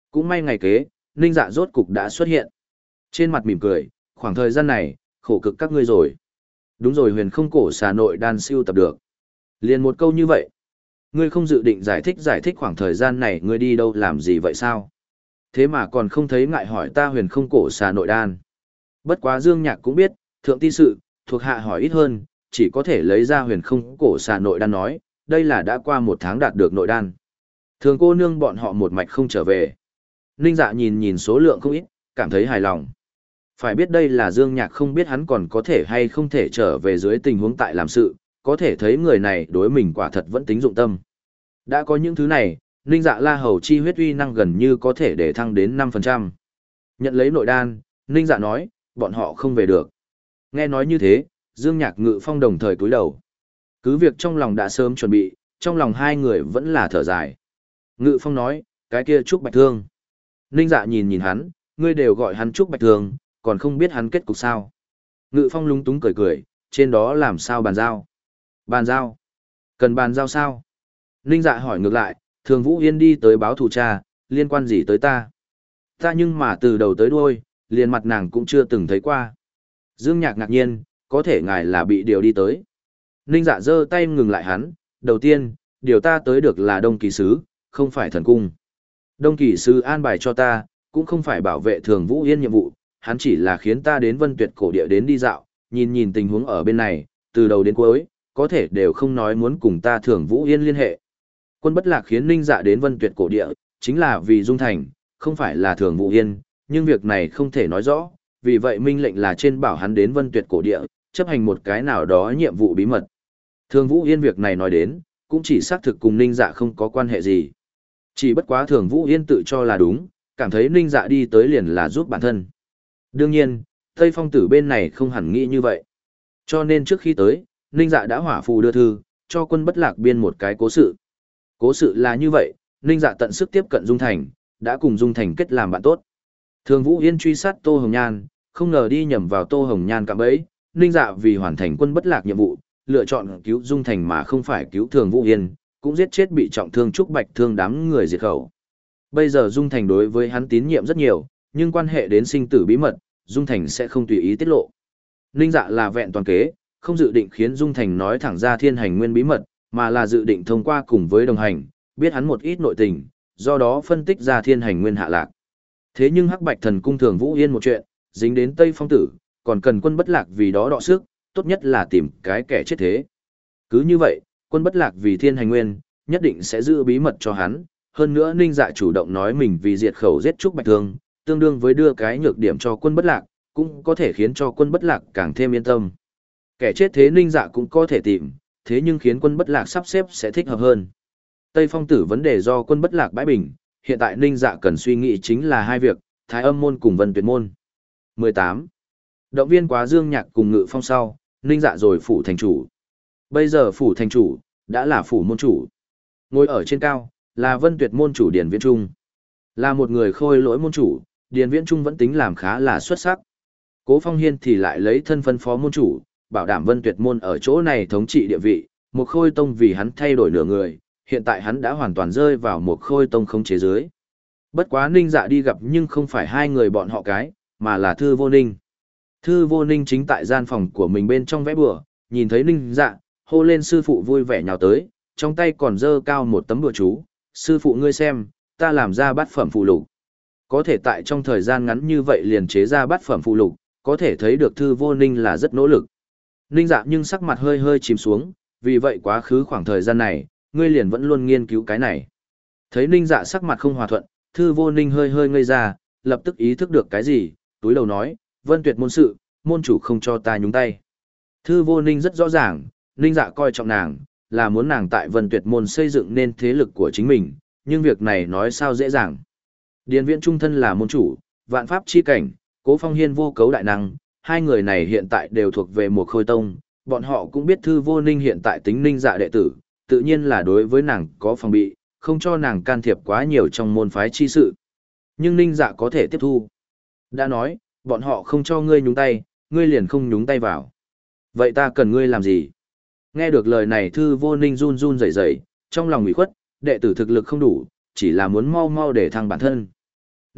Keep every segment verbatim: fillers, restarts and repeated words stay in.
Cũng may ngày kế, Ninh Dạ rốt cục đã xuất hiện. Trên mặt mỉm cười, khoảng thời gian này, khổ cực các ngươi rồi. Đúng rồi, huyền không cổ xà nội đan siêu tập được. Liền một câu như vậy. Ngươi không dự định giải thích giải thích khoảng thời gian này ngươi đi đâu làm gì vậy sao? Thế mà còn không thấy ngại hỏi ta huyền không cổ xà nội đan. Bất quá Dương Nhạc cũng biết, thượng ti sự, thuộc hạ hỏi ít hơn, chỉ có thể lấy ra huyền không cổ xà nội đan nói, đây là đã qua một tháng đạt được nội đan. Thường cô nương bọn họ một mạch không trở về. Ninh Dạ nhìn nhìn số lượng không ít, cảm thấy hài lòng. Phải biết đây là Dương Nhạc không biết hắn còn có thể hay không thể trở về dưới tình huống tại làm sự, có thể thấy người này đối mình quả thật vẫn tính dụng tâm. Đã có những thứ này, Ninh Dạ La Hầu chi huyết uy năng gần như có thể để thăng đến năm phần trăm. Nhận lấy nội đan, Ninh Dạ nói, bọn họ không về được. Nghe nói như thế, Dương Nhạc Ngự Phong đồng thời cúi đầu. Cứ việc trong lòng đã sớm chuẩn bị, trong lòng hai người vẫn là thở dài. Ngự Phong nói, cái kia Trúc Bạch Thương. Ninh Dạ nhìn nhìn hắn, ngươi đều gọi hắn Trúc Bạch Thương, còn không biết hắn kết cục sao. Ngự Phong lúng túng cười cười, trên đó làm sao bàn giao. Bàn giao? Cần bàn giao sao? Ninh Dạ hỏi ngược lại, Thường Vũ Yên đi tới báo thù cha, liên quan gì tới ta? Ta nhưng mà từ đầu tới đuôi, liền mặt nàng cũng chưa từng thấy qua. Dương Nhạc ngạc nhiên, có thể ngài là bị điều đi tới. Ninh Dạ giơ tay ngừng lại hắn, đầu tiên, điều ta tới được là Đông Kỳ Sứ, không phải thần cung. Đông Kỳ Sứ an bài cho ta, cũng không phải bảo vệ Thường Vũ Yên nhiệm vụ, hắn chỉ là khiến ta đến Vân Tuyệt cổ địa đến đi dạo, nhìn nhìn tình huống ở bên này, từ đầu đến cuối, có thể đều không nói muốn cùng ta Thường Vũ Yên liên hệ. Quân Bất Lạc khiến Ninh Dạ đến Vân Tuyệt cổ địa, chính là vì Dung Thành, không phải là Thường Vũ Yên, nhưng việc này không thể nói rõ, vì vậy minh lệnh là trên bảo hắn đến Vân Tuyệt cổ địa, chấp hành một cái nào đó nhiệm vụ bí mật. Thường Vũ Yên việc này nói đến, cũng chỉ xác thực cùng Ninh Dạ không có quan hệ gì. Chỉ bất quá Thường Vũ Yên tự cho là đúng, cảm thấy Ninh Dạ đi tới liền là giúp bản thân. Đương nhiên, Tây Phong Tử bên này không hẳn nghĩ như vậy. Cho nên trước khi tới, Ninh Dạ đã hỏa phù đưa thư, cho Quân Bất Lạc biên một cái cố sự. Cố sự là như vậy, Ninh Dạ tận sức tiếp cận Dung Thành, đã cùng Dung Thành kết làm bạn tốt. Thường Vũ Yên truy sát Tô Hồng Nhan, không ngờ đi nhầm vào Tô Hồng Nhan cạm bẫy, Ninh Dạ vì hoàn thành Quân Bất Lạc nhiệm vụ, lựa chọn cứu Dung Thành mà không phải cứu Thường Vũ Yên, cũng giết chết bị trọng thương Trúc Bạch Thương đám người diệt khẩu. Bây giờ Dung Thành đối với hắn tín nhiệm rất nhiều, nhưng quan hệ đến sinh tử bí mật, Dung Thành sẽ không tùy ý tiết lộ. Ninh Dạ là vẹn toàn kế, không dự định khiến Dung Thành nói thẳng ra thiên hành nguyên bí mật, mà là dự định thông qua cùng với đồng hành, biết hắn một ít nội tình, do đó phân tích ra thiên hành nguyên hạ lạc. Thế nhưng Hắc Bạch Thần cung Thường Vũ Yên một chuyện, dính đến Tây Phong Tử, còn cần Quân Bất Lạc vì đó đọ sức, tốt nhất là tìm cái kẻ chết thế. Cứ như vậy, Quân Bất Lạc vì thiên hành nguyên, nhất định sẽ giữ bí mật cho hắn, hơn nữa Ninh Dạ chủ động nói mình vì diệt khẩu giết Trúc Bạch Thương, tương đương với đưa cái nhược điểm cho Quân Bất Lạc, cũng có thể khiến cho Quân Bất Lạc càng thêm yên tâm. Kẻ chết thế Ninh Dạ cũng có thể tìm, thế nhưng khiến Quân Bất Lạc sắp xếp sẽ thích hợp hơn. Tây Phong Tử vấn đề do Quân Bất Lạc bãi bình, hiện tại Ninh Dạ cần suy nghĩ chính là hai việc, Thái Âm môn cùng Vân Tuyệt môn. mười tám. Động viên quá Dương Nhạc cùng Ngự Phong sau, Ninh Dạ rồi phủ thành chủ. Bây giờ phủ thành chủ, đã là phủ môn chủ. Ngồi ở trên cao, là Vân Tuyệt môn chủ Điền Viễn Trung. Là một người khôi lỗi môn chủ, Điền Viễn Trung vẫn tính làm khá là xuất sắc. Cố Phong Hiên thì lại lấy thân phân phó môn chủ, bảo đảm Vân Tuyệt môn ở chỗ này thống trị địa vị, một khôi tông vì hắn thay đổi nửa người, hiện tại hắn đã hoàn toàn rơi vào một khôi tông không chế dưới. Bất quá Ninh Dạ đi gặp nhưng không phải hai người bọn họ cái, mà là Thư Vô Ninh. Thư Vô Ninh chính tại gian phòng của mình bên trong vẽ bùa, nhìn thấy Ninh Dạ, hô lên sư phụ vui vẻ nhào tới, trong tay còn dơ cao một tấm bùa chú, sư phụ ngươi xem, ta làm ra bát phẩm phụ lục. Có thể tại trong thời gian ngắn như vậy liền chế ra bát phẩm phụ lục, có thể thấy được Thư Vô Ninh là rất nỗ lực. Ninh Dạ nhưng sắc mặt hơi hơi chìm xuống, vì vậy quá khứ khoảng thời gian này, ngươi liền vẫn luôn nghiên cứu cái này. Thấy Ninh Dạ sắc mặt không hòa thuận, Thư Vô Ninh hơi hơi ngây ra, lập tức ý thức được cái gì, túi đầu nói, Vân Tuyệt môn sự, môn chủ không cho ta nhúng tay. Thư Vô Ninh rất rõ ràng, Ninh Dạ coi trọng nàng, là muốn nàng tại Vân Tuyệt môn xây dựng nên thế lực của chính mình, nhưng việc này nói sao dễ dàng. Điền Viễn Trung thân là môn chủ, vạn pháp chi cảnh, Cố Phong Hiên vô cấu đại năng, hai người này hiện tại đều thuộc về một khôi tông, bọn họ cũng biết Thư Vô Ninh hiện tại tính Ninh Dạ đệ tử, tự nhiên là đối với nàng có phòng bị, không cho nàng can thiệp quá nhiều trong môn phái chi sự. Nhưng Ninh Dạ có thể tiếp thu. Đã nói, bọn họ không cho ngươi nhúng tay, ngươi liền không nhúng tay vào. Vậy ta cần ngươi làm gì? Nghe được lời này Thư Vô Ninh run run rẩy rẩy, trong lòng ủy khuất, đệ tử thực lực không đủ, chỉ là muốn mau mau để thăng bản thân.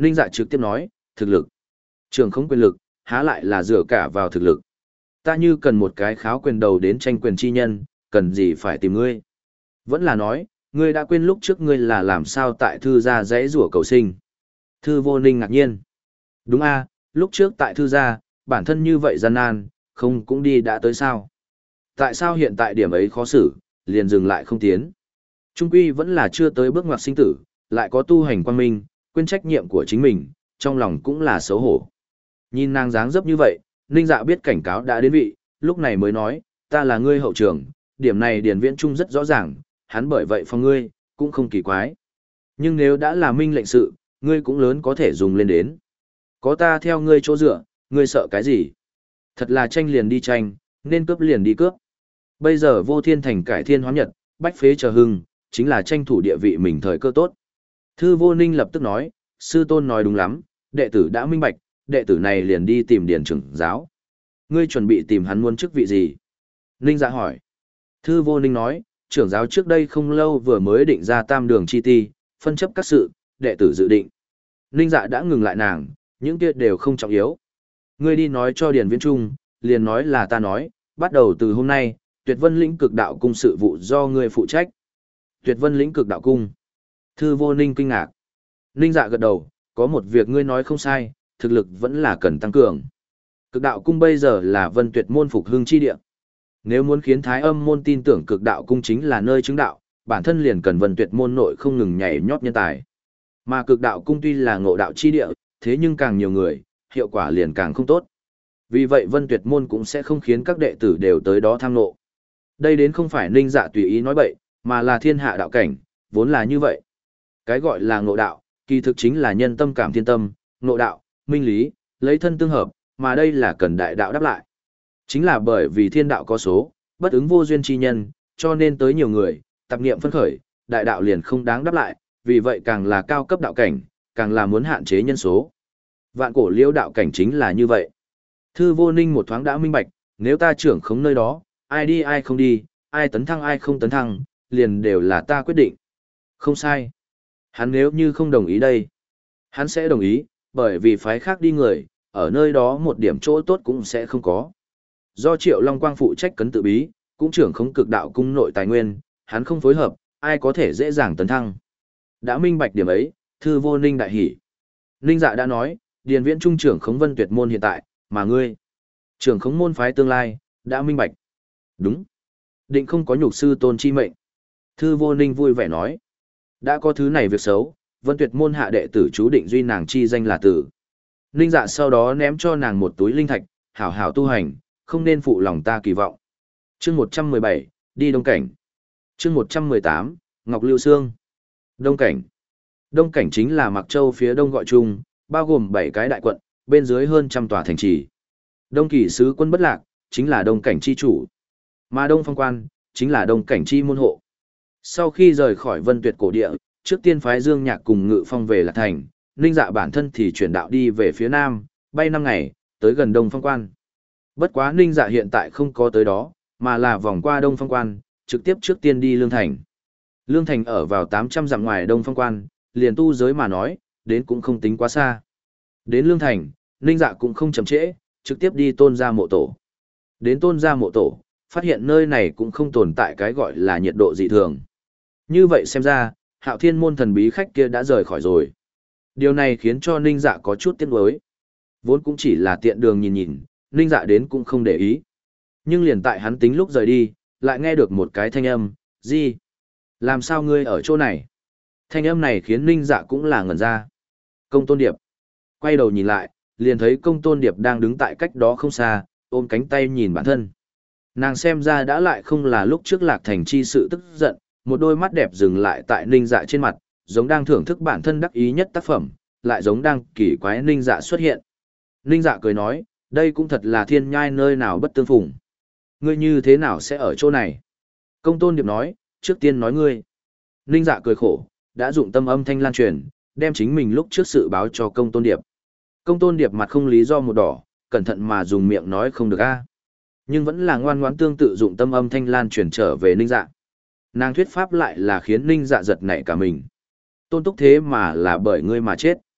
Ninh Dạ trực tiếp nói, thực lực. Trường không quyền lực, há lại là dựa cả vào thực lực. Ta như cần một cái kháo quyền đầu đến tranh quyền chi nhân, cần gì phải tìm ngươi. Vẫn là nói, ngươi đã quên lúc trước ngươi là làm sao tại thư gia dãy rủa cầu sinh. Thư vô ninh ngạc nhiên. Đúng a, lúc trước tại thư gia, bản thân như vậy gian nan, không cũng đi đã tới sao. Tại sao hiện tại điểm ấy khó xử, liền dừng lại không tiến. Trung quy vẫn là chưa tới bước ngoặt sinh tử, lại có tu hành quan minh, quên trách nhiệm của chính mình, trong lòng cũng là xấu hổ. Nhìn nàng dáng dấp như vậy, Ninh Dạ biết cảnh cáo đã đến vị, lúc này mới nói, ta là ngươi hậu trường, điểm này Điền Viễn Trung rất rõ ràng, hắn bởi vậy phong ngươi, cũng không kỳ quái. Nhưng nếu đã là minh lệnh sự, ngươi cũng lớn có thể dùng lên đến. Có ta theo ngươi chỗ dựa, ngươi sợ cái gì? Thật là tranh liền đi tranh, nên cướp liền đi cướp. Bây giờ vô thiên thành cải thiên hóa nhật, bách phế chờ hưng, chính là tranh thủ địa vị mình thời cơ tốt. Thư vô ninh lập tức nói, sư tôn nói đúng lắm, đệ tử đã minh bạch, đệ tử này liền đi tìm điền trưởng giáo. Ngươi chuẩn bị tìm hắn muốn chức vị gì? Ninh Dạ hỏi. Thư vô ninh nói, trưởng giáo trước đây không lâu vừa mới định ra tam đường chi ti, phân chấp các sự, đệ tử dự định. Ninh Dạ đã ngừng lại nàng, những kia đều không trọng yếu. Ngươi đi nói cho Điền Viễn Trung, liền nói là ta nói, bắt đầu từ hôm nay, Tuyệt Vân lĩnh cực đạo cung sự vụ do ngươi phụ trách. Tuyệt Vân lĩnh cực đạo cung. Thư vô ninh kinh ngạc. Ninh Dạ gật đầu, có một việc ngươi nói không sai, thực lực vẫn là cần tăng cường. Cực đạo cung bây giờ là Vân Tuyệt môn phục hưng chi địa. Nếu muốn khiến Thái Âm môn tin tưởng cực đạo cung chính là nơi chứng đạo, bản thân liền cần Vân Tuyệt môn nội không ngừng nhảy nhót nhân tài. Mà cực đạo cung tuy là ngộ đạo chi địa, thế nhưng càng nhiều người, hiệu quả liền càng không tốt. Vì vậy Vân Tuyệt môn cũng sẽ không khiến các đệ tử đều tới đó tham ngộ. Đây đến không phải Ninh Dạ tùy ý nói bậy, mà là thiên hạ đạo cảnh, vốn là như vậy. Cái gọi là ngộ đạo, kỳ thực chính là nhân tâm cảm thiên tâm, ngộ đạo, minh lý, lấy thân tương hợp, mà đây là cần đại đạo đáp lại. Chính là bởi vì thiên đạo có số, bất ứng vô duyên chi nhân, cho nên tới nhiều người, tạp niệm phân khởi, đại đạo liền không đáng đáp lại, vì vậy càng là cao cấp đạo cảnh, càng là muốn hạn chế nhân số. Vạn cổ liễu đạo cảnh chính là như vậy. Thư vô ninh một thoáng đã minh bạch, nếu ta trưởng khống nơi đó, ai đi ai không đi, ai tấn thăng ai không tấn thăng, liền đều là ta quyết định. Không sai. Hắn nếu như không đồng ý đây, hắn sẽ đồng ý, bởi vì phái khác đi người, ở nơi đó một điểm chỗ tốt cũng sẽ không có. Do Triệu Long Quang phụ trách cấn tự bí, cũng trưởng khống cực đạo cung nội tài nguyên, hắn không phối hợp, ai có thể dễ dàng tấn thăng. Đã minh bạch điểm ấy, Thư vô ninh đại hỉ. Ninh Dạ đã nói, Điền Viễn Trung trưởng khống Vân Tuyệt môn hiện tại, mà ngươi, trưởng khống môn phái tương lai, đã minh bạch. Đúng. Định không có nhục sư tôn chi mệnh. Thư vô ninh vui vẻ nói. Đã có thứ này việc xấu, Vân Tuyệt môn hạ đệ tử chú định duy nàng chi danh là tử. Ninh Dạ sau đó ném cho nàng một túi linh thạch, hảo hảo tu hành, không nên phụ lòng ta kỳ vọng. Chương một trăm mười bảy, đi Đông Cảnh. Chương một trăm mười tám, Ngọc Lưu Sương. Đông Cảnh. Đông Cảnh chính là Mạc Châu phía đông gọi chung, bao gồm bảy cái đại quận, bên dưới hơn trăm tòa thành trì. Đông Kỳ sứ quân bất lạc, chính là Đông Cảnh chi chủ. Mà Đông Phong Quan, chính là Đông Cảnh chi môn hộ. Sau khi rời khỏi Vân Tuyệt cổ địa, trước tiên phái Dương Nhạc cùng Ngự Phong về Lạc Thành, Ninh Dạ bản thân thì chuyển đạo đi về phía nam, bay năm ngày, tới gần Đông Phong Quan. Bất quá Ninh Dạ hiện tại không có tới đó, mà là vòng qua Đông Phong Quan, trực tiếp trước tiên đi Lương Thành. Lương Thành ở vào tám trăm dặm ngoài Đông Phong Quan, liền tu giới mà nói, đến cũng không tính quá xa. Đến Lương Thành, Ninh Dạ cũng không chậm trễ, trực tiếp đi Tôn gia mộ tổ. Đến Tôn gia mộ tổ, phát hiện nơi này cũng không tồn tại cái gọi là nhiệt độ dị thường. Như vậy xem ra, Hạo Thiên môn thần bí khách kia đã rời khỏi rồi. Điều này khiến cho Ninh Dạ có chút tiếc nuối. Vốn cũng chỉ là tiện đường nhìn nhìn, Ninh Dạ đến cũng không để ý. Nhưng liền tại hắn tính lúc rời đi, lại nghe được một cái thanh âm, gì? Làm sao ngươi ở chỗ này? Thanh âm này khiến Ninh Dạ cũng là ngẩn ra. Công Tôn Điệp. Quay đầu nhìn lại, liền thấy Công Tôn Điệp đang đứng tại cách đó không xa, ôm cánh tay nhìn bản thân. Nàng xem ra đã lại không là lúc trước Lạc Thành chi sự tức giận, một đôi mắt đẹp dừng lại tại Ninh Dạ trên mặt, giống đang thưởng thức bản thân đắc ý nhất tác phẩm, lại giống đang kỳ quái Ninh Dạ xuất hiện. Ninh Dạ cười nói, đây cũng thật là thiên nhai nơi nào bất tương phùng. Ngươi như thế nào sẽ ở chỗ này? Công Tôn Điệp nói, trước tiên nói ngươi. Ninh Dạ cười khổ, đã dụng tâm âm thanh lan truyền, đem chính mình lúc trước sự báo cho Công Tôn Điệp. Công Tôn Điệp mặt không lý do một đỏ, cẩn thận mà dùng miệng nói không được a, nhưng vẫn là ngoan ngoãn tương tự dụng tâm âm thanh lan truyền trở về Ninh Dạ. Nàng thuyết pháp lại là khiến Ninh Dạ giật nảy cả mình. Tôn Túc thế mà là bởi ngươi mà chết.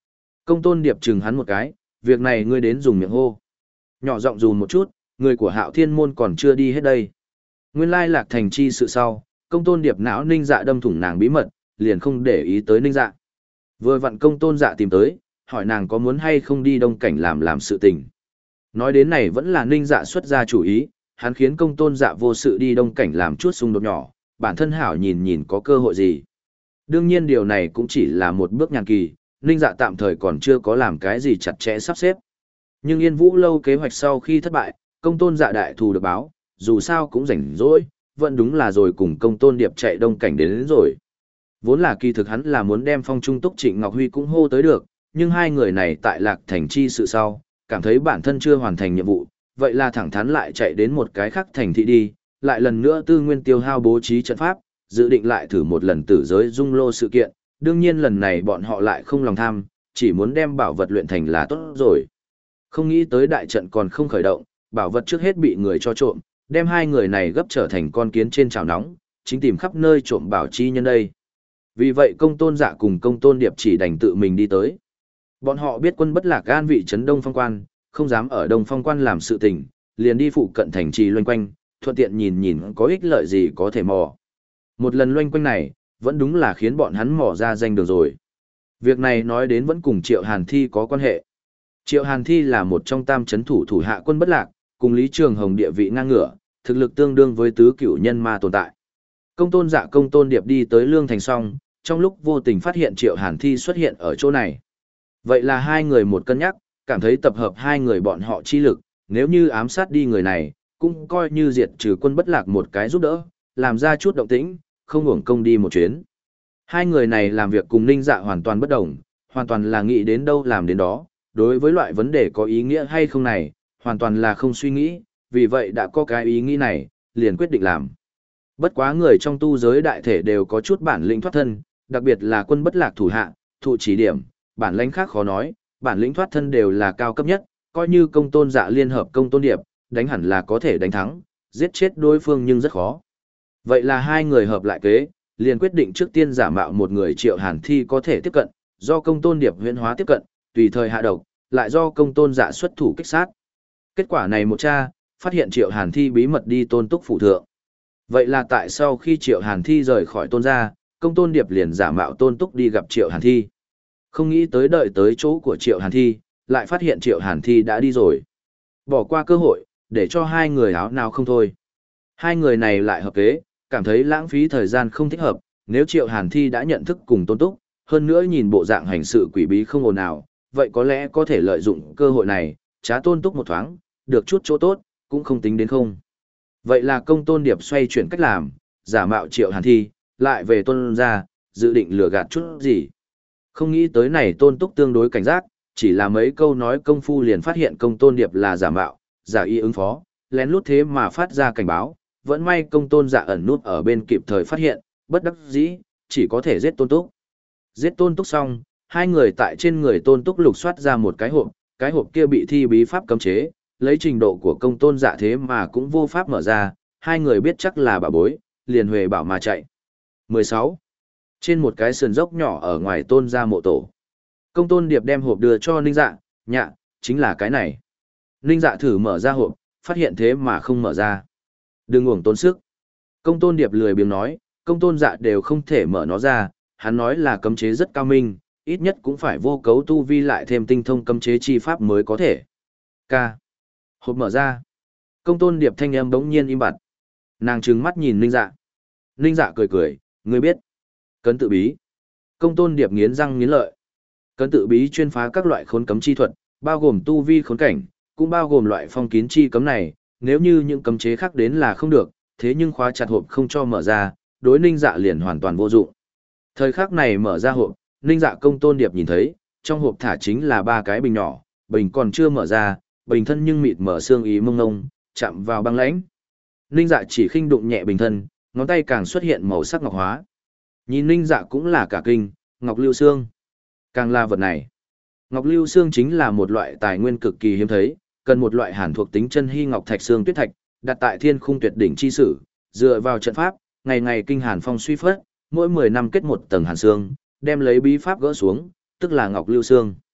Công tôn điệp chừng hắn một cái, việc này ngươi đến dùng miệng hô. Nhỏ giọng dùn một chút, người của hạo thiên môn còn chưa đi hết đây. Nguyên lai lạc thành chi sự sau, công tôn điệp não ninh dạ đâm thủng nàng bí mật, liền không để ý tới ninh dạ. Vừa vặn công tôn dạ tìm tới, hỏi nàng có muốn hay không đi đông cảnh làm làm sự tình. Nói đến này vẫn là ninh dạ xuất ra chủ ý, hắn khiến công tôn dạ vô sự đi đông cảnh làm chút xung đột nhỏ, bản thân hảo nhìn nhìn có cơ hội gì. Đương nhiên điều này cũng chỉ là một bước nhàn kỳ, ninh dạ tạm thời còn chưa có làm cái gì chặt chẽ sắp xếp. Nhưng Yên Vũ lâu kế hoạch sau khi thất bại, công tôn dạ đại thù được báo, dù sao cũng rảnh rỗi, vẫn đúng là rồi cùng công tôn điệp chạy đông cảnh đến, đến rồi. Vốn là kỳ thực hắn là muốn đem Phong Trung Túc Trịnh Ngọc Huy cũng hô tới được, nhưng hai người này tại Lạc Thành chi sự sau, cảm thấy bản thân chưa hoàn thành nhiệm vụ, vậy là thẳng thắn lại chạy đến một cái khác thành thị đi, lại lần nữa tư nguyên tiêu hao bố trí trận pháp, dự định lại thử một lần tử giới dung lô sự kiện, đương nhiên lần này bọn họ lại không lòng tham, chỉ muốn đem bảo vật luyện thành là tốt rồi. Không nghĩ tới đại trận còn không khởi động, bảo vật trước hết bị người cho trộm, đem hai người này gấp trở thành con kiến trên chảo nóng, chính tìm khắp nơi trộm bảo chi nhân đây. Vì vậy công tôn dạ cùng công tôn điệp chỉ đành tự mình đi tới. Bọn họ biết quân bất lạc an vị trấn Đông Phong Quan, không dám ở Đông Phong Quan làm sự tình, liền đi phụ cận thành trì loanh quanh, thuận tiện nhìn nhìn có ích lợi gì có thể mò. Một lần loanh quanh này, vẫn đúng là khiến bọn hắn mò ra danh được rồi. Việc này nói đến vẫn cùng Triệu Hàn Thi có quan hệ. Triệu Hàn Thi là một trong tam chấn thủ thủ hạ quân bất lạc, cùng Lý Trường Hồng địa vị ngang ngửa, thực lực tương đương với tứ cửu nhân ma tồn tại. Công tôn dạ công tôn điệp đi tới Lương Thành xong, trong lúc vô tình phát hiện Triệu Hàn Thi xuất hiện ở chỗ này. Vậy là hai người một cân nhắc, cảm thấy tập hợp hai người bọn họ chi lực, nếu như ám sát đi người này, cũng coi như diệt trừ quân bất lạc một cái giúp đỡ, làm ra chút động tĩnh, không hưởng công đi một chuyến. Hai người này làm việc cùng Ninh Dạ hoàn toàn bất đồng, hoàn toàn là nghĩ đến đâu làm đến đó, đối với loại vấn đề có ý nghĩa hay không này, hoàn toàn là không suy nghĩ, vì vậy đã có cái ý nghĩ này, liền quyết định làm. Bất quá người trong tu giới đại thể đều có chút bản lĩnh thoát thân, đặc biệt là quân bất lạc thủ hạ, thụ chỉ điểm, bản lĩnh khác khó nói, bản lĩnh thoát thân đều là cao cấp nhất, coi như công tôn dạ liên hợp công tôn điệp, đánh hẳn là có thể đánh thắng, giết chết đối phương nhưng rất khó. Vậy là hai người hợp lại kế, liền quyết định trước tiên giả mạo một người Triệu Hàn Thi có thể tiếp cận, do công tôn điệp huyễn hóa tiếp cận, tùy thời hạ độc, lại do công tôn dạ xuất thủ kích sát. Kết quả này một tra, phát hiện Triệu Hàn Thi bí mật đi tôn túc phủ thượng. Vậy là tại sau khi Triệu Hàn Thi rời khỏi tôn gia, công tôn điệp liền giả mạo tôn túc đi gặp Triệu Hàn Thi. Không nghĩ tới đợi tới chỗ của Triệu Hàn Thi, lại phát hiện Triệu Hàn Thi đã đi rồi. Bỏ qua cơ hội, để cho hai người áo nào không thôi. Hai người này lại hợp kế, cảm thấy lãng phí thời gian không thích hợp, nếu Triệu Hàn Thi đã nhận thức cùng tôn túc, hơn nữa nhìn bộ dạng hành sự quỷ bí không ồn ào, vậy có lẽ có thể lợi dụng cơ hội này, trá tôn túc một thoáng, được chút chỗ tốt, cũng không tính đến không. Vậy là công tôn điệp xoay chuyển cách làm, giả mạo Triệu Hàn Thi, lại về tôn ra, dự định lừa gạt chút gì. Không nghĩ tới này tôn túc tương đối cảnh giác, chỉ là mấy câu nói công phu liền phát hiện công tôn điệp là giả mạo, giả y ứng phó, lén lút thế mà phát ra cảnh báo, vẫn may công tôn giả ẩn nút ở bên kịp thời phát hiện, bất đắc dĩ, chỉ có thể giết tôn túc. Giết tôn túc xong, hai người tại trên người tôn túc lục soát ra một cái hộp, cái hộp kia bị thi bí pháp cấm chế, lấy trình độ của công tôn dạ thế mà cũng vô pháp mở ra, hai người biết chắc là bà bối, liền huề bảo mà chạy. mười sáu. Trên một cái sườn dốc nhỏ ở ngoài tôn gia mộ tổ. Công tôn điệp đem hộp đưa cho Ninh Dạ, nhạ, chính là cái này. Ninh Dạ thử mở ra hộp, phát hiện thế mà không mở ra. Đừng uổng tốn sức. Công tôn điệp lười biếng nói, công tôn dạ đều không thể mở nó ra, hắn nói là cấm chế rất cao minh, ít nhất cũng phải vô cấu tu vi lại thêm tinh thông cấm chế chi pháp mới có thể. K. Hộp mở ra. Công tôn điệp thanh âm bỗng nhiên im bặt. Nàng trừng mắt nhìn Ninh Dạ. Ninh Dạ cười cười, ngươi biết. Cấn tự bí. Công tôn điệp nghiến răng nghiến lợi. Cấn tự bí chuyên phá các loại khốn cấm chi thuật, bao gồm tu vi khốn cảnh, cũng bao gồm loại phong kín chi cấm này, nếu như những cấm chế khác đến là không được, thế nhưng khóa chặt hộp không cho mở ra, đối Ninh Dạ liền hoàn toàn vô dụng. Thời khắc này mở ra hộp, Ninh Dạ công tôn điệp nhìn thấy, trong hộp thả chính là ba cái bình nhỏ, bình còn chưa mở ra, bình thân nhưng mịt mở xương ý mông ngông, chạm vào băng lãnh. Ninh Dạ chỉ khinh đụng nhẹ bình thân, ngón tay càng xuất hiện màu sắc ngọc hóa. Nhìn Ninh Dạ cũng là cả kinh, ngọc lưu xương. Càng là vật này. Ngọc lưu xương chính là một loại tài nguyên cực kỳ hiếm thấy, cần một loại hàn thuộc tính chân hy ngọc thạch xương tuyết thạch, đặt tại thiên khung tuyệt đỉnh chi sử, dựa vào trận pháp, ngày ngày kinh hàn phong suy phất, mỗi mười năm kết một tầng hàn xương, đem lấy bí pháp gỡ xuống, tức là ngọc lưu xương.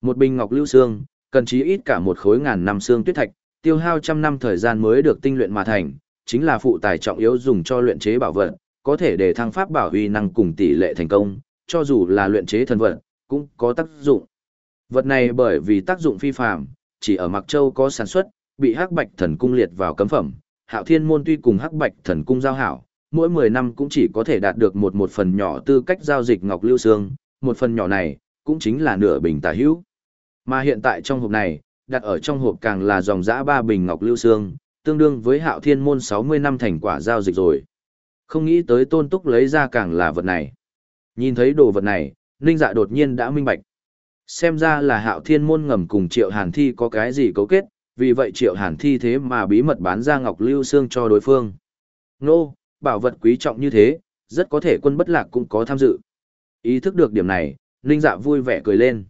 Một bình ngọc lưu xương, cần chí ít cả một khối ngàn năm xương tuyết thạch, tiêu hao trăm năm thời gian mới được tinh luyện mà thành, chính là phụ tài trọng yếu dùng cho luyện chế bảo vật, có thể để thăng pháp bảo uy năng cùng tỷ lệ thành công, cho dù là luyện chế thần vật, cũng có tác dụng. Vật này bởi vì tác dụng phi phàm, chỉ ở Mạc Châu có sản xuất, bị Hắc Bạch Thần Cung liệt vào cấm phẩm. Hạo Thiên môn tuy cùng Hắc Bạch Thần Cung giao hảo, mỗi mười năm cũng chỉ có thể đạt được một một phần nhỏ tư cách giao dịch ngọc lưu xương, một phần nhỏ này cũng chính là nửa bình tả hữu. Mà hiện tại trong hộp này, đặt ở trong hộp càng là dòng dã ba bình ngọc lưu xương, tương đương với Hạo Thiên môn sáu mươi năm thành quả giao dịch rồi. Không nghĩ tới Tôn Túc lấy ra càng là vật này. Nhìn thấy đồ vật này, Ninh Dạ đột nhiên đã minh bạch. Xem ra là Hạo Thiên môn ngầm cùng Triệu Hàn Thi có cái gì cấu kết, vì vậy Triệu Hàn Thi thế mà bí mật bán ra ngọc lưu xương cho đối phương. Nô, bảo vật quý trọng như thế, rất có thể Quân Bất Lạc cũng có tham dự. Ý thức được điểm này, Ninh Dạ vui vẻ cười lên.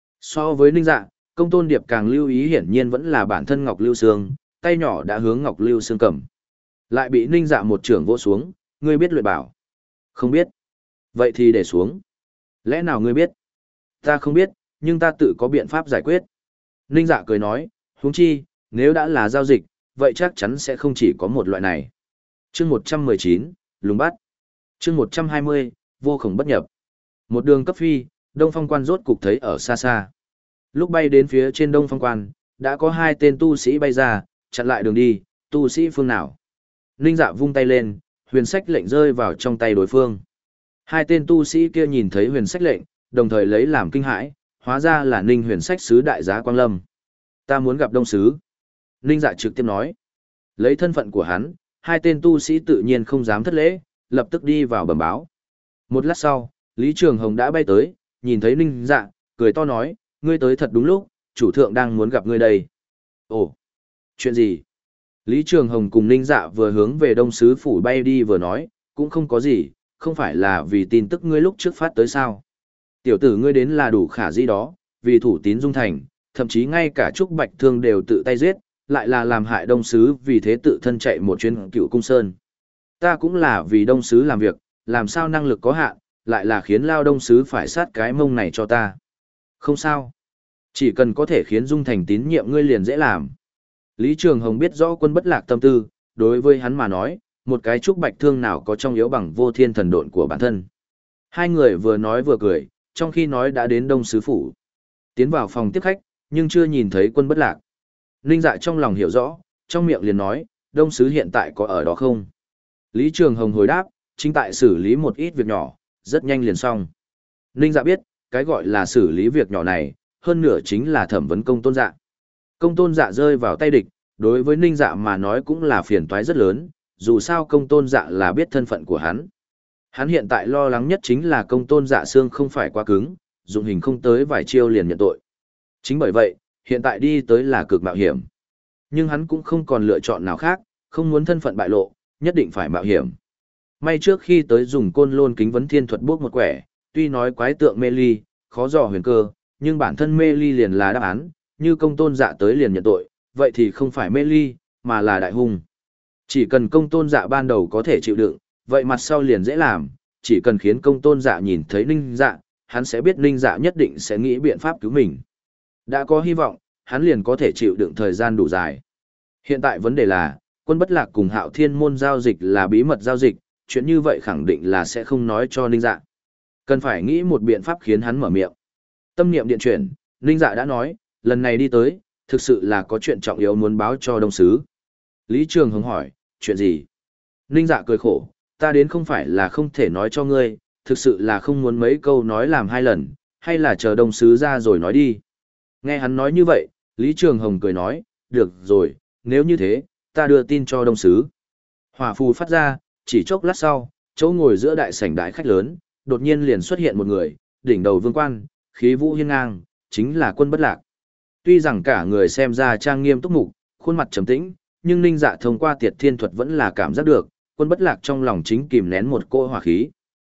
So với Ninh Dạ, Công Tôn Điệp càng lưu ý hiển nhiên vẫn là bản thân ngọc lưu xương, tay nhỏ đã hướng ngọc lưu xương cầm. Lại bị Ninh Dạ một trưởng vỗ xuống, ngươi biết luyện bảo? Không biết. Vậy thì để xuống. Lẽ nào ngươi biết? Ta không biết, nhưng ta tự có biện pháp giải quyết. Ninh Dạ cười nói, huống chi, nếu đã là giao dịch, vậy chắc chắn sẽ không chỉ có một loại này. Chương một trăm mười chín, lùng bắt. Chương một trăm hai mươi, vô khổng bất nhập. Một đường cấp phi, Đông Phong Quan rốt cục thấy ở xa xa. Lúc bay đến phía trên Đông Phong Quan, đã có hai tên tu sĩ bay ra, chặn lại đường đi, tu sĩ phương nào. Ninh Dạ vung tay lên, huyền sách lệnh rơi vào trong tay đối phương. Hai tên tu sĩ kia nhìn thấy huyền sách lệnh, đồng thời lấy làm kinh hãi, hóa ra là Ninh huyền sách sứ đại giá Quang Lâm. Ta muốn gặp Đông sứ. Ninh Dạ trực tiếp nói. Lấy thân phận của hắn, hai tên tu sĩ tự nhiên không dám thất lễ, lập tức đi vào bẩm báo. Một lát sau, Lý Trường Hồng đã bay tới, nhìn thấy Ninh Dạ, cười to nói, ngươi tới thật đúng lúc, chủ thượng đang muốn gặp ngươi đây. Ồ, chuyện gì? Lý Trường Hồng cùng Ninh Dạ vừa hướng về Đông sứ phủ bay đi vừa nói, cũng không có gì, không phải là vì tin tức ngươi lúc trước phát tới sao. Tiểu tử ngươi đến là đủ khả dĩ đó, vì thủ tín dung thành, thậm chí ngay cả Trúc Bạch Thương đều tự tay giết, lại là làm hại Đông sứ vì thế tự thân chạy một chuyến Cựu Cung Sơn. Ta cũng là vì Đông sứ làm việc, làm sao năng lực có hạn, lại là khiến Lao Đông sứ phải sát cái mông này cho ta. Không sao. Chỉ cần có thể khiến Dung Thành tín nhiệm ngươi liền dễ làm. Lý Trường Hồng biết rõ Quân Bất Lạc tâm tư, đối với hắn mà nói, một cái Trúc Bạch Thương nào có trong yếu bằng vô thiên thần độn của bản thân. Hai người vừa nói vừa cười, trong khi nói đã đến Đông sứ phủ. Tiến vào phòng tiếp khách, nhưng chưa nhìn thấy Quân Bất Lạc. Ninh Dạ trong lòng hiểu rõ, trong miệng liền nói, Đông sứ hiện tại có ở đó không? Lý Trường Hồng hồi đáp, chính tại xử lý một ít việc nhỏ, rất nhanh liền xong. Ninh Dạ biết, cái gọi là xử lý việc nhỏ này, hơn nửa chính là thẩm vấn Công Tôn Dạ. Công Tôn Dạ rơi vào tay địch, đối với Ninh Dạ mà nói cũng là phiền toái rất lớn, dù sao Công Tôn Dạ là biết thân phận của hắn. Hắn hiện tại lo lắng nhất chính là Công Tôn Dạ xương không phải quá cứng, dụng hình không tới vài chiêu liền nhận tội. Chính bởi vậy, hiện tại đi tới là cực mạo hiểm. Nhưng hắn cũng không còn lựa chọn nào khác, không muốn thân phận bại lộ, nhất định phải mạo hiểm. May trước khi tới dùng côn lôn kính vấn thiên thuật bước một quẻ, tuy nói quái tượng mê ly, khó dò huyền cơ, nhưng bản thân mê ly liền là đáp án, như Công Tôn Dạ tới liền nhận tội, vậy thì không phải mê ly, mà là đại hung. Chỉ cần Công Tôn Dạ ban đầu có thể chịu đựng, vậy mặt sau liền dễ làm, chỉ cần khiến Công Tôn Dạ nhìn thấy Ninh Dạ, hắn sẽ biết Ninh Dạ nhất định sẽ nghĩ biện pháp cứu mình. Đã có hy vọng, hắn liền có thể chịu đựng thời gian đủ dài. Hiện tại vấn đề là, Quân Bất Lạc cùng Hạo Thiên môn giao dịch là bí mật giao dịch, chuyện như vậy khẳng định là sẽ không nói cho Ninh Dạ. Cần phải nghĩ một biện pháp khiến hắn mở miệng. Tâm niệm điện chuyển, Ninh Dạ đã nói, lần này đi tới, thực sự là có chuyện trọng yếu muốn báo cho Đông sứ. Lý Trường Hồng hỏi, chuyện gì? Ninh Dạ cười khổ, ta đến không phải là không thể nói cho ngươi, thực sự là không muốn mấy câu nói làm hai lần, hay là chờ Đông sứ ra rồi nói đi. Nghe hắn nói như vậy, Lý Trường Hồng cười nói, được rồi, nếu như thế, ta đưa tin cho Đông sứ. Hỏa phù phát ra, chỉ chốc lát sau, chỗ ngồi giữa đại sảnh đại khách lớn, đột nhiên liền xuất hiện một người, đỉnh đầu vương quan, khí vũ hiên ngang, chính là Quân Bất Lạc. Tuy rằng cả người xem ra trang nghiêm túc mục, khuôn mặt trầm tĩnh, nhưng Ninh Dạ thông qua Tiệt Thiên thuật vẫn là cảm giác được, Quân Bất Lạc trong lòng chính kìm nén một cỗ hỏa khí.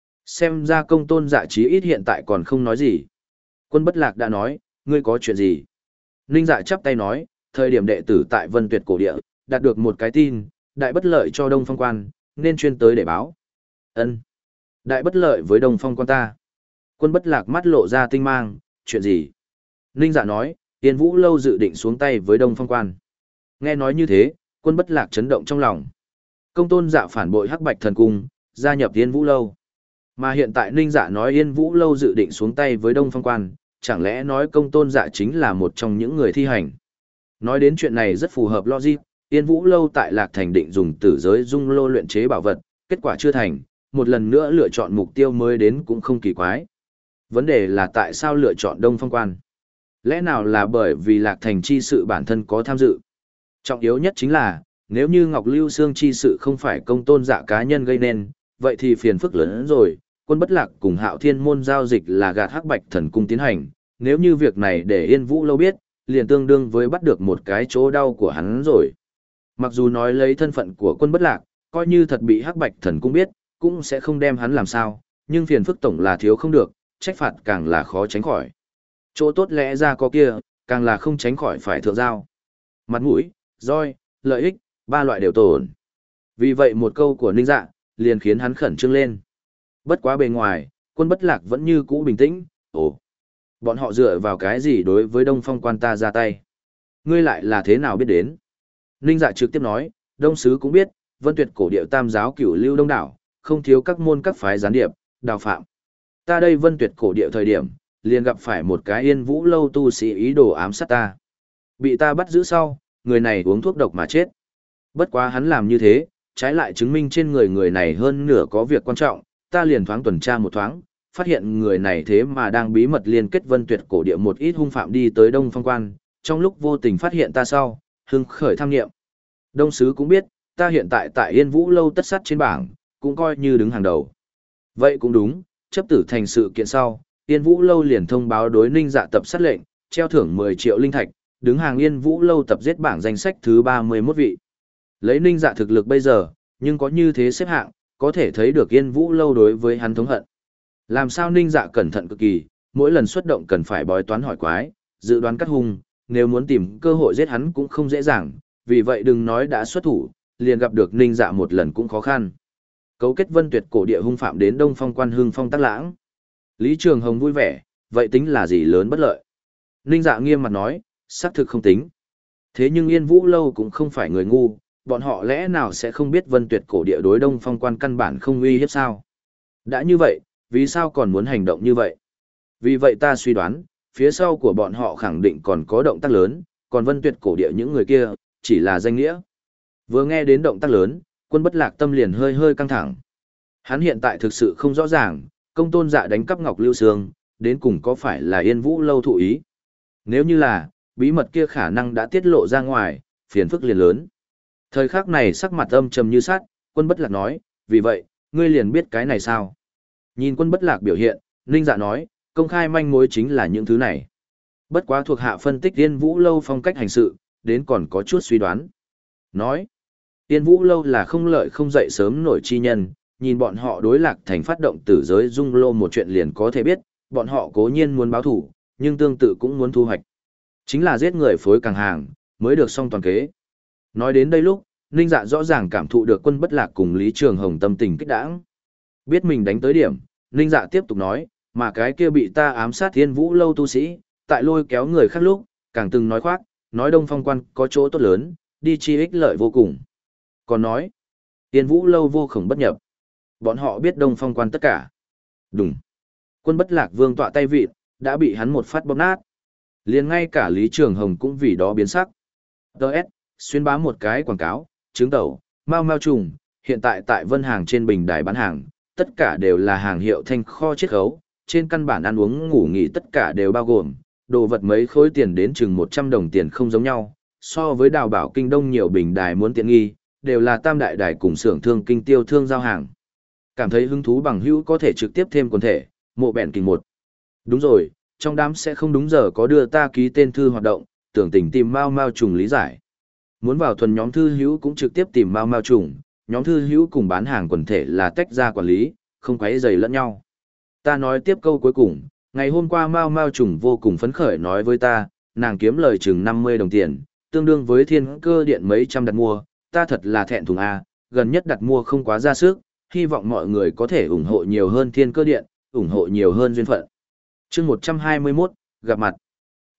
Xem ra Công Tôn Dạ chí ít hiện tại còn không nói gì. Quân Bất Lạc đã nói, ngươi có chuyện gì? Ninh Dạ chắp tay nói, thời điểm đệ tử tại Vân Tuyệt cổ địa, đạt được một cái tin, đại bất lợi cho Đông Phong Quan, nên chuyên tới để báo. Ân, đại bất lợi với Đông Phong Quan ta. Quân Bất Lạc mắt lộ ra tinh mang, chuyện gì? Ninh Dạ nói, Yên Vũ Lâu dự định xuống tay với Đông Phong Quan. Nghe nói như thế, Quân Bất Lạc chấn động trong lòng. Công tôn dạ phản bội Hắc Bạch Thần Cung, gia nhập Yên Vũ Lâu. Mà hiện tại Ninh Dạ nói Yên Vũ Lâu dự định xuống tay với Đông Phong Quan, chẳng lẽ nói công tôn dạ chính là một trong những người thi hành. Nói đến chuyện này rất phù hợp logic, Yên Vũ Lâu tại Lạc Thành định dùng tử giới dung lô luyện chế bảo vật, kết quả chưa thành, một lần nữa lựa chọn mục tiêu mới đến cũng không kỳ quái. Vấn đề là tại sao lựa chọn Đông Phong Quan? Lẽ nào là bởi vì Lạc Thành chi sự bản thân có tham dự? Trọng yếu nhất chính là, nếu như Ngọc Lưu Xương chi sự không phải công tôn dạ cá nhân gây nên, vậy thì phiền phức lớn hơn rồi. Quân Bất Lạc cùng Hạo Thiên môn giao dịch là gạt Hắc Bạch Thần Cung tiến hành, nếu như việc này để Yên Vũ Lâu biết, liền tương đương với bắt được một cái chỗ đau của hắn rồi. Mặc dù nói lấy thân phận của Quân Bất Lạc, coi như thật bị Hắc Bạch Thần Cung biết, cũng sẽ không đem hắn làm sao, nhưng phiền phức tổng là thiếu không được, trách phạt càng là khó tránh khỏi. Chỗ tốt lẽ ra có kia, càng là không tránh khỏi phải thượng giao. Mặt mũi, roi, lợi ích, ba loại đều tổn. Vì vậy một câu của Ninh Dạ, liền khiến hắn khẩn trương lên. Bất quá bề ngoài, Quân Bất Lạc vẫn như cũ bình tĩnh, ồ, bọn họ dựa vào cái gì đối với Đông Phong Quan ta ra tay? Ngươi lại là thế nào biết đến? Ninh Dạ trực tiếp nói, Đông Sứ cũng biết, Vân Tuyệt cổ điệu tam giáo cửu lưu đông đảo, không thiếu các môn các phái gián điệp, đào phạm. Ta đây Vân Tuyệt cổ điệu thời điểm, liền gặp phải một cái Yên Vũ Lâu tu sĩ ý đồ ám sát ta. Bị ta bắt giữ sau, người này uống thuốc độc mà chết. Bất quá hắn làm như thế, trái lại chứng minh trên người người này hơn nửa có việc quan trọng, ta liền thoáng tuần tra một thoáng, phát hiện người này thế mà đang bí mật liên kết Vân Tuyệt cổ địa một ít hung phạm đi tới Đông Phong Quan, trong lúc vô tình phát hiện ta sau, hưng khởi tham nghiệm. Đông Sứ cũng biết, ta hiện tại tại Yên Vũ Lâu tất sát trên bảng, cũng coi như đứng hàng đầu. Vậy cũng đúng, chấp tử thành sự kiện sau, Yên Vũ Lâu liền thông báo đối Ninh Dạ tập sát lệnh, treo thưởng mười triệu linh thạch, đứng hàng Yên Vũ Lâu tập giết bảng danh sách thứ ba mươi mốt vị. Lấy Ninh Dạ thực lực bây giờ, nhưng có như thế xếp hạng, có thể thấy được Yên Vũ Lâu đối với hắn thống hận. Làm sao Ninh Dạ cẩn thận cực kỳ, mỗi lần xuất động cần phải bói toán hỏi quái, dự đoán cắt hung, nếu muốn tìm cơ hội giết hắn cũng không dễ dàng, vì vậy đừng nói đã xuất thủ, liền gặp được Ninh Dạ một lần cũng khó khăn. Cấu kết Vân Tuyệt cổ địa hung phạm đến Đông Phong Quan hưng phong tác lãng. Lý Trường Hồng vui vẻ, vậy tính là gì lớn bất lợi? Ninh Dạ nghiêm mặt nói, xác thực không tính. Thế nhưng Yên Vũ Lâu cũng không phải người ngu, bọn họ lẽ nào sẽ không biết Vân Tuyệt cổ địa đối Đông Phong Quan căn bản không uy hiếp sao? Đã như vậy, vì sao còn muốn hành động như vậy? Vì vậy ta suy đoán, phía sau của bọn họ khẳng định còn có động tác lớn, còn Vân Tuyệt cổ địa những người kia, chỉ là danh nghĩa. Vừa nghe đến động tác lớn, Quân Bất Lạc tâm liền hơi hơi căng thẳng. Hắn hiện tại thực sự không rõ ràng, công tôn dạ đánh cắp Ngọc Lưu Sương, đến cùng có phải là Yên Vũ Lâu thụ ý? Nếu như là, bí mật kia khả năng đã tiết lộ ra ngoài, phiền phức liền lớn. Thời khắc này sắc mặt âm trầm như sắt, Quân Bất Lạc nói, vì vậy, ngươi liền biết cái này sao? Nhìn Quân Bất Lạc biểu hiện, Ninh Dạ nói, công khai manh mối chính là những thứ này. Bất quá thuộc hạ phân tích Yên Vũ Lâu phong cách hành sự, đến còn có chút suy đoán. Nói, Yên Vũ Lâu là không lợi không dậy sớm nổi chi nhân, nhìn bọn họ đối Lạc Thành phát động tử giới dung lô một chuyện liền có thể biết, bọn họ cố nhiên muốn báo thủ, nhưng tương tự cũng muốn thu hoạch. Chính là giết người phối càng hàng, mới được xong toàn kế. Nói đến đây lúc, Ninh Dạ rõ ràng cảm thụ được Quân Bất Lạc cùng Lý Trường Hồng tâm tình kích đãng. Biết mình đánh tới điểm, Ninh Dạ tiếp tục nói, mà cái kia bị ta ám sát Yên Vũ Lâu tu sĩ, tại lôi kéo người khác lúc, càng từng nói khoác, nói Đông Phong Quan có chỗ tốt lớn, đi chi ích lợi vô cùng. Còn nói, Yên Vũ Lâu vô khổng bất nhập. Bọn họ biết Đông Phong Quan tất cả. Đúng. Quân Bất Lạc vương tọa tay vịt, đã bị hắn một phát bóp nát. Liền ngay cả Lý Trường Hồng cũng vì đó biến sắc. Đợt, xuyên bá một cái quảng cáo, trứng tẩu, mau mau trùng, hiện tại tại Vân Hàng trên bình đài bán hàng, tất cả đều là hàng hiệu thanh kho chiết khấu, trên căn bản ăn uống ngủ nghỉ tất cả đều bao gồm, đồ vật mấy khối tiền đến chừng một trăm đồng tiền không giống nhau, so với đào bảo kinh đông nhiều bình đài muốn tiện nghi, đều là tam đại đài cùng xưởng thương kinh tiêu thương giao hàng. Cảm thấy hứng thú bằng hữu có thể trực tiếp thêm quần thể, mộ bẹn kinh một. Đúng rồi, trong đám sẽ không đúng giờ có đưa ta ký tên thư hoạt động, tưởng tình tìm Mao Mao trùng lý giải. Muốn vào thuần nhóm thư hữu cũng trực tiếp tìm Mao Mao trùng, nhóm thư hữu cùng bán hàng quần thể là tách ra quản lý, không quấy rầy lẫn nhau. Ta nói tiếp câu cuối cùng, ngày hôm qua Mao Mao trùng vô cùng phấn khởi nói với ta, nàng kiếm lời chừng năm mươi đồng tiền, tương đương với thiên cơ điện mấy trăm đặt mua, ta thật là thẹn thùng a, gần nhất đặt mua không quá ra sức, hy vọng mọi người có thể ủng hộ nhiều hơn thiên cơ điện, ủng hộ nhiều hơn duyên phận. Chương một trăm hai mươi mốt, gặp mặt.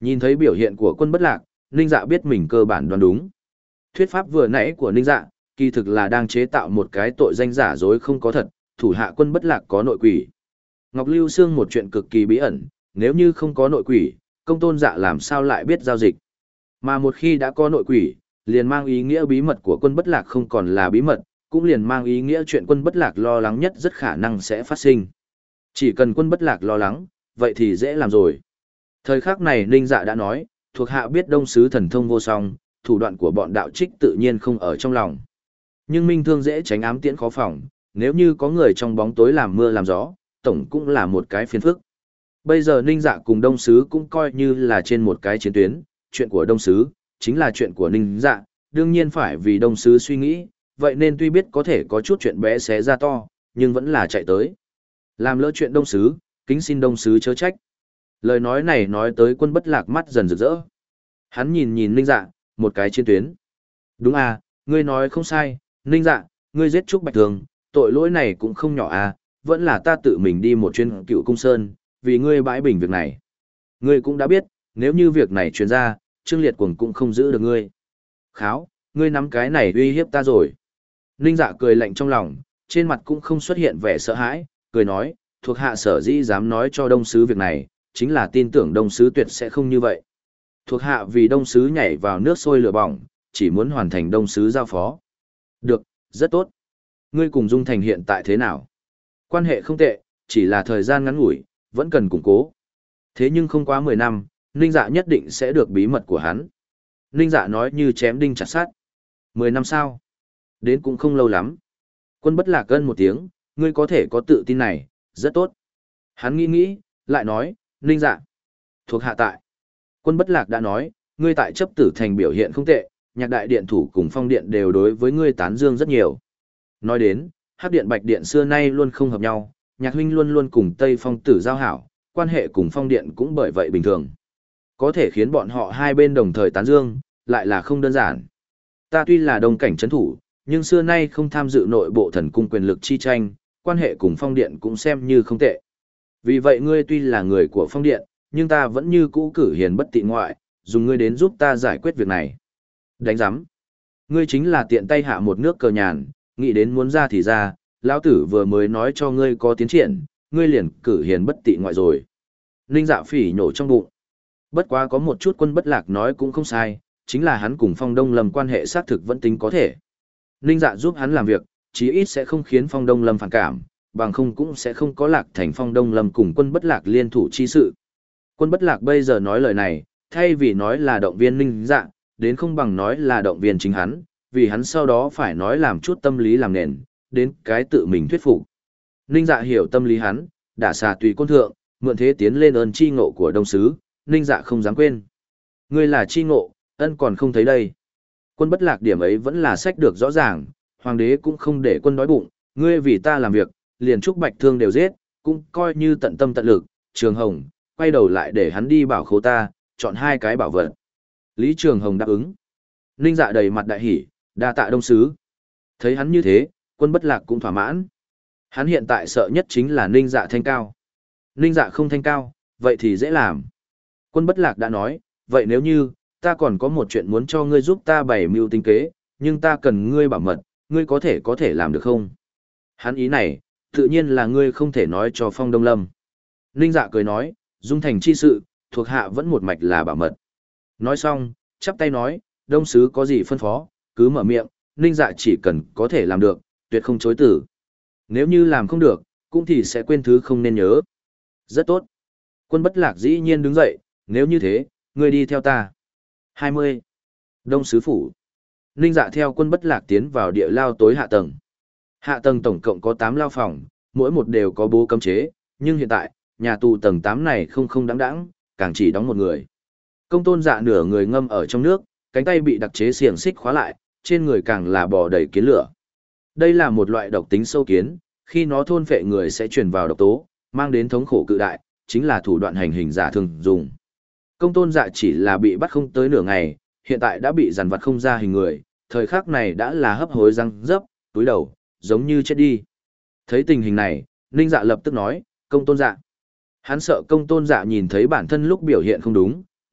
Nhìn thấy biểu hiện của quân bất lạc, Ninh Dạ biết mình cơ bản đoán đúng. Thuyết pháp vừa nãy của Ninh Dạ, kỳ thực là đang chế tạo một cái tội danh giả dối không có thật, thủ hạ quân bất lạc có nội quỷ. Ngọc Lưu Sương một chuyện cực kỳ bí ẩn, nếu như không có nội quỷ, Công Tôn Dạ làm sao lại biết giao dịch. Mà một khi đã có nội quỷ, liền mang ý nghĩa bí mật của quân bất lạc không còn là bí mật, cũng liền mang ý nghĩa chuyện quân bất lạc lo lắng nhất rất khả năng sẽ phát sinh. Chỉ cần quân bất lạc lo lắng, vậy thì dễ làm rồi. Thời khắc này Ninh Dạ đã nói, thuộc hạ biết Đông Sứ thần thông vô song, thủ đoạn của bọn đạo trích tự nhiên không ở trong lòng. Nhưng minh thương dễ tránh ám tiễn khó phòng, nếu như có người trong bóng tối làm mưa làm gió, tổng cũng là một cái phiền phức. Bây giờ Ninh Dạ cùng Đông Sứ cũng coi như là trên một cái chiến tuyến, chuyện của Đông Sứ, chính là chuyện của Ninh Dạ, đương nhiên phải vì Đông Sứ suy nghĩ, vậy nên tuy biết có thể có chút chuyện bé xé ra to, nhưng vẫn là chạy tới. Làm lỡ chuyện Đông Sứ, kính xin Đông Sứ chớ trách. Lời nói này nói tới quân bất lạc mắt dần rực rỡ. Hắn nhìn nhìn Ninh Dạ, một cái chiến tuyến. Đúng à, ngươi nói không sai, Ninh Dạ, ngươi giết Trúc Bạch Thường, tội lỗi này cũng không nhỏ à, vẫn là ta tự mình đi một chuyến Cựu Cung Sơn, vì ngươi bãi bình việc này. Ngươi cũng đã biết, nếu như việc này truyền ra, Trương Liệt Cuồng cũng không giữ được ngươi. Kháo, ngươi nắm cái này uy hiếp ta rồi. Ninh Dạ cười lạnh trong lòng, trên mặt cũng không xuất hiện vẻ sợ hãi, cười nói, thuộc hạ sở dĩ dám nói cho Đông Sứ việc này, chính là tin tưởng Đông Sứ tuyệt sẽ không như vậy. Thuộc hạ vì Đông Sứ nhảy vào nước sôi lửa bỏng, chỉ muốn hoàn thành Đông Sứ giao phó. Được, rất tốt. Ngươi cùng Dung Thành hiện tại thế nào? Quan hệ không tệ, chỉ là thời gian ngắn ngủi, vẫn cần củng cố. Thế nhưng không quá mười năm, Ninh Dạ nhất định sẽ được bí mật của hắn. Ninh Dạ nói như chém đinh chặt sắt. Mười năm sao? Đến cũng không lâu lắm. Quân bất lạc gân một tiếng, ngươi có thể có tự tin này, rất tốt. Hắn nghĩ nghĩ, lại nói, Ninh Dạ. Thuộc hạ tại. Quân bất lạc đã nói, ngươi tại chấp tử thành biểu hiện không tệ, nhạc đại điện thủ cùng phong điện đều đối với ngươi tán dương rất nhiều. Nói đến, hắc điện bạch điện xưa nay luôn không hợp nhau, nhạc huynh luôn luôn cùng Tây Phong tử giao hảo, quan hệ cùng phong điện cũng bởi vậy bình thường. Có thể khiến bọn họ hai bên đồng thời tán dương, lại là không đơn giản. Ta tuy là đồng cảnh chấn thủ, nhưng xưa nay không tham dự nội bộ thần cung quyền lực chi tranh, quan hệ cùng phong điện cũng xem như không tệ. Vì vậy ngươi tuy là người của phong điện, nhưng ta vẫn như cũ cử hiền bất tị ngoại, dùng ngươi đến giúp ta giải quyết việc này. Đánh giám. Ngươi chính là tiện tay hạ một nước cờ nhàn, nghĩ đến muốn ra thì ra, lão tử vừa mới nói cho ngươi có tiến triển, ngươi liền cử hiền bất tị ngoại rồi. Ninh Dạ phỉ nhổ trong bụng. Bất quá có một chút quân bất lạc nói cũng không sai, chính là hắn cùng Phong Đông Lâm quan hệ xác thực vẫn tính có thể. Ninh Dạ giúp hắn làm việc, chí ít sẽ không khiến Phong Đông Lâm phản cảm, bằng không cũng sẽ không có lạc thành Phong Đông Lâm cùng quân bất lạc liên thủ chi sự. Quân bất lạc bây giờ nói lời này, thay vì nói là động viên Ninh Dạ, đến không bằng nói là động viên chính hắn, vì hắn sau đó phải nói làm chút tâm lý làm nền, đến cái tự mình thuyết phục. Ninh Dạ hiểu tâm lý hắn, đã xà tùy côn thượng, mượn thế tiến lên ơn chi ngộ của Đông Sứ, Ninh Dạ không dám quên. Ngươi là chi ngộ, ân còn không thấy đây. Quân bất lạc điểm ấy vẫn là sách được rõ ràng, hoàng đế cũng không để quân đói bụng, ngươi vì ta làm việc, liền Trúc Bạch Thương đều giết, cũng coi như tận tâm tận lực, Trường Hồng, quay đầu lại để hắn đi bảo khố ta, chọn hai cái bảo vật. Lý Trường Hồng đáp ứng. Ninh Dạ đầy mặt đại hỉ, đa tạ Đông Sứ. Thấy hắn như thế, quân bất lạc cũng thỏa mãn. Hắn hiện tại sợ nhất chính là Ninh Dạ thanh cao. Ninh Dạ không thanh cao, vậy thì dễ làm. Quân bất lạc đã nói, vậy nếu như, ta còn có một chuyện muốn cho ngươi giúp ta bày mưu tính kế, nhưng ta cần ngươi bảo mật, ngươi có thể có thể làm được không? Hắn ý này, tự nhiên là ngươi không thể nói cho Phong Đông Lâm. Ninh Dạ cười nói, Dung Thành chi sự, thuộc hạ vẫn một mạch là bảo mật. Nói xong, chắp tay nói, Đông Sứ có gì phân phó, cứ mở miệng, Ninh Dạ chỉ cần có thể làm được, tuyệt không chối từ. Nếu như làm không được, cũng thì sẽ quên thứ không nên nhớ. Rất tốt. Quân bất lạc dĩ nhiên đứng dậy, nếu như thế, ngươi đi theo ta. hai mươi. Đông Sứ Phủ. Ninh Dạ theo quân bất lạc tiến vào địa lao tối hạ tầng. Hạ tầng tổng cộng có tám lao phòng, mỗi một đều có bố cấm chế, nhưng hiện tại, nhà tù tầng tám này không không đáng đáng, càng chỉ đóng một người. Công Tôn Dạ nửa người ngâm ở trong nước, cánh tay bị đặc chế xiềng xích khóa lại, trên người càng là bò đầy kiến lửa. Đây là một loại độc tính sâu kiến, khi nó thôn phệ người sẽ truyền vào độc tố, mang đến thống khổ cự đại, chính là thủ đoạn hành hình giả thường dùng. Công Tôn Dạ chỉ là bị bắt không tới nửa ngày, hiện tại đã bị dằn vặt không ra hình người, thời khắc này đã là hấp hối răng dấp, túi đầu, giống như chết đi. Thấy tình hình này, Ninh Dạ lập tức nói, Công Tôn Dạ. Hắn sợ Công Tôn Dạ nhìn thấy bản thân lúc biểu hiện không đúng,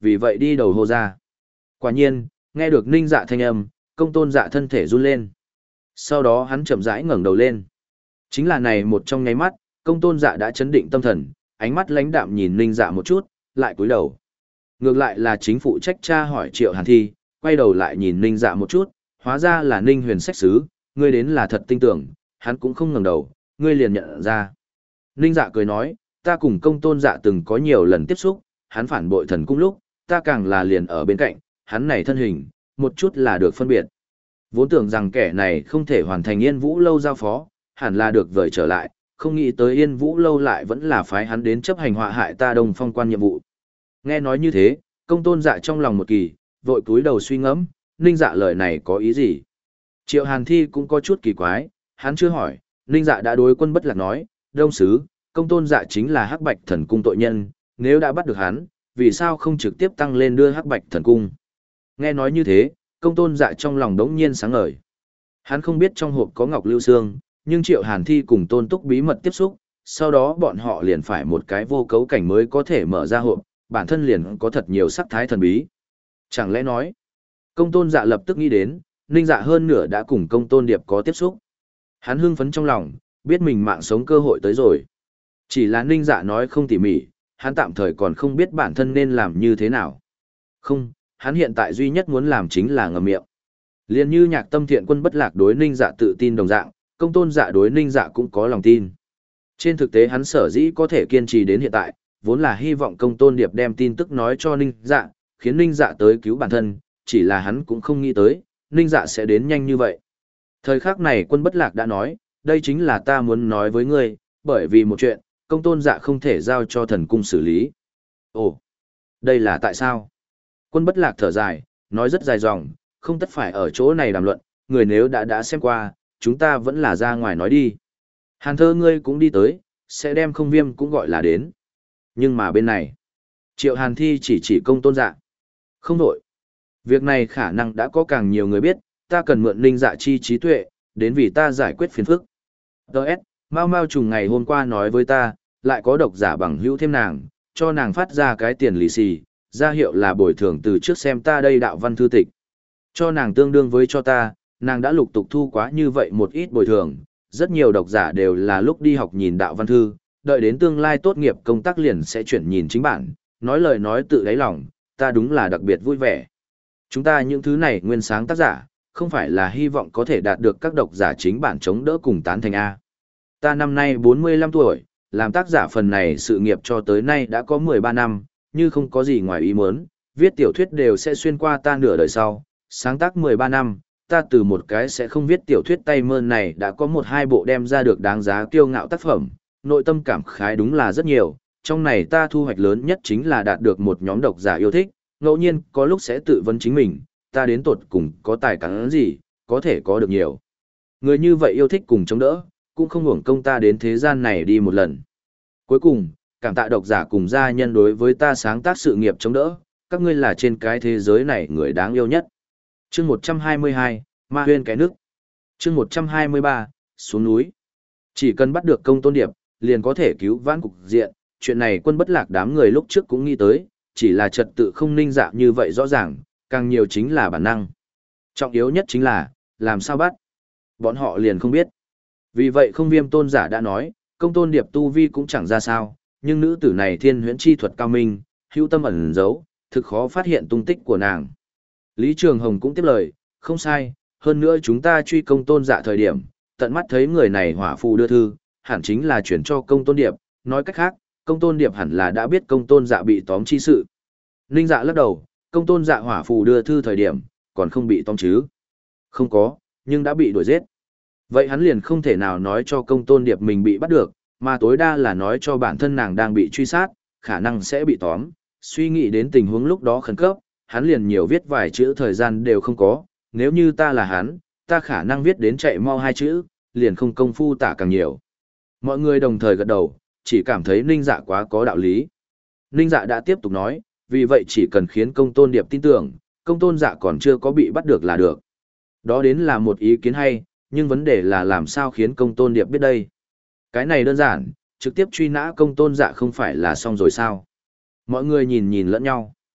vì vậy đi đầu hô ra. Quả nhiên, nghe được Ninh Dạ thanh âm, Công Tôn Dạ thân thể run lên. Sau đó hắn chậm rãi ngẩng đầu lên. Chính là này một trong nháy mắt, Công Tôn Dạ đã chấn định tâm thần, ánh mắt lãnh đạm nhìn Ninh Dạ một chút, lại cúi đầu. Ngược lại là chính phụ trách tra hỏi Triệu Hàn Thi, quay đầu lại nhìn Ninh Dạ một chút, hóa ra là Ninh Huyền sách sứ, ngươi đến là thật tinh tưởng, hắn cũng không ngẩng đầu, ngươi liền nhận ra. Ninh Dạ cười nói, ta cùng Công Tôn Dạ từng có nhiều lần tiếp xúc, hắn phản bội thần cung lúc, ta càng là liền ở bên cạnh, hắn này thân hình, một chút là được phân biệt. Vốn tưởng rằng kẻ này không thể hoàn thành Yên Vũ Lâu giao phó, hẳn là được vời trở lại, không nghĩ tới Yên Vũ Lâu lại vẫn là phái hắn đến chấp hành họa hại ta Đông Phong quan nhiệm vụ. Nghe nói như thế, Công Tôn Dạ trong lòng một kỳ, vội cúi đầu suy ngẫm, Ninh Dạ lời này có ý gì? Triệu Hàn Thi cũng có chút kỳ quái, hắn chưa hỏi, Ninh Dạ đã đối Quân Bất Lạc nói, Đông Sứ, Công Tôn Dạ chính là Hắc Bạch Thần Cung tội nhân, nếu đã bắt được hắn, vì sao không trực tiếp tăng lên đưa Hắc Bạch Thần Cung? Nghe nói như thế, Công Tôn Dạ trong lòng đống nhiên sáng ngời. Hắn không biết trong hộp có Ngọc Lưu Xương, nhưng Triệu Hàn Thi cùng Tôn Túc bí mật tiếp xúc, sau đó bọn họ liền phải một cái vô cấu cảnh mới có thể mở ra hộp, bản thân liền có thật nhiều sắc thái thần bí. Chẳng lẽ nói, Công Tôn Dạ lập tức nghĩ đến, Ninh Dạ hơn nửa đã cùng Công Tôn Điệp có tiếp xúc. Hắn hưng phấn trong lòng, biết mình mạng sống cơ hội tới rồi. Chỉ là Ninh Dạ nói không tỉ mỉ, hắn tạm thời còn không biết bản thân nên làm như thế nào. Không, hắn hiện tại duy nhất muốn làm chính là ngậm miệng. Liên như Nhạc Tâm Thiện Quân Bất Lạc đối Ninh Dạ tự tin đồng dạng, Công Tôn Dạ đối Ninh Dạ cũng có lòng tin. Trên thực tế hắn sở dĩ có thể kiên trì đến hiện tại, vốn là hy vọng Công Tôn Điệp đem tin tức nói cho Ninh Dạ, khiến Ninh Dạ tới cứu bản thân, chỉ là hắn cũng không nghĩ tới, Ninh Dạ sẽ đến nhanh như vậy. Thời khắc này Quân Bất Lạc đã nói, đây chính là ta muốn nói với ngươi, bởi vì một chuyện, Công Tôn Dạ không thể giao cho thần cung xử lý. Ồ, đây là tại sao? Quân Bất Lạc thở dài, nói rất dài dòng, không tất phải ở chỗ này đàm luận, người nếu đã đã xem qua, chúng ta vẫn là ra ngoài nói đi. Hàn Thơ ngươi cũng đi tới, sẽ đem Không Viêm cũng gọi là đến. Nhưng mà bên này, Triệu Hàn Thi chỉ chỉ Công Tôn Dạ. Không đổi. Việc này khả năng đã có càng nhiều người biết, ta cần mượn Ninh Dạ chi trí tuệ, đến vì ta giải quyết phiền phức. Đợt, Mao Mao trùng ngày hôm qua nói với ta, lại có độc giả bằng hữu thêm nàng, cho nàng phát ra cái tiền lì xì, ra hiệu là bồi thường từ trước xem ta đây đạo văn thư tịch. Cho nàng tương đương với cho ta, nàng đã lục tục thu quá như vậy một ít bồi thường, rất nhiều độc giả đều là lúc đi học nhìn đạo văn thư, đợi đến tương lai tốt nghiệp công tác liền sẽ chuyển nhìn chính bản, nói lời nói tự đáy lòng, ta đúng là đặc biệt vui vẻ. Chúng ta những thứ này nguyên sáng tác giả, không phải là hy vọng có thể đạt được các độc giả chính bản chống đỡ cùng tán thành A. Ta năm nay bốn mươi lăm tuổi, làm tác giả phần này sự nghiệp cho tới nay đã có mười ba năm, như không có gì ngoài ý muốn, viết tiểu thuyết đều sẽ xuyên qua ta nửa đời sau, sáng tác mười ba năm, ta từ một cái sẽ không viết tiểu thuyết tay mơ này đã có một hai bộ đem ra được đáng giá kiêu ngạo tác phẩm, nội tâm cảm khái đúng là rất nhiều, trong này ta thu hoạch lớn nhất chính là đạt được một nhóm độc giả yêu thích, ngẫu nhiên có lúc sẽ tự vấn chính mình, ta đến tột cùng có tài cán gì, có thể có được nhiều. Người như vậy yêu thích cùng chống đỡ, cũng không hưởng công ta đến thế gian này đi một lần. Cuối cùng, cảm tạ độc giả cùng gia nhân đối với ta sáng tác sự nghiệp chống đỡ, các ngươi là trên cái thế giới này người đáng yêu nhất. Chương một trăm hai mươi hai, Ma Huyên cái nước. Chương một trăm hai mươi ba, xuống núi. Chỉ cần bắt được Công Tôn Điệp, liền có thể cứu vãn cục diện, chuyện này Quân Bất Lạc đám người lúc trước cũng nghĩ tới, chỉ là trật tự không ninh dạ như vậy rõ ràng, càng nhiều chính là bản năng. Trọng yếu nhất chính là, làm sao bắt? Bọn họ liền không biết. Vì vậy Không Viêm tôn giả đã nói, Công Tôn Điệp tu vi cũng chẳng ra sao, nhưng nữ tử này thiên huyễn chi thuật cao minh, hữu tâm ẩn giấu, thực khó phát hiện tung tích của nàng. Lý Trường Hồng cũng tiếp lời, không sai, hơn nữa chúng ta truy Công Tôn dạ thời điểm, tận mắt thấy người này hỏa phù đưa thư, hẳn chính là chuyển cho Công Tôn Điệp, nói cách khác, Công Tôn Điệp hẳn là đã biết Công Tôn dạ bị tóm chi sự. Ninh Dạ lắc đầu, Công Tôn dạ hỏa phù đưa thư thời điểm, còn không bị tóm chứ? Không có, nhưng đã bị đuổi giết. Vậy hắn liền không thể nào nói cho Công Tôn Điệp mình bị bắt được, mà tối đa là nói cho bản thân nàng đang bị truy sát, khả năng sẽ bị tóm. Suy nghĩ đến tình huống lúc đó khẩn cấp, hắn liền nhiều viết vài chữ thời gian đều không có, nếu như ta là hắn, ta khả năng viết đến chạy mau hai chữ, liền không công phu tả càng nhiều. Mọi người đồng thời gật đầu, chỉ cảm thấy Ninh Dạ quá có đạo lý. Ninh Dạ đã tiếp tục nói, vì vậy chỉ cần khiến Công Tôn Điệp tin tưởng, Công Tôn Dạ còn chưa có bị bắt được là được. Đó đến là một ý kiến hay, nhưng vấn đề là làm sao khiến Công Tôn Điệp biết đây. Cái này đơn giản, trực tiếp truy nã Công Tôn Dạ không phải là xong rồi sao. Mọi người nhìn nhìn lẫn nhau.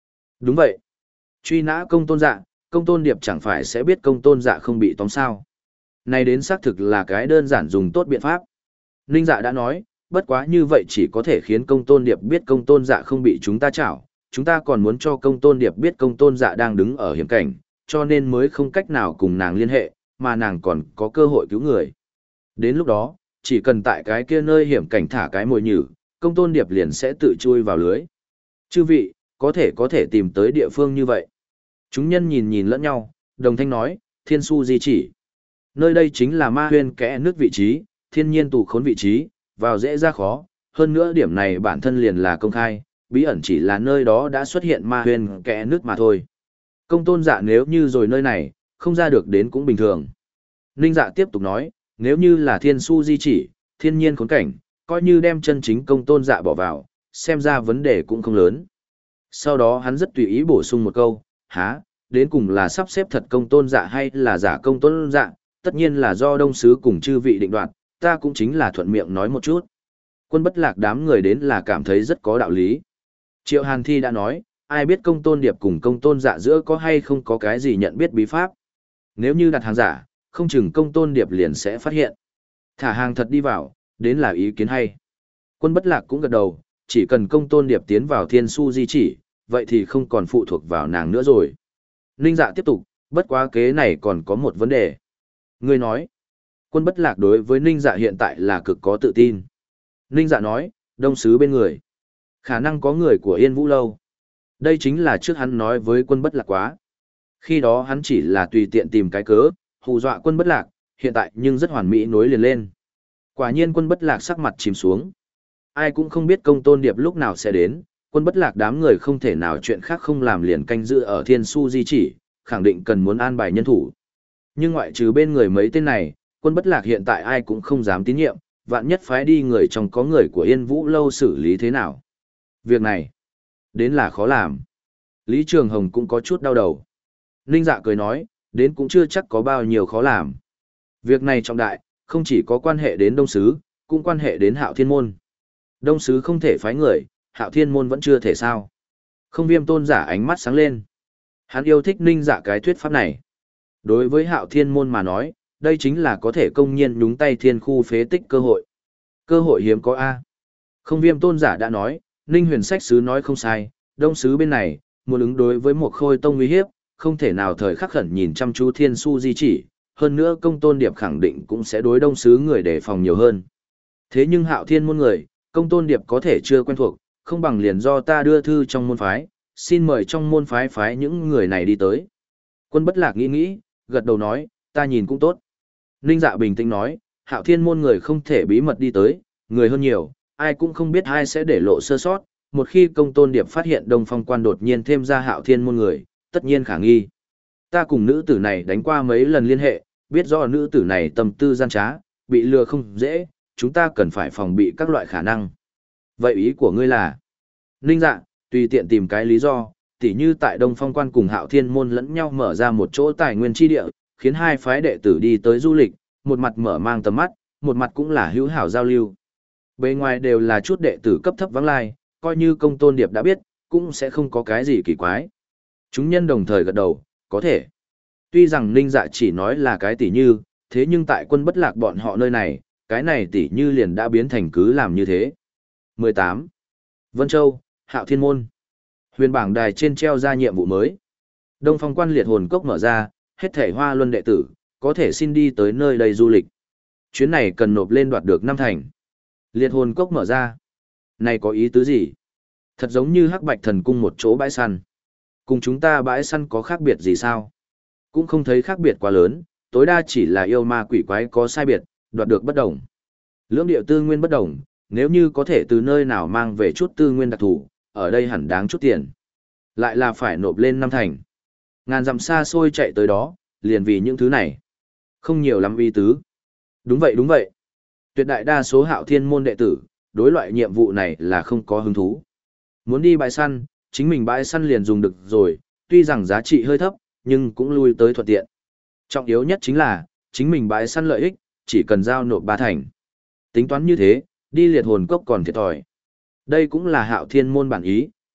Đúng vậy. Truy nã công tôn dạ, công tôn điệp chẳng phải sẽ biết công tôn dạ không bị tóm sao. Này đến xác thực là cái đơn giản dùng tốt biện pháp. Ninh dạ đã nói, bất quá như vậy chỉ có thể khiến công tôn điệp biết công tôn dạ không bị chúng ta chảo. Chúng ta còn muốn cho công tôn điệp biết công tôn dạ đang đứng ở hiểm cảnh, cho nên mới không cách nào cùng nàng liên hệ, mà nàng còn có cơ hội cứu người. Đến lúc đó, chỉ cần tại cái kia nơi hiểm cảnh thả cái mồi nhử, công tôn điệp liền sẽ tự chui vào lưới. Chư vị, có thể có thể tìm tới địa phương như vậy. Chúng nhân nhìn nhìn lẫn nhau, đồng thanh nói, thiên su di chỉ. Nơi đây chính là ma huyên kẽ nước vị trí, thiên nhiên tù khốn vị trí, vào dễ ra khó, hơn nữa điểm này bản thân liền là công khai, bí ẩn chỉ là nơi đó đã xuất hiện ma huyên kẽ nước mà thôi. Công tôn dạ nếu như rồi nơi này, không ra được đến cũng bình thường. Ninh dạ tiếp tục nói, nếu như là thiên su di chỉ, thiên nhiên khốn cảnh, coi như đem chân chính công tôn dạ bỏ vào, xem ra vấn đề cũng không lớn. Sau đó hắn rất tùy ý bổ sung một câu, há, đến cùng là sắp xếp thật công tôn dạ hay là giả công tôn dạ, tất nhiên là do đông sứ cùng chư vị định đoạt, ta cũng chính là thuận miệng nói một chút. Quân bất lạc đám người đến là cảm thấy rất có đạo lý. Triệu Hàn Thi đã nói, ai biết công tôn điệp cùng công tôn dạ giữa có hay không có cái gì nhận biết bí pháp. Nếu như đặt hàng giả, không chừng công tôn điệp liền sẽ phát hiện. Thả hàng thật đi vào, đến là ý kiến hay. Quân bất lạc cũng gật đầu, chỉ cần công tôn điệp tiến vào thiên su di chỉ, vậy thì không còn phụ thuộc vào nàng nữa rồi. Ninh dạ tiếp tục, bất quá kế này còn có một vấn đề. Ngươi nói, quân bất lạc đối với Ninh dạ hiện tại là cực có tự tin. Ninh dạ nói, đông sứ bên người. Khả năng có người của Yên Vũ Lâu. Đây chính là trước hắn nói với quân bất lạc quá. Khi đó hắn chỉ là tùy tiện tìm cái cớ, hù dọa quân bất lạc, hiện tại nhưng rất hoàn mỹ nối liền lên. Quả nhiên quân bất lạc sắc mặt chìm xuống. Ai cũng không biết công tôn điệp lúc nào sẽ đến, quân bất lạc đám người không thể nào chuyện khác không làm liền canh giữ ở thiên su di chỉ, khẳng định cần muốn an bài nhân thủ. Nhưng ngoại trừ bên người mấy tên này, quân bất lạc hiện tại ai cũng không dám tín nhiệm, vạn nhất phái đi người trong có người của Yên Vũ Lâu xử lý thế nào. Việc này, đến là khó làm. Lý Trường Hồng cũng có chút đau đầu. Ninh dạ cười nói, đến cũng chưa chắc có bao nhiêu khó làm. Việc này trọng đại, không chỉ có quan hệ đến Đông Sứ, cũng quan hệ đến Hạo Thiên Môn. Đông Sứ không thể phái người, Hạo Thiên Môn vẫn chưa thể sao. Không Viêm tôn giả ánh mắt sáng lên. Hắn yêu thích Ninh dạ cái thuyết pháp này. Đối với Hạo Thiên Môn mà nói, đây chính là có thể công nhiên nhúng tay thiên khu phế tích cơ hội. Cơ hội hiếm có A. Không Viêm tôn giả đã nói, Ninh huyền sách sứ nói không sai, Đông Sứ bên này, muốn ứng đối với một khôi tông uy hiếp, không thể nào thời khắc khẩn nhìn chăm chú thiên su di chỉ, hơn nữa công tôn điệp khẳng định cũng sẽ đối Đông Sứ người đề phòng nhiều hơn. Thế nhưng Hạo Thiên Môn người, công tôn điệp có thể chưa quen thuộc, không bằng liền do ta đưa thư trong môn phái, xin mời trong môn phái phái những người này đi tới. Quân bất lạc nghĩ nghĩ, gật đầu nói, ta nhìn cũng tốt. Ninh dạ bình tĩnh nói, Hạo Thiên Môn người không thể bí mật đi tới, người hơn nhiều, ai cũng không biết ai sẽ để lộ sơ sót, một khi công tôn điệp phát hiện Đông Phong Quan đột nhiên thêm ra Hạo Thiên Môn người, tất nhiên khả nghi. Ta cùng nữ tử này đánh qua mấy lần liên hệ, biết rõ nữ tử này tâm tư gian trá, bị lừa không dễ, chúng ta cần phải phòng bị các loại khả năng. Vậy ý của ngươi là? Ninh dạ, tùy tiện tìm cái lý do, tỉ như tại Đông Phong Quan cùng Hạo Thiên Môn lẫn nhau mở ra một chỗ tài nguyên chi địa, khiến hai phái đệ tử đi tới du lịch, một mặt mở mang tầm mắt, một mặt cũng là hữu hảo giao lưu. Bề ngoài đều là chút đệ tử cấp thấp vắng lai, coi như công tôn điệp đã biết, cũng sẽ không có cái gì kỳ quái. Chúng nhân đồng thời gật đầu, có thể. Tuy rằng Ninh dạ chỉ nói là cái tỉ như, thế nhưng tại quân bất lạc bọn họ nơi này, cái này tỉ như liền đã biến thành cứ làm như thế. mười tám. Vân Châu, Hạo Thiên Môn. Huyền bảng đài trên treo ra nhiệm vụ mới. Đông Phong Quan liệt hồn cốc mở ra, hết thể Hoa Luân đệ tử, có thể xin đi tới nơi đây du lịch. Chuyến này cần nộp lên đoạt được năm thành. Liệt hồn cốc mở ra. Này có ý tứ gì? Thật giống như Hắc Bạch Thần Cung một chỗ bãi săn. Cùng chúng ta bãi săn có khác biệt gì sao? Cũng không thấy khác biệt quá lớn, tối đa chỉ là yêu ma quỷ quái có sai biệt, đoạt được bất đồng. Lưỡng điệu tư nguyên bất đồng, nếu như có thể từ nơi nào mang về chút tư nguyên đặc thù, ở đây hẳn đáng chút tiền. Lại là phải nộp lên năm thành. Ngàn dặm xa xôi chạy tới đó, liền vì những thứ này. Không nhiều lắm uy tứ. Đúng vậy đúng vậy. Tuyệt đại đa số Hạo Thiên Môn đệ tử, đối loại nhiệm vụ này là không có hứng thú. Muốn đi bãi săn, chính mình bãi săn liền dùng được rồi, tuy rằng giá trị hơi thấp, nhưng cũng lui tới thuận tiện. Trọng yếu nhất chính là, chính mình bãi săn lợi ích, chỉ cần giao nộp ba thành. Tính toán như thế, đi liệt hồn cốc còn thiệt thòi. Đây cũng là Hạo Thiên Môn bản ý,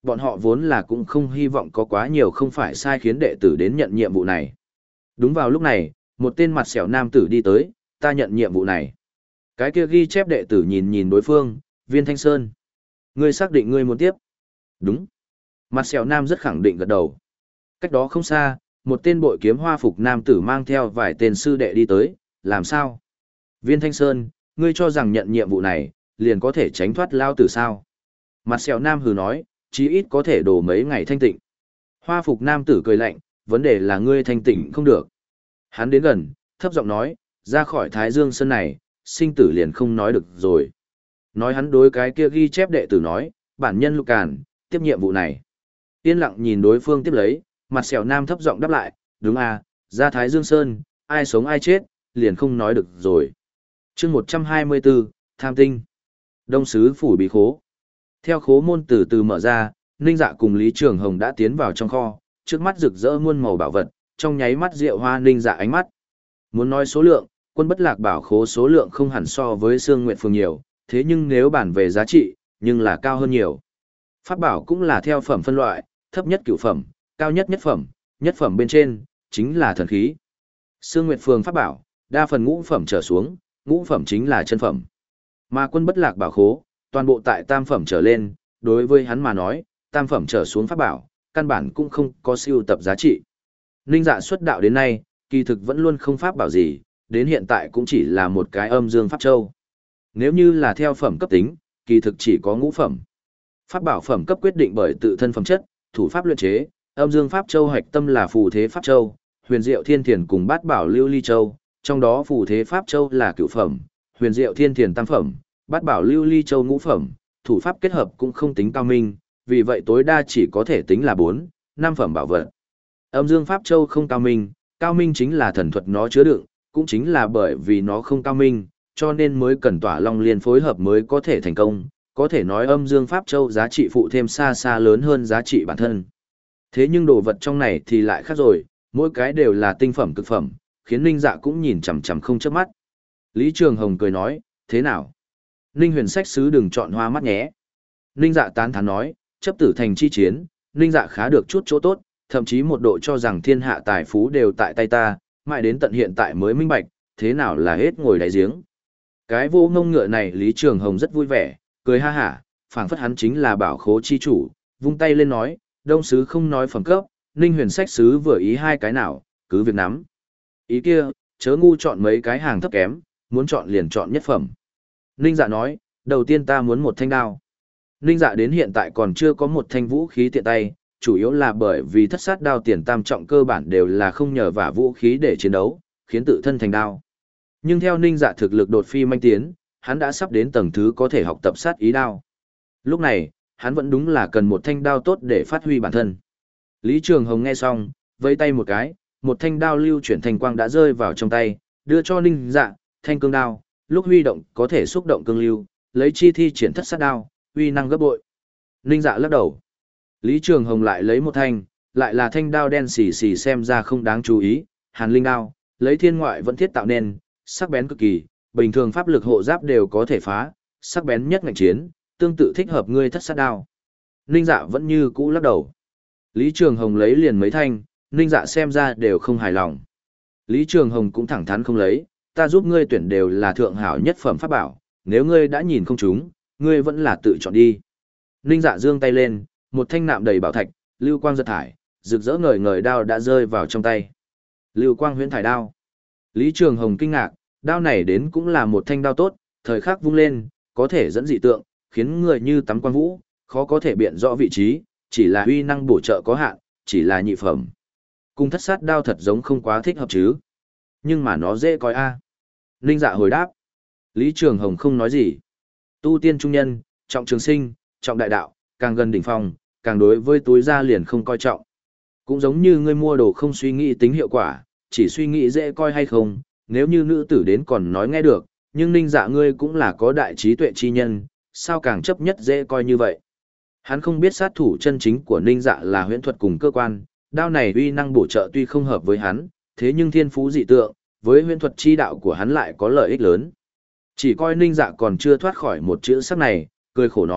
bọn họ vốn là cũng không hy vọng có quá nhiều không phải sai khiến đệ tử đến nhận nhiệm vụ này. Đúng vào lúc này, một tên mặt sẹo nam tử đi tới, ta nhận nhiệm vụ này. Cái kia ghi chép đệ tử nhìn nhìn đối phương, Viên Thanh Sơn. Ngươi xác định ngươi muốn tiếp? Đúng. Mặt sẹo nam rất khẳng định gật đầu. Cách đó không xa, một tên bội kiếm hoa phục nam tử mang theo vài tên sư đệ đi tới, làm sao? Viên Thanh Sơn, ngươi cho rằng nhận nhiệm vụ này, liền có thể tránh thoát lao tử sao? Mặt sẹo nam hừ nói, chí ít có thể đổ mấy ngày thanh tịnh. Hoa phục nam tử cười lạnh, vấn đề là ngươi thanh tịnh không được. Hắn đến gần, thấp giọng nói, ra khỏi Thái Dương Sơn này, sinh tử liền không nói được rồi. Nói hắn đối cái kia ghi chép đệ tử nói, bản nhân Lục Càn, tiếp nhiệm vụ này. Yên lặng nhìn đối phương tiếp lấy, mặt sẹo nam thấp giọng đáp lại, đúng à, ra Thái Dương Sơn, ai sống ai chết, liền không nói được rồi. chương một trăm hai mươi bốn, Tham Tinh. Đông Sứ Phủ Bí Khố. Theo khố môn từ từ mở ra, Ninh Dạ cùng Lý Trường Hồng đã tiến vào trong kho, trước mắt rực rỡ muôn màu bảo vật, trong nháy mắt rượu hoa Ninh Dạ ánh mắt. Muốn nói số lượng, quân bất lạc bảo khố số lượng không hẳn so với Sương Nguyệt Phường nhiều, thế nhưng nếu bản về giá trị, nhưng là cao hơn nhiều. Pháp bảo cũng là theo phẩm phân loại, thấp nhất cửu phẩm, cao nhất nhất phẩm, nhất phẩm bên trên, chính là thần khí. Sương Nguyệt Phường pháp bảo, đa phần ngũ phẩm trở xuống, ngũ phẩm chính là chân phẩm. Mà quân bất lạc bảo khố, toàn bộ tại tam phẩm trở lên, đối với hắn mà nói, tam phẩm trở xuống pháp bảo, căn bản cũng không có siêu tập giá trị. Ninh Dạ xuất đạo đến nay, kỳ thực vẫn luôn không pháp bảo gì, đến hiện tại cũng chỉ là một cái âm dương pháp châu. Nếu như là theo phẩm cấp tính, kỳ thực chỉ có ngũ phẩm. Pháp bảo phẩm cấp quyết định bởi tự thân phẩm chất, thủ pháp luyện chế, âm dương pháp châu hạch tâm là phù thế pháp châu, huyền diệu thiên thiền cùng bát bảo lưu ly châu, trong đó phù thế pháp châu là cửu phẩm, huyền diệu thiên thiền tam phẩm, bát bảo lưu ly châu ngũ phẩm, thủ pháp kết hợp cũng không tính cao minh, vì vậy tối đa chỉ có thể tính là bốn, năm phẩm bảo vật. Âm dương pháp châu không cao minh, cao minh chính là thần thuật nó chứa đựng, cũng chính là bởi vì nó không cao minh, cho nên mới cần tỏa long liên phối hợp mới có thể thành công, có thể nói âm dương pháp châu giá trị phụ thêm xa xa lớn hơn giá trị bản thân. Thế nhưng đồ vật trong này thì lại khác rồi, mỗi cái đều là tinh phẩm cực phẩm, khiến Ninh Dạ cũng nhìn chằm chằm không chớp mắt. Lý Trường Hồng cười nói, thế nào? Ninh Huyền Sách Sứ đừng chọn hoa mắt nhé. Ninh Dạ tán thán nói, chấp tử thành chi chiến, Ninh Dạ khá được chút chỗ tốt, thậm chí một độ cho rằng thiên hạ tài phú đều tại tay ta, mãi đến tận hiện tại mới minh bạch, thế nào là hết ngồi đáy giếng. Cái vô ngông ngựa này Lý Trường Hồng rất vui vẻ, cười ha hả, phảng phất hắn chính là bảo khố chi chủ, vung tay lên nói, Đông Sứ không nói phẩm cấp, Ninh Huyền Sách Sứ vừa ý hai cái nào, cứ việc nắm. Ý kia, chớ ngu chọn mấy cái hàng thấp kém, muốn chọn liền chọn nhất phẩm. Ninh Dạ nói, đầu tiên ta muốn một thanh đao. Ninh Dạ đến hiện tại còn chưa có một thanh vũ khí tiện tay, chủ yếu là bởi vì thất sát đao tiền tam trọng cơ bản đều là không nhờ vả vũ khí để chiến đấu, khiến tự thân thành đao. Nhưng theo Ninh Dạ thực lực đột phi manh tiến, hắn đã sắp đến tầng thứ có thể học tập sát ý đao. Lúc này, hắn vẫn đúng là cần một thanh đao tốt để phát huy bản thân. Lý Trường Hồng nghe xong, vẫy tay một cái, một thanh đao lưu chuyển thành quang đã rơi vào trong tay, đưa cho Ninh Dạ, thanh cương đao, lúc huy động có thể xúc động cương lưu, lấy chi thi triển thất sát đao, uy năng gấp bội. Ninh Dạ lắc đầu. Lý Trường Hồng lại lấy một thanh, lại là thanh đao đen xì xì xem ra không đáng chú ý, Hàn Linh đao, lấy thiên ngoại vẫn thiết tạo nên, sắc bén cực kỳ, bình thường pháp lực hộ giáp đều có thể phá, sắc bén nhất ngành chiến, tương tự thích hợp ngươi thất sát đao. Ninh Dạ vẫn như cũ lắc đầu. Lý Trường Hồng lấy liền mấy thanh, Ninh Dạ xem ra đều không hài lòng. Lý Trường Hồng cũng thẳng thắn không lấy, ta giúp ngươi tuyển đều là thượng hảo nhất phẩm pháp bảo, nếu ngươi đã nhìn không chúng, ngươi vẫn là tự chọn đi. Ninh Dạ giương tay lên, một thanh nạm đầy bảo thạch, lưu quang giật thải, rực rỡ ngời ngời đao đã rơi vào trong tay. Lưu quang huyễn thải đao. Lý Trường Hồng kinh ngạc, đao này đến cũng là một thanh đao tốt, thời khắc vung lên, có thể dẫn dị tượng, khiến người như tắm quang vũ, khó có thể biện rõ vị trí, chỉ là uy năng bổ trợ có hạn, chỉ là nhị phẩm. Cùng thất sát đao thật giống không quá thích hợp chứ. Nhưng mà nó dễ coi a. À. Ninh Dạ hồi đáp. Lý Trường Hồng không nói gì. Tu tiên trung nhân, trọng trường sinh, trọng đại đạo, càng gần đỉnh phong, càng đối với túi ra liền không coi trọng. Cũng giống như ngươi mua đồ không suy nghĩ tính hiệu quả, chỉ suy nghĩ dễ coi hay không, nếu như nữ tử đến còn nói nghe được, nhưng Ninh Dạ ngươi cũng là có đại trí tuệ chi nhân, sao càng chấp nhất dễ coi như vậy. Hắn không biết sát thủ chân chính của Ninh Dạ là huyễn thuật cùng cơ quan, đao này uy năng bổ trợ tuy không hợp với hắn, thế nhưng thiên phú dị tượng, với huyễn thuật chi đạo của hắn lại có lợi ích lớn. Chỉ coi Ninh Dạ còn chưa thoát khỏi một chữ sắc này, cười khổ nói,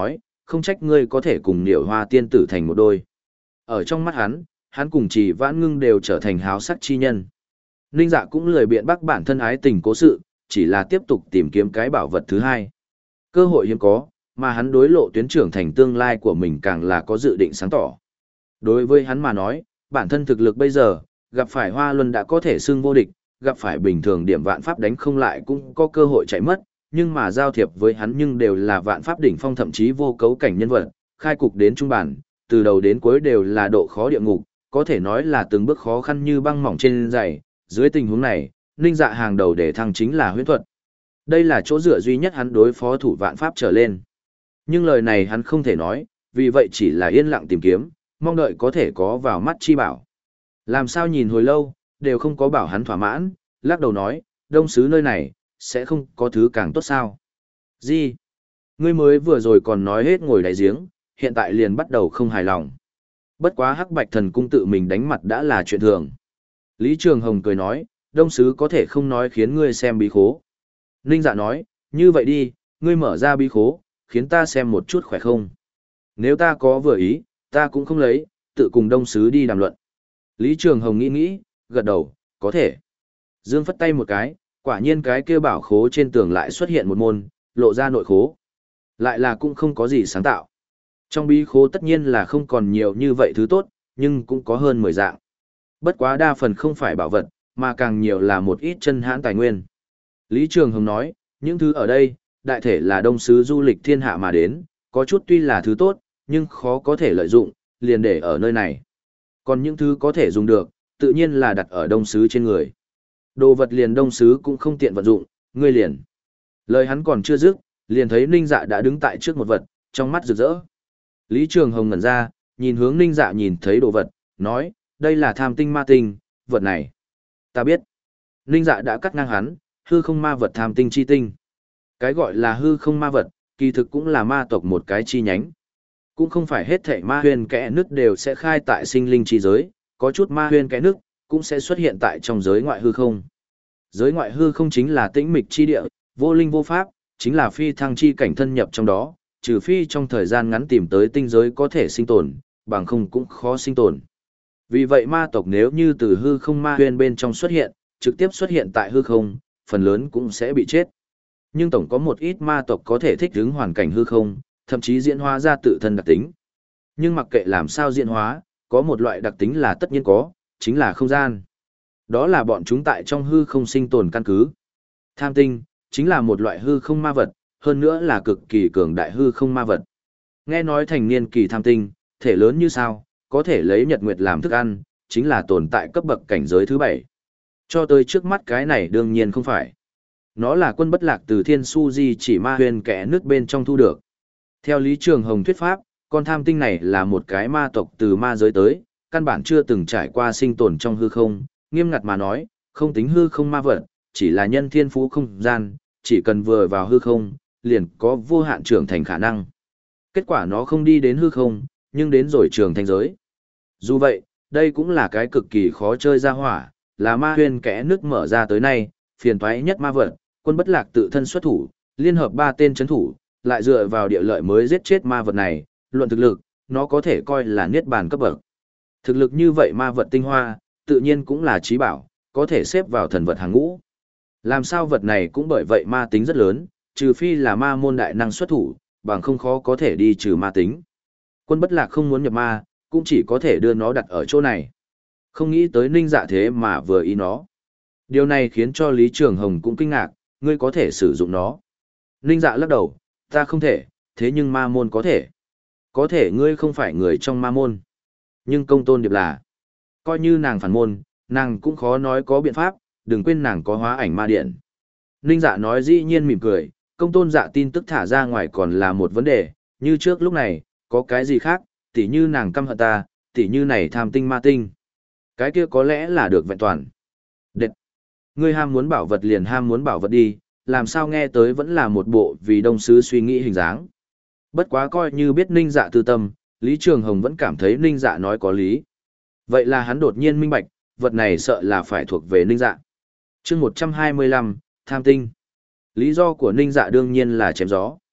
không trách ngươi có thể cùng Niệu Hoa tiên tử thành một đôi. Ở trong mắt hắn, hắn cùng Chỉ Vãn Ngưng đều trở thành háo sắc chi nhân. Ninh Dạ cũng lười biện bác bản thân ái tình cố sự, chỉ là tiếp tục tìm kiếm cái bảo vật thứ hai. Cơ hội hiếm có, mà hắn đối lộ tuyến trưởng thành tương lai của mình càng là có dự định sáng tỏ. Đối với hắn mà nói, bản thân thực lực bây giờ, gặp phải Hoa Luân đã có thể xưng vô địch, gặp phải bình thường điểm vạn pháp đánh không lại cũng có cơ hội chạy mất, nhưng mà giao thiệp với hắn nhưng đều là vạn pháp đỉnh phong thậm chí vô cấu cảnh nhân vật, khai cục đến trung bản, từ đầu đến cuối đều là độ khó địa ngục, có thể nói là từng bước khó khăn như băng mỏng trên giày. Dưới tình huống này, Ninh Dạ hàng đầu để thăng chính là huyễn thuật. Đây là chỗ dựa duy nhất hắn đối phó thủ vạn pháp trở lên. Nhưng lời này hắn không thể nói, vì vậy chỉ là yên lặng tìm kiếm, mong đợi có thể có vào mắt chi bảo. Làm sao nhìn hồi lâu, đều không có bảo hắn thỏa mãn, lắc đầu nói, đông sứ nơi này, sẽ không có thứ càng tốt sao. Gì? Ngươi mới vừa rồi còn nói hết ngồi đáy giếng, hiện tại liền bắt đầu không hài lòng. Bất quá Hắc Bạch Thần Cung tự mình đánh mặt đã là chuyện thường. Lý Trường Hồng cười nói, đông sứ có thể không nói khiến ngươi xem bí khố. Ninh Dạ nói, như vậy đi, ngươi mở ra bí khố, khiến ta xem một chút khỏe không. Nếu ta có vừa ý, ta cũng không lấy, tự cùng đông sứ đi đàm luận. Lý Trường Hồng nghĩ nghĩ, gật đầu, có thể. Dương phất tay một cái, quả nhiên cái kia bảo khố trên tường lại xuất hiện một môn, lộ ra nội khố. Lại là cũng không có gì sáng tạo. Trong bí khố tất nhiên là không còn nhiều như vậy thứ tốt, nhưng cũng có hơn mười dạng. Bất quá đa phần không phải bảo vật, mà càng nhiều là một ít chân hãn tài nguyên. Lý Trường Hồng nói, những thứ ở đây, đại thể là đông sứ du lịch thiên hạ mà đến, có chút tuy là thứ tốt, nhưng khó có thể lợi dụng, liền để ở nơi này. Còn những thứ có thể dùng được, tự nhiên là đặt ở đông sứ trên người. Đồ vật liền đông sứ cũng không tiện vận dụng, ngươi liền. Lời hắn còn chưa dứt, liền thấy Ninh Dạ đã đứng tại trước một vật, trong mắt rực rỡ. Lý Trường Hồng ngẩn ra, nhìn hướng Ninh Dạ nhìn thấy đồ vật, nói, đây là tham tinh ma tinh, vật này. Ta biết. Ninh Dạ đã cắt ngang hắn, hư không ma vật tham tinh chi tinh. Cái gọi là hư không ma vật, kỳ thực cũng là ma tộc một cái chi nhánh. Cũng không phải hết thảy ma huyền kẽ nứt đều sẽ khai tại sinh linh chi giới, có chút ma huyền kẽ nứt cũng sẽ xuất hiện tại trong giới ngoại hư không. Giới ngoại hư không chính là tĩnh mịch chi địa, vô linh vô pháp, chính là phi thăng chi cảnh thân nhập trong đó, trừ phi trong thời gian ngắn tìm tới tinh giới có thể sinh tồn, bằng không cũng khó sinh tồn. Vì vậy ma tộc nếu như từ hư không ma huyền bên trong xuất hiện, trực tiếp xuất hiện tại hư không, phần lớn cũng sẽ bị chết. Nhưng tổng có một ít ma tộc có thể thích ứng hoàn cảnh hư không, thậm chí diễn hóa ra tự thân đặc tính. Nhưng mặc kệ làm sao diễn hóa, có một loại đặc tính là tất nhiên có, chính là không gian. Đó là bọn chúng tại trong hư không sinh tồn căn cứ. Tham tinh, chính là một loại hư không ma vật, hơn nữa là cực kỳ cường đại hư không ma vật. Nghe nói thành niên kỳ tham tinh, thể lớn như sao, có thể lấy nhật nguyệt làm thức ăn, chính là tồn tại cấp bậc cảnh giới thứ bảy. Cho tới trước mắt cái này đương nhiên không phải. Nó là quân bất lạc từ thiên su di chỉ ma huyền kẽ nước bên trong thu được. Theo Lý Trường Hồng thuyết pháp, con tham tinh này là một cái ma tộc từ ma giới tới, căn bản chưa từng trải qua sinh tồn trong hư không, nghiêm ngặt mà nói, không tính hư không ma vật, chỉ là nhân thiên phú không gian, chỉ cần vừa vào hư không, liền có vô hạn trưởng thành khả năng. Kết quả nó không đi đến hư không, nhưng đến rồi trường thành giới. Dù vậy, đây cũng là cái cực kỳ khó chơi ra hỏa, là ma huyền kẽ nước mở ra tới nay, phiền toái nhất ma vật, quân bất lạc tự thân xuất thủ, liên hợp ba tên chấn thủ, lại dựa vào địa lợi mới giết chết ma vật này, luận thực lực, nó có thể coi là niết bàn cấp bậc. Thực lực như vậy ma vật tinh hoa, tự nhiên cũng là trí bảo, có thể xếp vào thần vật hàng ngũ. Làm sao vật này cũng bởi vậy ma tính rất lớn, trừ phi là ma môn đại năng xuất thủ, bằng không khó có thể đi trừ ma tính. Quân bất lạc không muốn nhập ma, cũng chỉ có thể đưa nó đặt ở chỗ này. Không nghĩ tới Ninh Dạ thế mà vừa ý nó. Điều này khiến cho Lý Trường Hồng cũng kinh ngạc, ngươi có thể sử dụng nó. Ninh Dạ lắc đầu, ta không thể, thế nhưng ma môn có thể. Có thể ngươi không phải người trong ma môn. Nhưng công tôn điệp là, coi như nàng phản môn, nàng cũng khó nói có biện pháp, đừng quên nàng có hóa ảnh ma điện. Ninh Dạ nói dĩ nhiên mỉm cười, công tôn dạ tin tức thả ra ngoài còn là một vấn đề, như trước lúc này, có cái gì khác, tỉ như nàng căm hận ta, tỉ như này tham tinh ma tinh. Cái kia có lẽ là được vẹn toàn. Đệt! Ngươi ham muốn bảo vật liền ham muốn bảo vật đi, làm sao nghe tới vẫn là một bộ vì đông sứ suy nghĩ hình dáng. Bất quá coi như biết Ninh Dạ tư tâm, Lý Trường Hồng vẫn cảm thấy Ninh Dạ nói có lý. Vậy là hắn đột nhiên minh bạch, vật này sợ là phải thuộc về Ninh Dạ. Chương một trăm hai mươi lăm, Tham tinh. Lý do của Ninh Dạ đương nhiên là chém gió.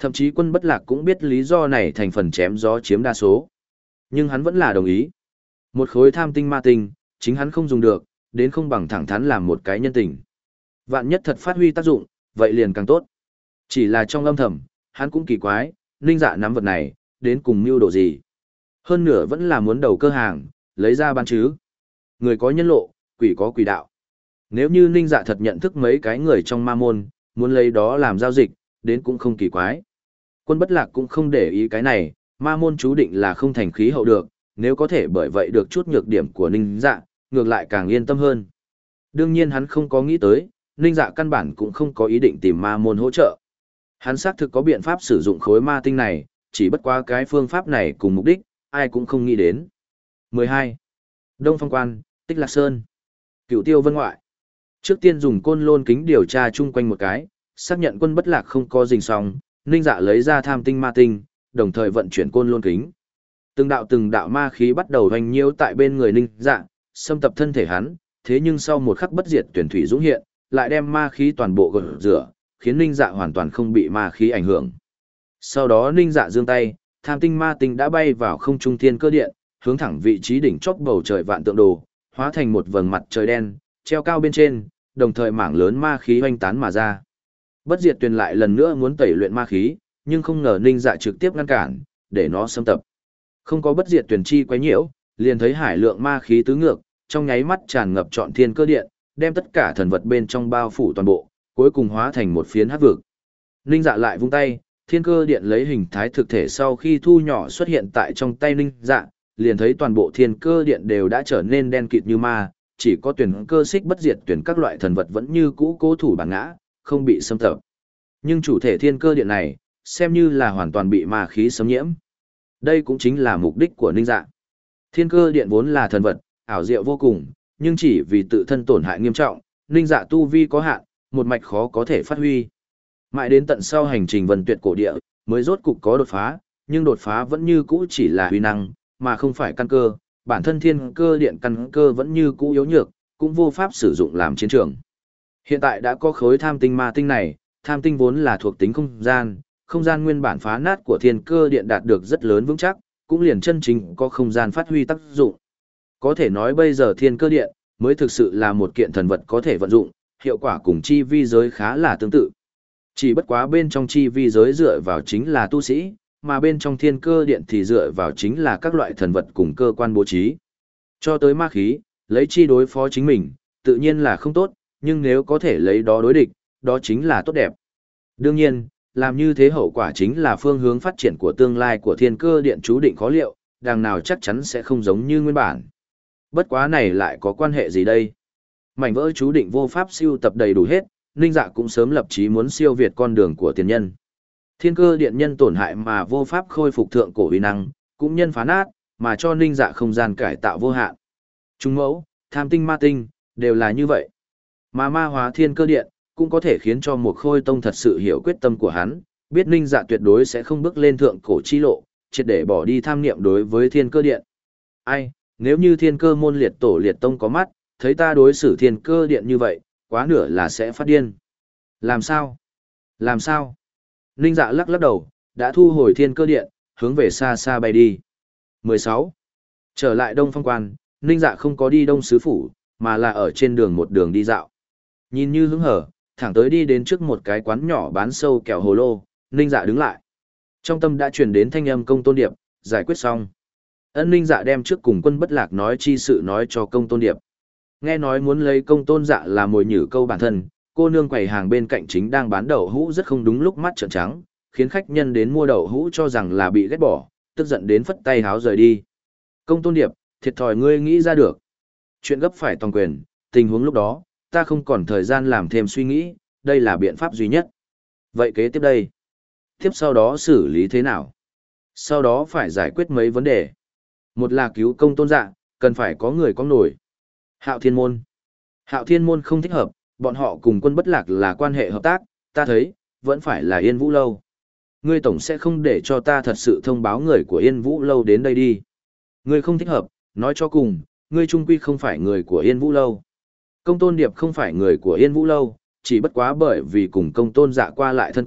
Thậm chí Quân Bất Lạc cũng biết lý do này thành phần chém gió chiếm đa số. Nhưng hắn vẫn là đồng ý. Một khối tham tinh ma tinh, chính hắn không dùng được, đến không bằng thẳng thắn làm một cái nhân tình. Vạn nhất thật phát huy tác dụng, vậy liền càng tốt. Chỉ là trong âm thầm, hắn cũng kỳ quái, Ninh Dạ nắm vật này, đến cùng mưu đồ gì. Hơn nửa vẫn là muốn đầu cơ hàng, lấy ra bán chứ. Người có nhân lộ, quỷ có quỷ đạo. Nếu như Ninh Dạ thật nhận thức mấy cái người trong ma môn, muốn lấy đó làm giao dịch, đến cũng không kỳ quái. Quân Bất Lạc cũng không để ý cái này, ma môn chú định là không thành khí hậu được, nếu có thể bởi vậy được chút nhược điểm của Ninh Dạ, ngược lại càng yên tâm hơn. Đương nhiên hắn không có nghĩ tới, Ninh Dạ căn bản cũng không có ý định tìm ma môn hỗ trợ. Hắn xác thực có biện pháp sử dụng khối ma tinh này, chỉ bất quá cái phương pháp này cùng mục đích, ai cũng không nghĩ đến. mười hai. Đông Phong Quan, Tích Lạc Sơn. Cửu Tiêu Vân Ngoại. Trước tiên dùng côn lôn kính điều tra chung quanh một cái, xác nhận Quân Bất Lạc không có rình xong, Ninh Dạ lấy ra tham tinh ma tinh, đồng thời vận chuyển côn lôn kính. Từng đạo từng đạo ma khí bắt đầu hoành nhiễu tại bên người Ninh Dạ, xâm tập thân thể hắn, thế nhưng sau một khắc bất diệt tuyển thủy dũng hiện, lại đem ma khí toàn bộ gột rửa, khiến Ninh Dạ hoàn toàn không bị ma khí ảnh hưởng. Sau đó Ninh Dạ giương tay, tham tinh ma tinh đã bay vào không trung thiên cơ điện, hướng thẳng vị trí đỉnh chóp bầu trời vạn tượng đồ, hóa thành một vầng mặt trời đen, treo cao bên trên, đồng thời mảng lớn ma khí hoành tán mà ra. Bất diệt tuyển lại lần nữa muốn tẩy luyện ma khí, nhưng không ngờ Ninh Dạ trực tiếp ngăn cản, để nó xâm tập. Không có bất diệt tuyển chi quấy nhiễu, liền thấy hải lượng ma khí tứ ngược, trong nháy mắt tràn ngập trọn thiên cơ điện, đem tất cả thần vật bên trong bao phủ toàn bộ, cuối cùng hóa thành một phiến hắc vực. Ninh Dạ lại vung tay, thiên cơ điện lấy hình thái thực thể sau khi thu nhỏ xuất hiện tại trong tay Ninh Dạ, liền thấy toàn bộ thiên cơ điện đều đã trở nên đen kịt như ma, chỉ có tuyển cơ xích bất diệt tuyển các loại thần vật vẫn như cũ cố thủ bản ngã, không bị xâm tập. Nhưng chủ thể thiên cơ điện này, xem như là hoàn toàn bị ma khí xâm nhiễm. Đây cũng chính là mục đích của Ninh Dạ. Thiên cơ điện vốn là thần vật, ảo diệu vô cùng, nhưng chỉ vì tự thân tổn hại nghiêm trọng, Ninh Dạ tu vi có hạn, một mạch khó có thể phát huy. Mãi đến tận sau hành trình vân tuyệt cổ địa, mới rốt cục có đột phá, nhưng đột phá vẫn như cũ chỉ là huy năng, mà không phải căn cơ, bản thân thiên cơ điện căn cơ vẫn như cũ yếu nhược, cũng vô pháp sử dụng làm chiến trường. Hiện tại đã có khối tham tinh ma tinh này, tham tinh vốn là thuộc tính không gian, không gian nguyên bản phá nát của thiên cơ điện đạt được rất lớn vững chắc, cũng liền chân chính có không gian phát huy tác dụng. Có thể nói bây giờ thiên cơ điện, mới thực sự là một kiện thần vật có thể vận dụng, hiệu quả cùng chi vi giới khá là tương tự. Chỉ bất quá bên trong chi vi giới dựa vào chính là tu sĩ, mà bên trong thiên cơ điện thì dựa vào chính là các loại thần vật cùng cơ quan bố trí. Cho tới ma khí, lấy chi đối phó chính mình, tự nhiên là không tốt, nhưng nếu có thể lấy đó đối địch, đó chính là tốt đẹp. Đương nhiên, làm như thế hậu quả chính là phương hướng phát triển của tương lai của thiên cơ điện chú định khó liệu, đằng nào chắc chắn sẽ không giống như nguyên bản. Bất quá này lại có quan hệ gì đây? Mảnh vỡ chú định vô pháp siêu tập đầy đủ hết, Ninh Dạ cũng sớm lập chí muốn siêu việt con đường của tiền nhân. Thiên cơ điện nhân tổn hại mà vô pháp khôi phục thượng cổ uy năng, cũng nhân phá nát, mà cho Ninh Dạ không gian cải tạo vô hạn. Trung mẫu, tham tinh ma tinh, đều là như vậy. Mà ma hóa thiên cơ điện, cũng có thể khiến cho một khôi tông thật sự hiểu quyết tâm của hắn, biết Ninh Dạ tuyệt đối sẽ không bước lên thượng cổ chi lộ, triệt để bỏ đi tham niệm đối với thiên cơ điện. Ai, nếu như thiên cơ môn liệt tổ liệt tông có mắt, thấy ta đối xử thiên cơ điện như vậy, quá nửa là sẽ phát điên. Làm sao? Làm sao? Ninh Dạ lắc lắc đầu, đã thu hồi thiên cơ điện, hướng về xa xa bay đi. mười sáu. Trở lại Đông Phong Quan, Ninh Dạ không có đi Đông Sứ Phủ, mà là ở trên đường một đường đi dạo. Nhìn như hứng hở, thẳng tới đi đến trước một cái quán nhỏ bán sâu kẹo hồ lô, Ninh Dạ đứng lại. Trong tâm đã truyền đến thanh âm Công Tôn Điệp, giải quyết xong. Ân Ninh Dạ đem trước cùng Quân Bất Lạc nói chi sự nói cho Công Tôn Điệp. Nghe nói muốn lấy Công Tôn Dạ làm mồi nhử câu bản thân, cô nương quầy hàng bên cạnh chính đang bán đậu hũ rất không đúng lúc mắt trợn trắng, khiến khách nhân đến mua đậu hũ cho rằng là bị ghét bỏ, tức giận đến phất tay háo rời đi. Công Tôn Điệp, thiệt thòi ngươi nghĩ ra được. Chuyện gấp phải toàn quyền, tình huống lúc đó, ta không còn thời gian làm thêm suy nghĩ, đây là biện pháp duy nhất. Vậy kế tiếp đây? Tiếp sau đó xử lý thế nào? Sau đó phải giải quyết mấy vấn đề. Một là cứu Công Tôn Dạ, cần phải có người có nổi. Hạo Thiên Môn. Hạo Thiên Môn không thích hợp, bọn họ cùng Quân Bất Lạc là quan hệ hợp tác, ta thấy, vẫn phải là Yên Vũ Lâu. Ngươi tổng sẽ không để cho ta thật sự thông báo người của Yên Vũ Lâu đến đây đi. Ngươi không thích hợp, nói cho cùng, ngươi trung quy không phải người của Yên Vũ Lâu. Công Tôn Điệp không phải người của Yên Vũ Lâu, chỉ bất quá bởi vì cùng Công Tôn Dạ qua lại thân cận,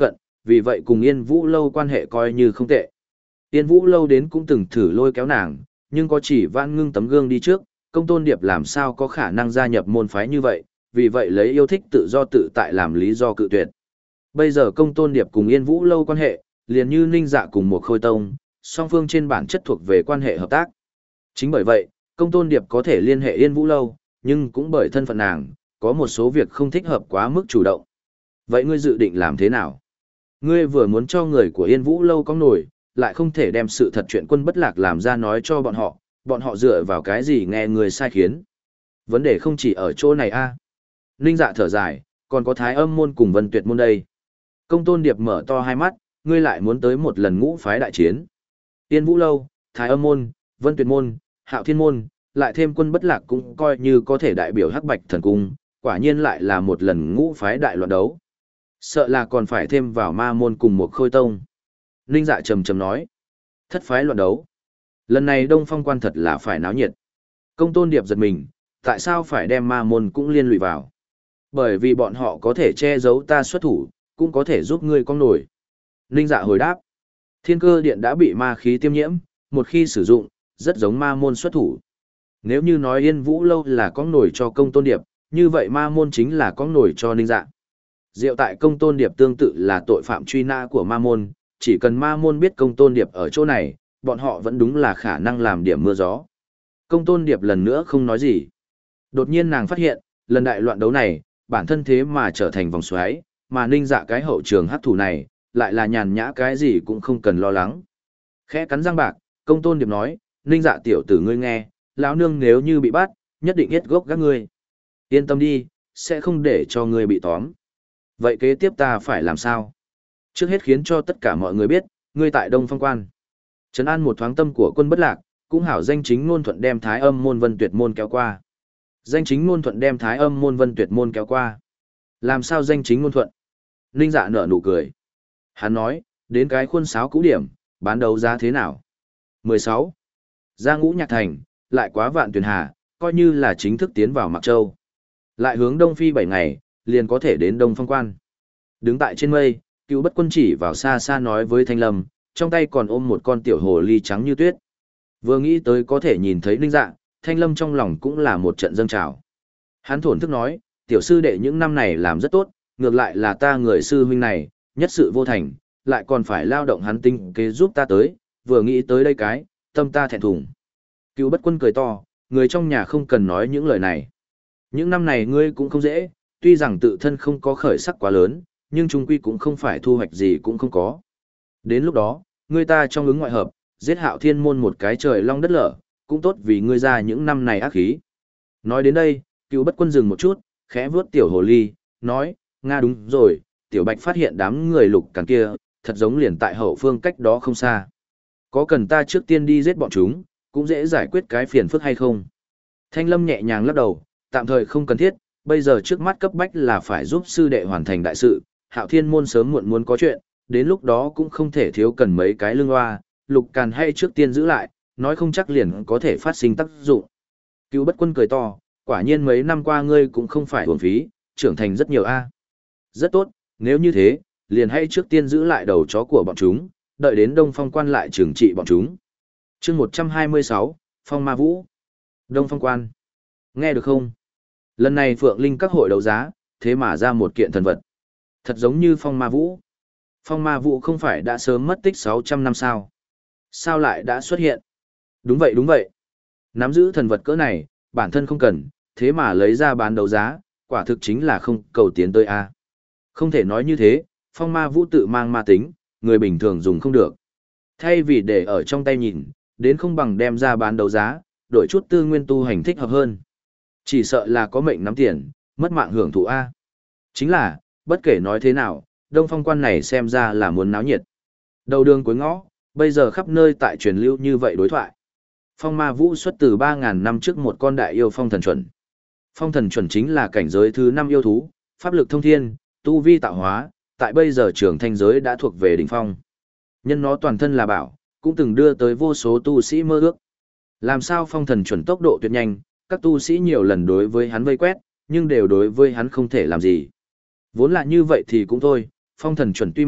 vì vậy cùng Yên Vũ Lâu quan hệ coi như không tệ. Yên Vũ Lâu đến cũng từng thử lôi kéo nàng, nhưng có chỉ Vãn Ngưng tấm gương đi trước, Công Tôn Điệp làm sao có khả năng gia nhập môn phái như vậy, vì vậy lấy yêu thích tự do tự tại làm lý do cự tuyệt. Bây giờ Công Tôn Điệp cùng Yên Vũ Lâu quan hệ, liền như Ninh Dạ cùng một Khôi Tông, song phương trên bản chất thuộc về quan hệ hợp tác. Chính bởi vậy, Công Tôn Điệp có thể liên hệ Yên Vũ Lâu, nhưng cũng bởi thân phận nàng, có một số việc không thích hợp quá mức chủ động. Vậy ngươi dự định làm thế nào? Ngươi vừa muốn cho người của Yên Vũ Lâu có nổi, lại không thể đem sự thật chuyện Quân Bất Lạc làm ra nói cho bọn họ, bọn họ dựa vào cái gì nghe người sai khiến. Vấn đề không chỉ ở chỗ này a. Ninh Dạ thở dài, còn có Thái Âm môn cùng Vân Tuyệt môn đây. Công Tôn Điệp mở to hai mắt, ngươi lại muốn tới một lần ngũ phái đại chiến. Yên Vũ Lâu, Thái Âm môn, Vân Tuyệt môn, Hạo Thiên môn, lại thêm Quân Bất Lạc cũng coi như có thể đại biểu Hắc Bạch Thần Cung, quả nhiên lại là một lần ngũ phái đại loạn đấu. Sợ là còn phải thêm vào Ma môn cùng một Khôi Tông. Ninh Dạ trầm trầm nói, thất phái loạn đấu. Lần này Đông Phong quan thật là phải náo nhiệt. Công Tôn Điệp giật mình, tại sao phải đem Ma môn cũng liên lụy vào? Bởi vì bọn họ có thể che giấu ta xuất thủ, cũng có thể giúp ngươi con nổi. Ninh Dạ hồi đáp, Thiên Cơ Điện đã bị ma khí tiêm nhiễm, một khi sử dụng, rất giống Ma môn xuất thủ. Nếu như nói Yên Vũ Lâu là con nổi cho Công Tôn Điệp, như vậy Ma môn chính là con nổi cho Ninh Dạ. Diệu tại Công Tôn Điệp tương tự là tội phạm truy nã của Ma môn, chỉ cần Ma môn biết Công Tôn Điệp ở chỗ này, bọn họ vẫn đúng là khả năng làm điểm mưa gió. Công Tôn Điệp lần nữa không nói gì. Đột nhiên nàng phát hiện, lần đại loạn đấu này, bản thân thế mà trở thành vòng xoáy, mà Ninh Dạ cái hậu trường hắc thủ này, lại là nhàn nhã cái gì cũng không cần lo lắng. Khẽ cắn răng bạc, Công Tôn Điệp nói, Ninh Dạ tiểu tử ngươi nghe, lão nương nếu như bị bắt, nhất định yết gốc các ngươi. Yên tâm đi, sẽ không để cho ngươi bị tóm. Vậy kế tiếp ta phải làm sao? Trước hết khiến cho tất cả mọi người biết, ngươi tại Đông Phong Quan. Trấn an một thoáng tâm của Quân Bất Lạc, cũng hảo danh chính ngôn thuận đem Thái Âm môn Vân Tuyệt môn kéo qua. Danh chính ngôn thuận đem Thái Âm môn Vân Tuyệt môn kéo qua. Làm sao danh chính ngôn thuận? Ninh Dạ nở nụ cười. Hắn nói, đến cái khuôn sáo cũ điểm, bán đấu giá thế nào? mười sáu. Ra Ngũ Nhạc Thành, lại quá Vạn Tuyền Hà, coi như là chính thức tiến vào Mạc Châu. Lại hướng đông phi bảy ngày, liền có thể đến Đông Phong Quan. Đứng tại trên mây, Cựu Bất Quân chỉ vào xa xa nói với Thanh Lâm, trong tay còn ôm một con tiểu hồ ly trắng như tuyết. Vừa nghĩ tới có thể nhìn thấy Ninh Dạ, Thanh Lâm trong lòng cũng là một trận dâng trào. Hắn thổn thức nói, tiểu sư đệ những năm này làm rất tốt, ngược lại là ta người sư huynh này, nhất sự vô thành, lại còn phải lao động hắn tinh kế giúp ta tới, vừa nghĩ tới đây cái, tâm ta thẹn thùng. Cựu Bất Quân cười to, người trong nhà không cần nói những lời này. Những năm này ngươi cũng không dễ, tuy rằng tự thân không có khởi sắc quá lớn, nhưng chung quy cũng không phải thu hoạch gì cũng không có. Đến lúc đó, ngươi ta trong ứng ngoại hợp, giết Hạo Thiên môn một cái trời long đất lở, cũng tốt vì ngươi ra những năm này ác khí. Nói đến đây, Cựu Bất Quân dừng một chút, khẽ vuốt tiểu hồ ly, nói, Nga đúng rồi, tiểu bạch phát hiện đám người lục càn kia, thật giống liền tại hậu phương cách đó không xa. Có cần ta trước tiên đi giết bọn chúng, cũng dễ giải quyết cái phiền phức hay không? Thanh Lâm nhẹ nhàng lắc đầu, tạm thời không cần thiết, bây giờ trước mắt cấp bách là phải giúp sư đệ hoàn thành đại sự, Hạo Thiên môn sớm muộn muốn có chuyện, đến lúc đó cũng không thể thiếu cần mấy cái lưng hoa, lục càn hay trước tiên giữ lại, nói không chắc liền có thể phát sinh tác dụng. Cựu Bất Quân cười to, quả nhiên mấy năm qua ngươi cũng không phải uổng phí, trưởng thành rất nhiều a. Rất tốt, nếu như thế, liền hay trước tiên giữ lại đầu chó của bọn chúng, đợi đến Đông Phong Quan lại trừng trị bọn chúng. Chương một trăm hai mươi sáu, Phong Ma Vũ. Đông Phong Quan. Nghe được không? Lần này Phượng Linh các hội đấu giá, thế mà ra một kiện thần vật. Thật giống như Phong Ma Vũ. Phong Ma Vũ không phải đã sớm mất tích sáu trăm năm sao? Sao lại đã xuất hiện? Đúng vậy đúng vậy. Nắm giữ thần vật cỡ này, bản thân không cần, thế mà lấy ra bán đấu giá, quả thực chính là không cầu tiến tới a. Không thể nói như thế, Phong Ma Vũ tự mang ma tính, người bình thường dùng không được. Thay vì để ở trong tay nhìn, đến không bằng đem ra bán đấu giá, đổi chút tư nguyên tu hành thích hợp hơn. Chỉ sợ là có mệnh nắm tiền, mất mạng hưởng thụ a. Chính là, bất kể nói thế nào, Đông Phong Quan này xem ra là muốn náo nhiệt. Đầu đường cuối ngõ, bây giờ khắp nơi tại truyền lưu như vậy đối thoại. Phong Ma Vũ xuất từ ba ngàn năm trước một con đại yêu phong thần chuẩn. Phong thần chuẩn chính là cảnh giới thứ năm yêu thú, pháp lực thông thiên, tu vi tạo hóa, tại bây giờ trường thanh giới đã thuộc về đỉnh phong. Nhân nó toàn thân là bảo, cũng từng đưa tới vô số tu sĩ mơ ước. Làm sao phong thần chuẩn tốc độ tuyệt nhanh, các tu sĩ nhiều lần đối với hắn vây quét, nhưng đều đối với hắn không thể làm gì. Vốn là như vậy thì cũng thôi, phong thần chuẩn tuy mạnh,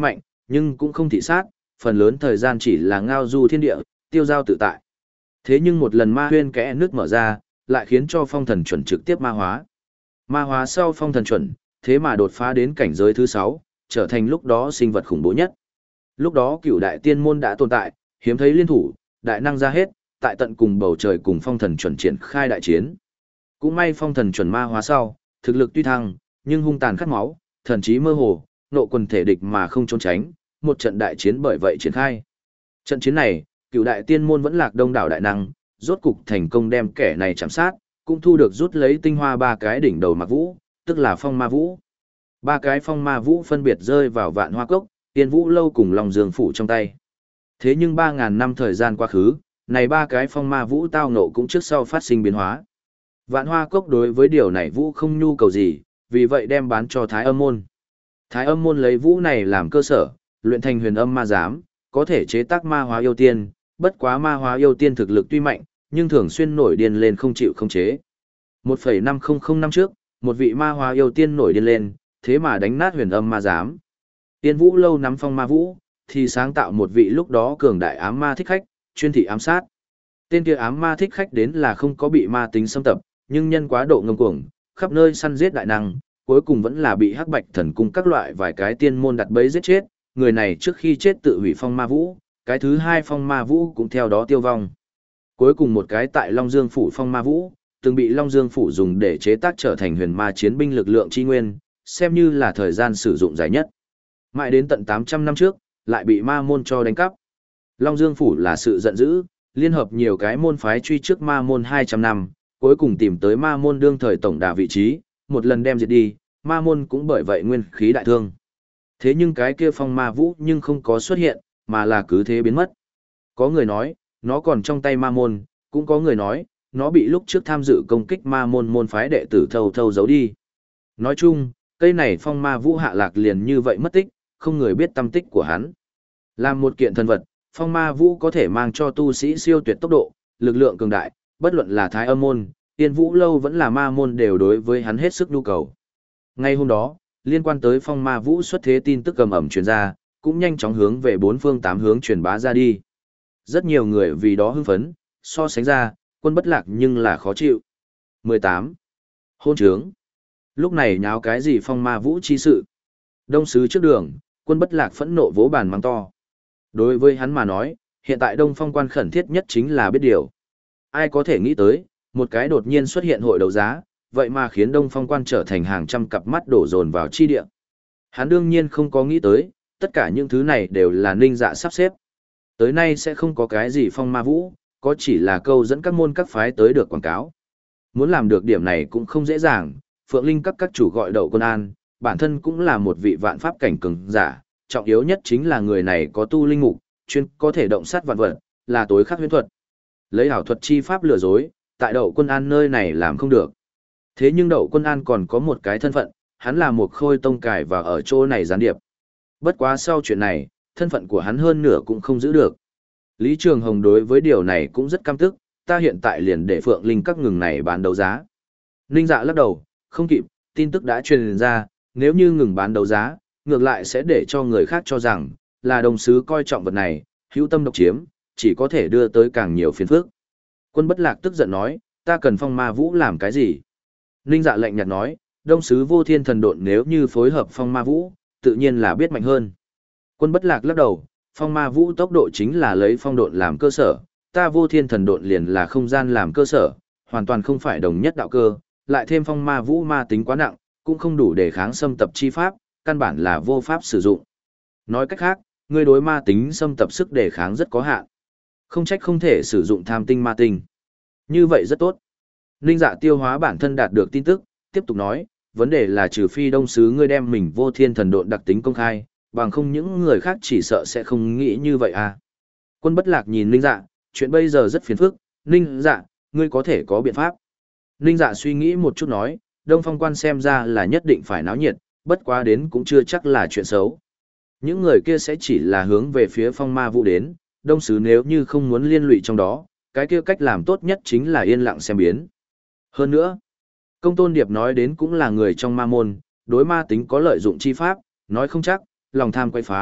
nhưng cũng không thị sát, phần lớn thời gian chỉ là ngao du thiên địa, tiêu giao tự tại. Thế nhưng một lần ma huyên kẽ nước mở ra, lại khiến cho phong thần chuẩn trực tiếp ma hóa. Ma hóa sau phong thần chuẩn, thế mà đột phá đến cảnh giới thứ sáu, trở thành lúc đó sinh vật khủng bố nhất. Lúc đó cửu đại tiên môn đã tồn tại, hiếm thấy liên thủ, đại năng ra hết, tại tận cùng bầu trời cùng phong thần chuẩn triển khai đại chiến. Cũng may phong thần chuẩn ma hóa sau, thực lực tuy thăng, nhưng hung tàn khát máu, thần trí mơ hồ, nộ quần thể địch mà không trốn tránh, một trận đại chiến bởi vậy triển khai. Trận chiến này, cửu đại tiên môn vẫn lạc đông đảo đại năng, rốt cục thành công đem kẻ này chạm sát, cũng thu được rút lấy tinh hoa ba cái đỉnh đầu mặc vũ, tức là phong ma vũ. Ba cái phong ma vũ phân biệt rơi vào vạn hoa cốc, tiên vũ lâu cùng lòng dương phủ trong tay. Thế nhưng ba ngàn năm thời gian quá khứ, này ba cái phong ma vũ tao nộ cũng trước sau phát sinh biến hóa. Vạn hoa cốc đối với điều này vũ không nhu cầu gì, vì vậy đem bán cho Thái Âm môn. Thái Âm môn lấy vũ này làm cơ sở, luyện thành huyền âm ma giám, có thể chế tác ma hóa yêu tiên, bất quá ma hóa yêu tiên thực lực tuy mạnh, nhưng thường xuyên nổi điên lên không chịu khống chế. một phẩy năm không không năm trước, một vị ma hóa yêu tiên nổi điên lên, thế mà đánh nát huyền âm ma giám. Tiên vũ lâu nắm phong ma vũ, thì sáng tạo một vị lúc đó cường đại ám ma thích khách, chuyên thị ám sát. Tên kia ám ma thích khách đến là không có bị ma tính xâm tập, nhưng nhân quá độ ngông cuồng, khắp nơi săn giết đại năng, cuối cùng vẫn là bị hắc bạch thần cung các loại vài cái tiên môn đặt bẫy giết chết. Người này trước khi chết tự hủy phong ma vũ, cái thứ hai phong ma vũ cũng theo đó tiêu vong. Cuối cùng một cái tại Long Dương phủ phong ma vũ, từng bị Long Dương phủ dùng để chế tác trở thành huyền ma chiến binh lực lượng chi nguyên, xem như là thời gian sử dụng dài nhất. Mãi đến tận tám trăm năm trước, lại bị ma môn cho đánh cắp. Long Dương phủ là sự giận dữ, liên hợp nhiều cái môn phái truy trước ma môn hai trăm năm, cuối cùng tìm tới ma môn đương thời tổng đà vị trí, một lần đem diệt đi, ma môn cũng bởi vậy nguyên khí đại thương. Thế nhưng cái kia phong ma vũ nhưng không có xuất hiện, mà là cứ thế biến mất. Có người nói, nó còn trong tay ma môn, cũng có người nói, nó bị lúc trước tham dự công kích ma môn môn phái đệ tử thâu thâu giấu đi. Nói chung, cây này phong ma vũ hạ lạc liền như vậy mất tích, không người biết tâm tích của hắn. Làm một kiện thần vật, phong ma vũ có thể mang cho tu sĩ siêu tuyệt tốc độ, lực lượng cường đại, bất luận là Thái Âm môn, Tiên Vũ lâu vẫn là ma môn đều đối với hắn hết sức nhu cầu. Ngay hôm đó, liên quan tới phong ma vũ xuất thế tin tức cầm ẩm truyền ra, cũng nhanh chóng hướng về bốn phương tám hướng truyền bá ra đi. Rất nhiều người vì đó hưng phấn, so sánh ra, quân bất lạc nhưng là khó chịu. mười tám. Hôn trướng. Lúc này nháo cái gì phong ma vũ chi sự? Đông sứ trước đường, quân bất lạc phẫn nộ vỗ bàn mắng to. Đối với hắn mà nói, hiện tại Đông Phong quan khẩn thiết nhất chính là biết điều. Ai có thể nghĩ tới, một cái đột nhiên xuất hiện hội đấu giá, vậy mà khiến Đông Phong quan trở thành hàng trăm cặp mắt đổ dồn vào chi địa. Hắn đương nhiên không có nghĩ tới, tất cả những thứ này đều là Ninh Dạ sắp xếp. Tới nay sẽ không có cái gì phong ma vũ, có chỉ là câu dẫn các môn các phái tới được quảng cáo. Muốn làm được điểm này cũng không dễ dàng, Phượng Linh các các chủ gọi Đậu Quân An, bản thân cũng là một vị vạn pháp cảnh cường giả, trọng yếu nhất chính là người này có tu linh mục, chuyên có thể động sát vạn vật, là tối khắc huyễn thuật. Lấy ảo thuật chi pháp lừa dối, tại Đậu Quân An nơi này làm không được. Thế nhưng Đậu Quân An còn có một cái thân phận, hắn là một khôi tông cải và ở chỗ này gián điệp. Bất quá sau chuyện này, thân phận của hắn hơn nửa cũng không giữ được. Lý Trường Hồng đối với điều này cũng rất căm tức, ta hiện tại liền để Phượng Linh các ngừng này bán đấu giá. Ninh Dạ lắc đầu, không kịp, tin tức đã truyền ra, nếu như ngừng bán đấu giá, ngược lại sẽ để cho người khác cho rằng, là đồng sứ coi trọng vật này, hữu tâm độc chiếm, chỉ có thể đưa tới càng nhiều phiền phức. Quân bất lạc tức giận nói, ta cần phong ma vũ làm cái gì? Ninh Dạ lạnh nhạt nói, đông sứ vô thiên thần độn nếu như phối hợp phong ma vũ, tự nhiên là biết mạnh hơn. Quân bất lạc lắc đầu, phong ma vũ tốc độ chính là lấy phong độn làm cơ sở, ta vô thiên thần độn liền là không gian làm cơ sở, hoàn toàn không phải đồng nhất đạo cơ, lại thêm phong ma vũ ma tính quá nặng, cũng không đủ để kháng xâm tập chi pháp, căn bản là vô pháp sử dụng. Nói cách khác, ngươi đối ma tính xâm tập sức đề kháng rất có hạn. Không trách không thể sử dụng tham tinh ma tinh. Như vậy rất tốt. Ninh Dạ tiêu hóa bản thân đạt được tin tức, tiếp tục nói, vấn đề là trừ phi đông sứ ngươi đem mình vô thiên thần độn đặc tính công khai, bằng không những người khác chỉ sợ sẽ không nghĩ như vậy à. Quân bất lạc nhìn Ninh Dạ, chuyện bây giờ rất phiền phức, Ninh Dạ, ngươi có thể có biện pháp. Ninh Dạ suy nghĩ một chút nói, Đông Phong quan xem ra là nhất định phải náo nhiệt, bất quá đến cũng chưa chắc là chuyện xấu. Những người kia sẽ chỉ là hướng về phía phong ma vũ đến, đông sứ nếu như không muốn liên lụy trong đó, cái kia cách làm tốt nhất chính là yên lặng xem biến. Hơn nữa, Công Tôn Điệp nói đến cũng là người trong ma môn, đối ma tính có lợi dụng chi pháp, nói không chắc, lòng tham quay phá,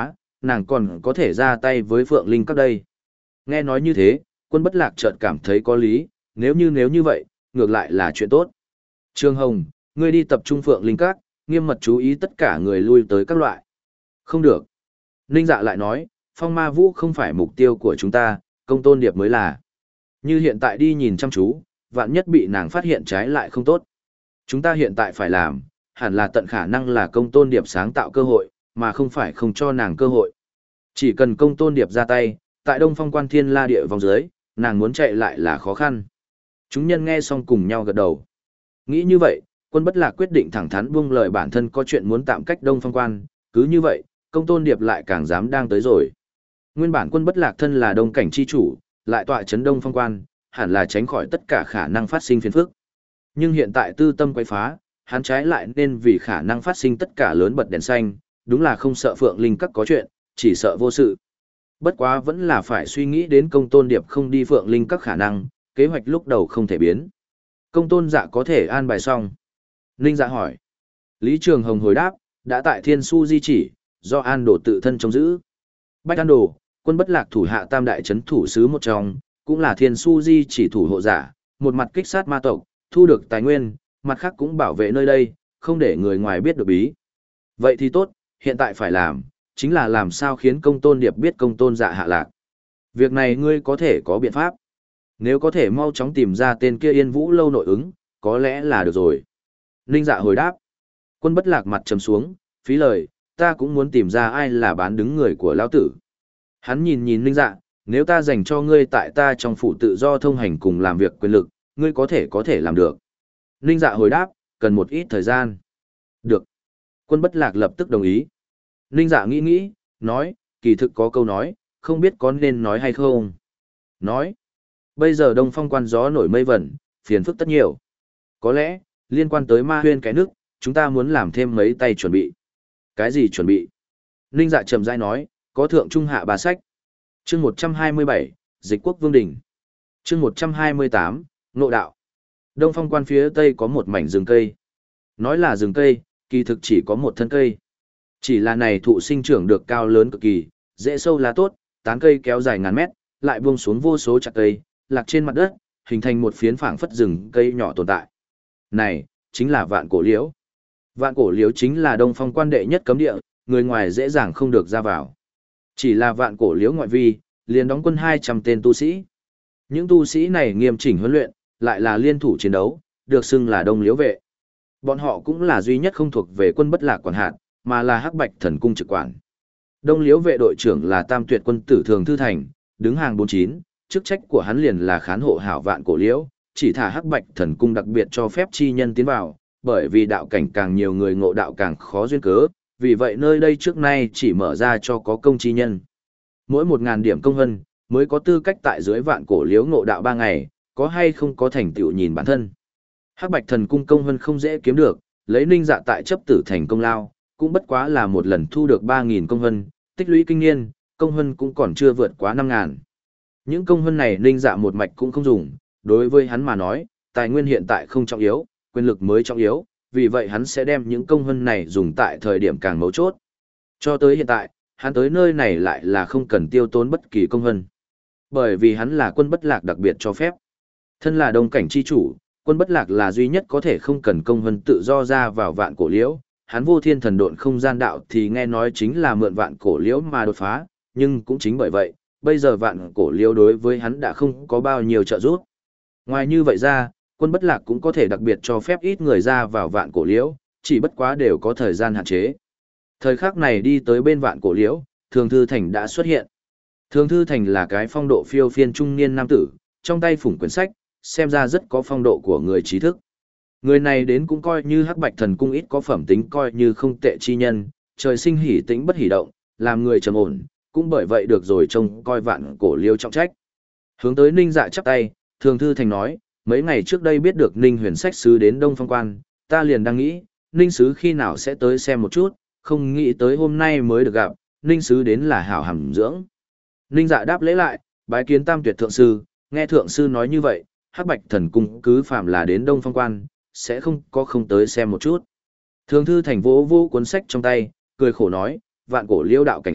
nàng còn có thể ra tay với Phượng Linh Các đây. Nghe nói như thế, Quân Bất Lạc chợt cảm thấy có lý, nếu như nếu như vậy, ngược lại là chuyện tốt. Trương Hồng, ngươi đi tập trung Phượng Linh Các, nghiêm mật chú ý tất cả người lui tới các loại. Không được. Ninh Dạ lại nói, Phong Ma Vũ không phải mục tiêu của chúng ta, Công Tôn Điệp mới là. Như hiện tại đi nhìn chăm chú, vạn nhất bị nàng phát hiện trái lại không tốt. Chúng ta hiện tại phải làm, hẳn là tận khả năng là Công Tôn Điệp sáng tạo cơ hội, mà không phải không cho nàng cơ hội. Chỉ cần Công Tôn Điệp ra tay, tại Đông Phong Quan Thiên La địa vòng dưới, nàng muốn chạy lại là khó khăn. Chúng nhân nghe xong cùng nhau gật đầu. Nghĩ như vậy, Quân Bất Lạc quyết định thẳng thắn buông lời bản thân có chuyện muốn tạm cách Đông Phong Quan, cứ như vậy, Công Tôn Điệp lại càng dám đang tới rồi. Nguyên bản Quân Bất Lạc thân là Đông cảnh chi chủ, lại tọa chấn Đông Phong Quan, hẳn là tránh khỏi tất cả khả năng phát sinh phiền phức. Nhưng hiện tại tư tâm quấy phá, hắn trái lại nên vì khả năng phát sinh tất cả lớn bật đèn xanh, đúng là không sợ Phượng Linh Các có chuyện, chỉ sợ vô sự. Bất quá vẫn là phải suy nghĩ đến Công Tôn Điệp không đi Phượng Linh Các khả năng, kế hoạch lúc đầu không thể biến. Công Tôn Dạ có thể an bài xong. Ninh Dạ hỏi. Lý Trường Hồng hồi đáp, đã tại Thiên Su di chỉ, do An Đồ tự thân trông giữ. Bách An Đồ, Quân Bất Lạc thủ hạ tam đại trấn thủ sứ một trong, cũng là Thiên Su di chỉ thủ hộ giả, một mặt kích sát ma tộc, thu được tài nguyên, mặt khác cũng bảo vệ nơi đây, không để người ngoài biết được bí. Vậy thì tốt, hiện tại phải làm, chính là làm sao khiến Công Tôn Điệp biết Công Tôn Dạ hạ lạc. Việc này ngươi có thể có biện pháp. Nếu có thể mau chóng tìm ra tên kia Yên Vũ lâu nội ứng, có lẽ là được rồi. Ninh Dạ hồi đáp. Quân Bất Lạc mặt trầm xuống, phí lời, ta cũng muốn tìm ra ai là bán đứng người của lão tử. Hắn nhìn nhìn Ninh Dạ, nếu ta dành cho ngươi tại ta trong phủ tự do thông hành cùng làm việc quyền lực, ngươi có thể có thể làm được. Ninh Dạ hồi đáp, cần một ít thời gian. Được. Quân Bất Lạc lập tức đồng ý. Ninh Dạ nghĩ nghĩ, nói, kỳ thực có câu nói, không biết có nên nói hay không. Nói, bây giờ Đông Phong Quan gió nổi mây vẩn, phiền phức tất nhiều. Có lẽ, liên quan tới Ma Huyên cái nước, chúng ta muốn làm thêm mấy tay chuẩn bị. Cái gì chuẩn bị? Ninh Dạ chậm rãi nói, có thượng trung hạ ba sách. Chương một trăm hai mươi bảy, Dịch Quốc Vương Đình. Chương một trăm hai mươi tám, Ngộ Đạo. Đông Phong Quan phía tây có một mảnh rừng cây. Nói là rừng cây, kỳ thực chỉ có một thân cây. Chỉ là này thụ sinh trưởng được cao lớn cực kỳ, dễ sâu lá tốt, tán cây kéo dài ngàn mét, lại buông xuống vô số chặt cây, lạc trên mặt đất, hình thành một phiến phảng phất rừng cây nhỏ tồn tại. Này, chính là Vạn Cổ Liễu. Vạn Cổ Liễu chính là Đông Phong Quan đệ nhất cấm địa, người ngoài dễ dàng không được ra vào. Chỉ là Vạn Cổ Liễu ngoại vi, liền đóng quân hai trăm tên tu sĩ. Những tu sĩ này nghiêm chỉnh huấn luyện, lại là liên thủ chiến đấu, được xưng là Đông Liễu vệ. Bọn họ cũng là duy nhất không thuộc về Quân Bất Lạc quản hạt, mà là Hắc Bạch Thần Cung trực quản. Đông Liễu vệ đội trưởng là Tam Tuyệt quân tử Thường Thư Thành, đứng hàng bốn chín, chức trách của hắn liền là khán hộ hảo Vạn Cổ Liễu, chỉ thả Hắc Bạch Thần Cung đặc biệt cho phép chi nhân tiến vào, bởi vì đạo cảnh càng nhiều người ngộ đạo càng khó duyên cớ, vì vậy nơi đây trước nay chỉ mở ra cho có công chi nhân. Mỗi một ngàn điểm công hân, mới có tư cách tại dưới Vạn Cổ Liễu ngộ đạo ba ngày, có hay không có thành tựu nhìn bản thân. Hắc Bạch Thần Cung công hân không dễ kiếm được, lấy Ninh Dạ tại chấp tử thành công lao, cũng bất quá là một lần thu được ba nghìn công hân, tích lũy kinh niên, công hân cũng còn chưa vượt quá năm ngàn. Những công hân này Ninh Dạ một mạch cũng không dùng, đối với hắn mà nói, tài nguyên hiện tại không trọng yếu, quyền lực mới trọng yếu, vì vậy hắn sẽ đem những công hân này dùng tại thời điểm càng mấu chốt. Cho tới hiện tại, hắn tới nơi này lại là không cần tiêu tốn bất kỳ công hân. Bởi vì hắn là Quân Bất Lạc đặc biệt cho phép. Thân là Đông cảnh chi chủ, Quân Bất Lạc là duy nhất có thể không cần công hân tự do ra vào Vạn Cổ Liễu. Hắn vô thiên thần độn không gian đạo thì nghe nói chính là mượn Vạn Cổ Liễu mà đột phá, nhưng cũng chính bởi vậy, bây giờ Vạn Cổ Liễu đối với hắn đã không có bao nhiêu trợ giúp. Ngoài như vậy ra, Quân Bất Lạc cũng có thể đặc biệt cho phép ít người ra vào Vạn Cổ Liễu, chỉ bất quá đều có thời gian hạn chế. Thời khắc này đi tới bên Vạn Cổ Liễu, Thường Thư Thành đã xuất hiện. Thường Thư Thành là cái phong độ phiêu phiên trung niên nam tử, trong tay phủng quyển sách, xem ra rất có phong độ của người trí thức. Người này đến cũng coi như Hắc Bạch Thần Cung ít có phẩm tính coi như không tệ chi nhân, trời sinh hỉ tĩnh bất hỉ động, làm người trầm ổn, cũng bởi vậy được rồi trông coi Vạn Cổ Liễu trọng trách. Hướng tới Ninh Dạ chắp tay, Thường Thư Thành nói, mấy ngày trước đây biết được Ninh Huyền Sách sứ đến Đông Phong Quan, ta liền đang nghĩ, Ninh sứ khi nào sẽ tới xem một chút, không nghĩ tới hôm nay mới được gặp, Ninh sứ đến là hảo hàm dưỡng. Ninh Dạ đáp lễ lại, bái kiến Tam Tuyệt thượng sư, nghe thượng sư nói như vậy, Hắc Bạch Thần Cung cứ phạm là đến Đông Phong Quan, sẽ không có không tới xem một chút. Thường Thư Thành vỗ vỗ cuốn sách trong tay, cười khổ nói, Vạn Cổ Liễu đạo cảnh a,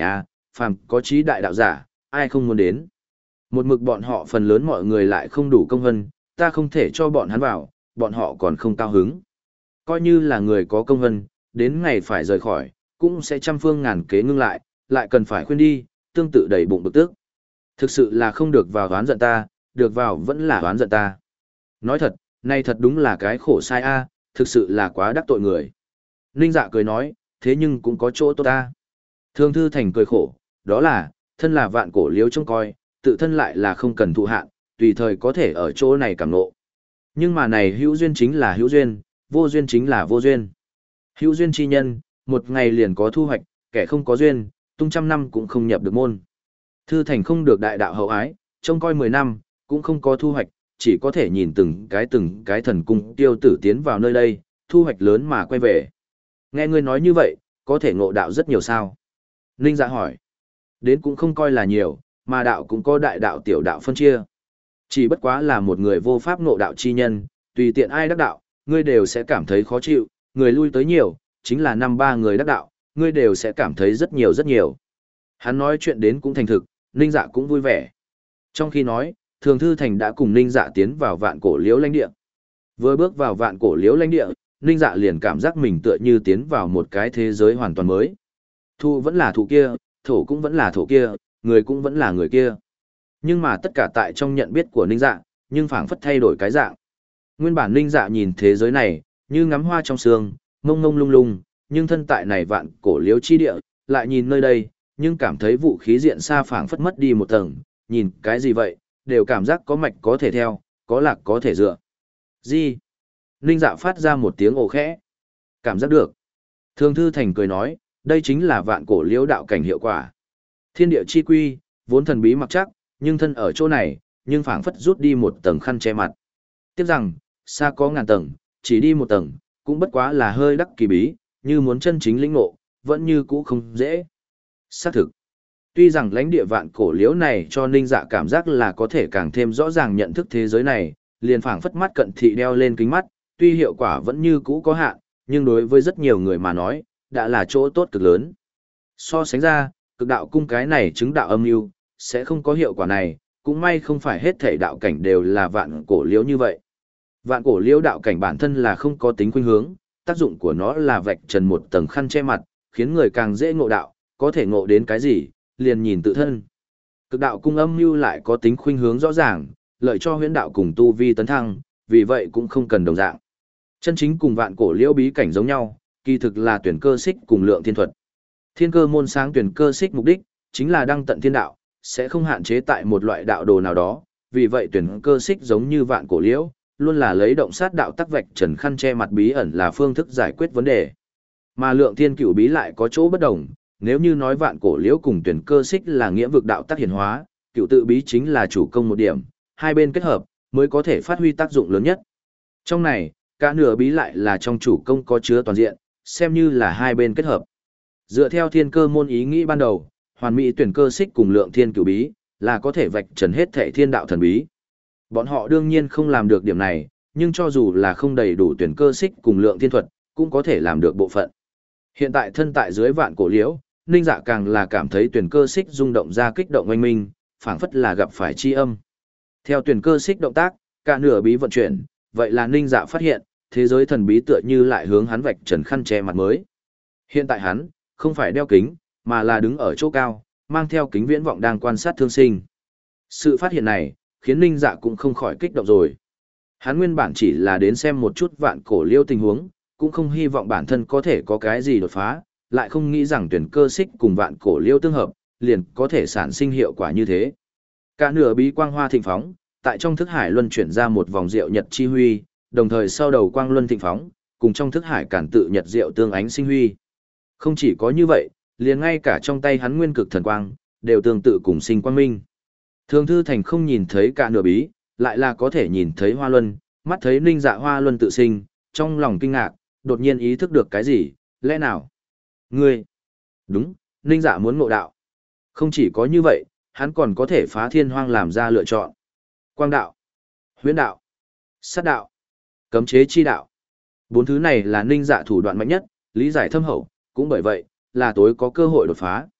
phàm có trí đại đạo giả, ai không muốn đến. Một mực bọn họ phần lớn mọi người lại không đủ công vân, ta không thể cho bọn hắn vào, bọn họ còn không cao hứng. Coi như là người có công vân, đến ngày phải rời khỏi, cũng sẽ trăm phương ngàn kế ngưng lại, lại cần phải khuyên đi, tương tự đầy bụng bực tức. Thực sự là không được vào đoán giận ta, được vào vẫn là đoán giận ta. Nói thật, này thật đúng là cái khổ sai a, thực sự là quá đắc tội người. Ninh Dạ cười nói, thế nhưng cũng có chỗ tốt ta. Thương Thư Thành cười khổ, đó là, thân là vạn cổ liếu trông coi, tự thân lại là không cần thụ hạn, tùy thời có thể ở chỗ này cảm ngộ. Nhưng mà này hữu duyên chính là hữu duyên, vô duyên chính là vô duyên. Hữu duyên chi nhân, một ngày liền có thu hoạch, kẻ không có duyên, tung trăm năm cũng không nhập được môn. Thư Thành không được đại đạo hậu ái, trông coi mười năm, cũng không có thu hoạch, chỉ có thể nhìn từng cái từng cái thần cung tiêu tử tiến vào nơi đây, thu hoạch lớn mà quay về. Nghe ngươi nói như vậy, có thể ngộ đạo rất nhiều sao? Ninh Dạ hỏi. Đến cũng không coi là nhiều, mà đạo cũng có đại đạo tiểu đạo phân chia. Chỉ bất quá là một người vô pháp ngộ đạo chi nhân, tùy tiện ai đắc đạo, ngươi đều sẽ cảm thấy khó chịu, người lui tới nhiều, chính là năm ba người đắc đạo, ngươi đều sẽ cảm thấy rất nhiều rất nhiều. Hắn nói chuyện đến cũng thành thực, Ninh Dạ cũng vui vẻ. Trong khi nói, Thường Thư Thành đã cùng Ninh Dạ tiến vào vạn cổ liễu lãnh địa. Vừa bước vào vạn cổ liễu lãnh địa, Ninh Dạ liền cảm giác mình tựa như tiến vào một cái thế giới hoàn toàn mới. Thu vẫn là thụ kia, thổ cũng vẫn là thổ kia, người cũng vẫn là người kia. Nhưng mà tất cả tại trong nhận biết của Ninh Dạ, nhưng phảng phất thay đổi cái dạng. Nguyên bản Ninh Dạ nhìn thế giới này, như ngắm hoa trong sương, mông mông lung lung, nhưng thân tại này vạn cổ liễu chi địa, lại nhìn nơi đây, nhưng cảm thấy vũ khí diện xa phảng phất mất đi một tầng, nhìn cái gì vậy, đều cảm giác có mạch có thể theo, có lạc có thể dựa. Gì? Ninh Dạ phát ra một tiếng ồ khẽ. Cảm giác được. Thường Thư Thành cười nói, đây chính là vạn cổ liễu đạo cảnh hiệu quả. Thiên địa chi quy, vốn thần bí mặc chắc, nhưng thân ở chỗ này, nhưng phảng phất rút đi một tầng khăn che mặt. Tiếp rằng, xa có ngàn tầng, chỉ đi một tầng, cũng bất quá là hơi đắc kỳ bí, như muốn chân chính lĩnh ngộ, vẫn như cũ không dễ. Xác thực. Tuy rằng lãnh địa vạn cổ liễu này cho Ninh Dạ cảm giác là có thể càng thêm rõ ràng nhận thức thế giới này, liền phảng phất mắt cận thị đeo lên kính mắt, tuy hiệu quả vẫn như cũ có hạn, nhưng đối với rất nhiều người mà nói, đã là chỗ tốt cực lớn. So sánh ra, cực đạo cung cái này chứng đạo âm mưu sẽ không có hiệu quả này, cũng may không phải hết thể đạo cảnh đều là vạn cổ liễu như vậy. Vạn cổ liễu đạo cảnh bản thân là không có tính khuynh hướng, tác dụng của nó là vạch trần một tầng khăn che mặt, khiến người càng dễ ngộ đạo, có thể ngộ đến cái gì, liền nhìn tự thân. Cực đạo cung âm mưu lại có tính khuynh hướng rõ ràng, lợi cho huyễn đạo cùng tu vi tấn thăng, vì vậy cũng không cần đồng dạng. Chân chính cùng vạn cổ liễu bí cảnh giống nhau, kỳ thực là tuyển cơ xích cùng lượng thiên thuật. Thiên cơ môn sáng tuyển cơ xích mục đích chính là đăng tận thiên đạo, sẽ không hạn chế tại một loại đạo đồ nào đó, vì vậy tuyển cơ xích giống như vạn cổ liễu, luôn là lấy động sát đạo tắc vạch trần khăn che mặt bí ẩn là phương thức giải quyết vấn đề. Mà lượng thiên cửu bí lại có chỗ bất đồng, nếu như nói vạn cổ liễu cùng tuyển cơ xích là nghĩa vực đạo tác hiển hóa, cửu tự bí chính là chủ công một điểm, hai bên kết hợp mới có thể phát huy tác dụng lớn nhất. Trong này, cả nửa bí lại là trong chủ công có chứa toàn diện, xem như là hai bên kết hợp. Dựa theo thiên cơ môn ý nghĩ ban đầu, hoàn mỹ tuyển cơ xích cùng lượng thiên cửu bí, là có thể vạch trần hết thệ thiên đạo thần bí. Bọn họ đương nhiên không làm được điểm này, nhưng cho dù là không đầy đủ tuyển cơ xích cùng lượng thiên thuật, cũng có thể làm được bộ phận. Hiện tại thân tại dưới vạn cổ liễu, Ninh Dạ càng là cảm thấy tuyển cơ xích rung động ra kích động oanh minh, phảng phất là gặp phải chi âm. Theo tuyển cơ xích động tác, cả nửa bí vận chuyển, vậy là Ninh Dạ phát hiện, thế giới thần bí tựa như lại hướng hắn vạch trần khăn che mặt mới. Hiện tại hắn, không phải đeo kính, mà là đứng ở chỗ cao, mang theo kính viễn vọng đang quan sát thương sinh. Sự phát hiện này, khiến Ninh Dạ cũng không khỏi kích động rồi. Hắn nguyên bản chỉ là đến xem một chút vạn cổ liêu tình huống, cũng không hy vọng bản thân có thể có cái gì đột phá, lại không nghĩ rằng tuyển cơ xích cùng vạn cổ liêu tương hợp, liền có thể sản sinh hiệu quả như thế. Cả nửa bí quang hoa thịnh phóng, tại trong thức hải luân chuyển ra một vòng diệu nhật chi huy, đồng thời sau đầu quang luân thịnh phóng, cùng trong thức hải cản tự nhật diệu tương ánh sinh huy. Không chỉ có như vậy, liền ngay cả trong tay hắn nguyên cực thần quang, đều tương tự cùng sinh quang minh. Thường Thư Thành không nhìn thấy cả nửa bí, lại là có thể nhìn thấy hoa luân, mắt thấy Ninh Dạ hoa luân tự sinh, trong lòng kinh ngạc, đột nhiên ý thức được cái gì, lẽ nào? Ngươi! Đúng, Ninh Dạ muốn ngộ đạo. Không chỉ có như vậy, hắn còn có thể phá thiên hoang làm ra lựa chọn. Quang đạo, huyễn đạo, sát đạo, cấm chế chi đạo. Bốn thứ này là Ninh Dạ thủ đoạn mạnh nhất, lý giải thâm hậu, cũng bởi vậy, là tối có cơ hội đột phá.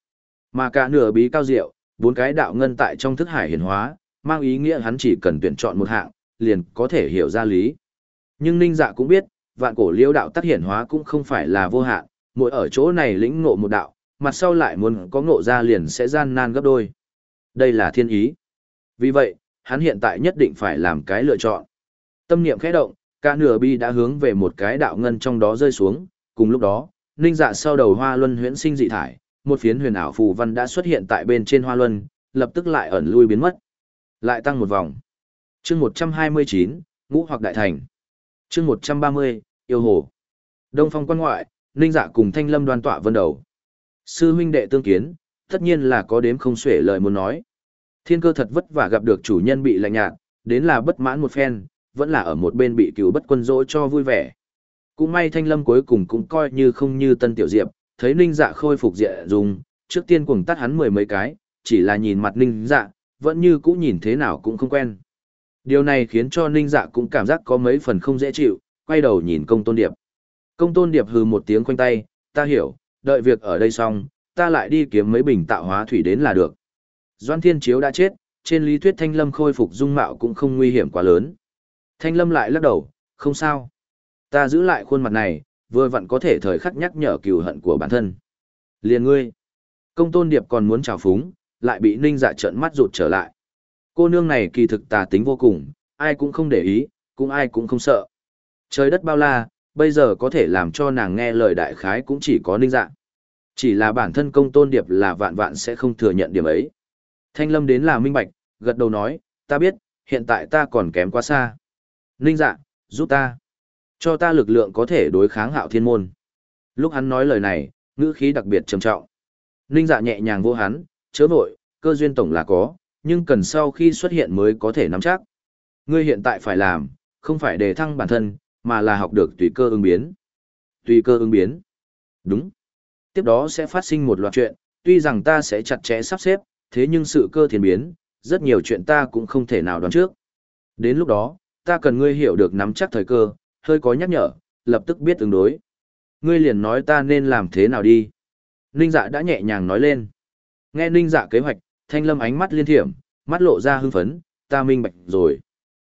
Mà cả nửa bí cao diệu, bốn cái đạo ngân tại trong thức hải hiển hóa, mang ý nghĩa hắn chỉ cần tuyển chọn một hạng, liền có thể hiểu ra lý. Nhưng Ninh Dạ cũng biết, vạn cổ liêu đạo tắc hiển hóa cũng không phải là vô hạn, mỗi ở chỗ này lĩnh ngộ một đạo, mặt sau lại muốn có ngộ ra liền sẽ gian nan gấp đôi. Đây là thiên ý. Vì vậy, hắn hiện tại nhất định phải làm cái lựa chọn. Tâm niệm khẽ động, cả nửa bi đã hướng về một cái đạo ngân trong đó rơi xuống, cùng lúc đó, Ninh Dạ sau đầu hoa luân huyễn sinh dị thải, một phiến huyền ảo phù văn đã xuất hiện tại bên trên hoa luân, lập tức lại ẩn lui biến mất. Lại tăng một vòng. Chương một trăm hai mươi chín, Ngũ hoặc đại thành. Chương một trăm ba mươi, Yêu hồ. Đông Phong quan ngoại, Ninh Dạ cùng Thanh Lâm đoan tọa vân đầu. Sư huynh đệ tương kiến, tất nhiên là có đếm không xuể lời muốn nói. Thiên Cơ thật vất vả gặp được chủ nhân bị lạnh nhạt, đến là bất mãn một phen, vẫn là ở một bên bị Cửu Bất Quân dỗ cho vui vẻ. Cũng may Thanh Lâm cuối cùng cũng coi như không như Tân Tiểu Diệp, thấy Ninh Dạ khôi phục diện dùng, trước tiên cuồng tắt hắn mười mấy cái, chỉ là nhìn mặt Ninh Dạ, vẫn như cũ nhìn thế nào cũng không quen. Điều này khiến cho Ninh Dạ cũng cảm giác có mấy phần không dễ chịu, quay đầu nhìn Công Tôn Điệp. Công Tôn Điệp hừ một tiếng khoanh tay, ta hiểu, đợi việc ở đây xong, ta lại đi kiếm mấy bình tạo hóa thủy đến là được. Doan Thiên Chiếu đã chết, trên lý thuyết Thanh Lâm khôi phục dung mạo cũng không nguy hiểm quá lớn. Thanh Lâm lại lắc đầu, không sao. Ta giữ lại khuôn mặt này, vừa vặn có thể thời khắc nhắc nhở cừu hận của bản thân. Liền ngươi. Công Tôn Điệp còn muốn trào phúng, lại bị Ninh Dạ trợn mắt rụt trở lại. Cô nương này kỳ thực tà tính vô cùng, ai cũng không để ý, cũng ai cũng không sợ. Trời đất bao la, bây giờ có thể làm cho nàng nghe lời đại khái cũng chỉ có Ninh Dạ. Chỉ là bản thân Công Tôn Điệp là vạn vạn sẽ không thừa nhận điểm ấy. Thanh Lâm đến là minh bạch, gật đầu nói, ta biết, hiện tại ta còn kém quá xa. Ninh Dạ, giúp ta. Cho ta lực lượng có thể đối kháng Hạo Thiên Môn. Lúc hắn nói lời này, ngữ khí đặc biệt trầm trọng. Ninh Dạ nhẹ nhàng vô hắn, chớ vội, cơ duyên tổng là có, nhưng cần sau khi xuất hiện mới có thể nắm chắc. Ngươi hiện tại phải làm, không phải đề thăng bản thân, mà là học được tùy cơ ứng biến. Tùy cơ ứng biến. Đúng. Tiếp đó sẽ phát sinh một loạt chuyện, tuy rằng ta sẽ chặt chẽ sắp xếp, thế nhưng sự cơ thiên biến, rất nhiều chuyện ta cũng không thể nào đoán trước. Đến lúc đó, ta cần ngươi hiểu được nắm chắc thời cơ, hơi có nhắc nhở, lập tức biết ứng đối. Ngươi liền nói ta nên làm thế nào đi. Ninh Dạ đã nhẹ nhàng nói lên. Nghe Ninh Dạ kế hoạch, Thanh Lâm ánh mắt liên thiểm, mắt lộ ra hưng phấn, ta minh bạch rồi.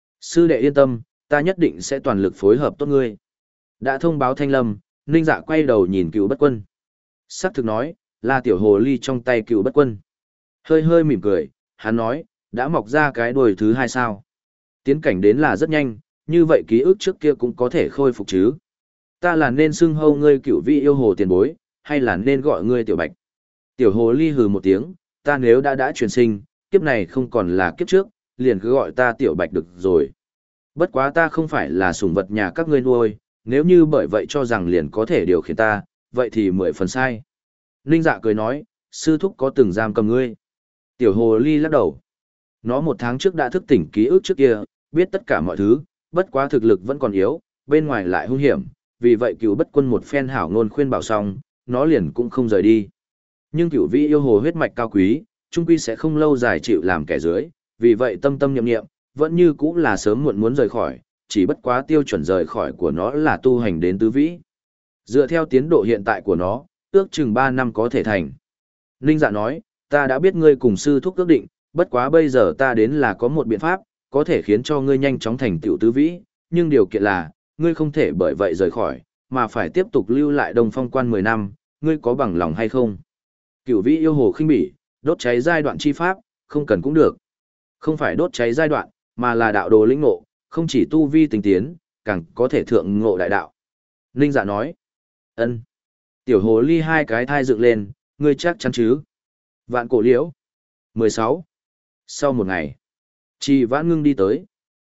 Sư đệ yên tâm, ta nhất định sẽ toàn lực phối hợp tốt ngươi. Đã thông báo Thanh Lâm, Ninh Dạ quay đầu nhìn Cửu Bất Quân. Sắc thực nói, là tiểu hồ ly trong tay Cửu Bất Quân. Hơi hơi mỉm cười, hắn nói, đã mọc ra cái đuôi thứ hai sao. Tiến cảnh đến là rất nhanh, như vậy ký ức trước kia cũng có thể khôi phục chứ. Ta là nên xưng hâu ngươi Cửu vị yêu hồ tiền bối, hay là nên gọi ngươi tiểu bạch. Tiểu hồ ly hừ một tiếng, ta nếu đã đã truyền sinh, kiếp này không còn là kiếp trước, liền cứ gọi ta tiểu bạch được rồi. Bất quá ta không phải là sủng vật nhà các ngươi nuôi, nếu như bởi vậy cho rằng liền có thể điều khiển ta, vậy thì mười phần sai. Ninh Dạ cười nói, sư thúc có từng giam cầm ngươi. Tiểu hồ ly lắc đầu. Nó một tháng trước đã thức tỉnh ký ức trước kia, biết tất cả mọi thứ, bất quá thực lực vẫn còn yếu, bên ngoài lại hung hiểm, vì vậy Cửu Bất Quân một phen hảo ngôn khuyên bảo xong, nó liền cũng không rời đi. Nhưng Cửu vị yêu hồ huyết mạch cao quý, trung quy sẽ không lâu dài chịu làm kẻ dưới, vì vậy tâm tâm niệm niệm, vẫn như cũ là sớm muộn muốn rời khỏi, chỉ bất quá tiêu chuẩn rời khỏi của nó là tu hành đến tứ vĩ. Dựa theo tiến độ hiện tại của nó, ước chừng ba năm có thể thành. Ninh Dạ nói, ta đã biết ngươi cùng sư thúc ước định, bất quá bây giờ ta đến là có một biện pháp, có thể khiến cho ngươi nhanh chóng thành tựu tứ vĩ, nhưng điều kiện là, ngươi không thể bởi vậy rời khỏi, mà phải tiếp tục lưu lại Đông Phong quan mười năm, ngươi có bằng lòng hay không? Cửu vĩ yêu hồ khinh bỉ, đốt cháy giai đoạn chi pháp, không cần cũng được. Không phải đốt cháy giai đoạn, mà là đạo đồ lĩnh ngộ, không chỉ tu vi tinh tiến, càng có thể thượng ngộ đại đạo. Ninh Dạ nói, ân. Tiểu hồ ly hai cái thai dựng lên, ngươi chắc chắn chứ? Vạn cổ liễu. mười sáu. Sau một ngày, Trì Vãn Ngưng đi tới.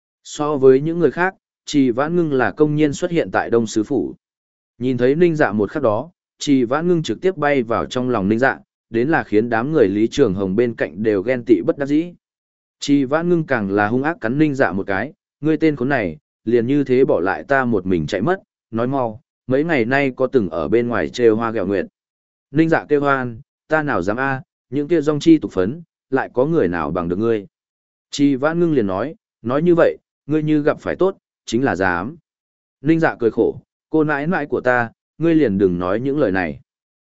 So với những người khác, Trì Vãn Ngưng là công nhân xuất hiện tại Đông Sứ Phủ. Nhìn thấy Ninh Dạ một khắc đó, Trì Vãn Ngưng trực tiếp bay vào trong lòng Ninh Dạ, đến là khiến đám người Lý Trường Hồng bên cạnh đều ghen tị bất đắc dĩ. Trì Vãn Ngưng càng là hung ác cắn Ninh Dạ một cái, ngươi tên khốn này, liền như thế bỏ lại ta một mình chạy mất, nói mau, mấy ngày nay có từng ở bên ngoài trêu hoa ghẹo nguyệt. Ninh Dạ kêu hoan, ta nào dám a, những kia dòng chi tục phấn, lại có người nào bằng được ngươi. Trì Vãn Ngưng liền nói, nói như vậy, ngươi như gặp phải tốt, chính là dám. Ninh Dạ cười khổ, cô nãi nãi của ta, ngươi liền đừng nói những lời này.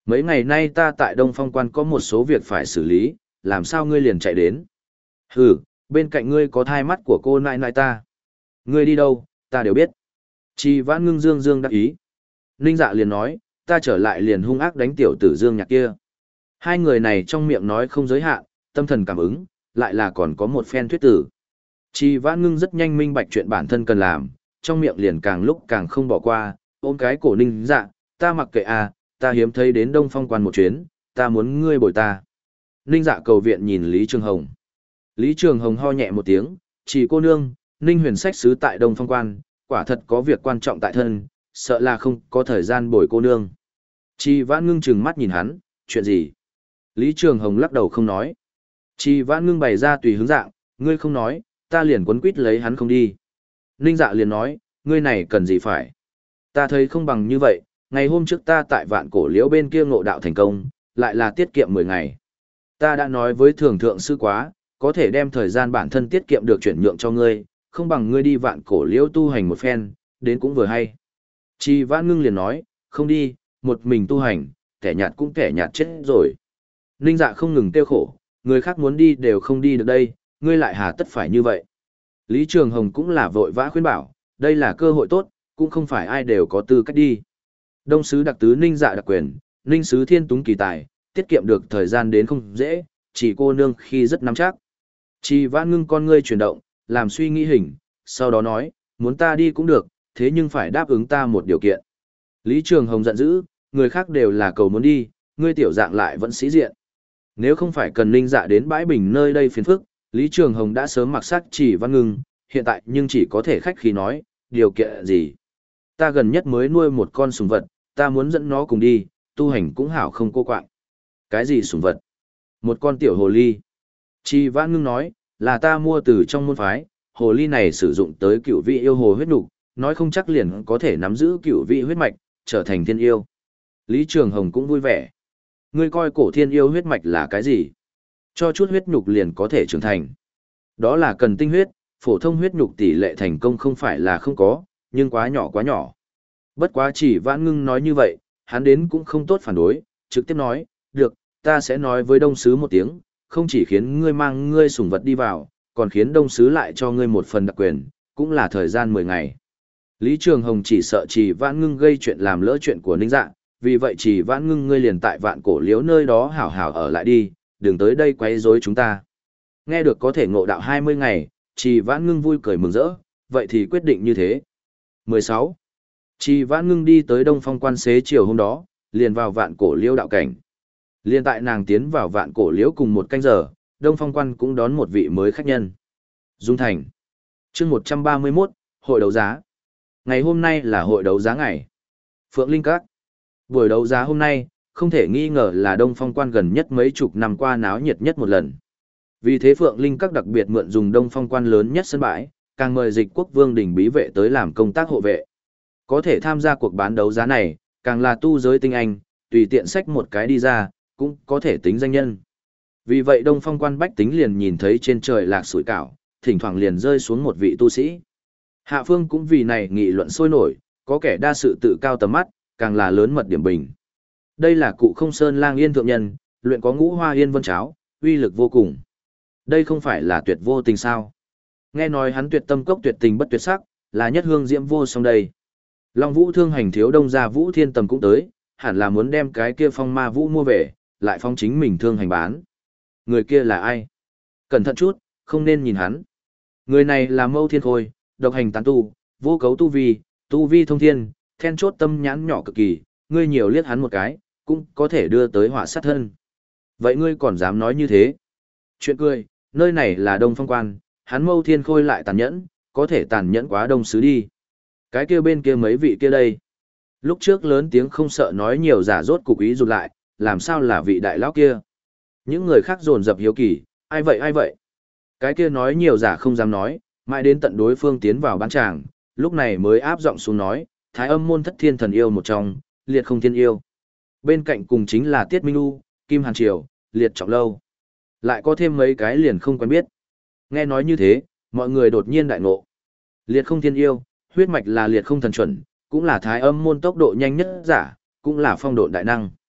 Mấy ngày nay ta tại Đông Phong Quan có một số việc phải xử lý, làm sao ngươi liền chạy đến? Hừ, bên cạnh ngươi có thai mắt của cô nại nại ta. Ngươi đi đâu, ta đều biết. Trì Vãn Ngưng dương dương đắc ý. Ninh Dạ liền nói, ta trở lại liền hung ác đánh tiểu tử Dương Nhạc kia. Hai người này trong miệng nói không giới hạn, tâm thần cảm ứng, lại là còn có một phen thuyết tử. Trì Vãn Ngưng rất nhanh minh bạch chuyện bản thân cần làm, trong miệng liền càng lúc càng không bỏ qua, ôm cái cổ Ninh Dạ, ta mặc kệ à, ta hiếm thấy đến Đông Phong Quan một chuyến, ta muốn ngươi bồi ta. Ninh Dạ cầu viện nhìn Lý Trường Hồng. Lý Trường Hồng ho nhẹ một tiếng, chỉ cô nương, Ninh Huyền sách sứ tại Đông Phong Quan, quả thật có việc quan trọng tại thân, sợ là không có thời gian bồi cô nương. Trì Vãn Ngưng trừng mắt nhìn hắn, chuyện gì? Lý Trường Hồng lắc đầu không nói. Trì Vãn Ngưng bày ra tùy hướng dạng, ngươi không nói, ta liền quấn quýt lấy hắn không đi. Ninh Dạ liền nói, ngươi này cần gì phải? Ta thấy không bằng như vậy, ngày hôm trước ta tại vạn cổ liễu bên kia ngộ đạo thành công, lại là tiết kiệm mười ngày. Ta đã nói với thường thượng sư quá, có thể đem thời gian bản thân tiết kiệm được chuyển nhượng cho ngươi, không bằng ngươi đi vạn cổ liễu tu hành một phen, đến cũng vừa hay. Trì Vãn Ngưng liền nói, không đi, một mình tu hành, kẻ nhạt cũng kẻ nhạt chết rồi. Ninh Dạ không ngừng tiêu khổ, người khác muốn đi đều không đi được đây, ngươi lại hà tất phải như vậy. Lý Trường Hồng cũng là vội vã khuyên bảo, đây là cơ hội tốt, cũng không phải ai đều có tư cách đi. Đông sứ đặc tứ Ninh Dạ đặc quyền, Ninh sứ thiên túng kỳ tài, tiết kiệm được thời gian đến không dễ, chỉ cô nương khi rất nắm chắc. Trì Vãn Ngưng con ngươi chuyển động, làm suy nghĩ hình, sau đó nói, muốn ta đi cũng được, thế nhưng phải đáp ứng ta một điều kiện. Lý Trường Hồng giận dữ, người khác đều là cầu muốn đi, ngươi tiểu dạng lại vẫn sĩ diện. Nếu không phải cần Ninh Dạ đến bãi bình nơi đây phiền phức, Lý Trường Hồng đã sớm mặc sắc Trì Vãn Ngưng, hiện tại nhưng chỉ có thể khách khí nói, điều kiện gì. Ta gần nhất mới nuôi một con sùng vật, ta muốn dẫn nó cùng đi, tu hành cũng hảo không cô quạng. Cái gì sùng vật? Một con tiểu hồ ly. Trì Vãn Ngưng nói, là ta mua từ trong môn phái, hồ ly này sử dụng tới cựu vị yêu hồ huyết nục, nói không chắc liền có thể nắm giữ cựu vị huyết mạch, trở thành thiên yêu. Lý Trường Hồng cũng vui vẻ. Ngươi coi cổ thiên yêu huyết mạch là cái gì? Cho chút huyết nhục liền có thể trưởng thành. Đó là cần tinh huyết, phổ thông huyết nhục tỷ lệ thành công không phải là không có, nhưng quá nhỏ quá nhỏ. Bất quá Trì Vãn Ngưng nói như vậy, hắn đến cũng không tốt phản đối, trực tiếp nói, được, ta sẽ nói với Đông Sứ một tiếng, không chỉ khiến ngươi mang ngươi sủng vật đi vào, còn khiến Đông Sứ lại cho ngươi một phần đặc quyền, cũng là thời gian mười ngày. Lý Trường Hồng chỉ sợ Trì Vãn Ngưng gây chuyện làm lỡ chuyện của Ninh Dạ, vì vậy Trì Vãn Ngưng ngươi liền tại vạn cổ liếu nơi đó hảo hảo ở lại đi, đừng tới đây quấy rối chúng ta. Nghe được có thể ngộ đạo hai mươi ngày, Trì Vãn Ngưng vui cười mừng rỡ, vậy thì quyết định như thế. mười sáu. Trì Vãn Ngưng đi tới Đông Phong Quan xế chiều hôm đó, liền vào vạn cổ liễu đạo cảnh. Liên tại nàng tiến vào vạn cổ liễu cùng một canh giờ, Đông Phong Quan cũng đón một vị mới khách nhân. Dung Thành. Chương một trăm ba mươi mốt, hội đấu giá. Ngày hôm nay là hội đấu giá ngày. Phượng Linh Các. Buổi đấu giá hôm nay, không thể nghi ngờ là Đông Phong Quan gần nhất mấy chục năm qua náo nhiệt nhất một lần. Vì thế Phượng Linh Các đặc biệt mượn dùng Đông Phong Quan lớn nhất sân bãi, càng mời Dịch Quốc Vương Đình bí vệ tới làm công tác hộ vệ. Có thể tham gia cuộc bán đấu giá này, càng là tu giới tinh anh, tùy tiện xách một cái đi ra, cũng có thể tính danh nhân. Vì vậy Đông Phong Quan bách tính liền nhìn thấy trên trời lạc sủi cảo, thỉnh thoảng liền rơi xuống một vị tu sĩ. Hạ phương cũng vì này nghị luận sôi nổi, có kẻ đa sự tự cao tầm mắt, càng là lớn mật điểm bình. Đây là cụ Không Sơn Lang Yên thượng nhân, luyện có ngũ hoa yên vân cháo, uy lực vô cùng. Đây không phải là tuyệt vô tình sao? Nghe nói hắn tuyệt tâm cốc tuyệt tình bất tuyệt sắc, là nhất hương diễm vô song đây. Long Vũ thương hành thiếu đông gia Vũ Thiên Tầm cũng tới, hẳn là muốn đem cái kia phong ma vũ mua về, lại phong chính mình thương hành bán. Người kia là ai? Cẩn thận chút, không nên nhìn hắn. Người này là Mâu Thiên Khôi, độc hành tán tu, vô cấu tu vi, tu vi thông thiên, then chốt tâm nhãn nhỏ cực kỳ, ngươi nhiều liếc hắn một cái, cũng có thể đưa tới họa sát thân. Vậy ngươi còn dám nói như thế? Chuyện cười, nơi này là Đông Phong Quan, hắn Mâu Thiên Khôi lại tàn nhẫn, có thể tàn nhẫn quá Đông Sứ đi. Cái kia bên kia mấy vị kia đây. Lúc trước lớn tiếng không sợ nói nhiều giả rốt cục ý rụt lại, làm sao là vị đại lão kia. Những người khác dồn dập hiếu kỳ, ai vậy ai vậy? Cái kia nói nhiều giả không dám nói, mãi đến tận đối phương tiến vào bán tràng, lúc này mới áp giọng xuống nói, Thái Âm môn thất thiên thần yêu một trong, liệt không thiên yêu. Bên cạnh cùng chính là Tiết Minh U, Kim Hàn Triều, liệt trọng lâu. Lại có thêm mấy cái liền không quen biết. Nghe nói như thế, mọi người đột nhiên đại ngộ. Liệt không thiên yêu, huyết mạch là liệt không thần chuẩn, cũng là Thái Âm môn tốc độ nhanh nhất giả, cũng là phong độn đại năng.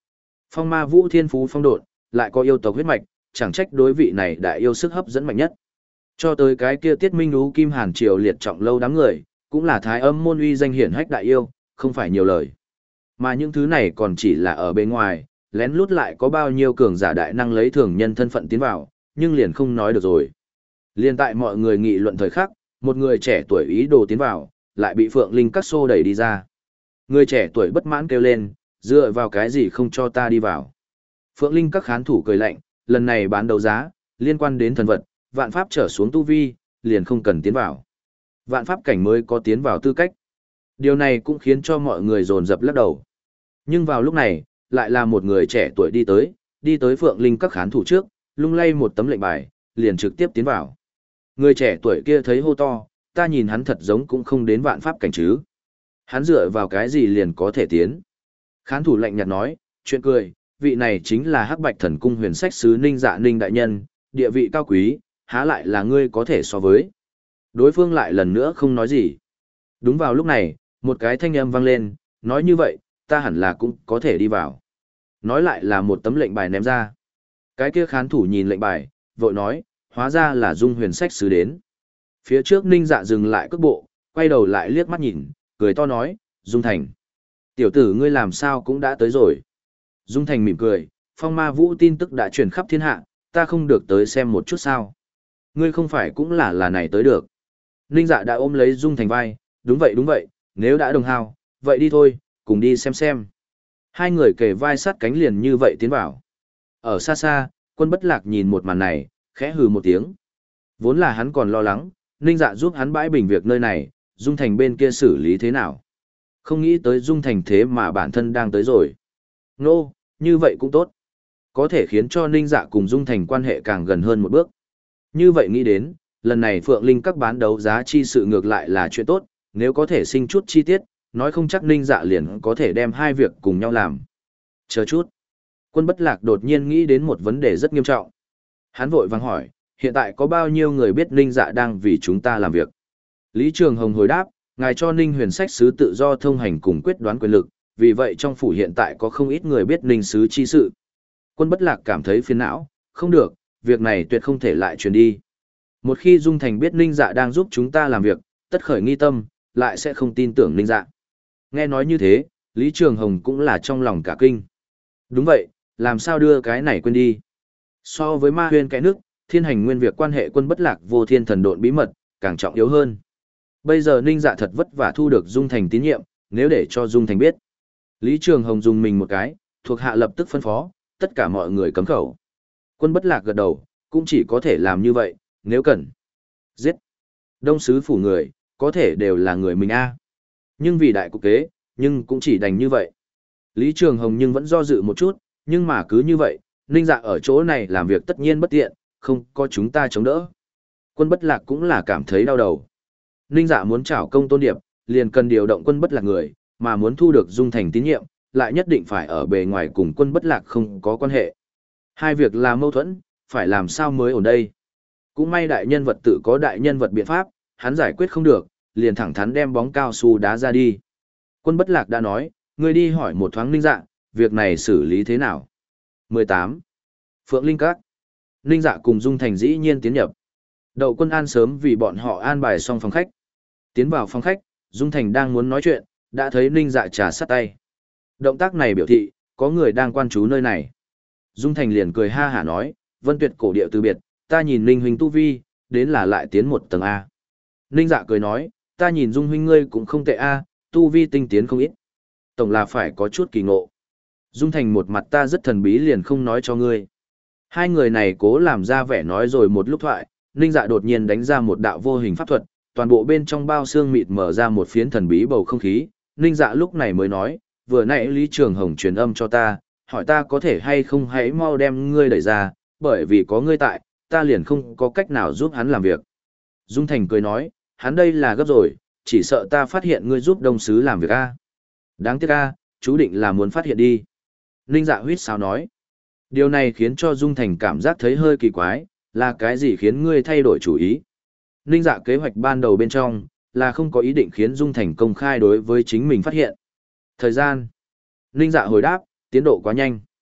Phong Ma Vũ thiên phú phong độn, lại có yêu tộc huyết mạch, chẳng trách đối vị này đại yêu sức hấp dẫn mạnh nhất. Cho tới cái kia Tiết Minh Đú Kim Hàn Triều liệt trọng lâu đám người, cũng là thái âm môn uy danh hiển hách đại yêu, không phải nhiều lời. Mà những thứ này còn chỉ là ở bên ngoài, lén lút lại có bao nhiêu cường giả đại năng lấy thường nhân thân phận tiến vào, nhưng liền không nói được rồi. Liên tại mọi người nghị luận thời khắc, một người trẻ tuổi ý đồ tiến vào, lại bị Phượng Linh Các xô đẩy đi ra. Người trẻ tuổi bất mãn kêu lên, dựa vào cái gì không cho ta đi vào. Phượng Linh Các khán thủ cười lạnh, lần này bán đấu giá, liên quan đến thần vật, vạn pháp trở xuống tu vi, liền không cần tiến vào. Vạn pháp cảnh mới có tiến vào tư cách. Điều này cũng khiến cho mọi người dồn dập lắc đầu. Nhưng vào lúc này, lại là một người trẻ tuổi đi tới, đi tới Phượng Linh Các khán thủ trước, lung lay một tấm lệnh bài, liền trực tiếp tiến vào. Người trẻ tuổi kia thấy hô to, ta nhìn hắn thật giống cũng không đến vạn pháp cảnh chứ. Hắn dựa vào cái gì liền có thể tiến. Khán thủ lạnh nhạt nói, chuyện cười, vị này chính là Hắc Bạch Thần Cung huyền sách sứ Ninh Dạ Ninh đại nhân, địa vị cao quý, há lại là ngươi có thể so với. Đối phương lại lần nữa không nói gì. Đúng vào lúc này, một cái thanh âm vang lên, nói như vậy, ta hẳn là cũng có thể đi vào. Nói lại là một tấm lệnh bài ném ra. Cái kia khán thủ nhìn lệnh bài, vội nói, hóa ra là Dung huyền sách sứ đến. Phía trước Ninh Dạ dừng lại cước bộ, quay đầu lại liếc mắt nhìn, cười to nói, Dung Thành. Tiểu tử ngươi làm sao cũng đã tới rồi. Dung Thành mỉm cười, Phong Ma Vũ tin tức đã truyền khắp thiên hạ, ta không được tới xem một chút sao. Ngươi không phải cũng là là này tới được. Ninh Dạ đã ôm lấy Dung Thành vai, đúng vậy đúng vậy, nếu đã đồng hao, vậy đi thôi, cùng đi xem xem. Hai người kề vai sát cánh liền như vậy tiến vào. Ở xa xa, Quân Bất Lạc nhìn một màn này, khẽ hừ một tiếng. Vốn là hắn còn lo lắng, Ninh Dạ giúp hắn bãi bình việc nơi này, Dung Thành bên kia xử lý thế nào. Không nghĩ tới Dung Thành thế mà bản thân đang tới rồi. Nô, no, như vậy cũng tốt. Có thể khiến cho Ninh Dạ cùng Dung Thành quan hệ càng gần hơn một bước. Như vậy nghĩ đến, lần này Phượng Linh Các bán đấu giá chi sự ngược lại là chuyện tốt, nếu có thể sinh chút chi tiết, nói không chắc Ninh Dạ liền có thể đem hai việc cùng nhau làm. Chờ chút. Quân Bất Lạc đột nhiên nghĩ đến một vấn đề rất nghiêm trọng. Hắn vội vàng hỏi, hiện tại có bao nhiêu người biết Ninh Dạ đang vì chúng ta làm việc? Lý Trường Hồng hồi đáp, ngài cho Ninh huyền sách sứ tự do thông hành cùng quyết đoán quyền lực, vì vậy trong phủ hiện tại có không ít người biết Ninh sứ chi sự. Quân Bất Lạc cảm thấy phiền não, không được, việc này tuyệt không thể lại truyền đi. Một khi Dung Thành biết Ninh Dạ đang giúp chúng ta làm việc, tất khởi nghi tâm, lại sẽ không tin tưởng Ninh Dạ. Nghe nói như thế, Lý Trường Hồng cũng là trong lòng cả kinh. Đúng vậy, làm sao đưa cái này quên đi. So với ma huyên cái nước, thiên hành nguyên việc quan hệ Quân Bất Lạc vô thiên thần độn bí mật, càng trọng yếu hơn. Bây giờ Ninh Dạ thật vất vả thu được Dung Thành tín nhiệm, nếu để cho Dung Thành biết. Lý Trường Hồng dùng mình một cái, thuộc hạ lập tức phân phó, tất cả mọi người cấm khẩu. Quân Bất Lạc gật đầu, cũng chỉ có thể làm như vậy, nếu cần. Giết. Đông sứ phủ người, có thể đều là người mình a. Nhưng vì đại cục kế, nhưng cũng chỉ đành như vậy. Lý Trường Hồng nhưng vẫn do dự một chút, nhưng mà cứ như vậy, Ninh Dạ ở chỗ này làm việc tất nhiên bất tiện, không có chúng ta chống đỡ. Quân Bất Lạc cũng là cảm thấy đau đầu. Ninh Dạ muốn trảo công tôn điệp, liền cần điều động Quân Bất Lạc người, mà muốn thu được Dung Thành tín nhiệm, lại nhất định phải ở bề ngoài cùng Quân Bất Lạc không có quan hệ. Hai việc là mâu thuẫn, phải làm sao mới ổn đây. Cũng may đại nhân vật tự có đại nhân vật biện pháp, hắn giải quyết không được, liền thẳng thắn đem bóng cao su đá ra đi. Quân Bất Lạc đã nói, ngươi đi hỏi một thoáng Ninh Dạ, việc này xử lý thế nào. mười tám. Phượng Linh Các. Ninh Dạ cùng Dung Thành dĩ nhiên tiến nhập. Đậu Quân An sớm vì bọn họ an bài xong phòng khách. Tiến vào phòng khách, Dung Thành đang muốn nói chuyện, đã thấy Ninh Dạ trà sát tay. Động tác này biểu thị, có người đang quan trú nơi này. Dung Thành liền cười ha hả nói, Vân Tuyệt cổ địa từ biệt, ta nhìn Ninh huynh tu vi, đến là lại tiến một tầng A. Ninh Dạ cười nói, ta nhìn Dung huynh ngươi cũng không tệ A, tu vi tinh tiến không ít. Tổng là phải có chút kỳ ngộ. Dung Thành một mặt ta rất thần bí liền không nói cho ngươi. Hai người này cố làm ra vẻ nói rồi một lúc thoại, Ninh Dạ đột nhiên đánh ra một đạo vô hình pháp thuật, toàn bộ bên trong bao xương mịt mở ra một phiến thần bí bầu không khí. Ninh Dạ lúc này mới nói, vừa nãy Lý Trường Hồng truyền âm cho ta, hỏi ta có thể hay không hãy mau đem ngươi đẩy ra, bởi vì có ngươi tại, ta liền không có cách nào giúp hắn làm việc. Dung Thành cười nói, hắn đây là gấp rồi, chỉ sợ ta phát hiện ngươi giúp đông sứ làm việc a. Đáng tiếc a, chú định là muốn phát hiện đi. Ninh Dạ huýt sáo nói. Điều này khiến cho Dung Thành cảm giác thấy hơi kỳ quái, là cái gì khiến ngươi thay đổi chủ ý? Ninh Dạ kế hoạch ban đầu bên trong, là không có ý định khiến Dung Thành công khai đối với chính mình phát hiện. Thời gian. Ninh Dạ hồi đáp, tiến độ quá nhanh.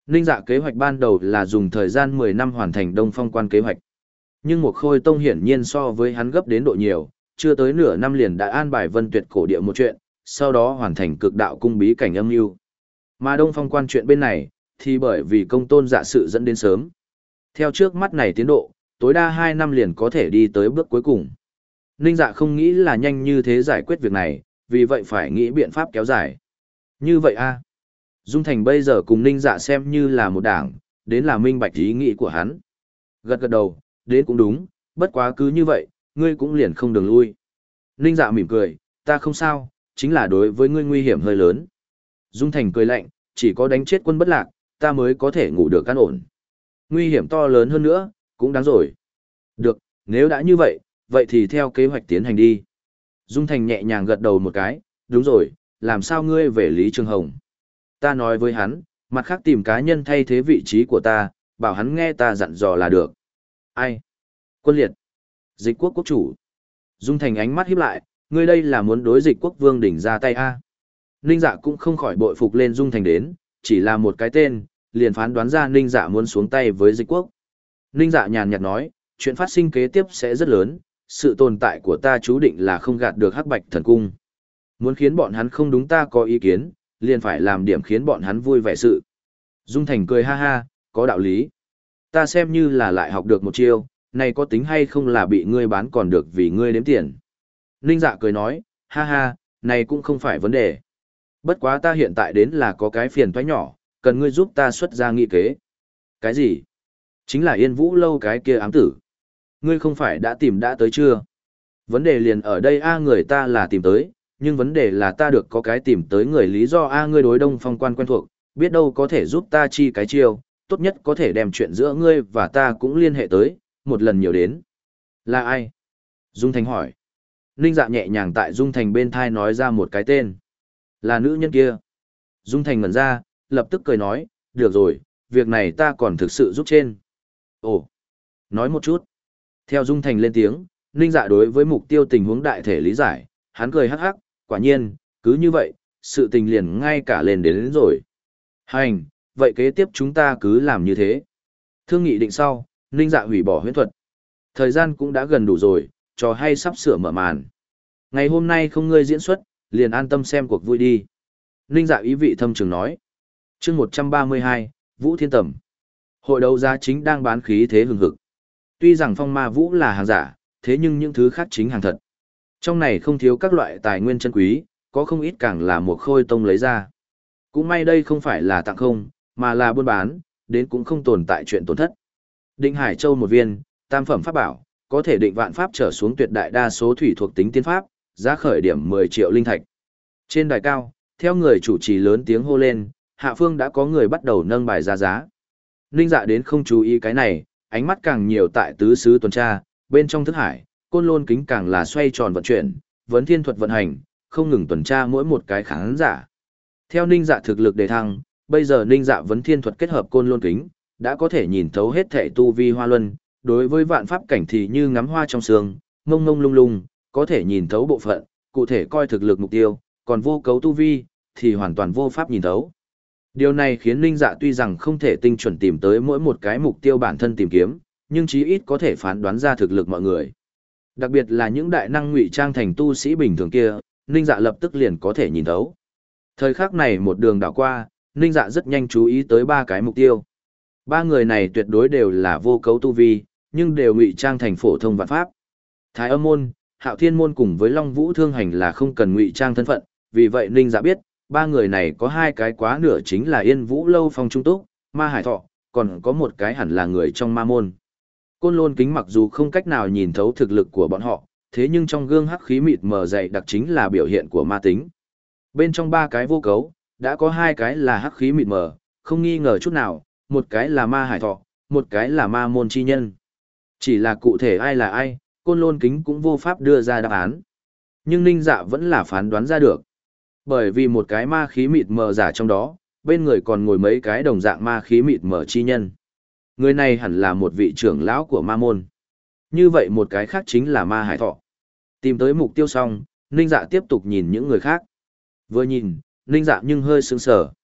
Ninh Dạ kế hoạch ban đầu là dùng thời gian mười năm hoàn thành Đông Phong Quan kế hoạch. Nhưng một Khôi Tông hiển nhiên so với hắn gấp đến độ nhiều, chưa tới nửa năm liền đã an bài Vân Tuyệt cổ địa một chuyện, sau đó hoàn thành cực đạo cung bí cảnh âm mưu. Mà Đông Phong Quan chuyện bên này, thì bởi vì công tôn dạ sự dẫn đến sớm. Theo trước mắt này tiến độ, tối đa hai năm liền có thể đi tới bước cuối cùng. Ninh Dạ không nghĩ là nhanh như thế giải quyết việc này, vì vậy phải nghĩ biện pháp kéo dài. Như vậy a Dung Thành bây giờ cùng Ninh Dạ xem như là một đảng, đến là minh bạch ý nghĩ của hắn. Gật gật đầu, đến cũng đúng, bất quá cứ như vậy, ngươi cũng liền không đường lui. Ninh Dạ mỉm cười, ta không sao, chính là đối với ngươi nguy hiểm hơi lớn. Dung Thành cười lạnh, chỉ có đánh chết quân bất lạc, ta mới có thể ngủ được an ổn. Nguy hiểm to lớn hơn nữa, cũng đáng rồi. Được, nếu đã như vậy, vậy thì theo kế hoạch tiến hành đi. Dung Thành nhẹ nhàng gật đầu một cái, đúng rồi, làm sao ngươi về Lý Trường Hồng? Ta nói với hắn, mặt khác tìm cá nhân thay thế vị trí của ta, bảo hắn nghe ta dặn dò là được. Ai? Quân liệt. Dịch quốc quốc chủ. Dung Thành ánh mắt híp lại, ngươi đây là muốn đối dịch quốc vương đỉnh ra tay a? Ninh Dạ cũng không khỏi bội phục lên Dung Thành đến, chỉ là một cái tên, liền phán đoán ra Ninh Dạ muốn xuống tay với dịch quốc. Ninh Dạ nhàn nhạt nói, chuyện phát sinh kế tiếp sẽ rất lớn, sự tồn tại của ta chú định là không gạt được Hắc Bạch Thần Cung. Muốn khiến bọn hắn không đúng ta có ý kiến, liền phải làm điểm khiến bọn hắn vui vẻ sự. Dung Thành cười ha ha, có đạo lý. Ta xem như là lại học được một chiêu, này có tính hay không là bị ngươi bán còn được vì ngươi đếm tiền. Ninh Dạ cười nói, ha ha, này cũng không phải vấn đề. Bất quá ta hiện tại đến là có cái phiền toái nhỏ, cần ngươi giúp ta xuất ra nghị kế. Cái gì? Chính là Yên Vũ lâu cái kia ám tử. Ngươi không phải đã tìm đã tới chưa? Vấn đề liền ở đây a người ta là tìm tới, nhưng vấn đề là ta được có cái tìm tới người lý do a ngươi đối Đông Phong Quan quen thuộc, biết đâu có thể giúp ta chi cái chiêu, tốt nhất có thể đem chuyện giữa ngươi và ta cũng liên hệ tới, một lần nhiều đến. Là ai? Dung Thành hỏi. Ninh Dạ nhẹ nhàng tại Dung Thành bên thai nói ra một cái tên. Là nữ nhân kia. Dung Thành ngẩn ra, lập tức cười nói, được rồi, việc này ta còn thực sự giúp trên. Ồ, nói một chút. Theo Dung Thành lên tiếng, Ninh Dạ đối với mục tiêu tình huống đại thể lý giải, hắn cười hắc hắc, quả nhiên, cứ như vậy, sự tình liền ngay cả lên đến, đến rồi. Hành, vậy kế tiếp chúng ta cứ làm như thế. Thương nghị định sau, Ninh Dạ hủy bỏ huyễn thuật. Thời gian cũng đã gần đủ rồi, trò hay sắp sửa mở màn. Ngày hôm nay không ngươi diễn xuất, liền an tâm xem cuộc vui đi. Ninh Dạ ý vị thâm trường nói. Chương một trăm ba mươi hai, Vũ Thiên Tầm. Hội đấu giá chính đang bán khí thế hừng hực. Tuy rằng phong ma vũ là hàng giả, thế nhưng những thứ khác chính hàng thật. Trong này không thiếu các loại tài nguyên chân quý, có không ít càng là một Khôi Tông lấy ra. Cũng may đây không phải là tặng không, mà là buôn bán, đến cũng không tồn tại chuyện tổn thất. Định Hải Châu một viên, tam phẩm pháp bảo, có thể định vạn pháp trở xuống tuyệt đại đa số thủy thuộc tính tiên pháp, giá khởi điểm mười triệu linh thạch. Trên đài cao, theo người chủ trì lớn tiếng hô lên, hạ phương đã có người bắt đầu nâng bài ra giá. Ninh Dạ đến không chú ý cái này, ánh mắt càng nhiều tại tứ xứ tuần tra, bên trong thức hải, côn lôn kính càng là xoay tròn vận chuyển, vấn thiên thuật vận hành, không ngừng tuần tra mỗi một cái khán giả. Theo Ninh Dạ thực lực đề thăng, bây giờ Ninh Dạ vấn thiên thuật kết hợp côn lôn kính, đã có thể nhìn thấu hết thể tu vi hoa luân, đối với vạn pháp cảnh thì như ngắm hoa trong sương, ngông ngông lung lung, có thể nhìn thấu bộ phận, cụ thể coi thực lực mục tiêu, còn vô cấu tu vi, thì hoàn toàn vô pháp nhìn thấu. Điều này khiến Ninh Dạ tuy rằng không thể tinh chuẩn tìm tới mỗi một cái mục tiêu bản thân tìm kiếm, nhưng chí ít có thể phán đoán ra thực lực mọi người. Đặc biệt là những đại năng ngụy trang thành tu sĩ bình thường kia, Ninh Dạ lập tức liền có thể nhìn thấu. Thời khắc này một đường đảo qua, Ninh Dạ rất nhanh chú ý tới ba cái mục tiêu. Ba người này tuyệt đối đều là vô cấu tu vi, nhưng đều ngụy trang thành phổ thông vạn pháp. Thái Âm môn, Hạo Thiên môn cùng với Long Vũ Thương Hành là không cần ngụy trang thân phận, vì vậy Ninh Dạ biết, ba người này có hai cái quá nửa chính là Yên Vũ lâu Phong Trung Túc, Ma Hải Thọ, còn có một cái hẳn là người trong ma môn. Côn lôn kính mặc dù không cách nào nhìn thấu thực lực của bọn họ, thế nhưng trong gương hắc khí mịt mờ dày đặc chính là biểu hiện của ma tính. Bên trong ba cái vô cấu, đã có hai cái là hắc khí mịt mờ, không nghi ngờ chút nào, một cái là Ma Hải Thọ, một cái là ma môn chi nhân. Chỉ là cụ thể ai là ai, côn lôn kính cũng vô pháp đưa ra đáp án. Nhưng Ninh Dạ vẫn là phán đoán ra được. Bởi vì một cái ma khí mịt mờ giả trong đó, bên người còn ngồi mấy cái đồng dạng ma khí mịt mờ chi nhân. Người này hẳn là một vị trưởng lão của ma môn. Như vậy một cái khác chính là Ma Hải Thọ. Tìm tới mục tiêu xong, Ninh Dạ tiếp tục nhìn những người khác. Vừa nhìn, Ninh Dạ nhưng hơi sững sờ.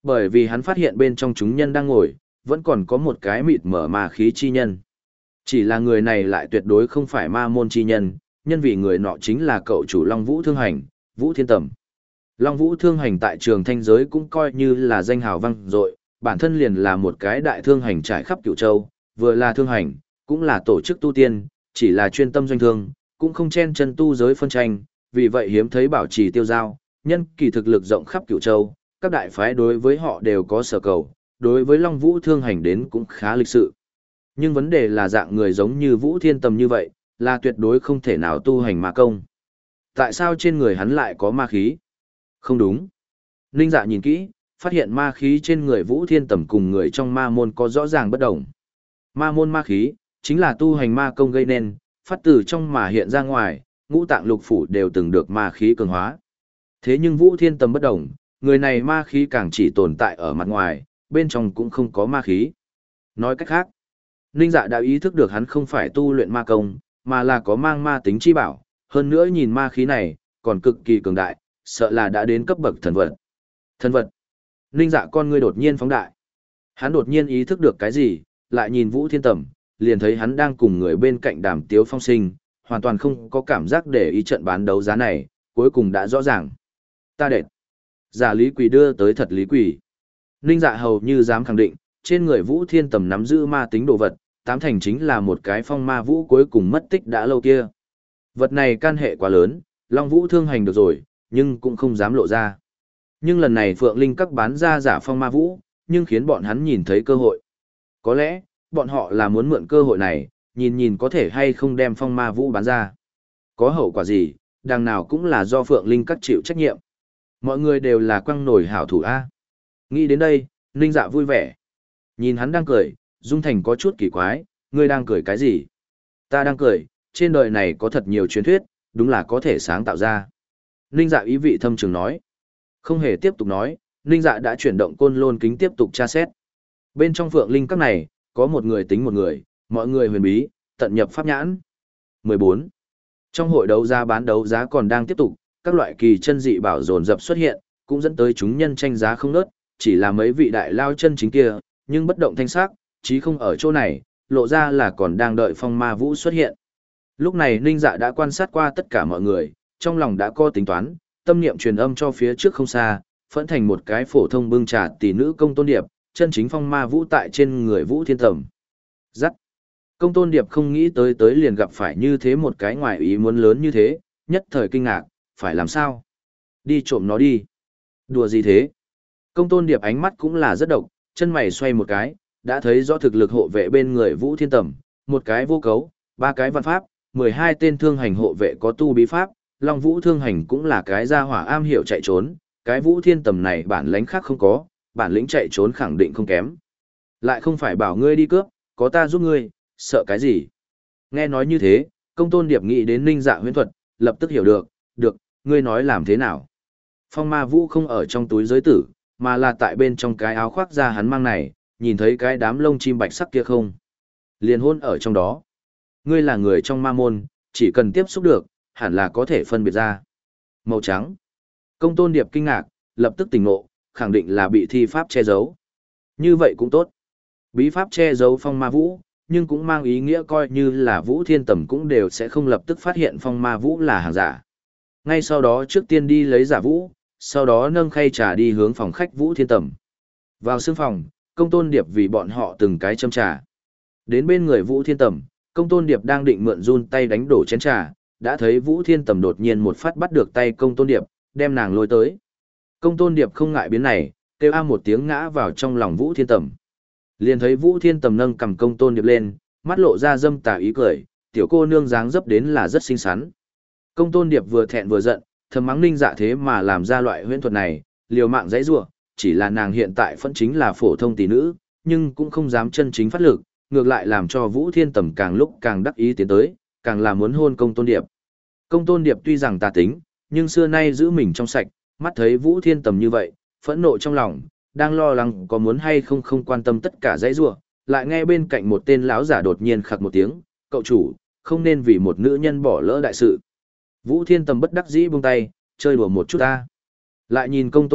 Bởi vì hắn phát hiện bên trong chúng nhân đang ngồi, vẫn còn có một cái mịt mở ma khí chi nhân. Chỉ là người này lại tuyệt đối không phải ma môn chi nhân, nhân vì người nọ chính là cậu chủ Long Vũ Thương Hành, Vũ Thiên Tầm. Long Vũ Thương Hành tại trường thanh giới cũng coi như là danh hào vang dội, bản thân liền là một cái đại thương hành trải khắp Cửu Châu, vừa là thương hành, cũng là tổ chức tu tiên, chỉ là chuyên tâm doanh thương, cũng không chen chân tu giới phân tranh, vì vậy hiếm thấy bảo trì tiêu giao, nhân kỳ thực lực rộng khắp Cửu Châu, các đại phái đối với họ đều có sở cầu, đối với Long Vũ Thương Hành đến cũng khá lịch sự. Nhưng vấn đề là dạng người giống như Vũ Thiên Tầm như vậy, là tuyệt đối không thể nào tu hành ma công. Tại sao trên người hắn lại có ma khí? Không đúng. Ninh Dạ nhìn kỹ, phát hiện ma khí trên người Vũ Thiên Tầm cùng người trong ma môn có rõ ràng bất đồng. Ma môn ma khí, chính là tu hành ma công gây nên, phát từ trong mà hiện ra ngoài, ngũ tạng lục phủ đều từng được ma khí cường hóa. Thế nhưng Vũ Thiên Tầm bất đồng, người này ma khí càng chỉ tồn tại ở mặt ngoài, bên trong cũng không có ma khí. Nói cách khác, Ninh Dạ đã ý thức được hắn không phải tu luyện ma công, mà là có mang ma tính chi bảo, hơn nữa nhìn ma khí này, còn cực kỳ cường đại, sợ là đã đến cấp bậc thần vật. Thần vật. Ninh Dạ con ngươi đột nhiên phóng đại. Hắn đột nhiên ý thức được cái gì, lại nhìn Vũ Thiên Tầm, liền thấy hắn đang cùng người bên cạnh Đàm Tiếu Phong sinh, hoàn toàn không có cảm giác để ý trận bán đấu giá này, cuối cùng đã rõ ràng. Ta đệt. Giả lý quỷ đưa tới thật lý quỷ. Ninh Dạ hầu như dám khẳng định, trên người Vũ Thiên Tầm nắm giữ ma tính đồ vật, tám thành chính là một cái phong ma vũ cuối cùng mất tích đã lâu kia. Vật này can hệ quá lớn, Long Vũ Thương Hành được rồi, nhưng cũng không dám lộ ra. Nhưng lần này Phượng Linh các bán ra giả phong ma vũ, nhưng khiến bọn hắn nhìn thấy cơ hội. Có lẽ, bọn họ là muốn mượn cơ hội này, nhìn nhìn có thể hay không đem phong ma vũ bán ra. Có hậu quả gì, đằng nào cũng là do Phượng Linh các chịu trách nhiệm. Mọi người đều là quăng nổi hảo thủ A. Nghĩ đến đây, Ninh Dạ vui vẻ. Nhìn hắn đang cười, Dung Thành có chút kỳ quái, ngươi đang cười cái gì? Ta đang cười, trên đời này có thật nhiều truyền thuyết, đúng là có thể sáng tạo ra. Ninh Dạ ý vị thâm trường nói. Không hề tiếp tục nói, Ninh Dạ đã chuyển động côn lôn kính tiếp tục tra xét. Bên trong Phượng Linh các này, có một người tính một người, mọi người huyền bí, tận nhập pháp nhãn. mười bốn. Trong hội đấu giá bán đấu giá còn đang tiếp tục, các loại kỳ chân dị bảo dồn dập xuất hiện, cũng dẫn tới chúng nhân tranh giá không nớt, chỉ là mấy vị đại lao chân chính kia, nhưng bất động thanh sắc, chí không ở chỗ này, lộ ra là còn đang đợi phong ma vũ xuất hiện. Lúc này Ninh Dạ đã quan sát qua tất cả mọi người, trong lòng đã có tính toán, tâm niệm truyền âm cho phía trước không xa, phẫn thành một cái phổ thông bưng trà tỷ nữ Công Tôn Điệp, chân chính phong ma vũ tại trên người Vũ Thiên Tầm. Dắt. Công Tôn Điệp không nghĩ tới tới liền gặp phải như thế một cái ngoài ý muốn lớn như thế, nhất thời kinh ngạc, phải làm sao? Đi trộm nó đi. Đùa gì thế? Công Tôn Điệp ánh mắt cũng là rất độc, chân mày xoay một cái, đã thấy rõ thực lực hộ vệ bên người Vũ Thiên Tầm, một cái vô cấu, ba cái văn pháp, mười hai tên thương hành hộ vệ có tu bí pháp, Long Vũ Thương Hành cũng là cái gia hỏa am hiểu chạy trốn, cái Vũ Thiên Tầm này bản lãnh khác không có, bản lĩnh chạy trốn khẳng định không kém. Lại không phải bảo ngươi đi cướp, có ta giúp ngươi, sợ cái gì? Nghe nói như thế, Công Tôn Điệp nghĩ đến Ninh Dạ huyễn thuật, lập tức hiểu được, được, ngươi nói làm thế nào? Phong ma vũ không ở trong túi giới tử, mà là tại bên trong cái áo khoác da hắn mang này, nhìn thấy cái đám lông chim bạch sắc kia không? Liền hôn ở trong đó. Ngươi là người trong ma môn, chỉ cần tiếp xúc được, hẳn là có thể phân biệt ra. Màu trắng. Công Tôn Điệp kinh ngạc, lập tức tỉnh ngộ, khẳng định là bị thi pháp che giấu. Như vậy cũng tốt. Bí pháp che giấu phong ma vũ, nhưng cũng mang ý nghĩa coi như là Vũ Thiên Tầm cũng đều sẽ không lập tức phát hiện phong ma vũ là hàng giả. Ngay sau đó trước tiên đi lấy giả vũ, sau đó nâng khay trà đi hướng phòng khách Vũ Thiên Tầm. Vào sương phòng, Công Tôn Điệp vì bọn họ từng cái châm trà. Đến bên người Vũ Thiên Tầm, Công Tôn Điệp đang định mượn run tay đánh đổ chén trà, đã thấy Vũ Thiên Tầm đột nhiên một phát bắt được tay Công Tôn Điệp, đem nàng lôi tới. Công Tôn Điệp không ngại biến này, kêu a một tiếng ngã vào trong lòng Vũ Thiên Tầm. Liền thấy Vũ Thiên Tầm nâng cầm Công Tôn Điệp lên, mắt lộ ra dâm tà ý cười, tiểu cô nương dáng dấp đến là rất xinh xắn. Công Tôn Điệp vừa thẹn vừa giận, thầm mắng Ninh Dạ thế mà làm ra loại huyễn thuật này, liều mạng dãy rủa, chỉ là nàng hiện tại vẫn chính là phổ thông tỷ nữ, nhưng cũng không dám chân chính phát lực, ngược lại làm cho Vũ Thiên Tầm càng lúc càng đắc ý tiến tới, càng là muốn hôn Công Tôn Điệp. Công Tôn Điệp tuy rằng tà tính, nhưng xưa nay giữ mình trong sạch, mắt thấy Vũ Thiên Tầm như vậy, phẫn nộ trong lòng, đang lo lắng có muốn hay không không quan tâm tất cả dãy rủa, lại nghe bên cạnh một tên lão giả đột nhiên khặc một tiếng, "Cậu chủ, không nên vì một nữ nhân bỏ lỡ đại sự." Vũ Thiên Tầm bất đắc dĩ buông tay, chơi đùa một chút ta. Lại nhìn Công Tôn Điệp,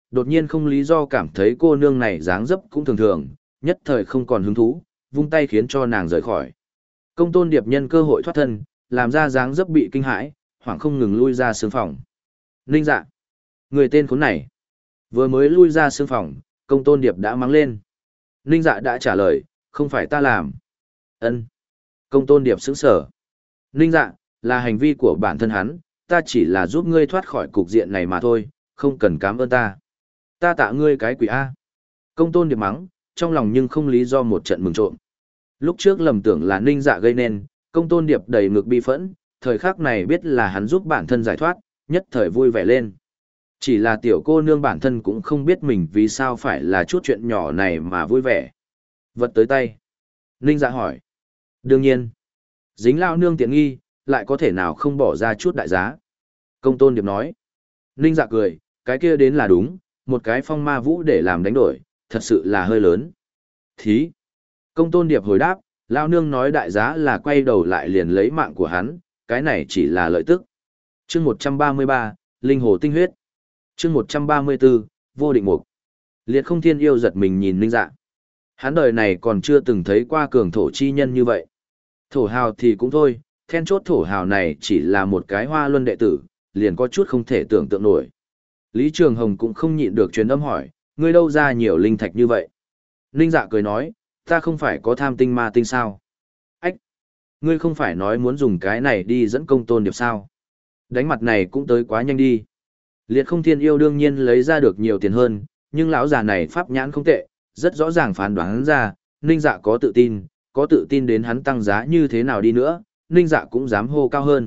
đột nhiên không lý do cảm thấy cô nương này dáng dấp cũng thường thường, nhất thời không còn hứng thú, vung tay khiến cho nàng rời khỏi. Công tôn điệp nhân cơ hội thoát thân, làm ra dáng dấp bị kinh hãi, hoảng không ngừng lui ra sương phòng. Ninh dạ, người tên khốn này. Vừa mới lui ra sương phòng, công tôn điệp đã mắng lên. Ninh dạ đã trả lời, không phải ta làm. Ân. Công tôn điệp sững sờ. Ninh dạ, là hành vi của bản thân hắn, ta chỉ là giúp ngươi thoát khỏi cục diện này mà thôi, không cần cảm ơn ta. Ta tạ ngươi cái quỷ A. Công tôn điệp mắng, trong lòng nhưng không lý do một trận mừng trộm. Lúc trước lầm tưởng là Ninh dạ gây nên, công tôn điệp đầy ngực bi phẫn, thời khắc này biết là hắn giúp bản thân giải thoát, nhất thời vui vẻ lên. Chỉ là tiểu cô nương bản thân cũng không biết mình vì sao phải là chút chuyện nhỏ này mà vui vẻ. Vật tới tay. Ninh dạ hỏi. Đương nhiên. Dính lao nương tiện nghi, lại có thể nào không bỏ ra chút đại giá. Công tôn điệp nói. Ninh dạ cười, cái kia đến là đúng, một cái phong ma vũ để làm đánh đổi, thật sự là hơi lớn. Thí. Công tôn điệp hồi đáp, lao nương nói đại giá là quay đầu lại liền lấy mạng của hắn, cái này chỉ là lợi tức. Chương một trăm ba mươi ba, Linh Hồ Tinh Huyết. Chương một trăm ba mươi bốn, Vô Định Mục. Liệt Không Thiên yêu giật mình nhìn Ninh Dạ. Hắn đời này còn chưa từng thấy qua cường thổ chi nhân như vậy. Thổ hào thì cũng thôi, then chốt thổ hào này chỉ là một cái hoa luân đệ tử, liền có chút không thể tưởng tượng nổi. Lý Trường Hồng cũng không nhịn được truyền âm hỏi, ngươi đâu ra nhiều linh thạch như vậy? Ninh Dạ cười nói, ta không phải có tham tinh ma tinh sao? Ách! Ngươi không phải nói muốn dùng cái này đi dẫn công tôn điệp sao? Đánh mặt này cũng tới quá nhanh đi. Liệt Không Thiên yêu đương nhiên lấy ra được nhiều tiền hơn, nhưng lão già này pháp nhãn không tệ, rất rõ ràng phán đoán ra, Ninh Dạ có tự tin, có tự tin đến hắn tăng giá như thế nào đi nữa, Ninh Dạ cũng dám hô cao hơn.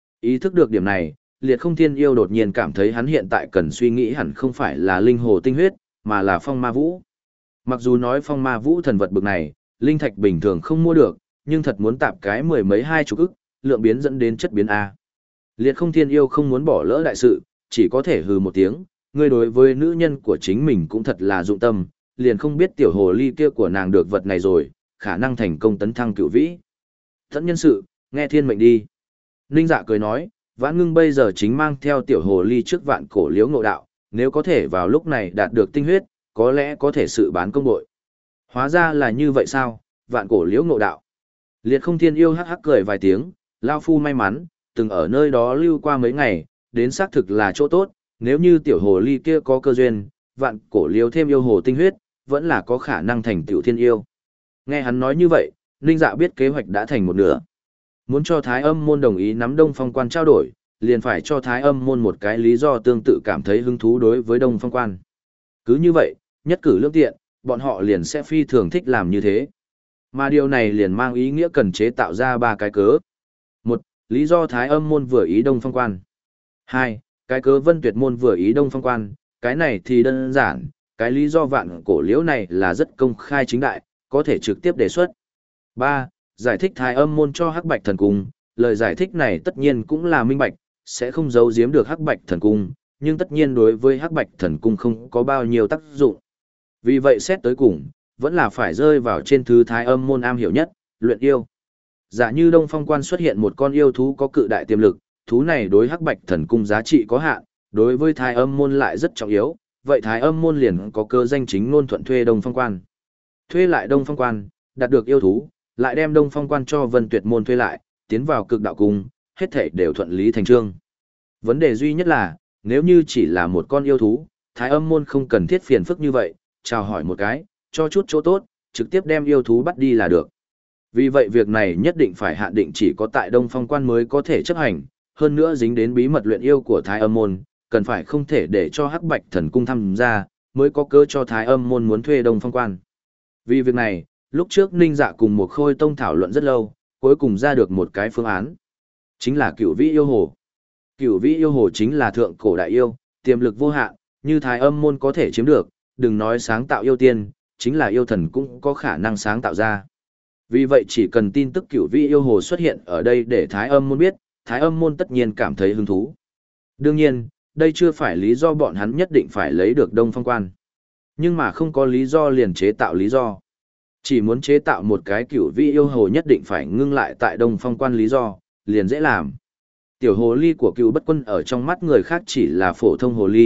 Ý thức được điểm này, Liệt Không Thiên yêu đột nhiên cảm thấy hắn hiện tại cần suy nghĩ hẳn không phải là linh hồ tinh huyết, mà là phong ma vũ. Mặc dù nói phong ma vũ thần vật bực này, linh thạch bình thường không mua được, nhưng thật muốn tạp cái mười mấy hai chục ức, lượng biến dẫn đến chất biến A. Liệt Không Thiên yêu không muốn bỏ lỡ đại sự, chỉ có thể hừ một tiếng, ngươi đối với nữ nhân của chính mình cũng thật là dụng tâm, liền không biết tiểu hồ ly kia của nàng được vật này rồi, khả năng thành công tấn thăng cựu vĩ. Thẫn nhân sự, nghe thiên mệnh đi. Ninh Dạ cười nói, Vãn Ngưng bây giờ chính mang theo tiểu hồ ly trước vạn cổ liễu ngộ đạo, nếu có thể vào lúc này đạt được tinh huyết, có lẽ có thể sự bán công bội. Hóa ra là như vậy sao, vạn cổ liễu ngộ đạo. Liệt Không Thiên yêu hắc hắc cười vài tiếng, lao phu may mắn, từng ở nơi đó lưu qua mấy ngày, đến xác thực là chỗ tốt, nếu như tiểu hồ ly kia có cơ duyên, vạn cổ liễu thêm yêu hồ tinh huyết, vẫn là có khả năng thành tiểu thiên yêu. Nghe hắn nói như vậy, Ninh Dạ biết kế hoạch đã thành một nửa. Muốn cho Thái Âm môn đồng ý nắm Đông Phong quan trao đổi, liền phải cho Thái Âm môn một cái lý do tương tự cảm thấy hứng thú đối với Đông Phong quan. Cứ như vậy, nhất cử lưỡng tiện, bọn họ liền sẽ phi thường thích làm như thế. Mà điều này liền mang ý nghĩa cần chế tạo ra ba cái cớ. Một, lý do Thái Âm môn vừa ý Đông Phong quan. Hai, cái cớ Vân Tuyệt môn vừa ý Đông Phong quan, cái này thì đơn giản, cái lý do vạn cổ liễu này là rất công khai chính đại, có thể trực tiếp đề xuất. Ba, giải thích Thái Âm môn cho Hắc Bạch thần cung, lời giải thích này tất nhiên cũng là minh bạch, sẽ không giấu giếm được Hắc Bạch thần cung, nhưng tất nhiên đối với Hắc Bạch thần cung không có bao nhiêu tác dụng. Vì vậy xét tới cùng, vẫn là phải rơi vào trên thứ Thái Âm môn am hiểu nhất, luyện yêu. Giả như Đông Phong quan xuất hiện một con yêu thú có cự đại tiềm lực, thú này đối Hắc Bạch thần cung giá trị có hạn, đối với Thái Âm môn lại rất trọng yếu, vậy Thái Âm môn liền có cơ danh chính ngôn thuận thuê Đông Phong quan. Thuê lại Đông Phong quan, đạt được yêu thú, lại đem Đông Phong quan cho Vân Tuyệt môn thuê lại, tiến vào cực đạo cung, hết thảy đều thuận lý thành chương. Vấn đề duy nhất là, nếu như chỉ là một con yêu thú, Thái Âm môn không cần thiết phiền phức như vậy, chào hỏi một cái, cho chút chỗ tốt, trực tiếp đem yêu thú bắt đi là được. Vì vậy việc này nhất định phải hạn định chỉ có tại Đông Phong quan mới có thể chấp hành, hơn nữa dính đến bí mật luyện yêu của Thái Âm môn, cần phải không thể để cho Hắc Bạch thần cung tham gia, mới có cơ cho Thái Âm môn muốn thuê Đông Phong quan. Vì việc này, lúc trước Ninh Dạ cùng một Khôi Tông thảo luận rất lâu, cuối cùng ra được một cái phương án. Chính là Cửu Vĩ yêu hồ. Cửu Vĩ yêu hồ chính là thượng cổ đại yêu, tiềm lực vô hạn, như Thái Âm môn có thể chiếm được, đừng nói sáng tạo yêu tiên, chính là yêu thần cũng có khả năng sáng tạo ra. Vì vậy chỉ cần tin tức Cửu Vĩ yêu hồ xuất hiện ở đây để Thái Âm môn biết, Thái Âm môn tất nhiên cảm thấy hứng thú. Đương nhiên, đây chưa phải lý do bọn hắn nhất định phải lấy được Đông Phong quan. Nhưng mà không có lý do liền chế tạo lý do. Chỉ muốn chế tạo một cái Cửu Vĩ yêu hồ nhất định phải ngưng lại tại Đông Phong quan lý do, liền dễ làm. Tiểu hồ ly của Cửu Bất Quân ở trong mắt người khác chỉ là phổ thông hồ ly,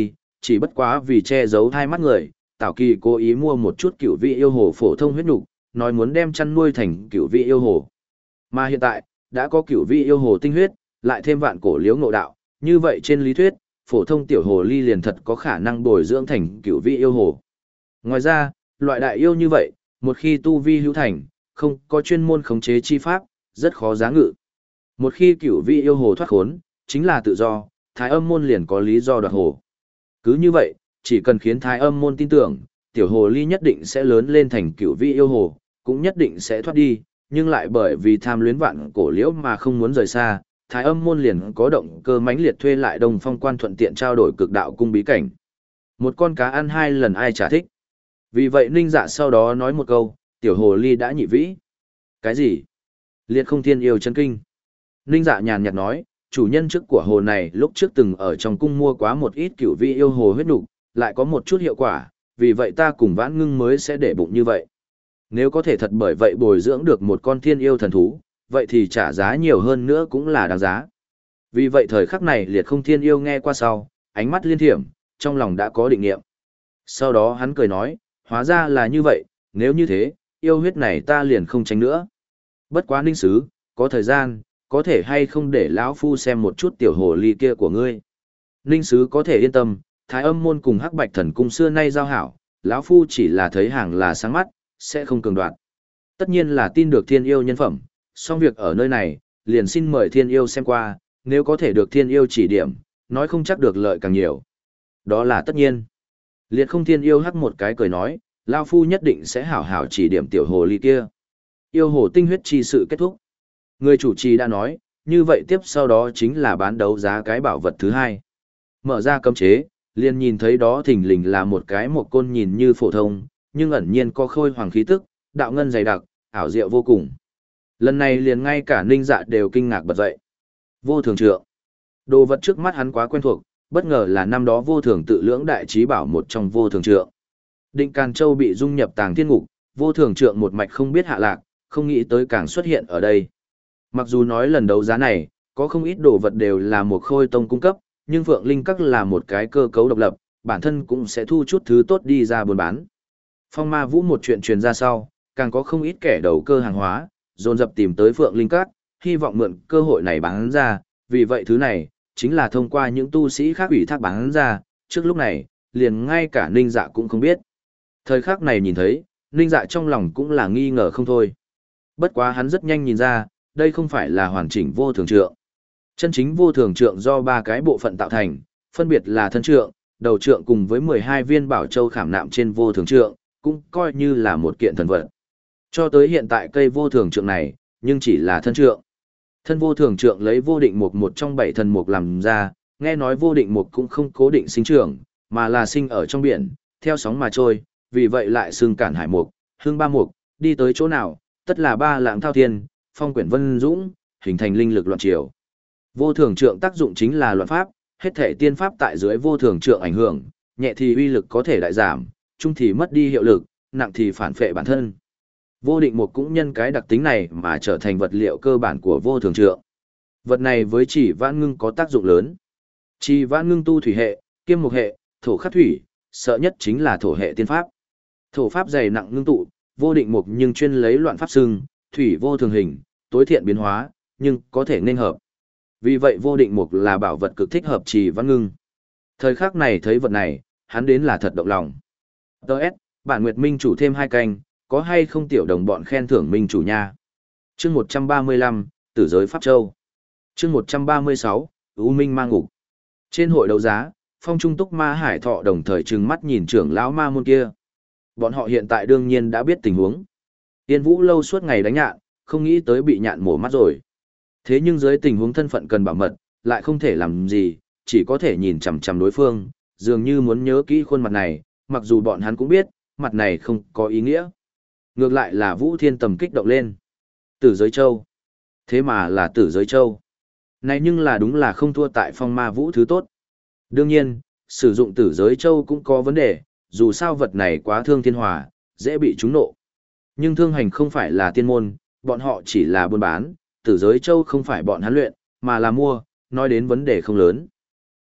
chỉ bất quá vì che giấu hai mắt người, Tào Kỳ cố ý mua một chút cửu vị yêu hồ phổ thông huyết nục, nói muốn đem chăn nuôi thành cửu vị yêu hồ. Mà hiện tại, đã có cửu vị yêu hồ tinh huyết, lại thêm vạn cổ liễu ngộ đạo, như vậy trên lý thuyết, phổ thông tiểu hồ ly liền thật có khả năng bồi dưỡng thành cửu vị yêu hồ. Ngoài ra, loại đại yêu như vậy, một khi tu vi hữu thành, không có chuyên môn khống chế chi pháp, rất khó giá ngự. Một khi cửu vị yêu hồ thoát khốn, chính là tự do, Thái Âm môn liền có lý do đoạt hồ. Cứ như vậy, chỉ cần khiến Thái Âm môn tin tưởng, tiểu hồ ly nhất định sẽ lớn lên thành cửu vị yêu hồ, cũng nhất định sẽ thoát đi, nhưng lại bởi vì tham luyến vạn cổ liễu mà không muốn rời xa, Thái Âm môn liền có động cơ mãnh liệt thuê lại Đông Phong quan thuận tiện trao đổi cực đạo cung bí cảnh. Một con cá ăn hai lần ai chả thích. Vì vậy Ninh Dạ sau đó nói một câu, tiểu hồ ly đã nhị vĩ. Cái gì? Liệt Không Thiên yêu chấn kinh. Ninh Dạ nhàn nhạt nói, chủ nhân trước của hồ này lúc trước từng ở trong cung mua quá một ít cửu vị yêu hồ huyết nục, lại có một chút hiệu quả, vì vậy ta cùng Vãn Ngưng mới sẽ để bụng như vậy. Nếu có thể thật bởi vậy bồi dưỡng được một con thiên yêu thần thú, vậy thì trả giá nhiều hơn nữa cũng là đáng giá. Vì vậy thời khắc này Liệt Không Thiên yêu nghe qua sau, ánh mắt liên thiểm, trong lòng đã có định nghiệm. Sau đó hắn cười nói, hóa ra là như vậy, nếu như thế, yêu huyết này ta liền không tránh nữa. Bất quá Ninh Sứ, có thời gian, có thể hay không để lão phu xem một chút tiểu hồ ly kia của ngươi. Ninh Sứ có thể yên tâm, Thái Âm môn cùng Hắc Bạch Thần cung xưa nay giao hảo, lão phu chỉ là thấy hàng là sáng mắt, sẽ không cường đoạt. Tất nhiên là tin được thiên yêu nhân phẩm, song việc ở nơi này, liền xin mời thiên yêu xem qua, nếu có thể được thiên yêu chỉ điểm, nói không chắc được lợi càng nhiều. Đó là tất nhiên. Liệt Không Thiên yêu hắc một cái cười nói, lão phu nhất định sẽ hảo hảo chỉ điểm tiểu hồ ly kia. Yêu hồ tinh huyết chi sự kết thúc. Người chủ trì đã nói, như vậy tiếp sau đó chính là bán đấu giá cái bảo vật thứ hai. Mở ra cấm chế, liền nhìn thấy đó thình lình là một cái một côn nhìn như phổ thông, nhưng ẩn nhiên có khôi hoàng khí tức, đạo ngân dày đặc, ảo diệu vô cùng. Lần này liền ngay cả Ninh Dạ đều kinh ngạc bật dậy. Vô thường trượng. Đồ vật trước mắt hắn quá quen thuộc, bất ngờ là năm đó vô thường tự lưỡng đại trí bảo một trong vô thường trượng. Định Càn Châu bị dung nhập tàng thiên ngục, vô thường trượng một mạch không biết hạ lạc, không nghĩ tới càng xuất hiện ở đây. Mặc dù nói lần đấu giá này, có không ít đồ vật đều là một khôi tông cung cấp, nhưng Phượng Linh Các là một cái cơ cấu độc lập, bản thân cũng sẽ thu chút thứ tốt đi ra buôn bán. Phong Ma Vũ một chuyện truyền ra sau, càng có không ít kẻ đầu cơ hàng hóa, dồn dập tìm tới Phượng Linh Các, hy vọng mượn cơ hội này bán ra, vì vậy thứ này, chính là thông qua những tu sĩ khác ủy thác bán ra, trước lúc này, liền ngay cả Ninh Dạ cũng không biết. Thời khắc này nhìn thấy, Ninh Dạ trong lòng cũng là nghi ngờ không thôi. Bất quá hắn rất nhanh nhìn ra, đây không phải là hoàn chỉnh vô thường trượng. Chân chính vô thường trượng do ba cái bộ phận tạo thành, phân biệt là thân trượng, đầu trượng cùng với mười hai viên bảo châu khảm nạm trên vô thường trượng, cũng coi như là một kiện thần vật. Cho tới hiện tại cây vô thường trượng này, nhưng chỉ là thân trượng. Thân vô thường trượng lấy vô định mục một trong bảy thần mục làm ra, nghe nói vô định mục cũng không cố định sinh trưởng, mà là sinh ở trong biển, theo sóng mà trôi, vì vậy lại xưng cản hải mục, hương ba mục, đi tới chỗ nào, tất là ba lạng thao thiên, phong quyển vân dũng, hình thành linh lực loạn triều. Vô thường trượng tác dụng chính là loạn pháp, hết thể tiên pháp tại dưới vô thường trượng ảnh hưởng, nhẹ thì uy lực có thể đại giảm, trung thì mất đi hiệu lực, nặng thì phản phệ bản thân. Vô định mục cũng nhân cái đặc tính này mà trở thành vật liệu cơ bản của vô thường trượng. Vật này với Chỉ Vãn Ngưng có tác dụng lớn. Chỉ Vãn Ngưng tu thủy hệ, kiêm mục hệ, thổ khắc thủy, sợ nhất chính là thổ hệ tiên pháp. Thổ pháp dày nặng ngưng tụ, vô định mục nhưng chuyên lấy loạn pháp xưng, thủy vô thường hình, tối thiện biến hóa, nhưng có thể nên hợp. Vì vậy vô định mục là bảo vật cực thích hợp Chỉ Vãn Ngưng. Thời khắc này thấy vật này, hắn đến là thật động lòng. Đợt, bản Nguyệt Minh chủ thêm hai canh, có hay không tiểu đồng bọn khen thưởng Minh chủ nha. Chương một trăm ba mươi lăm, Tử giới Pháp Châu. Chương một trăm ba mươi sáu, U Minh Ma Ngục. Trên hội đấu giá, Phong Trung Túc Ma Hải Thọ đồng thời trừng mắt nhìn trưởng lão ma môn kia. Bọn họ hiện tại đương nhiên đã biết tình huống. Tiên Vũ lâu suốt ngày đánh nhạn, không nghĩ tới bị nhạn mổ mắt rồi. Thế nhưng dưới tình huống thân phận cần bảo mật, lại không thể làm gì, chỉ có thể nhìn chằm chằm đối phương, dường như muốn nhớ kỹ khuôn mặt này, mặc dù bọn hắn cũng biết, mặt này không có ý nghĩa. Ngược lại là Vũ Thiên Tầm kích động lên. Tử giới châu. Thế mà là tử giới châu. Này nhưng là đúng là không thua tại Phong Ma Vũ thứ tốt. Đương nhiên, sử dụng tử giới châu cũng có vấn đề, dù sao vật này quá thương thiên hòa, dễ bị trúng nộ. Nhưng thương hành không phải là tiên môn, bọn họ chỉ là buôn bán, tử giới châu không phải bọn hắn luyện, mà là mua, nói đến vấn đề không lớn.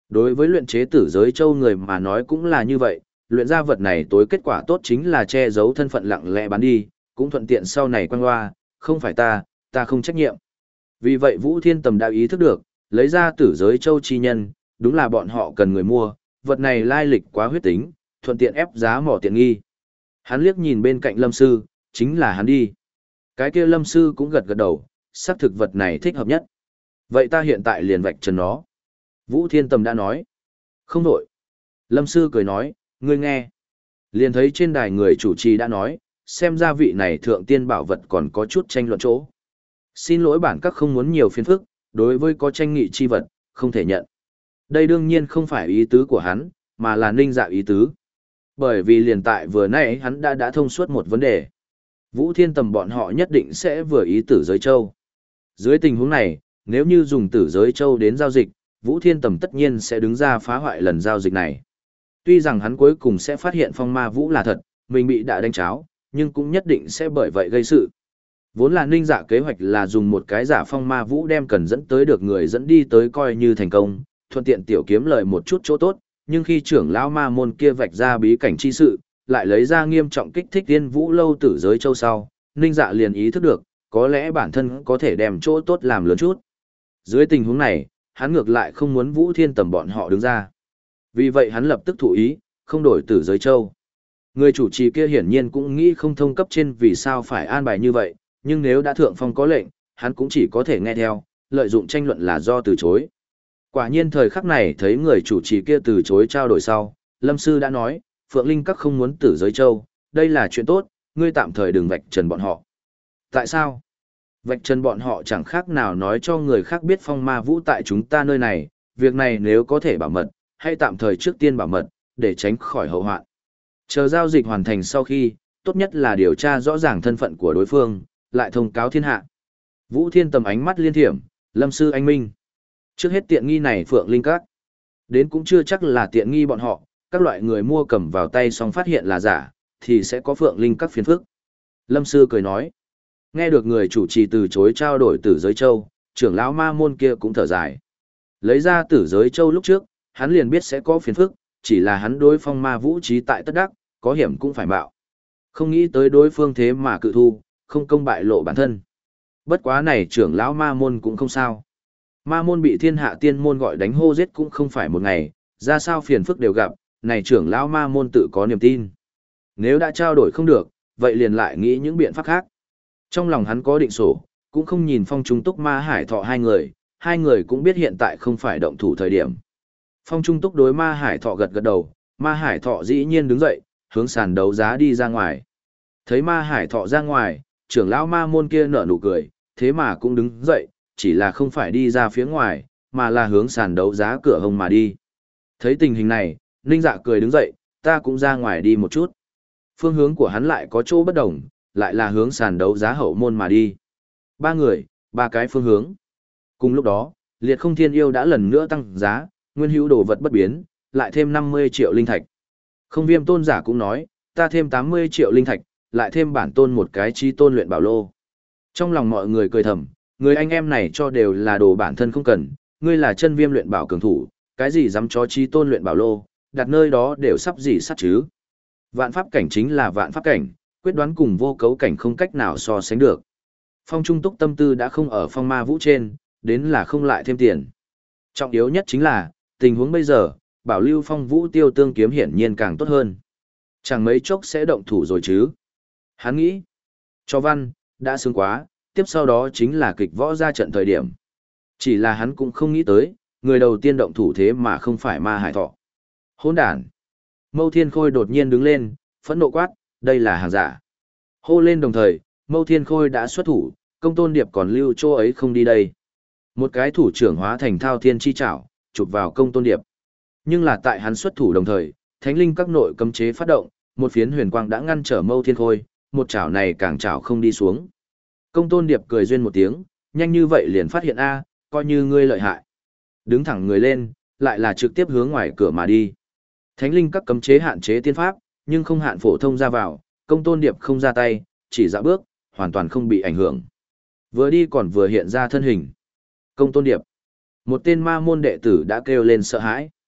Đối với luyện chế tử giới châu người mà nói cũng là như vậy, luyện ra vật này tối kết quả tốt chính là che giấu thân phận lặng lẽ bán đi, cũng thuận tiện sau này quăng loa, không phải ta, ta không trách nhiệm. Vì vậy Vũ Thiên Tầm đã ý thức được, lấy ra tử giới châu chi nhân, đúng là bọn họ cần người mua, vật này lai lịch quá huyết tính, thuận tiện ép giá mỏ tiện nghi. Hắn liếc nhìn bên cạnh Lâm Sư, chính là hắn đi. Cái kia Lâm Sư cũng gật gật đầu, xác thực vật này thích hợp nhất. Vậy ta hiện tại liền vạch trần nó. Vũ Thiên Tầm đã nói. Không đổi. Lâm Sư cười nói, ngươi nghe. Liền thấy trên đài người chủ trì đã nói, xem ra vị này thượng tiên bảo vật còn có chút tranh luận chỗ. Xin lỗi bản các không muốn nhiều phiền phức, đối với có tranh nghị chi vật, không thể nhận. Đây đương nhiên không phải ý tứ của hắn, mà là Ninh Dạ ý tứ. Bởi vì liền tại vừa nãy hắn đã đã thông suốt một vấn đề. Vũ Thiên Tầm bọn họ nhất định sẽ vừa ý tử giới châu. Dưới tình huống này, nếu như dùng tử giới châu đến giao dịch, Vũ Thiên Tầm tất nhiên sẽ đứng ra phá hoại lần giao dịch này. Tuy rằng hắn cuối cùng sẽ phát hiện phong ma vũ là thật, mình bị đã đánh cháo, nhưng cũng nhất định sẽ bởi vậy gây sự. Vốn là Ninh Dạ kế hoạch là dùng một cái giả phong ma vũ đem cần dẫn tới được người dẫn đi tới coi như thành công, thuận tiện tiểu kiếm lợi một chút chỗ tốt, nhưng khi trưởng lão ma môn kia vạch ra bí cảnh chi sự, lại lấy ra nghiêm trọng kích thích tiên vũ lâu tử giới châu sau, Ninh Dạ liền ý thức được, có lẽ bản thân có thể đem chỗ tốt làm lớn chút. Dưới tình huống này, hắn ngược lại không muốn Vũ Thiên Tầm bọn họ đứng ra. Vì vậy hắn lập tức thụ ý, không đổi tử giới châu. Người chủ trì kia hiển nhiên cũng nghĩ không thông cấp trên vì sao phải an bài như vậy, nhưng nếu đã thượng phong có lệnh, hắn cũng chỉ có thể nghe theo, lợi dụng tranh luận là do từ chối. Quả nhiên thời khắc này thấy người chủ trì kia từ chối trao đổi sau, Lâm Sư đã nói, Phượng Linh Các không muốn tử giới châu, đây là chuyện tốt, ngươi tạm thời đừng vạch trần bọn họ. Tại sao? Vạch trần bọn họ chẳng khác nào nói cho người khác biết phong ma vũ tại chúng ta nơi này, việc này nếu có thể bảo mật, hay tạm thời trước tiên bảo mật, để tránh khỏi hậu hoạn. Chờ giao dịch hoàn thành sau khi, tốt nhất là điều tra rõ ràng thân phận của đối phương, lại thông cáo thiên hạ. Vũ Thiên Tầm ánh mắt liên thiểm, Lâm Sư anh minh. Trước hết tiện nghi này Phượng Linh Các. Đến cũng chưa chắc là tiện nghi bọn họ, các loại người mua cầm vào tay xong phát hiện là giả, thì sẽ có Phượng Linh Các phiền phức. Lâm Sư cười nói. Nghe được người chủ trì từ chối trao đổi tử giới châu, trưởng lão ma môn kia cũng thở dài. Lấy ra tử giới châu lúc trước, hắn liền biết sẽ có phiền phức, chỉ là hắn đối phong ma vũ trí tại tất đắc, có hiểm cũng phải bạo. Không nghĩ tới đối phương thế mà cự thu, không công bại lộ bản thân. Bất quá này trưởng lão ma môn cũng không sao. Ma môn bị thiên hạ tiên môn gọi đánh hô giết cũng không phải một ngày, ra sao phiền phức đều gặp, này trưởng lão ma môn tự có niềm tin. Nếu đã trao đổi không được, vậy liền lại nghĩ những biện pháp khác. Trong lòng hắn có định sổ, cũng không nhìn Phong Trung Túc Ma Hải Thọ hai người, hai người cũng biết hiện tại không phải động thủ thời điểm. Phong Trung Túc đối Ma Hải Thọ gật gật đầu, Ma Hải Thọ dĩ nhiên đứng dậy, hướng sàn đấu giá đi ra ngoài. Thấy Ma Hải Thọ ra ngoài, trưởng lão ma môn kia nở nụ cười, thế mà cũng đứng dậy, chỉ là không phải đi ra phía ngoài, mà là hướng sàn đấu giá cửa hông mà đi. Thấy tình hình này, Ninh Dạ cười đứng dậy, ta cũng ra ngoài đi một chút. Phương hướng của hắn lại có chỗ bất đồng, lại là hướng sàn đấu giá hậu môn mà đi. Ba người, ba cái phương hướng. Cùng lúc đó, Liệt Không Thiên Yêu đã lần nữa tăng giá, nguyên hữu đồ vật bất biến, lại thêm năm mươi triệu linh thạch. Không Viêm tôn giả cũng nói, ta thêm tám mươi triệu linh thạch, lại thêm bản tôn một cái chi tôn luyện bảo lô. Trong lòng mọi người cười thầm, người anh em này cho đều là đồ bản thân không cần, ngươi là chân Viêm luyện bảo cường thủ, cái gì dám cho chi tôn luyện bảo lô, đặt nơi đó đều sắp gì sắt chứ. Vạn pháp cảnh chính là vạn pháp cảnh, quyết đoán cùng vô cấu cảnh không cách nào so sánh được. Phong Trung Túc tâm tư đã không ở phong ma vũ trên, đến là không lại thêm tiền. Trọng yếu nhất chính là, tình huống bây giờ, bảo lưu phong vũ tiêu tương kiếm hiển nhiên càng tốt hơn. Chẳng mấy chốc sẽ động thủ rồi chứ. Hắn nghĩ, cho văn, đã sướng quá, tiếp sau đó chính là kịch võ ra trận thời điểm. Chỉ là hắn cũng không nghĩ tới, người đầu tiên động thủ thế mà không phải Ma Hải Thọ. Hỗn đản. Mâu Thiên Khôi đột nhiên đứng lên, phẫn nộ quát, đây là hàng giả. Hô lên đồng thời, Mâu Thiên Khôi đã xuất thủ, Công Tôn Điệp còn lưu chỗ ấy không đi đây. Một cái thủ trưởng hóa thành thao thiên chi trảo, chụp vào Công Tôn Điệp. Nhưng là tại hắn xuất thủ đồng thời, Thánh Linh các nội cấm chế phát động, một phiến huyền quang đã ngăn trở Mâu Thiên Khôi, một chảo này càng chảo không đi xuống. Công Tôn Điệp cười duyên một tiếng, nhanh như vậy liền phát hiện a, coi như ngươi lợi hại. Đứng thẳng người lên, lại là trực tiếp hướng ngoài cửa mà đi. Thánh Linh các cấm chế hạn chế tiên pháp, nhưng không hạn phổ thông ra vào, Công Tôn Điệp không ra tay, chỉ dạo bước, hoàn toàn không bị ảnh hưởng. Vừa đi còn vừa hiện ra thân hình. Công Tôn Điệp. Một tên ma môn đệ tử đã kêu lên sợ hãi.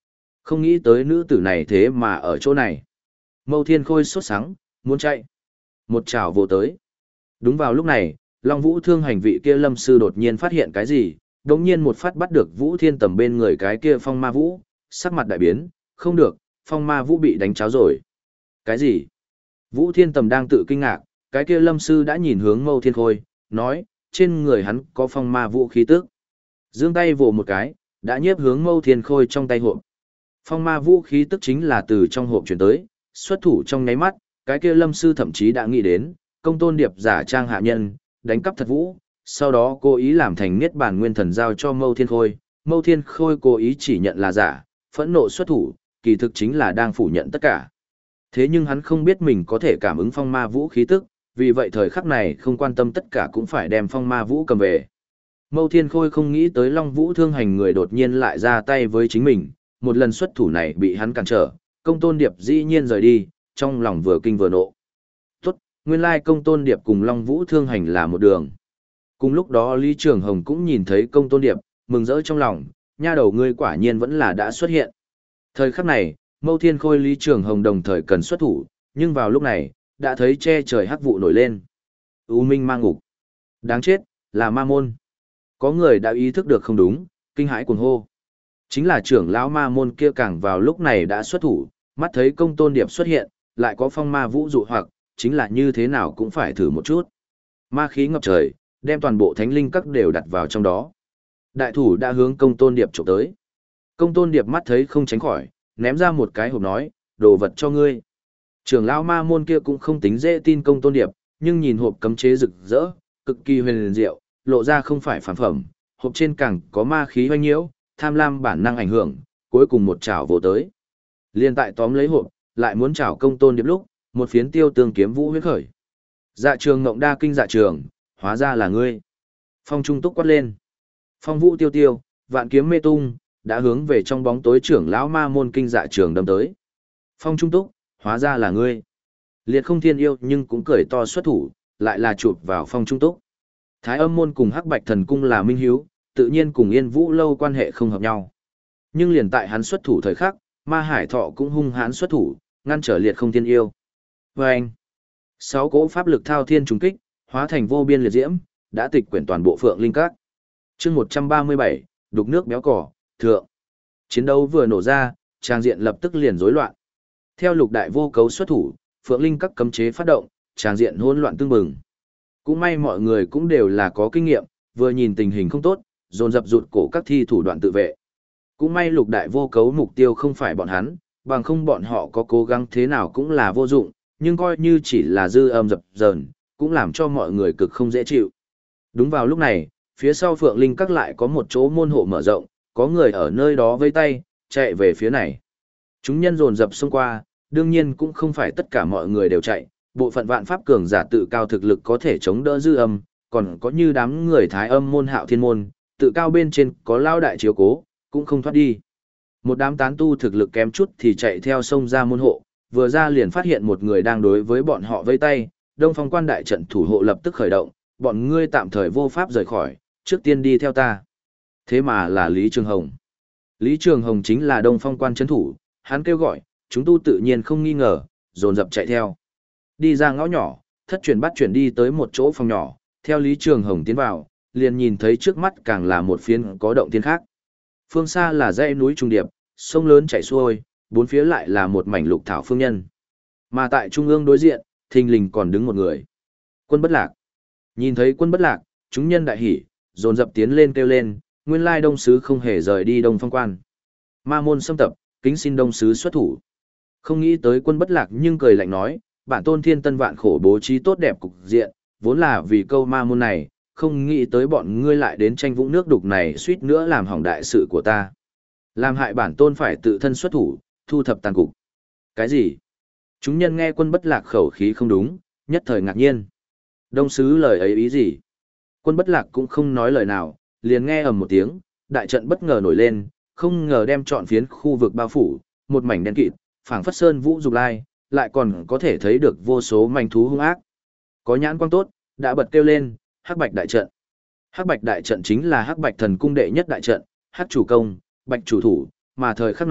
Không nghĩ tới nữ tử này thế mà ở chỗ này. Mâu Thiên Khôi sốt sắng, muốn chạy. Một chảo vồ tới. Đúng vào lúc này, Long Vũ Thương Hành vị kia lâm sư đột nhiên phát hiện cái gì, đống nhiên một phát bắt được Vũ Thiên Tầm bên người cái kia Phong Ma Vũ, sắc mặt đại biến, không được, Phong Ma Vũ bị đánh cháo rồi. Cái gì? Vũ Thiên Tầm đang tự kinh ngạc, cái kia lâm sư đã nhìn hướng Mâu Thiên Khôi, nói, trên người hắn có Phong Ma Vũ khí tức. Giương tay vồ một cái, đã nhiếp hướng Mâu Thiên Khôi trong tay hộp. Phong Ma Vũ khí tức chính là từ trong hộp chuyển tới, xuất thủ trong nháy mắt, cái kia lâm sư thậm chí đã nghĩ đến, công tôn điệp giả trang hạ nhân, đánh cắp thật vũ, sau đó cố ý làm thành niết bàn nguyên thần giao cho Mâu Thiên Khôi, Mâu Thiên Khôi cố ý chỉ nhận là giả, phẫn nộ xuất thủ, kỳ thực chính là đang phủ nhận tất cả. Thế nhưng hắn không biết mình có thể cảm ứng Phong Ma Vũ khí tức, vì vậy thời khắc này không quan tâm tất cả cũng phải đem Phong Ma Vũ cầm về. Mâu Thiên Khôi không nghĩ tới Long Vũ Thương Hành người đột nhiên lại ra tay với chính mình, một lần xuất thủ này bị hắn cản trở, công tôn điệp dĩ nhiên rời đi, trong lòng vừa kinh vừa nộ. Tốt, nguyên lai công tôn điệp cùng Long Vũ Thương Hành là một đường. Cùng lúc đó Lý Trường Hồng cũng nhìn thấy công tôn điệp, mừng rỡ trong lòng, nha đầu ngươi quả nhiên vẫn là đã xuất hiện. Thời khắc này, Mâu Thiên Khôi Lý Trường Hồng đồng thời cần xuất thủ, nhưng vào lúc này, đã thấy che trời hắc vụ nổi lên. U Minh Ma Ngục. Đáng chết, là ma môn. Có người đã ý thức được không đúng, kinh hãi cuồng hô. Chính là trưởng lão ma môn kia càng vào lúc này đã xuất thủ, mắt thấy công tôn điệp xuất hiện, lại có phong ma vũ dụ hoặc, chính là như thế nào cũng phải thử một chút. Ma khí ngập trời, đem toàn bộ thánh linh các đều đặt vào trong đó. Đại thủ đã hướng công tôn điệp chụp tới. Công tôn điệp mắt thấy không tránh khỏi, ném ra một cái hộp nói, đồ vật cho ngươi. Trưởng lão ma môn kia cũng không tính dễ tin công tôn điệp, nhưng nhìn hộp cấm chế rực rỡ, cực kỳ huyền diệu, lộ ra không phải phản phẩm, hộp trên càng có ma khí hoanh nhiễu, tham lam bản năng ảnh hưởng, cuối cùng một chảo vồ tới. Liên tại tóm lấy hộp, lại muốn chảo công tôn điệp lúc, một phiến tiêu tương kiếm vũ huyết khởi. Dạ trường ngộng đa kinh dạ trường, hóa ra là ngươi. Phong trung túc quát lên. Phong vũ tiêu tiêu, vạn kiếm mê tung, đã hướng về trong bóng tối trưởng lão ma môn kinh dạ trường đâm tới. Phong trung túc, hóa ra là ngươi. Liệt không thiên yêu nhưng cũng cười to xuất thủ, lại là chụp vào phong trung túc. Thái âm môn cùng hắc bạch thần cung là minh hiếu, tự nhiên cùng yên vũ lâu quan hệ không hợp nhau. Nhưng liền tại hắn xuất thủ thời khắc, ma hải thọ cũng hung hãn xuất thủ, ngăn trở liệt không thiên yêu. Và anh, sáu cỗ pháp lực thao thiên trùng kích, hóa thành vô biên liệt diễm, đã tịch quyển toàn bộ phượng linh các. chương một trăm ba mươi bảy, đục nước béo cỏ, thượng. Chiến đấu vừa nổ ra, trang diện lập tức liền rối loạn. Theo lục đại vô cấu xuất thủ, phượng linh các cấm chế phát động, trang diện hỗn loạn tương bừng. Cũng may mọi người cũng đều là có kinh nghiệm, vừa nhìn tình hình không tốt, dồn dập rụt cổ các thi thủ đoạn tự vệ. Cũng may lục đại vô cấu mục tiêu không phải bọn hắn, bằng không bọn họ có cố gắng thế nào cũng là vô dụng, nhưng coi như chỉ là dư âm dập dờn, cũng làm cho mọi người cực không dễ chịu. Đúng vào lúc này, phía sau Phượng Linh Các lại có một chỗ môn hộ mở rộng, có người ở nơi đó vây tay, chạy về phía này. Chúng nhân dồn dập xông qua, đương nhiên cũng không phải tất cả mọi người đều chạy, bộ phận vạn pháp cường giả tự cao thực lực có thể chống đỡ dư âm, còn có như đám người thái âm môn hạo thiên môn, tự cao bên trên có lao đại chiếu cố, cũng không thoát đi. Một đám tán tu thực lực kém chút thì chạy theo sông ra môn hộ, vừa ra liền phát hiện một người đang đối với bọn họ vây tay, Đông Phong quan đại trận thủ hộ lập tức khởi động, bọn ngươi tạm thời vô pháp rời khỏi, trước tiên đi theo ta. Thế mà là Lý Trường Hồng. Lý Trường Hồng chính là Đông Phong quan trấn thủ, hắn kêu gọi, chúng tu tự nhiên không nghi ngờ, dồn dập chạy theo. Đi ra ngõ nhỏ, thất chuyển bắt chuyển đi tới một chỗ phòng nhỏ, theo Lý Trường Hồng tiến vào, liền nhìn thấy trước mắt càng là một phiến có động thiên khác. Phương xa là dãy núi trùng điệp, sông lớn chảy xuôi, bốn phía lại là một mảnh lục thảo phương nhân. Mà tại trung ương đối diện, thình lình còn đứng một người. Quân Bất Lạc. Nhìn thấy Quân Bất Lạc, chúng nhân đại hỉ, dồn dập tiến lên kêu lên, nguyên lai Đông sứ không hề rời đi Đông Phong quan. Ma môn xâm tập, kính xin Đông sứ xuất thủ. Không nghĩ tới Quân Bất Lạc nhưng cười lạnh nói, bản tôn thiên tân vạn khổ bố trí tốt đẹp cục diện, vốn là vì câu ma môn này, không nghĩ tới bọn ngươi lại đến tranh vũng nước đục này suýt nữa làm hỏng đại sự của ta. Làm hại bản tôn phải tự thân xuất thủ, thu thập tàn cục. Cái gì? Chúng nhân nghe Quân Bất Lạc khẩu khí không đúng, nhất thời ngạc nhiên. Đông sứ lời ấy ý gì? Quân Bất Lạc cũng không nói lời nào, liền nghe ầm một tiếng, đại trận bất ngờ nổi lên, không ngờ đem trọn phiến khu vực bao phủ, một mảnh đen kịt, phảng phất sơn vũ dục lai, lại còn có thể thấy được vô số manh thú hung ác. Có nhãn quang tốt, đã bật kêu lên, Hắc Bạch đại trận. Hắc Bạch đại trận chính là Hắc Bạch thần cung đệ nhất đại trận, Hắc chủ công, Bạch chủ thủ, mà thời khắc này,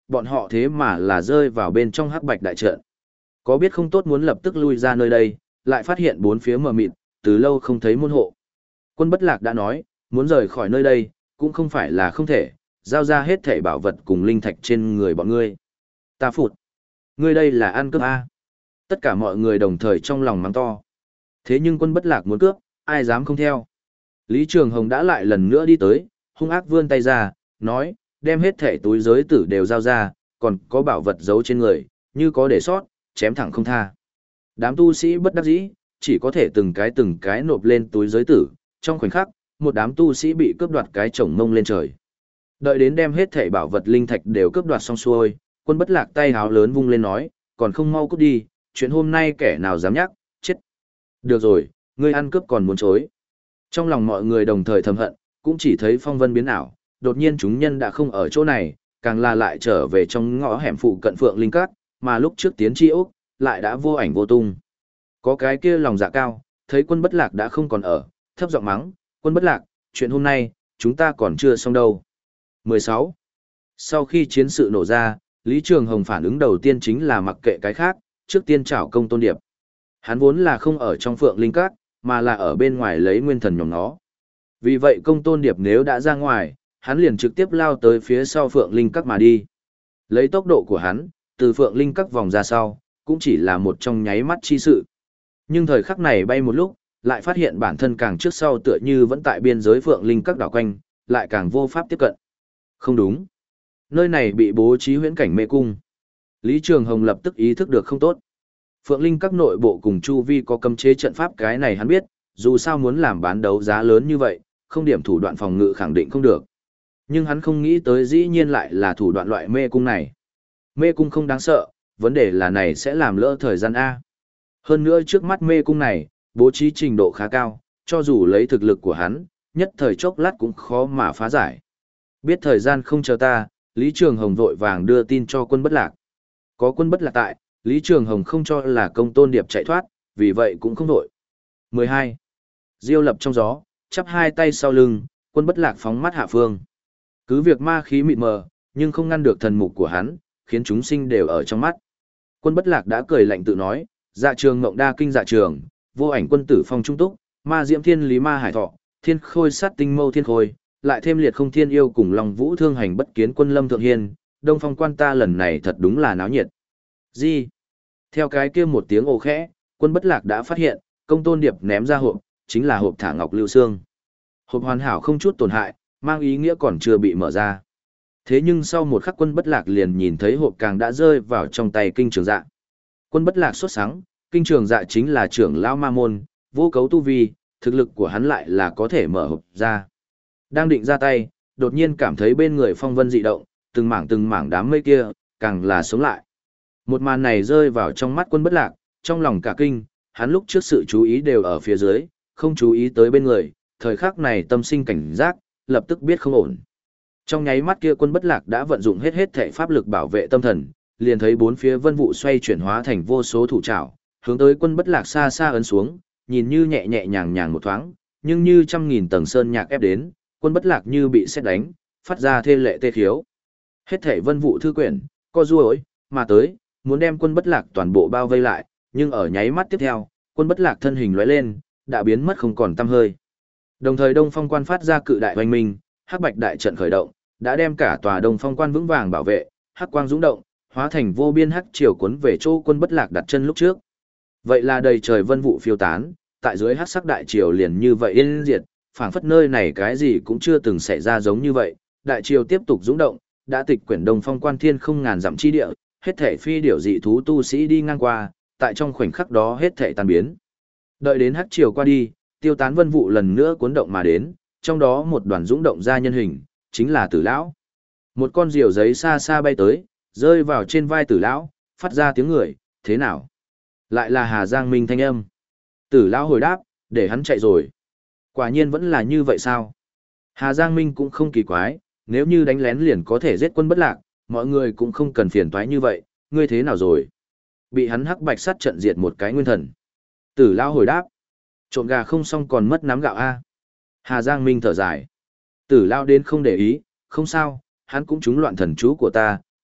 bọn họ thế mà là rơi vào bên trong hắc bạch đại trận. Có biết không tốt muốn lập tức lui ra nơi đây, lại phát hiện bốn phía mờ mịt, từ lâu không thấy môn hộ. Quân Bất Lạc đã nói, muốn rời khỏi nơi đây, cũng không phải là không thể, giao ra hết thảy bảo vật cùng linh thạch trên người bọn ngươi. Ta phụt. Ngươi đây là ăn cướp A. Tất cả mọi người đồng thời trong lòng mắng to. Thế nhưng Quân Bất Lạc muốn cướp, ai dám không theo. Lý Trường Hồng đã lại lần nữa đi tới, hung ác vươn tay ra, nói, đem hết thảy túi giới tử đều giao ra, còn có bảo vật giấu trên người, như có để sót, chém thẳng không tha. Đám tu sĩ bất đắc dĩ, chỉ có thể từng cái từng cái nộp lên túi giới tử, trong khoảnh khắc, một đám tu sĩ bị cướp đoạt cái chồng mông lên trời. Đợi đến đem hết thảy bảo vật linh thạch đều cướp đoạt xong xuôi, Quân Bất Lạc tay háo lớn vung lên nói, còn không mau cút đi, chuyện hôm nay kẻ nào dám nhắc, chết. Được rồi, ngươi ăn cướp còn muốn chối. Trong lòng mọi người đồng thời thầm hận, cũng chỉ thấy phong vân biến ảo, đột nhiên chúng nhân đã không ở chỗ này, càng là lại trở về trong ngõ hẻm phụ cận Phượng Linh Các, mà lúc trước tiến chi ốc, lại đã vô ảnh vô tung. Có cái kia lòng dạ cao, thấy Quân Bất Lạc đã không còn ở, thấp giọng mắng, Quân Bất Lạc, chuyện hôm nay, chúng ta còn chưa xong đâu. mười sáu. Sau khi chiến sự nổ ra, Lý Trường Hồng phản ứng đầu tiên chính là mặc kệ cái khác, trước tiên trảo Công Tôn Điệp. Hắn vốn là không ở trong Phượng Linh Các, mà là ở bên ngoài lấy nguyên thần nhóm nó. Vì vậy Công Tôn Điệp nếu đã ra ngoài, hắn liền trực tiếp lao tới phía sau Phượng Linh Các mà đi. Lấy tốc độ của hắn, từ Phượng Linh Các vòng ra sau, cũng chỉ là một trong nháy mắt chi sự. Nhưng thời khắc này bay một lúc, lại phát hiện bản thân càng trước sau tựa như vẫn tại biên giới Phượng Linh Các đảo quanh, lại càng vô pháp tiếp cận. Không đúng. Nơi này bị bố trí huyễn cảnh mê cung. Lý Trường Hồng lập tức ý thức được không tốt. Phượng Linh Các nội bộ cùng chu vi có cấm chế trận pháp, cái này hắn biết, dù sao muốn làm bán đấu giá lớn như vậy, không điểm thủ đoạn phòng ngự khẳng định không được. Nhưng hắn không nghĩ tới dĩ nhiên lại là thủ đoạn loại mê cung này. Mê cung không đáng sợ, vấn đề là này sẽ làm lỡ thời gian A. Hơn nữa trước mắt mê cung này, bố trí trình độ khá cao, cho dù lấy thực lực của hắn, nhất thời chốc lát cũng khó mà phá giải. Biết thời gian không chờ ta, Lý Trường Hồng vội vàng đưa tin cho Quân Bất Lạc. Có Quân Bất Lạc tại, Lý Trường Hồng không cho là Công Tôn Điệp chạy thoát, vì vậy cũng không vội. mười hai. Diêu lập trong gió, chắp hai tay sau lưng, Quân Bất Lạc phóng mắt hạ phương. Cứ việc ma khí mịt mờ, nhưng không ngăn được thần mục của hắn, khiến chúng sinh đều ở trong mắt. Quân Bất Lạc đã cười lạnh tự nói, dạ trường ngộng đa kinh dạ trường, vô ảnh quân tử phong trung túc, ma diễm thiên lý ma hải thọ, thiên khôi sát tinh mâu thiên khôi, lại thêm liệt không thiên yêu cùng lòng vũ thương hành bất kiến quân lâm thượng hiên, đông phong quan ta lần này thật đúng là náo nhiệt. Gì? Theo cái kia một tiếng ồ khẽ, Quân Bất Lạc đã phát hiện, Công Tôn Điệp ném ra hộp, chính là hộp thả ngọc lưu xương. Hộp hoàn hảo không chút tổn hại, mang ý nghĩa còn chưa bị mở ra. Thế nhưng sau một khắc Quân Bất Lạc liền nhìn thấy hộp càng đã rơi vào trong tay Kinh Trường Dạ. Quân Bất Lạc sốt sắng, Kinh Trường Dạ chính là trưởng lão ma môn, vô cấu tu vi, thực lực của hắn lại là có thể mở hộp ra. Đang định ra tay, đột nhiên cảm thấy bên người phong vân dị động, từng mảng từng mảng đám mây kia, càng là sống lại. Một màn này rơi vào trong mắt Quân Bất Lạc, trong lòng cả kinh, hắn lúc trước sự chú ý đều ở phía dưới, không chú ý tới bên người, thời khắc này tâm sinh cảnh giác, lập tức biết không ổn. Trong nháy mắt kia Quân Bất Lạc đã vận dụng hết hết thể pháp lực bảo vệ tâm thần, liền thấy bốn phía vân vụ xoay chuyển hóa thành vô số thủ trảo, hướng tới Quân Bất Lạc xa xa ấn xuống, nhìn như nhẹ nhẹ nhàng nhàng một thoáng, nhưng như trăm nghìn tầng sơn nhạc ép đến, Quân Bất Lạc như bị sét đánh, phát ra thê lệ tê khiếu. Hết thể vân vụ thư quyển, co duỗi mà tới, muốn đem Quân Bất Lạc toàn bộ bao vây lại, nhưng ở nháy mắt tiếp theo, Quân Bất Lạc thân hình lóe lên, đã biến mất không còn tăm hơi. Đồng thời Đông Phong Quan phát ra cự đại oanh minh, hắc bạch đại trận khởi động, đã đem cả tòa Đông Phong Quan vững vàng bảo vệ, hắc quang dũng động, hóa thành vô biên hắc triều cuốn về chỗ Quân Bất Lạc đặt chân lúc trước. Vậy là đầy trời vân vụ phiêu tán, tại dưới hắc sắc đại triều liền như vậy yên diệt, phảng phất nơi này cái gì cũng chưa từng xảy ra giống như vậy. Đại triều tiếp tục dũng động, đã tịch quyển Đông Phong Quan thiên không ngàn dặm chi địa, hết thể phi điểu dị thú tu sĩ đi ngang qua, tại trong khoảnh khắc đó hết thể tan biến. Đợi đến hắc triều qua đi, tiêu tán vân vụ lần nữa cuốn động mà đến, trong đó một đoàn dũng động ra nhân hình, chính là Tử lão. Một con diều giấy xa xa bay tới, rơi vào trên vai Tử lão, phát ra tiếng người, thế nào? Lại là Hà Giang Minh thanh âm. Tử lão hồi đáp, để hắn chạy rồi. Quả nhiên vẫn là như vậy sao? Hà Giang Minh cũng không kỳ quái, nếu như đánh lén liền có thể giết Quân Bất Lạc, mọi người cũng không cần phiền toái như vậy, ngươi thế nào rồi? Bị hắn hắc bạch sát trận diệt một cái nguyên thần. Tử lão hồi đáp, trộn gà không xong còn mất nắm gạo a. Hà Giang Minh thở dài. Tử lão đến không để ý, không sao, hắn cũng trúng loạn thần chú của ta,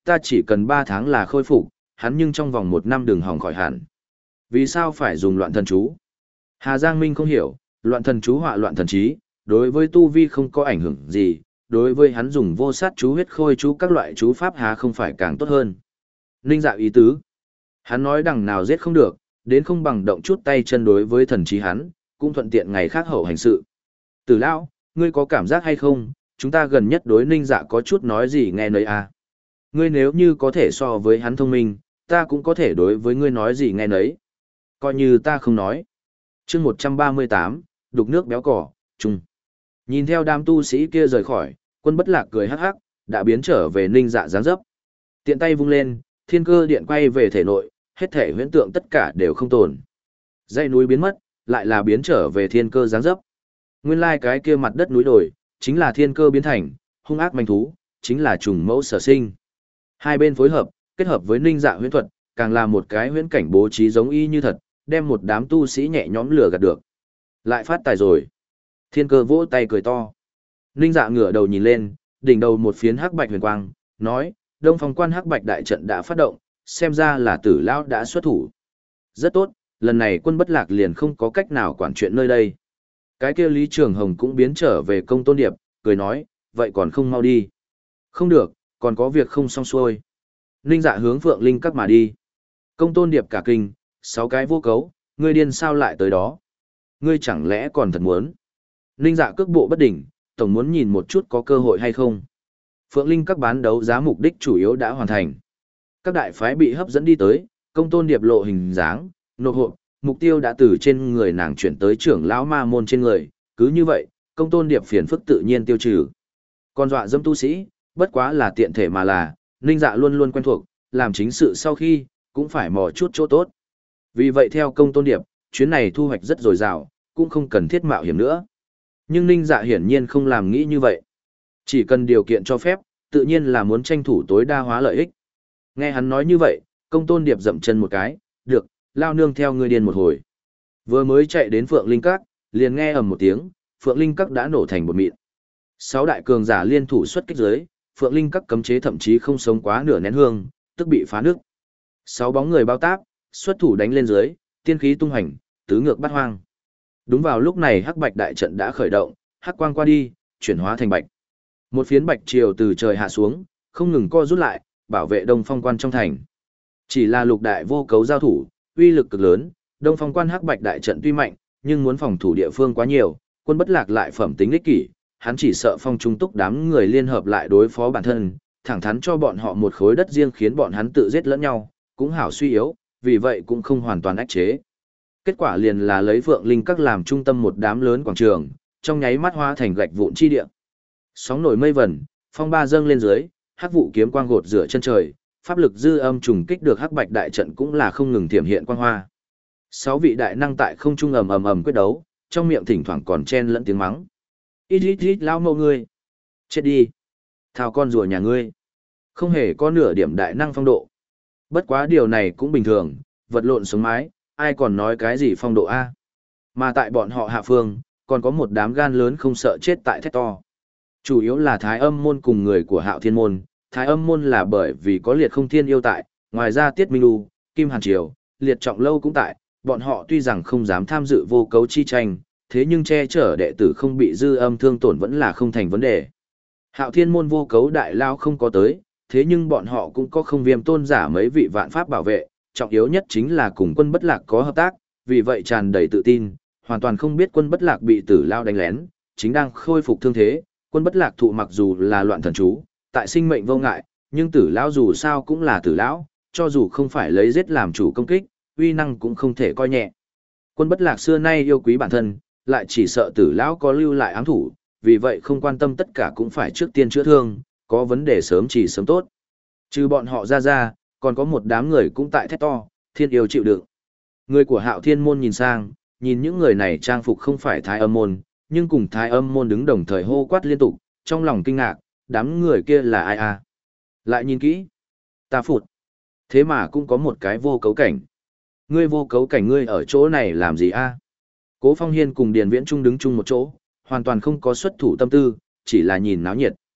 ta chỉ cần ba tháng là khôi phục, hắn nhưng trong vòng một năm đừng hỏng khỏi hẳn. Vì sao phải dùng loạn thần chú? Hà Giang Minh không hiểu, loạn thần chú họa loạn thần trí, đối với tu vi không có ảnh hưởng gì, đối với hắn dùng vô sát chú huyết khôi chú các loại chú pháp há không phải càng tốt hơn. Ninh Dạ ý tứ. Hắn nói đằng nào giết không được, đến không bằng động chút tay chân đối với thần trí hắn, cũng thuận tiện ngày khác hậu hành sự. Tử lão, ngươi có cảm giác hay không, chúng ta gần nhất đối Ninh Dạ có chút nói gì nghe nấy à. Ngươi nếu như có thể so với hắn thông minh, ta cũng có thể đối với ngươi nói gì nghe nấy. Coi như ta không nói. chương một trăm ba mươi tám, đục nước béo cỏ, chung. Nhìn theo đám tu sĩ kia rời khỏi, Quân Bất Lạc cười hắc hắc, đã biến trở về Ninh Dạ dáng dấp. Tiện tay vung lên, thiên cơ điện quay về thể nội, hết thể huyễn tượng tất cả đều không tồn. Dãy núi biến mất, lại là biến trở về thiên cơ dáng dấp. Nguyên lai cái kia mặt đất núi đồi, chính là thiên cơ biến thành, hung ác manh thú, chính là trùng mẫu sở sinh. Hai bên phối hợp, kết hợp với Ninh Dạ huyễn thuật, càng là một cái huyễn cảnh bố trí giống y như thật, đem một đám tu sĩ nhẹ nhõm lừa gạt được. Lại phát tài rồi. Thiên cơ vỗ tay cười to. Ninh Dạ ngửa đầu nhìn lên, đỉnh đầu một phiến hắc bạch huyền quang, nói, Đông Phong quan hắc bạch đại trận đã phát động, xem ra là Tử lão đã xuất thủ. Rất tốt, lần này Quân Bất Lạc liền không có cách nào quản chuyện nơi đây. Cái kia Lý Trường Hồng cũng biến trở về Công Tôn Điệp, cười nói, vậy còn không mau đi. Không được, còn có việc không xong xuôi. Ninh Dạ hướng Phượng Linh Các mà đi. Công Tôn Điệp cả kinh, sáu cái vô cấu, ngươi điên sao lại tới đó? Ngươi chẳng lẽ còn thật muốn? Ninh Dạ cước bộ bất định, tổng muốn nhìn một chút có cơ hội hay không. Phượng Linh Các bán đấu giá mục đích chủ yếu đã hoàn thành. Các đại phái bị hấp dẫn đi tới, Công Tôn Điệp lộ hình dáng, nộp hộ, mục tiêu đã từ trên người nàng chuyển tới trưởng lão ma môn trên người, cứ như vậy, Công Tôn Điệp phiền phức tự nhiên tiêu trừ. Còn dọa dâm tu sĩ, bất quá là tiện thể mà là, Ninh Dạ luôn luôn quen thuộc, làm chính sự sau khi, cũng phải mò chút chỗ tốt. Vì vậy theo Công Tôn Điệp, chuyến này thu hoạch rất dồi dào, cũng không cần thiết mạo hiểm nữa. Nhưng Ninh Dạ hiển nhiên không làm nghĩ như vậy. Chỉ cần điều kiện cho phép, tự nhiên là muốn tranh thủ tối đa hóa lợi ích. Nghe hắn nói như vậy, Công Tôn Điệp dậm chân một cái, được, lao nương theo ngươi điên một hồi. Vừa mới chạy đến Phượng Linh Các, liền nghe ầm một tiếng, Phượng Linh Các đã nổ thành bột mịn. Sáu đại cường giả liên thủ xuất kích dưới, Phượng Linh Các cấm chế thậm chí không sống quá nửa nén hương, tức bị phá nước. Sáu bóng người bao tác, xuất thủ đánh lên dưới, tiên khí tung hành, tứ ngược bát hoang. Đúng vào lúc này hắc bạch đại trận đã khởi động, hắc quang qua đi, chuyển hóa thành bạch. Một phiến bạch triều từ trời hạ xuống, không ngừng co rút lại, bảo vệ Đông Phong quan trong thành. Chỉ là lục đại vô cấu giao thủ, uy lực cực lớn, Đông Phong quan hắc bạch đại trận tuy mạnh, nhưng muốn phòng thủ địa phương quá nhiều, Quân Bất Lạc lại phẩm tính ích kỷ, hắn chỉ sợ Phong Trung Túc đám người liên hợp lại đối phó bản thân, thẳng thắn cho bọn họ một khối đất riêng khiến bọn hắn tự giết lẫn nhau, cũng hảo suy yếu, vì vậy cũng không hoàn toàn ách chế. Kết quả liền là lấy Phượng Linh Các làm trung tâm một đám lớn quảng trường, trong nháy mắt hóa thành gạch vụn chi địa. Sóng nổi mây vẩn, phong ba dâng lên dưới, hắc vụ kiếm quang gột rửa chân trời, pháp lực dư âm trùng kích được hắc bạch đại trận cũng là không ngừng tiềm hiện quang hoa. Sáu vị đại năng tại không trung ầm ầm ầm quyết đấu, trong miệng thỉnh thoảng còn chen lẫn tiếng mắng. Ít ít ít lao mâu ngươi. Chết đi. Thao con rùa nhà ngươi. Không hề có nửa điểm đại năng phong độ. Bất quá điều này cũng bình thường, vật lộn sống mái, ai còn nói cái gì phong độ A. Mà tại bọn họ hạ phương, còn có một đám gan lớn không sợ chết tại thét to. Chủ yếu là Thái Âm môn cùng người của Hạo Thiên môn, Thái Âm môn là bởi vì có Liệt Không Thiên yêu tại, ngoài ra Tiết Minh U, Kim Hàn Triều, Liệt Trọng Lâu cũng tại, bọn họ tuy rằng không dám tham dự vô cấu chi tranh, thế nhưng che chở đệ tử không bị dư âm thương tổn vẫn là không thành vấn đề. Hạo Thiên môn vô cấu đại lao không có tới, thế nhưng bọn họ cũng có không viêm tôn giả mấy vị vạn pháp bảo vệ, trọng yếu nhất chính là cùng Quân Bất Lạc có hợp tác, vì vậy tràn đầy tự tin, hoàn toàn không biết Quân Bất Lạc bị Tử Lao đánh lén, chính đang khôi phục thương thế. Quân Bất Lạc thụ mặc dù là loạn thần chú, tại sinh mệnh vô ngại, nhưng Tử Lão dù sao cũng là Tử Lão, cho dù không phải lấy giết làm chủ công kích, uy năng cũng không thể coi nhẹ. Quân Bất Lạc xưa nay yêu quý bản thân, lại chỉ sợ Tử Lão có lưu lại ám thủ, vì vậy không quan tâm tất cả cũng phải trước tiên chữa thương, có vấn đề sớm chỉ sớm tốt. Trừ bọn họ ra ra, còn có một đám người cũng tại thét to, thiên yêu chịu đựng. Người của Hạo Thiên môn nhìn sang, nhìn những người này trang phục không phải Thái Âm môn, nhưng cùng Thái Âm môn đứng đồng thời hô quát liên tục, trong lòng kinh ngạc, đám người kia là ai à? Lại nhìn kỹ, ta phụt. Thế mà cũng có một cái vô cấu cảnh. Ngươi vô cấu cảnh ngươi ở chỗ này làm gì a? Cố Phong Hiên cùng Điền Viễn Trung đứng chung một chỗ, hoàn toàn không có xuất thủ tâm tư, chỉ là nhìn náo nhiệt.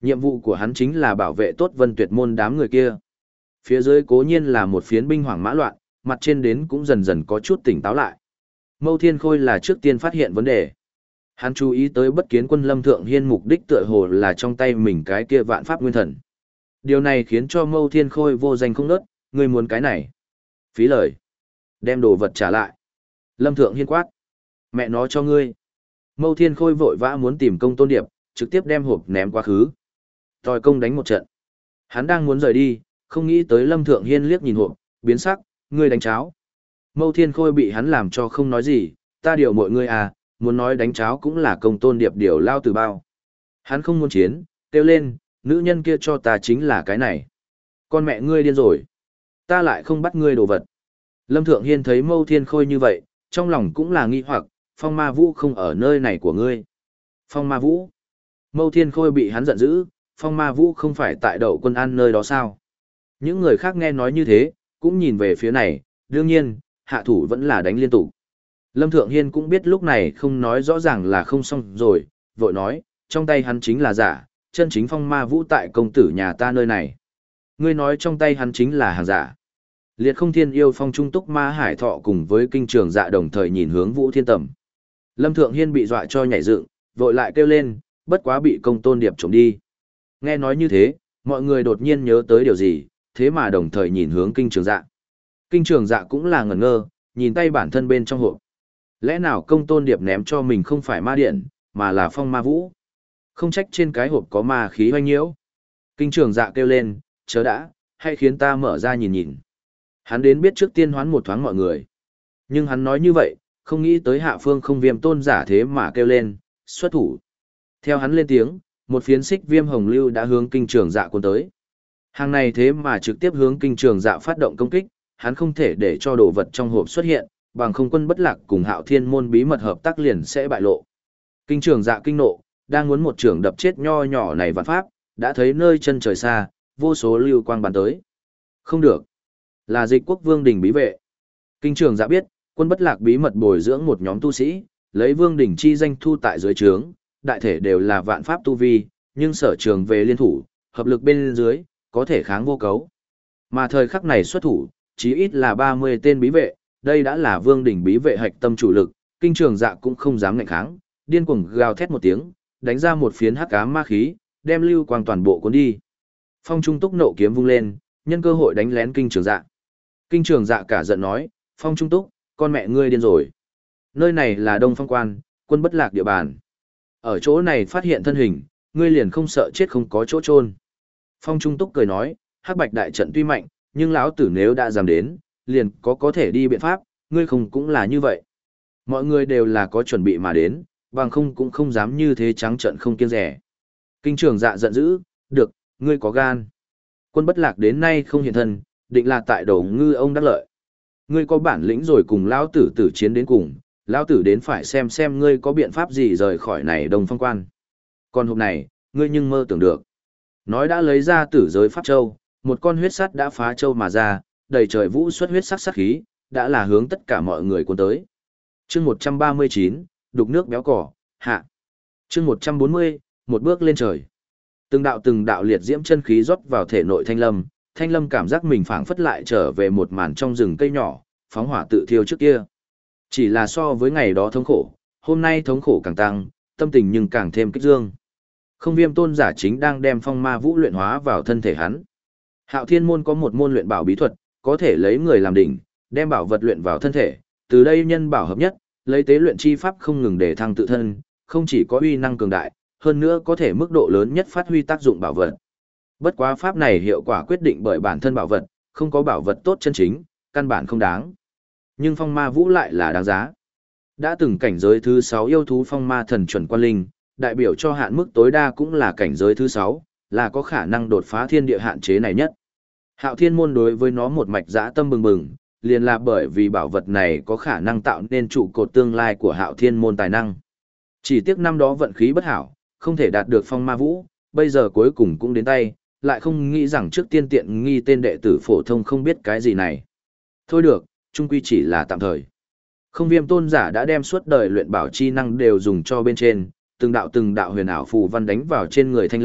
Nhiệm vụ của hắn chính là bảo vệ tốt Vân Tuyệt môn đám người kia. Phía dưới cố nhiên là một phiến binh hoảng mã loạn, mặt trên đến cũng dần dần có chút tỉnh táo lại. Mâu Thiên Khôi là trước tiên phát hiện vấn đề. Hắn chú ý tới bất kiến quân Lâm Thượng Hiên mục đích tựa hồ là trong tay mình cái kia vạn pháp nguyên thần. Điều này khiến cho Mâu Thiên Khôi vô danh không nớt, ngươi muốn cái này. Phí lời. Đem đồ vật trả lại. Lâm Thượng Hiên quát. Mẹ nó cho ngươi. Mâu Thiên Khôi vội vã muốn tìm Công Tôn Điệp, trực tiếp đem hộp ném quá khứ. Tòi công đánh một trận. Hắn đang muốn rời đi, không nghĩ tới Lâm Thượng Hiên liếc nhìn hộp, biến sắc, ngươi đánh cháo. Mâu Thiên Khôi bị hắn làm cho không nói gì, ta điều mọi ngươi à, muốn nói đánh cháo cũng là Công Tôn Điệp điều lao từ bao. Hắn không muốn chiến, kêu lên, nữ nhân kia cho ta chính là cái này. Con mẹ ngươi điên rồi. Ta lại không bắt ngươi đồ vật. Lâm Thượng Hiên thấy Mâu Thiên Khôi như vậy, trong lòng cũng là nghi hoặc, Phong Ma Vũ không ở nơi này của ngươi. Phong Ma Vũ. Mâu Thiên Khôi bị hắn giận dữ, Phong Ma Vũ không phải tại đậu quân an nơi đó sao? Những người khác nghe nói như thế, cũng nhìn về phía này, đương nhiên, hạ thủ vẫn là đánh liên tục. Lâm Thượng Hiên cũng biết lúc này không nói rõ ràng là không xong rồi, vội nói, trong tay hắn chính là giả, chân chính Phong Ma Vũ tại công tử nhà ta nơi này. Ngươi nói trong tay hắn chính là hàng giả. Liệt Không Thiên Yêu Phong Trung Túc Ma Hải Thọ cùng với kinh trường dạ đồng thời nhìn hướng Vũ Thiên Tầm. Lâm Thượng Hiên bị dọa cho nhảy dựng, vội lại kêu lên, bất quá bị Công Tôn Điệp trộm đi. Nghe nói như thế, mọi người đột nhiên nhớ tới điều gì, thế mà đồng thời nhìn hướng kinh trường dạ. Kinh trường dạ cũng là ngẩn ngơ, nhìn tay bản thân bên trong hộp. Lẽ nào Công Tôn Điệp ném cho mình không phải ma điện, mà là Phong Ma Vũ? Không trách trên cái hộp có ma khí hoanh nhiễu. Kinh trường dạ kêu lên, chớ đã, hãy khiến ta mở ra nhìn nhìn. Hắn đến biết trước tiên hoán một thoáng mọi người. Nhưng hắn nói như vậy, không nghĩ tới Hạ Phương Không Viêm tôn giả thế mà kêu lên, xuất thủ. Theo hắn lên tiếng, một phiến xích viêm hồng lưu đã hướng kinh trường dạ cuốn tới. Hàng này thế mà trực tiếp hướng kinh trường dạ phát động công kích, hắn không thể để cho đồ vật trong hộp xuất hiện, bằng không Quân Bất Lạc cùng Hạo Thiên môn bí mật hợp tác liền sẽ bại lộ. Kinh trường dạ kinh nộ, đang muốn một trường đập chết nho nhỏ này vạn pháp, đã thấy nơi chân trời xa, vô số lưu quang bắn tới. Không được, là Dịch Quốc Vương Đình bí vệ. Kinh trường dạ biết, Quân Bất Lạc bí mật bồi dưỡng một nhóm tu sĩ, lấy Vương Đình chi danh thu tại dưới trướng, đại thể đều là vạn pháp tu vi, nhưng sở trường về liên thủ, hợp lực bên dưới, có thể kháng vô cấu. Mà thời khắc này xuất thủ, chí ít là ba mươi tên bí vệ, đây đã là Vương Đình bí vệ hạch tâm chủ lực, kinh trường dạ cũng không dám ngạnh kháng, điên cuồng gào thét một tiếng, đánh ra một phiến hắc ám ma khí, đem lưu quang toàn bộ cuốn đi. Phong Trung Túc nộ kiếm vung lên, nhân cơ hội đánh lén kinh trường dạ. Kinh trường dạ cả giận nói, Phong Trung Túc, con mẹ ngươi điên rồi. Nơi này là Đông Phong Quan, Quân Bất Lạc địa bàn. Ở chỗ này phát hiện thân hình, ngươi liền không sợ chết không có chỗ chôn. Phong Trung Túc cười nói, hắc bạch đại trận tuy mạnh, nhưng lão tử nếu đã dám đến, liền có có thể đi biện pháp, ngươi không cũng là như vậy. Mọi người đều là có chuẩn bị mà đến, bằng không cũng không dám như thế trắng trận không kiêng rẻ. Kinh trường dạ giận dữ, được, ngươi có gan. Quân Bất Lạc đến nay không hiện thân, định là tại đầu ngư ông đắc lợi. Ngươi có bản lĩnh rồi cùng lão tử tử chiến đến cùng, lão tử đến phải xem xem ngươi có biện pháp gì rời khỏi này Đông Phong Quan. Còn hộp này, ngươi nhưng mơ tưởng được. Nói đã lấy ra tử giới pháp châu, một con huyết sắt đã phá châu mà ra, đầy trời vũ xuất huyết sắc sắc khí, đã là hướng tất cả mọi người cuốn tới. Chương một trăm ba mươi chín, đục nước béo cỏ, hạ. Chương một trăm bốn mươi, một bước lên trời. Từng đạo từng đạo liệt diễm chân khí rót vào thể nội Thanh Lâm, Thanh Lâm cảm giác mình phảng phất lại trở về một màn trong rừng cây nhỏ, phóng hỏa tự thiêu trước kia. Chỉ là so với ngày đó thống khổ, hôm nay thống khổ càng tăng, tâm tình nhưng càng thêm kích dương. Không Viêm tôn giả chính đang đem Phong Ma Vũ luyện hóa vào thân thể hắn. Hạo Thiên môn có một môn luyện bảo bí thuật, có thể lấy người làm đỉnh, đem bảo vật luyện vào thân thể, từ đây nhân bảo hợp nhất, lấy tế luyện chi pháp không ngừng để thăng tự thân, không chỉ có uy năng cường đại, hơn nữa có thể mức độ lớn nhất phát huy tác dụng bảo vật. Bất quá pháp này hiệu quả quyết định bởi bản thân bảo vật, không có bảo vật tốt chân chính, căn bản không đáng. Nhưng Phong Ma Vũ lại là đáng giá. Đã từng cảnh giới thứ sáu yêu thú Phong Ma thần chuẩn quan linh, đại biểu cho hạn mức tối đa cũng là cảnh giới thứ sáu, là có khả năng đột phá thiên địa hạn chế này nhất. Hạo Thiên môn đối với nó một mạch dã tâm bừng bừng, liền là bởi vì bảo vật này có khả năng tạo nên trụ cột tương lai của Hạo Thiên môn tài năng. Chỉ tiếc năm đó vận khí bất hảo, không thể đạt được Phong Ma Vũ, bây giờ cuối cùng cũng đến tay, lại không nghĩ rằng trước tiên tiện nghi tên đệ tử phổ thông không biết cái gì này. Thôi được, chung quy chỉ là tạm thời. Không Viêm tôn giả đã đem suốt đời luyện bảo chi năng đều dùng cho bên trên, từng đạo từng đạo huyền ảo phù văn đánh vào trên người Thanh Lâm,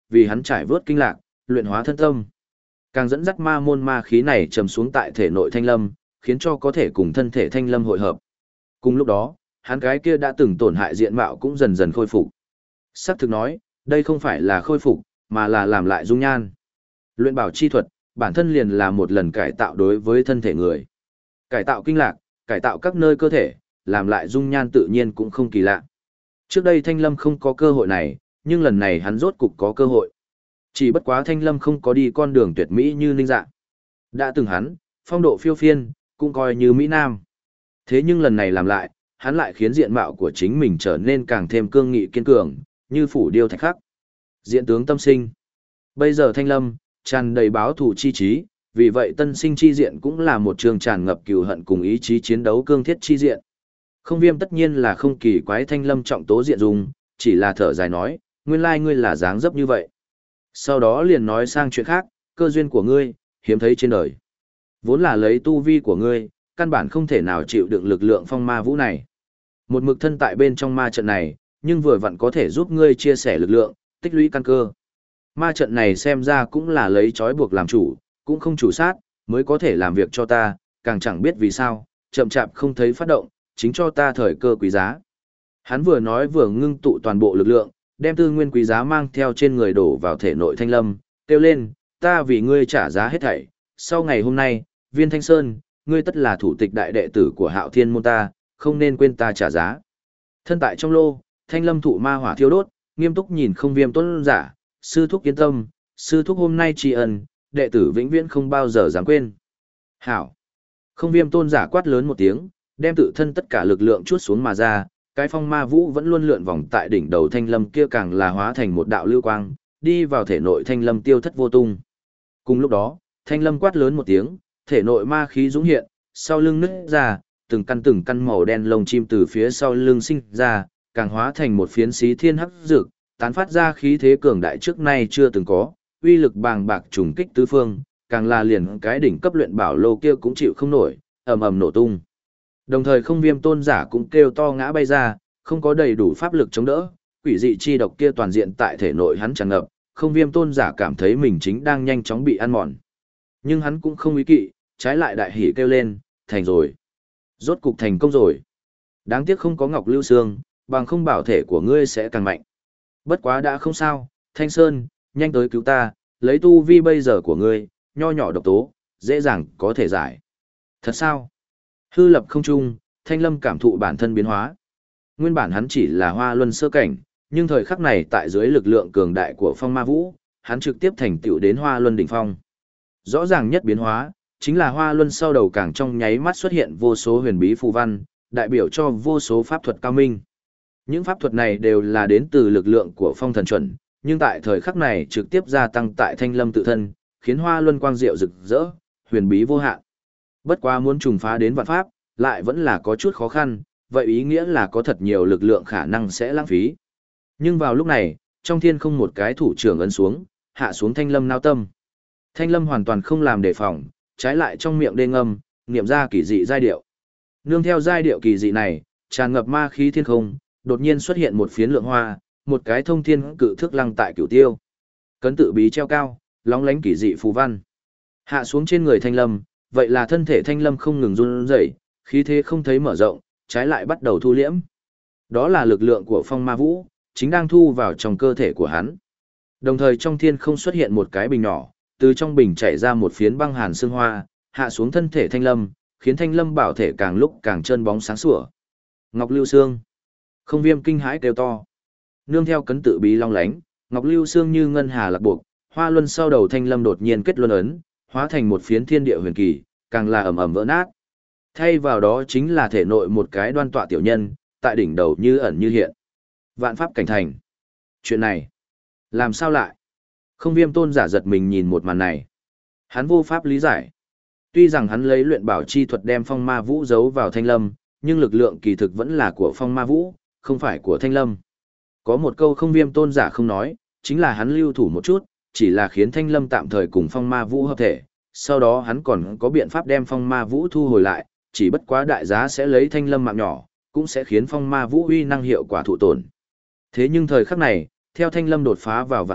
vì hắn trải vớt kinh lạc, luyện hóa thân tâm. Càng dẫn dắt ma môn ma khí này trầm xuống tại thể nội thanh lâm, khiến cho có thể cùng thân thể thanh lâm hội hợp. Cùng lúc đó, hắn cái kia đã từng tổn hại diện mạo cũng dần dần khôi phục. Sắc thực nói, đây không phải là khôi phục, mà là làm lại dung nhan. Luyện bảo chi thuật, bản thân liền là một lần cải tạo đối với thân thể người. Cải tạo kinh lạc, cải tạo các nơi cơ thể, làm lại dung nhan tự nhiên cũng không kỳ lạ. Trước đây Thanh Lâm không có cơ hội này, nhưng lần này hắn rốt cục có cơ hội. Chỉ bất quá Thanh Lâm không có đi con đường tuyệt mỹ như Ninh Dạ. Đã từng hắn, phong độ phiêu phiên, cũng coi như Mỹ Nam. Thế nhưng lần này làm lại, hắn lại khiến diện mạo của chính mình trở nên càng thêm cương nghị kiên cường, như phủ điêu thạch khắc. Diện tướng tâm sinh. Bây giờ Thanh Lâm, tràn đầy báo thù chi trí, vì vậy tân sinh chi diện cũng là một trường tràn ngập cừu hận cùng ý chí chiến đấu cương thiết chi diện. Không Viêm tất nhiên là không kỳ quái Thanh Lâm trọng tố diện dùng, chỉ là thở dài nói, nguyên lai ngươi là dáng dấp như vậy. Sau đó liền nói sang chuyện khác, cơ duyên của ngươi, hiếm thấy trên đời. Vốn là lấy tu vi của ngươi, căn bản không thể nào chịu đựng lực lượng phong ma vũ này. Một mực thân tại bên trong ma trận này, nhưng vừa vặn có thể giúp ngươi chia sẻ lực lượng, tích lũy căn cơ. Ma trận này xem ra cũng là lấy trói buộc làm chủ, cũng không chủ sát, mới có thể làm việc cho ta, càng chẳng biết vì sao, chậm chạp không thấy phát động, chính cho ta thời cơ quý giá. Hắn vừa nói vừa ngưng tụ toàn bộ lực lượng, đem tư nguyên quý giá mang theo trên người đổ vào thể nội Thanh Lâm, kêu lên, ta vì ngươi trả giá hết thảy, sau ngày hôm nay, Viên Thanh Sơn, ngươi tất là thủ tịch đại đệ tử của Hạo Thiên môn ta, không nên quên ta trả giá. Thân tại trong lô, Thanh Lâm thụ ma hỏa thiêu đốt, nghiêm túc nhìn Không Viêm tôn giả, sư thúc yên tâm, sư thúc hôm nay tri ân, đệ tử vĩnh viễn không bao giờ dám quên. Hảo. Không Viêm tôn giả quát lớn một tiếng, đem tự thân tất cả lực lượng chuốt xuống mà ra, cái phong ma vũ vẫn luôn lượn vòng tại đỉnh đầu Thanh Lâm kia càng là hóa thành một đạo lưu quang, đi vào thể nội Thanh Lâm tiêu thất vô tung. Cùng lúc đó, Thanh Lâm quát lớn một tiếng, thể nội ma khí dũng hiện, sau lưng nứt ra, từng căn từng căn màu đen lông chim từ phía sau lưng sinh ra, càng hóa thành một phiến xí thiên hắc dược, tán phát ra khí thế cường đại trước nay chưa từng có, uy lực bàng bạc trùng kích tứ phương, càng là liền cái đỉnh cấp luyện bảo lô kia cũng chịu không nổi, ầm ầm nổ tung. Đồng thời Không Viêm tôn giả cũng kêu to ngã bay ra, không có đầy đủ pháp lực chống đỡ, quỷ dị chi độc kia toàn diện tại thể nội hắn tràn ngập, Không Viêm tôn giả cảm thấy mình chính đang nhanh chóng bị ăn mòn. Nhưng hắn cũng không ý kỵ, trái lại đại hỉ kêu lên, thành rồi. Rốt cục thành công rồi. Đáng tiếc không có Ngọc Lưu Sương, bằng không bảo thể của ngươi sẽ càng mạnh. Bất quá đã không sao, Thanh Sơn, nhanh tới cứu ta, lấy tu vi bây giờ của ngươi, nho nhỏ độc tố, dễ dàng có thể giải. Thật sao? Hư lập không trung, Thanh Lâm cảm thụ bản thân biến hóa. Nguyên bản hắn chỉ là hoa luân sơ cảnh, nhưng thời khắc này tại dưới lực lượng cường đại của phong ma vũ, hắn trực tiếp thành tựu đến hoa luân đỉnh phong. Rõ ràng nhất biến hóa, chính là hoa luân sau đầu càng trong nháy mắt xuất hiện vô số huyền bí phù văn, đại biểu cho vô số pháp thuật cao minh. Những pháp thuật này đều là đến từ lực lượng của phong thần chuẩn, nhưng tại thời khắc này trực tiếp gia tăng tại Thanh Lâm tự thân, khiến hoa luân quang diệu rực rỡ, huyền bí vô hạn. Bất quá muốn trùng phá đến vạn pháp, lại vẫn là có chút khó khăn, vậy ý nghĩa là có thật nhiều lực lượng khả năng sẽ lãng phí. Nhưng vào lúc này, trong thiên không một cái thủ trưởng ấn xuống, hạ xuống Thanh Lâm nao tâm. Thanh Lâm hoàn toàn không làm đề phòng, trái lại trong miệng đê ngâm, niệm ra kỳ dị giai điệu. Nương theo giai điệu kỳ dị này, tràn ngập ma khí thiên không, đột nhiên xuất hiện một phiến lượng hoa, một cái thông thiên cự thước lăng tại cửu tiêu. Cấn tự bí treo cao, lóng lánh kỳ dị phù văn. Hạ xuống trên người Thanh Lâm, vậy là thân thể Thanh Lâm không ngừng run rẩy, khí thế không thấy mở rộng, trái lại bắt đầu thu liễm. Đó là lực lượng của phong ma vũ, chính đang thu vào trong cơ thể của hắn. Đồng thời trong thiên không xuất hiện một cái bình nhỏ, từ trong bình chảy ra một phiến băng hàn sương hoa, hạ xuống thân thể Thanh Lâm, khiến Thanh Lâm bảo thể càng lúc càng trơn bóng sáng sủa. Ngọc Lưu Sương. Không Viêm kinh hãi kêu to. Nương theo cấn tự bí long lánh, Ngọc Lưu Sương như ngân hà lạc buộc, hoa luân sau đầu Thanh Lâm đột nhiên kết luân ấn, hóa thành một phiến thiên địa huyền kỳ, càng là ầm ầm vỡ nát. Thay vào đó chính là thể nội một cái đoan tọa tiểu nhân, tại đỉnh đầu như ẩn như hiện. Vạn pháp cảnh thành. Chuyện này, làm sao lại? Không Viêm tôn giả giật mình nhìn một màn này. Hắn vô pháp lý giải. Tuy rằng hắn lấy luyện bảo chi thuật đem phong ma vũ giấu vào Thanh Lâm, nhưng lực lượng kỳ thực vẫn là của phong ma vũ, không phải của Thanh Lâm. Có một câu Không Viêm tôn giả không nói, chính là hắn lưu thủ một chút, chỉ là khiến Thanh Lâm tạm thời cùng phong ma vũ hợp thể, sau đó hắn còn có biện pháp đem phong ma vũ thu hồi lại, chỉ bất quá đại giá sẽ lấy Thanh Lâm mạng nhỏ, cũng sẽ khiến phong ma vũ uy năng hiệu quả thụ tổn. Thế nhưng thời khắc này, theo Thanh Lâm đột phá vào vạn pháp,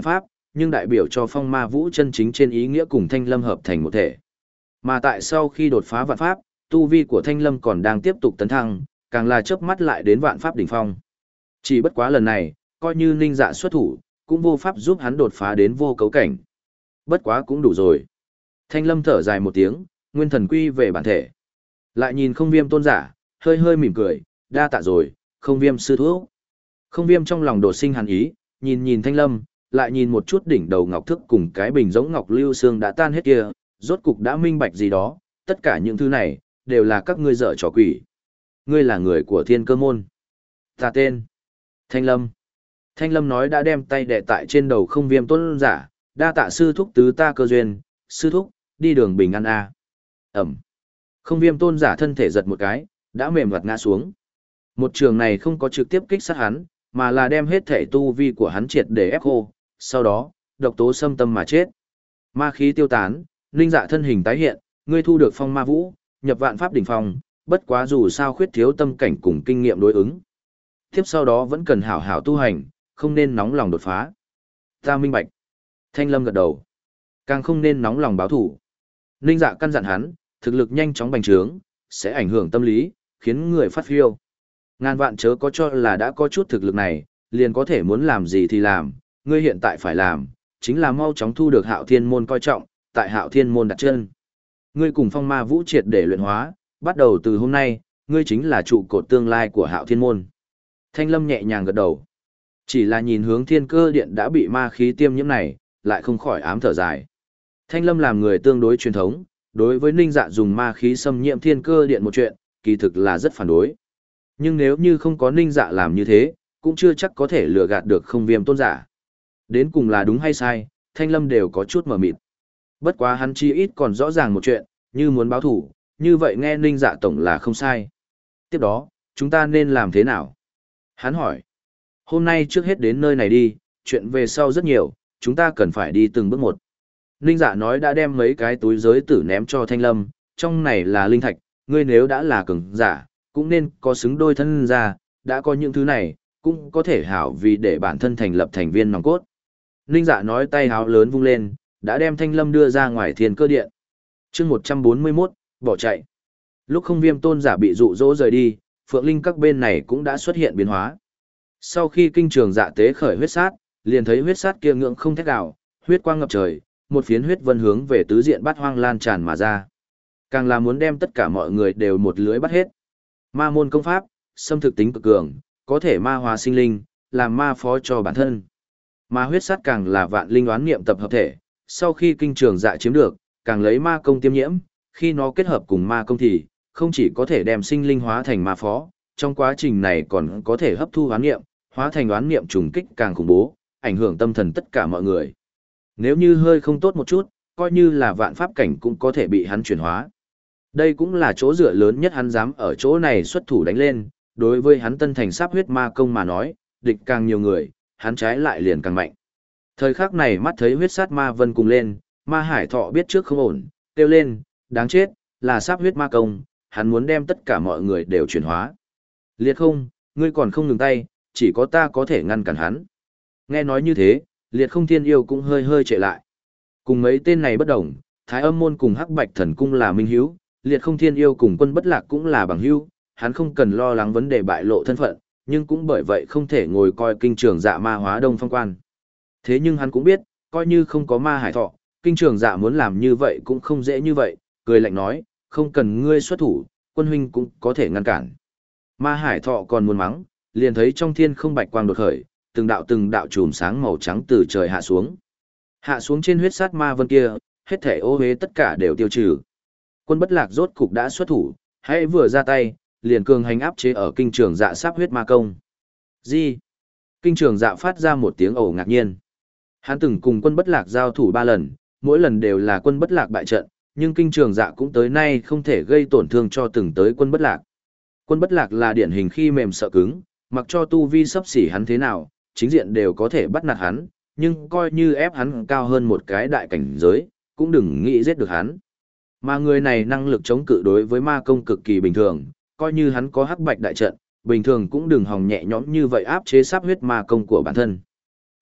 nhưng đại biểu cho phong ma vũ chân chính trên ý nghĩa cùng thanh lâm hợp thành một thể. Mà tại sau khi đột phá vạn pháp, tu vi của thanh lâm còn đang tiếp tục tấn thăng, càng là chớp mắt lại đến vạn pháp đỉnh phong. Chỉ bất quá lần này, coi như Ninh Dạ xuất thủ, cũng vô pháp giúp hắn đột phá đến vô cấu cảnh. Bất quá cũng đủ rồi. Thanh lâm thở dài một tiếng, nguyên thần quy về bản thể. Lại nhìn không viêm tôn giả, hơi hơi mỉm cười, đa tạ rồi, không viêm sư thuốc. Không viêm trong lòng đột sinh hàn ý, nhìn nhìn thanh lâm, lại nhìn một chút đỉnh đầu ngọc thức cùng cái bình giống ngọc lưu xương đã tan hết kia, rốt cục đã minh bạch gì đó, tất cả những thứ này, đều là các ngươi dở trò quỷ. Ngươi là người của thiên cơ môn. Ta tên. Thanh lâm. Thanh lâm nói đã đem tay đè tại trên đầu không viêm tôn giả, đa tạ sư thúc tứ ta cơ duyên, sư thúc, đi đường bình an a. Ẩm. Không viêm tôn giả thân thể giật một cái, đã mềm mặt ngã xuống. Một trường này không có trực tiếp kích sát hắn, mà là đem hết thể tu vi của hắn triệt để ép khô, sau đó, độc tố xâm tâm mà chết. Ma khí tiêu tán, Ninh Dạ thân hình tái hiện, ngươi thu được phong ma vũ, nhập vạn pháp đỉnh phong, bất quá dù sao khuyết thiếu tâm cảnh cùng kinh nghiệm đối ứng. Tiếp sau đó vẫn cần hảo hảo tu hành, không nên nóng lòng đột phá. Ta minh bạch. Thanh lâm gật đầu. Càng không nên nóng lòng báo thủ. Ninh Dạ căn dặn hắn, thực lực nhanh chóng bành trướng, sẽ ảnh hưởng tâm lý, khiến người phát phiêu. Ngàn vạn chớ có cho là đã có chút thực lực này, liền có thể muốn làm gì thì làm, ngươi hiện tại phải làm, chính là mau chóng thu được Hạo Thiên môn coi trọng, tại Hạo Thiên môn đặt chân. Ngươi cùng phong ma vũ triệt để luyện hóa, bắt đầu từ hôm nay, ngươi chính là trụ cột tương lai của Hạo Thiên môn. Thanh lâm nhẹ nhàng gật đầu. Chỉ là nhìn hướng thiên cơ điện đã bị ma khí tiêm nhiễm này, lại không khỏi ám thở dài. Thanh lâm làm người tương đối truyền thống, đối với Ninh Dạ dùng ma khí xâm nhiễm thiên cơ điện một chuyện, kỳ thực là rất phản đối. Nhưng nếu như không có Ninh Dạ làm như thế, cũng chưa chắc có thể lừa gạt được không viêm tôn giả. Đến cùng là đúng hay sai, Thanh lâm đều có chút mờ mịt. Bất quá hắn chi ít còn rõ ràng một chuyện, như muốn báo thủ, như vậy nghe Ninh Dạ tổng là không sai. Tiếp đó, chúng ta nên làm thế nào? Hắn hỏi. Hôm nay trước hết đến nơi này đi, chuyện về sau rất nhiều, chúng ta cần phải đi từng bước một. Ninh Dạ nói đã đem mấy cái túi giới tử ném cho Thanh lâm, trong này là linh thạch, ngươi nếu đã là cường giả, cũng nên có xứng đôi thân ra, đã có những thứ này, cũng có thể hảo vì để bản thân thành lập thành viên nòng cốt. Ninh Dạ nói tay háo lớn vung lên, đã đem Thanh lâm đưa ra ngoài thiên cơ điện. chương một trăm bốn mươi mốt, bỏ chạy. Lúc không viêm tôn giả bị dụ dỗ rời đi, Phượng Linh các bên này cũng đã xuất hiện biến hóa. Sau khi kinh trường dạ tế khởi huyết sát, liền thấy huyết sát kia ngưỡng không thét đảo, huyết quang ngập trời, một phiến huyết vân hướng về tứ diện bát hoang lan tràn mà ra. Càng là muốn đem tất cả mọi người đều một lưới bắt hết. Ma môn công pháp, xâm thực tính cực cường, có thể ma hóa sinh linh, làm ma phó cho bản thân. Ma huyết sát càng là vạn linh oán niệm tập hợp thể, sau khi kinh trường dạ chiếm được, càng lấy ma công tiêm nhiễm, khi nó kết hợp cùng ma công thì, không chỉ có thể đem sinh linh hóa thành ma phó, trong quá trình này còn có thể hấp thu oán niệm, hóa thành oán niệm trùng kích càng khủng bố, ảnh hưởng tâm thần tất cả mọi người. Nếu như hơi không tốt một chút, coi như là vạn pháp cảnh cũng có thể bị hắn chuyển hóa. Đây cũng là chỗ dựa lớn nhất hắn dám ở chỗ này xuất thủ đánh lên, đối với hắn tân thành sáp huyết ma công mà nói, địch càng nhiều người, hắn trái lại liền càng mạnh. Thời khắc này mắt thấy huyết sát ma vân cùng lên, ma hải thọ biết trước không ổn, kêu lên, đáng chết, là sáp huyết ma công, hắn muốn đem tất cả mọi người đều chuyển hóa. Liệt không, ngươi còn không ngừng tay, chỉ có ta có thể ngăn cản hắn. Nghe nói như thế, liệt không thiên yêu cũng hơi hơi trệ lại. Cùng mấy tên này bất đồng, Thái Âm môn cùng Hắc Bạch thần cung là minh hiếu, liệt không thiên yêu cùng quân bất lạc cũng là bằng hữu, hắn không cần lo lắng vấn đề bại lộ thân phận, nhưng cũng bởi vậy không thể ngồi coi kinh trường dạ ma hóa Đông Phong quan. Thế nhưng hắn cũng biết, coi như không có ma hải thọ, kinh trường dạ muốn làm như vậy cũng không dễ như vậy, cười lạnh nói, không cần ngươi xuất thủ, quân huynh cũng có thể ngăn cản. Ma hải thọ còn muốn mắng, liền thấy trong thiên không bạch quang đột khởi, từng đạo từng đạo chùm sáng màu trắng từ trời hạ xuống. Hạ xuống trên huyết sát ma vân kia, hết thể ô hế tất cả đều tiêu trừ. Quân bất lạc rốt cục đã xuất thủ, hãy vừa ra tay, liền cường hành áp chế ở kinh trường dạ sáp huyết ma công. Gì? Kinh trường dạ phát ra một tiếng ồ ngạc nhiên. Hắn từng cùng quân bất lạc giao thủ ba lần, mỗi lần đều là quân bất lạc bại trận, nhưng kinh trường dạ cũng tới nay không thể gây tổn thương cho từng tới quân bất lạc. Quân bất lạc là điển hình khi mềm sợ cứng, mặc cho tu vi sấp xỉ hắn thế nào, chính diện đều có thể bắt nạt hắn, nhưng coi như ép hắn cao hơn một cái đại cảnh giới, cũng đừng nghĩ giết được hắn. Mà người này năng lực chống cự đối với ma công cực kỳ bình thường, coi như hắn có hắc bạch đại trận, bình thường cũng đừng hòng nhẹ nhõm như vậy áp chế sáp huyết ma công của bản thân.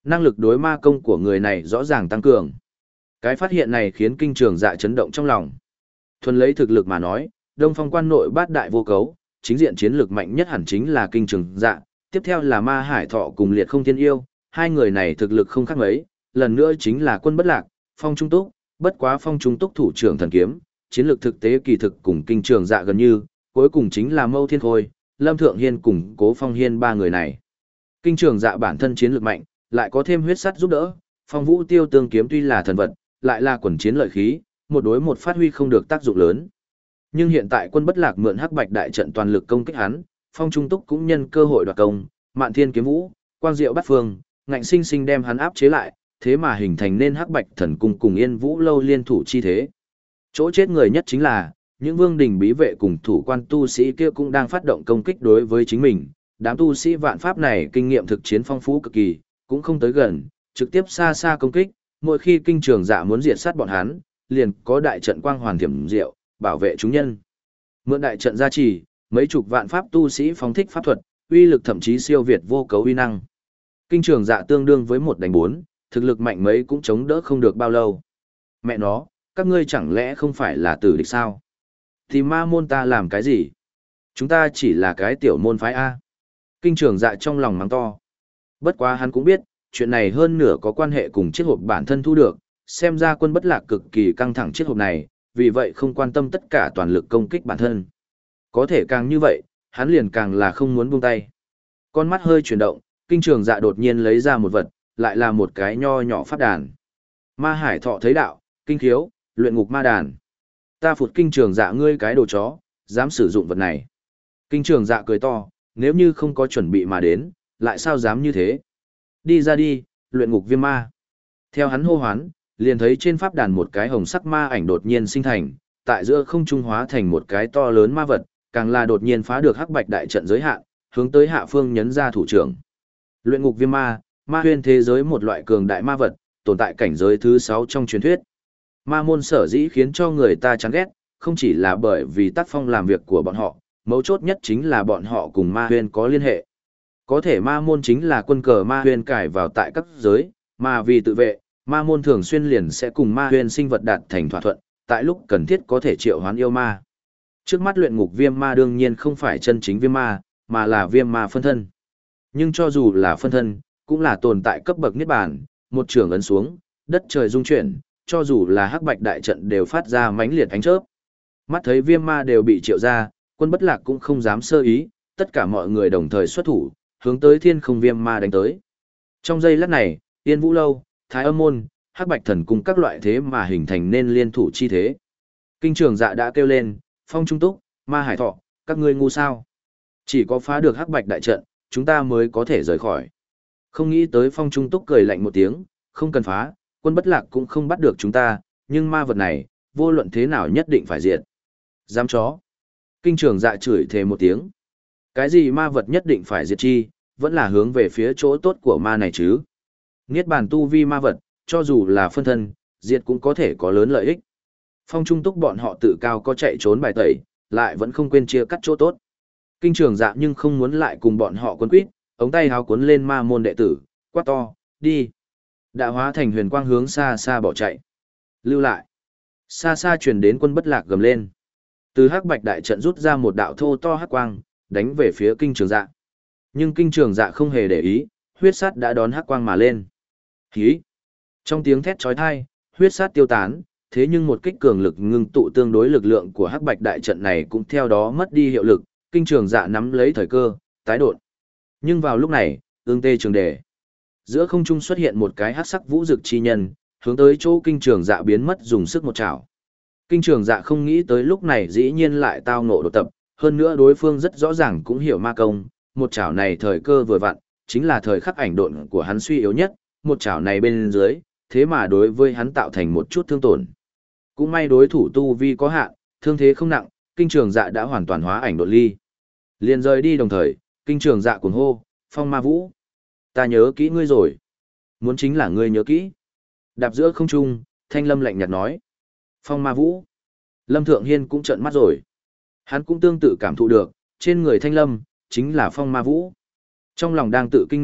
Năng lực đối ma công của người này rõ ràng tăng cường. Cái phát hiện này khiến Kinh Trường Dạ chấn động trong lòng. Thuần lấy thực lực mà nói, Đông Phong quan nội bát đại vô cấu, chính diện chiến lược mạnh nhất hẳn chính là Kinh Trường Dạ, tiếp theo là Ma Hải Thọ cùng Liệt Không Thiên Yêu, hai người này thực lực không khác mấy, lần nữa chính là Quân Bất Lạc, Phong Trung Túc, bất quá Phong Trung Túc thủ trưởng thần kiếm, chiến lược thực tế kỳ thực cùng Kinh Trường Dạ gần như, cuối cùng chính là Mâu Thiên Khôi, Lâm Thượng Hiên cùng Cố Phong Hiên ba người này. Kinh Trường Dạ bản thân chiến lược mạnh, lại có thêm huyết sắt giúp đỡ, Phong Vũ Tiêu Tương kiếm tuy là thần vật, lại là quần chiến lợi khí, một đối một phát huy không được tác dụng lớn. Nhưng hiện tại Quân Bất Lạc mượn Hắc Bạch đại trận toàn lực công kích hắn, Phong Trung Túc cũng nhân cơ hội đoạt công, Mạn Thiên kiếm vũ, Quang Diệu Bát Phương, ngạnh sinh sinh đem hắn áp chế lại, thế mà hình thành nên Hắc Bạch thần cung cùng Yên Vũ lâu liên thủ chi thế. Chỗ chết người nhất chính là, những vương đình bí vệ cùng thủ quan tu sĩ kia cũng đang phát động công kích đối với chính mình, đám tu sĩ vạn pháp này kinh nghiệm thực chiến phong phú cực kỳ, cũng không tới gần, trực tiếp xa xa công kích, mỗi khi Kinh Trường Dạ muốn diệt sát bọn hắn, liền có đại trận quang hoàn thiểm diệu, bảo vệ chúng nhân. Mượn đại trận gia trì, mấy chục vạn pháp tu sĩ phóng thích pháp thuật, uy lực thậm chí siêu việt vô cấu uy năng. Kinh Trường Dạ tương đương với một đánh bốn, thực lực mạnh mấy cũng chống đỡ không được bao lâu. Mẹ nó, các ngươi chẳng lẽ không phải là tử địch sao? Thì ma môn ta làm cái gì? Chúng ta chỉ là cái tiểu môn phái A. Kinh Trường Dạ trong lòng mắng to. Bất quá hắn cũng biết, chuyện này hơn nửa có quan hệ cùng chiếc hộp bản thân thu được, xem ra Quân Bất Lạc cực kỳ căng thẳng chiếc hộp này, vì vậy không quan tâm tất cả toàn lực công kích bản thân. Có thể càng như vậy, hắn liền càng là không muốn buông tay. Con mắt hơi chuyển động, Kinh Trường Dạ đột nhiên lấy ra một vật, lại là một cái nho nhỏ pháp đàn. Ma Hải Thọ thấy đạo, kinh khiếu, luyện ngục ma đàn. Ta phụt Kinh Trường Dạ ngươi cái đồ chó, dám sử dụng vật này. Kinh Trường Dạ cười to, nếu như không có chuẩn bị mà đến, lại sao dám như thế? Đi ra đi, luyện ngục viêm ma. Theo hắn hô hoán, liền thấy trên pháp đàn một cái hồng sắc ma ảnh đột nhiên sinh thành, tại giữa không trung hóa thành một cái to lớn ma vật, càng là đột nhiên phá được hắc bạch đại trận giới hạn, hướng tới hạ phương nhấn ra thủ trưởng. Luyện ngục viêm ma, ma huyên thế giới một loại cường đại ma vật, tồn tại cảnh giới thứ sáu trong truyền thuyết. Ma môn sở dĩ khiến cho người ta chán ghét, không chỉ là bởi vì tác phong làm việc của bọn họ, mấu chốt nhất chính là bọn họ cùng ma huyên có liên hệ. Có thể ma môn chính là quân cờ ma huyên cải vào tại các giới, mà vì tự vệ, ma môn thường xuyên liền sẽ cùng ma huyên sinh vật đạt thành thỏa thuận, tại lúc cần thiết có thể triệu hoán yêu ma. Trước mắt luyện ngục viêm ma đương nhiên không phải chân chính viêm ma, mà là viêm ma phân thân. Nhưng cho dù là phân thân, cũng là tồn tại cấp bậc niết bàn, một trường ấn xuống, đất trời rung chuyển, cho dù là hắc bạch đại trận đều phát ra mãnh liệt ánh chớp. Mắt thấy viêm ma đều bị triệu ra, Quân Bất Lạc cũng không dám sơ ý, tất cả mọi người đồng thời xuất thủ, hướng tới thiên không viêm ma đánh tới. Trong giây lát này, Yên Vũ lâu, Thái Âm môn, Hắc Bạch thần cung các loại thế mà hình thành nên liên thủ chi thế. Kinh Trường Dạ đã kêu lên, Phong Trung Túc, Ma Hải Thọ, các ngươi ngu sao? Chỉ có phá được Hắc Bạch đại trận, chúng ta mới có thể rời khỏi. Không nghĩ tới Phong Trung Túc cười lạnh một tiếng, không cần phá, Quân Bất Lạc cũng không bắt được chúng ta, nhưng ma vật này, vô luận thế nào nhất định phải diệt. Dám chó. Kinh Trường Dạ chửi thề một tiếng. Cái gì ma vật nhất định phải diệt chi, vẫn là hướng về phía chỗ tốt của ma này chứ. Niết bàn tu vi ma vật, cho dù là phân thân, diệt cũng có thể có lớn lợi ích. Phong Trung Túc bọn họ tự cao có chạy trốn bài tẩy, lại vẫn không quên chia cắt chỗ tốt. Kinh Trường Dạ nhưng không muốn lại cùng bọn họ quấn quýt, ống tay háo cuốn lên ma môn đệ tử, quát to, đi. Đã hóa thành huyền quang hướng xa xa bỏ chạy. Lưu lại. Xa xa truyền đến Quân Bất Lạc gầm lên. Từ hắc bạch đại trận rút ra một đạo thô to hắc quang, đánh về phía Kinh Trường Dạ. Nhưng Kinh Trường Dạ không hề để ý, huyết sát đã đón hắc quang mà lên. Hí! Trong tiếng thét chói tai, huyết sát tiêu tán, thế nhưng một kích cường lực ngưng tụ tương đối lực lượng của hắc bạch đại trận này cũng theo đó mất đi hiệu lực, Kinh Trường Dạ nắm lấy thời cơ, tái đột. Nhưng vào lúc này, ương tê trường đề. Giữa không trung xuất hiện một cái hắc sắc vũ dực chi nhân, hướng tới chỗ Kinh Trường Dạ biến mất dùng sức một chảo. Kinh Trường Dạ không nghĩ tới lúc này dĩ nhiên lại tao ngộ đột tập, hơn nữa đối phương rất rõ ràng cũng hiểu ma công, một chảo này thời cơ vừa vặn, chính là thời khắc ảnh độn của hắn suy yếu nhất, một chảo này bên dưới, thế mà đối với hắn tạo thành một chút thương tổn. Cũng may đối thủ tu vi có hạn, thương thế không nặng, Kinh Trường Dạ đã hoàn toàn hóa ảnh độn ly. Liền rời đi đồng thời, Kinh Trường Dạ cuồng hô, Phong Ma Vũ, ta nhớ kỹ ngươi rồi. Muốn chính là ngươi nhớ kỹ. Đạp giữa không trung, Thanh Lâm lạnh nhạt nói, Phong Ma Vũ. Lâm Thượng Hiên cũng trợn mắt rồi. Hắn cũng tương tự cảm thụ được, trên người Thanh Lâm, chính là Phong Ma Vũ. Trong lòng đang tự kinh nộ,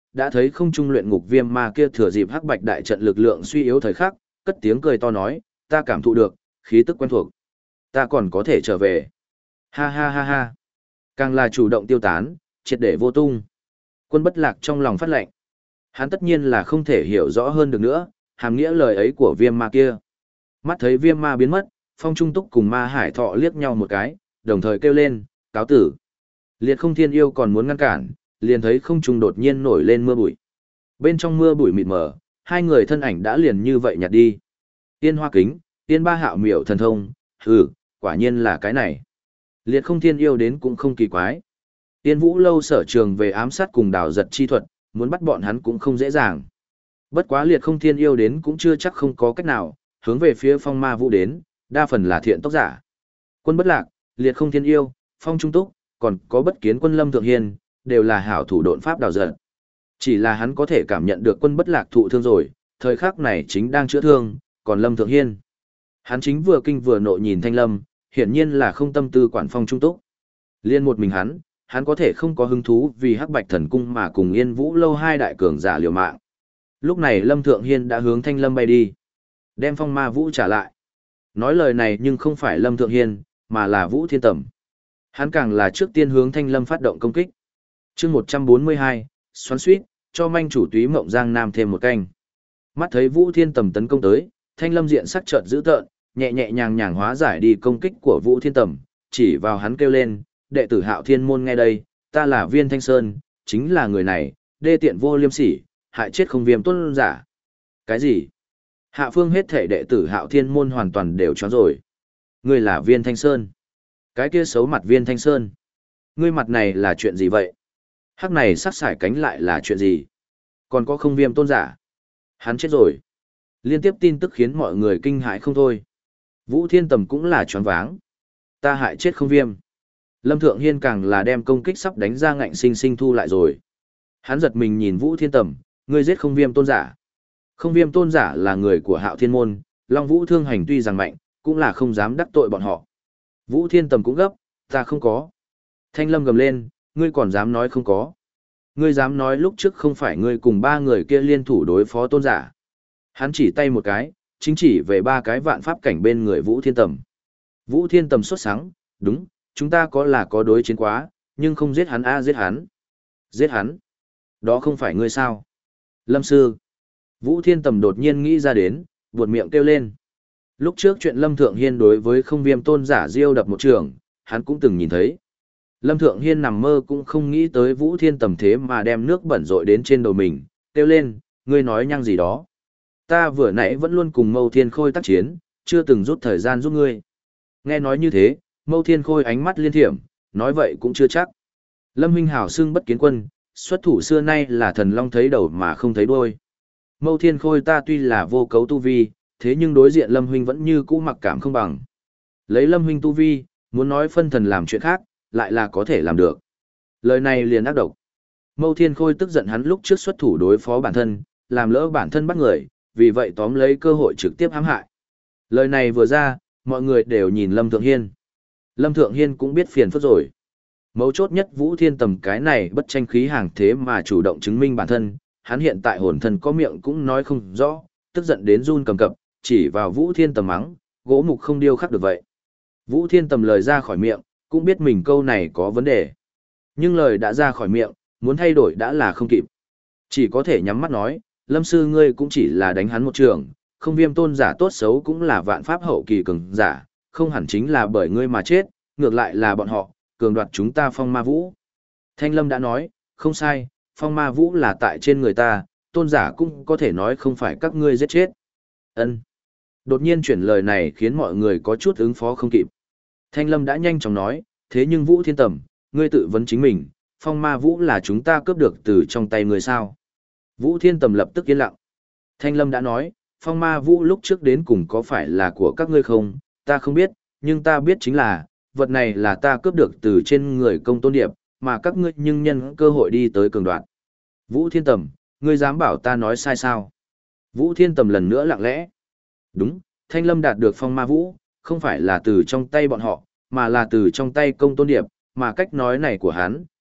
đã thấy không trung luyện ngục viêm ma kia thừa dịp hắc bạch đại trận lực lượng suy yếu thời khắc, cất tiếng cười to nói, ta cảm thụ được, khí tức quen thuộc. Ta còn có thể trở về. Ha ha ha ha. Càng là chủ động tiêu tán, triệt để vô tung. Quân bất lạc trong lòng phát lệnh. Hắn tất nhiên là không thể hiểu rõ hơn được nữa, hàm nghĩa lời ấy của viêm ma kia. Mắt thấy viêm ma biến mất, Phong Trung Túc cùng ma hải thọ liếc nhau một cái, đồng thời kêu lên, cáo tử. Liệt không thiên yêu còn muốn ngăn cản, liền thấy không trung đột nhiên nổi lên mưa bụi. Bên trong mưa bụi mịt mờ, hai người thân ảnh đã liền như vậy nhạt đi. Tiên hoa kính, tiên ba hạo miểu thần thông, hừ, quả nhiên là cái này. Liệt không thiên yêu đến cũng không kỳ quái. Tiên vũ lâu sở trường về ám sát cùng đào giật chi thuật, muốn bắt bọn hắn cũng không dễ dàng. Bất quá liệt không thiên yêu đến cũng chưa chắc không có cách nào, hướng về phía phong ma vũ đến, đa phần là thiện tốc giả. Quân bất lạc, liệt không thiên yêu, phong trung túc, còn có bất kiến quân lâm thượng hiên, đều là hảo thủ độn pháp đào giật. Chỉ là hắn có thể cảm nhận được quân bất lạc thụ thương rồi, thời khắc này chính đang chữa thương, còn lâm thượng hiên. Hắn chính vừa kinh vừa nộ nhìn thanh lâm, hiển nhiên là không tâm tư quản phong trung túc. Liên một mình hắn, hắn có thể không có hứng thú vì hắc bạch thần cung mà cùng yên vũ lâu hai đại cường giả liều mạng. Lúc này lâm thượng hiên đã hướng thanh lâm bay đi, đem phong ma vũ trả lại. Nói lời này nhưng không phải lâm thượng hiên, mà là vũ thiên tầm. Hắn càng là trước tiên hướng thanh lâm phát động công kích. chương một trăm bốn mươi hai, xoắn suýt, cho manh chủ túy mộng giang nam thêm một canh. Mắt thấy vũ thiên tầm tấn công tới, thanh lâm diện sắc chợt dữ tợn, nhẹ nhẹ nhàng nhàng hóa giải đi công kích của vũ thiên tầm, chỉ vào hắn kêu lên, đệ tử hạo thiên môn nghe đây, ta là viên thanh sơn, chính là người này, đê tiện vô liêm sỉ, hại chết không viêm tôn giả. Cái gì? Hạ phương hết thể đệ tử hạo thiên môn hoàn toàn đều choáng rồi. Ngươi là viên thanh sơn. Cái kia xấu mặt viên thanh sơn. Ngươi mặt này là chuyện gì vậy? Hắc này sắc sải cánh lại là chuyện gì? Còn có không viêm tôn giả. Hắn chết rồi. Liên tiếp tin tức khiến mọi người kinh hãi không thôi. Vũ thiên tầm cũng là choáng váng. Ta hại chết không viêm. Lâm Thượng Hiên càng là đem công kích sắp đánh ra ngạnh sinh sinh thu lại rồi. Hắn giật mình nhìn Vũ Thiên Tầm, ngươi giết không viêm tôn giả. Không viêm tôn giả là người của Hạo Thiên Môn, Long Vũ Thương Hành tuy rằng mạnh, cũng là không dám đắc tội bọn họ. Vũ Thiên Tầm cũng gấp, ta không có. Thanh Lâm gầm lên, ngươi còn dám nói không có. Ngươi dám nói lúc trước không phải ngươi cùng ba người kia liên thủ đối phó tôn giả. Hắn chỉ tay một cái, chính chỉ về ba cái vạn pháp cảnh bên người Vũ Thiên Tầm. Vũ Thiên Tầm sốt sắng, đúng, chúng ta có là có đối chiến quá, nhưng không giết hắn a giết hắn. Giết hắn? Đó không phải ngươi sao? Lâm sư. Vũ Thiên Tầm đột nhiên nghĩ ra đến, buột miệng kêu lên. Lúc trước chuyện Lâm Thượng Hiên đối với không viêm tôn giả diêu đập một trường, hắn cũng từng nhìn thấy. Lâm Thượng Hiên nằm mơ cũng không nghĩ tới Vũ Thiên Tầm thế mà đem nước bẩn rội đến trên đầu mình, kêu lên, ngươi nói nhăng gì đó. Ta vừa nãy vẫn luôn cùng Mâu Thiên Khôi tác chiến, chưa từng rút thời gian giúp ngươi. Nghe nói như thế, Mâu Thiên Khôi ánh mắt liên thiểm, nói vậy cũng chưa chắc. Lâm huynh hảo xưng bất kiến quân, xuất thủ xưa nay là thần long thấy đầu mà không thấy đuôi. Mâu Thiên Khôi ta tuy là vô cấu tu vi, thế nhưng đối diện Lâm huynh vẫn như cũ mặc cảm không bằng. Lấy Lâm huynh tu vi, muốn nói phân thần làm chuyện khác, lại là có thể làm được. Lời này liền ác độc. Mâu Thiên Khôi tức giận hắn lúc trước xuất thủ đối phó bản thân, làm lỡ bản thân bắt người, vì vậy tóm lấy cơ hội trực tiếp hãm hại. Lời này vừa ra, mọi người đều nhìn Lâm Thượng Hiên. Lâm Thượng Hiên cũng biết phiền phức rồi. Mấu chốt nhất Vũ Thiên Tầm cái này bất tranh khí hàng thế mà chủ động chứng minh bản thân, hắn hiện tại hồn thân có miệng cũng nói không rõ, tức giận đến run cầm cập, chỉ vào Vũ Thiên Tầm mắng, gỗ mục không điêu khắc được vậy. Vũ Thiên Tầm lời ra khỏi miệng, cũng biết mình câu này có vấn đề. Nhưng lời đã ra khỏi miệng, muốn thay đổi đã là không kịp. Chỉ có thể nhắm mắt nói, Lâm sư ngươi cũng chỉ là đánh hắn một trường, không viêm tôn giả tốt xấu cũng là vạn pháp hậu kỳ cường giả, không hẳn chính là bởi ngươi mà chết, ngược lại là bọn họ, cường đoạt chúng ta phong ma vũ. Thanh Lâm đã nói, không sai, phong ma vũ là tại trên người ta, tôn giả cũng có thể nói không phải các ngươi giết chết. Ân. Đột nhiên chuyển lời này khiến mọi người có chút ứng phó không kịp. Thanh Lâm đã nhanh chóng nói, thế nhưng Vũ Thiên Tầm, ngươi tự vấn chính mình, phong ma vũ là chúng ta cướp được từ trong tay ngươi sao. Vũ Thiên Tầm lập tức yên lặng. Thanh Lâm đã nói, phong ma vũ lúc trước đến cùng có phải là của các ngươi không, ta không biết, nhưng ta biết chính là, vật này là ta cướp được từ trên người công tôn điệp, mà các ngươi nhưng nhân cơ hội đi tới cường đoạn. Vũ Thiên Tầm, ngươi dám bảo ta nói sai sao? Vũ Thiên Tầm lần nữa lặng lẽ. Đúng, Thanh Lâm đạt được phong ma vũ, không phải là từ trong tay bọn họ, mà là từ trong tay công tôn điệp, mà cách nói này của hắn,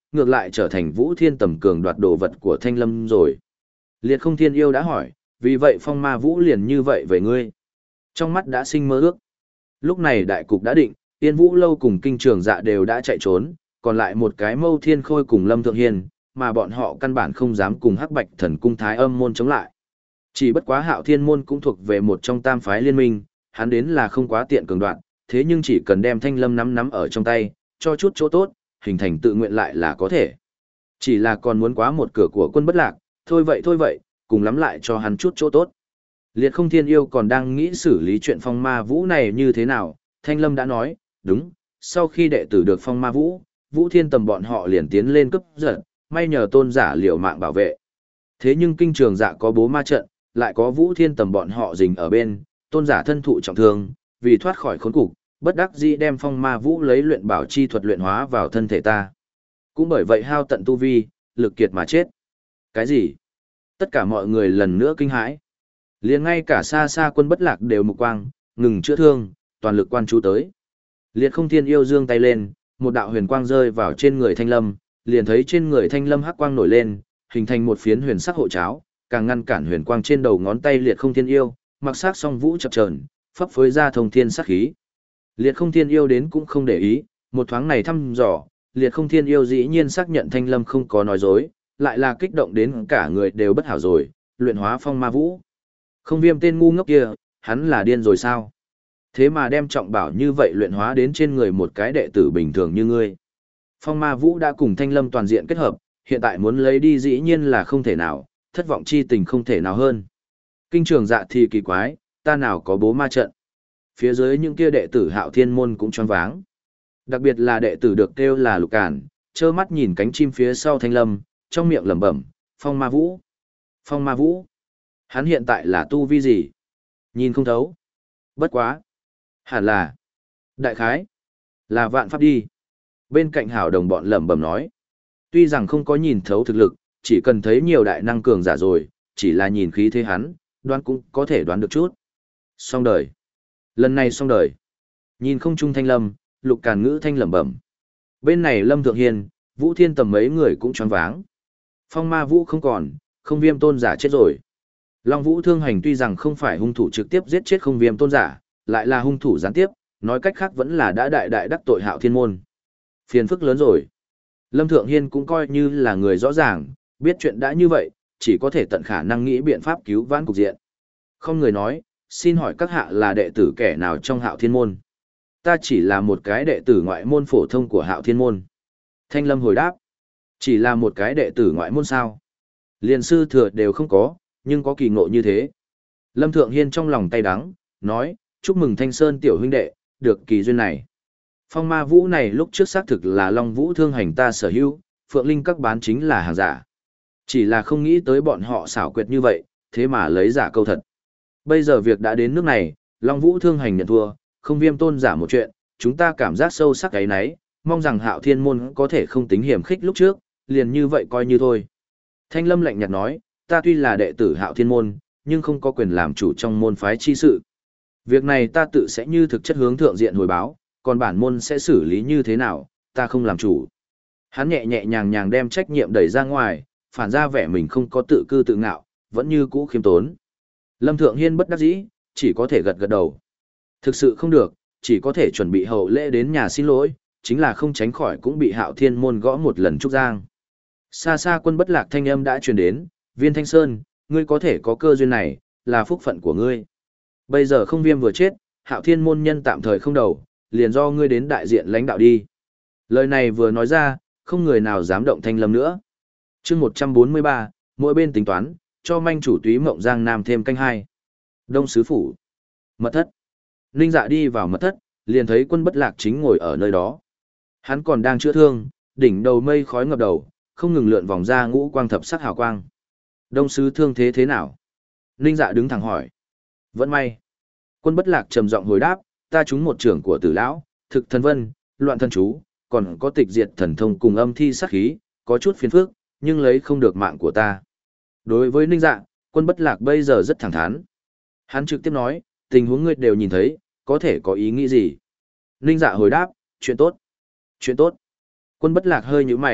ngược lại trở thành Vũ Thiên tầm cường đoạt đồ vật của Thanh Lâm rồi. Liệt Không Thiên Yêu đã hỏi, vì vậy Phong Ma Vũ liền như vậy về ngươi. Trong mắt đã sinh mơ ước. Lúc này đại cục đã định, Yên Vũ Lâu cùng Kinh Trường Dạ đều đã chạy trốn, còn lại một cái Mâu Thiên Khôi cùng Lâm Thượng Hiên, mà bọn họ căn bản không dám cùng Hắc Bạch Thần Cung Thái Âm môn chống lại. Chỉ bất quá Hạo Thiên môn cũng thuộc về một trong tam phái liên minh, hắn đến là không quá tiện cường đoạn, thế nhưng chỉ cần đem Thanh Lâm nắm nắm ở trong tay, cho chút chỗ tốt, hình thành tự nguyện lại là có thể. Chỉ là còn muốn quá một cửa của Quân Bất Lạc, thôi vậy thôi vậy, cùng lắm lại cho hắn chút chỗ tốt. Liệt Không Thiên Yêu còn đang nghĩ xử lý chuyện Phong Ma Vũ này như thế nào, Thanh Lâm đã nói, đúng, sau khi đệ tử được Phong Ma Vũ, Vũ Thiên tầm bọn họ liền tiến lên cấp giật, may nhờ tôn giả liều mạng bảo vệ. Thế nhưng Kinh Trường Dạ có bố ma trận, lại có Vũ Thiên tầm bọn họ rình ở bên, tôn giả thân thụ trọng thương, vì thoát khỏi khốn cục, bất đắc dĩ đem Phong Ma Vũ lấy luyện bảo chi thuật luyện hóa vào thân thể ta. Cũng bởi vậy hao tận tu vi, lực kiệt mà chết. Cái gì? Tất cả mọi người lần nữa kinh hãi. Liền ngay cả xa xa Quân Bất Lạc đều mục quang, ngừng chữa thương, toàn lực quan chú tới. Liệt Không Thiên Yêu giương tay lên, một đạo huyền quang rơi vào trên người Thanh Lâm, liền thấy trên người Thanh Lâm hắc quang nổi lên, hình thành một phiến huyền sắc hộ cháo, càng ngăn cản huyền quang trên đầu ngón tay Liệt Không Thiên Yêu, mặc sắc song vũ chập chờn, phấp phới ra thông thiên sắc khí. Liệt Không Thiên Yêu đến cũng không để ý, một thoáng này thăm dò, Liệt Không Thiên Yêu dĩ nhiên xác nhận Thanh Lâm không có nói dối, lại là kích động đến cả người đều bất hảo rồi, luyện hóa Phong Ma Vũ. Không Viêm tên ngu ngốc kia, hắn là điên rồi sao? Thế mà đem trọng bảo như vậy luyện hóa đến trên người một cái đệ tử bình thường như ngươi. Phong Ma Vũ đã cùng Thanh Lâm toàn diện kết hợp, hiện tại muốn lấy đi dĩ nhiên là không thể nào, thất vọng chi tình không thể nào hơn. Kinh Trường Dạ thì kỳ quái, ta nào có bố ma trận. Phía dưới những kia đệ tử Hạo Thiên môn cũng choáng váng. Đặc biệt là đệ tử được kêu là Lục Cản, trơ mắt nhìn cánh chim phía sau Thanh Lâm, trong miệng lẩm bẩm, Phong Ma Vũ. Phong Ma Vũ. Hắn hiện tại là tu vi gì? Nhìn không thấu. Bất quá. Hẳn là. Đại khái. Là vạn pháp đi. Bên cạnh hảo đồng bọn lẩm bẩm nói. Tuy rằng không có nhìn thấu thực lực, chỉ cần thấy nhiều đại năng cường giả rồi, chỉ là nhìn khí thế hắn, đoán cũng có thể đoán được chút. Xong đời. Lần này xong đời. Nhìn không trung Thanh Lâm, Lục Càn ngữ thanh lẩm bẩm. Bên này Lâm Thượng Hiên, Vũ Thiên tầm mấy người cũng choáng váng. Phong Ma Vũ không còn, Không Viêm tôn giả chết rồi. Long Vũ Thương Hành tuy rằng không phải hung thủ trực tiếp giết chết Không Viêm tôn giả, lại là hung thủ gián tiếp, nói cách khác vẫn là đã đại đại đắc tội Hạo Thiên môn. Phiền phức lớn rồi. Lâm Thượng Hiên cũng coi như là người rõ ràng, biết chuyện đã như vậy, chỉ có thể tận khả năng nghĩ biện pháp cứu vãn cục diện. Không người nói, xin hỏi các hạ là đệ tử kẻ nào trong Hạo Thiên môn? Ta chỉ là một cái đệ tử ngoại môn phổ thông của Hạo Thiên môn. Thanh Lâm hồi đáp, chỉ là một cái đệ tử ngoại môn sao? Liền sư thừa đều không có, nhưng có kỳ ngộ như thế. Lâm Thượng Hiên trong lòng tay đắng, nói, chúc mừng Thanh Sơn tiểu huynh đệ, được kỳ duyên này. Phong Ma Vũ này lúc trước xác thực là Long Vũ Thương Hành ta sở hữu, Phượng Linh các bán chính là hàng giả. Chỉ là không nghĩ tới bọn họ xảo quyệt như vậy, thế mà lấy giả câu thật. Bây giờ việc đã đến nước này, Long Vũ Thương Hành nhận thua, Không Viêm tôn giả một chuyện, chúng ta cảm giác sâu sắc cái nấy, mong rằng Hạo Thiên môn có thể không tính hiểm khích lúc trước, liền như vậy coi như thôi. Thanh Lâm lạnh nhạt nói, ta tuy là đệ tử Hạo Thiên môn, nhưng không có quyền làm chủ trong môn phái chi sự. Việc này ta tự sẽ như thực chất hướng thượng diện hồi báo, còn bản môn sẽ xử lý như thế nào, ta không làm chủ. Hắn nhẹ nhẹ nhàng nhàng đem trách nhiệm đẩy ra ngoài, phản ra vẻ mình không có tự cư tự ngạo, vẫn như cũ khiêm tốn. Lâm Thượng Hiên bất đắc dĩ, chỉ có thể gật gật đầu. Thực sự không được, chỉ có thể chuẩn bị hậu lễ đến nhà xin lỗi, chính là không tránh khỏi cũng bị Hạo Thiên môn gõ một lần trúc giang. Xa xa Quân Bất Lạc thanh âm đã truyền đến, Viên Thanh Sơn, ngươi có thể có cơ duyên này, là phúc phận của ngươi. Bây giờ Không Viêm vừa chết, Hạo Thiên môn nhân tạm thời không đầu, liền do ngươi đến đại diện lãnh đạo đi. Lời này vừa nói ra, không người nào dám động Thanh Lâm nữa. chương một trăm bốn mươi ba, mỗi bên tính toán, cho manh chủ túy mộng giang nam thêm canh hai. Đông Sứ Phủ. Mật thất. Ninh Dạ đi vào mật thất, liền thấy Quân Bất Lạc chính ngồi ở nơi đó. Hắn còn đang chữa thương, đỉnh đầu mây khói ngập đầu, không ngừng lượn vòng ra ngũ quang thập sắc hào quang. Đông Sứ thương thế thế nào? Ninh Dạ đứng thẳng hỏi. Vẫn may. Quân Bất Lạc trầm giọng hồi đáp, ta trúng một trưởng của Tử lão, thực thần vân, loạn thân chú, còn có tịch diệt thần thông cùng âm thi sát khí, có chút phiền phức, nhưng lấy không được mạng của ta. Đối với Ninh Dạ, Quân Bất Lạc bây giờ rất thẳng thắn. Hắn trực tiếp nói, tình huống ngươi đều nhìn thấy, có thể có ý nghĩ gì? Ninh Dạ hồi đáp, chuyện tốt. Chuyện tốt. Quân Bất Lạc hơi nhíu mày,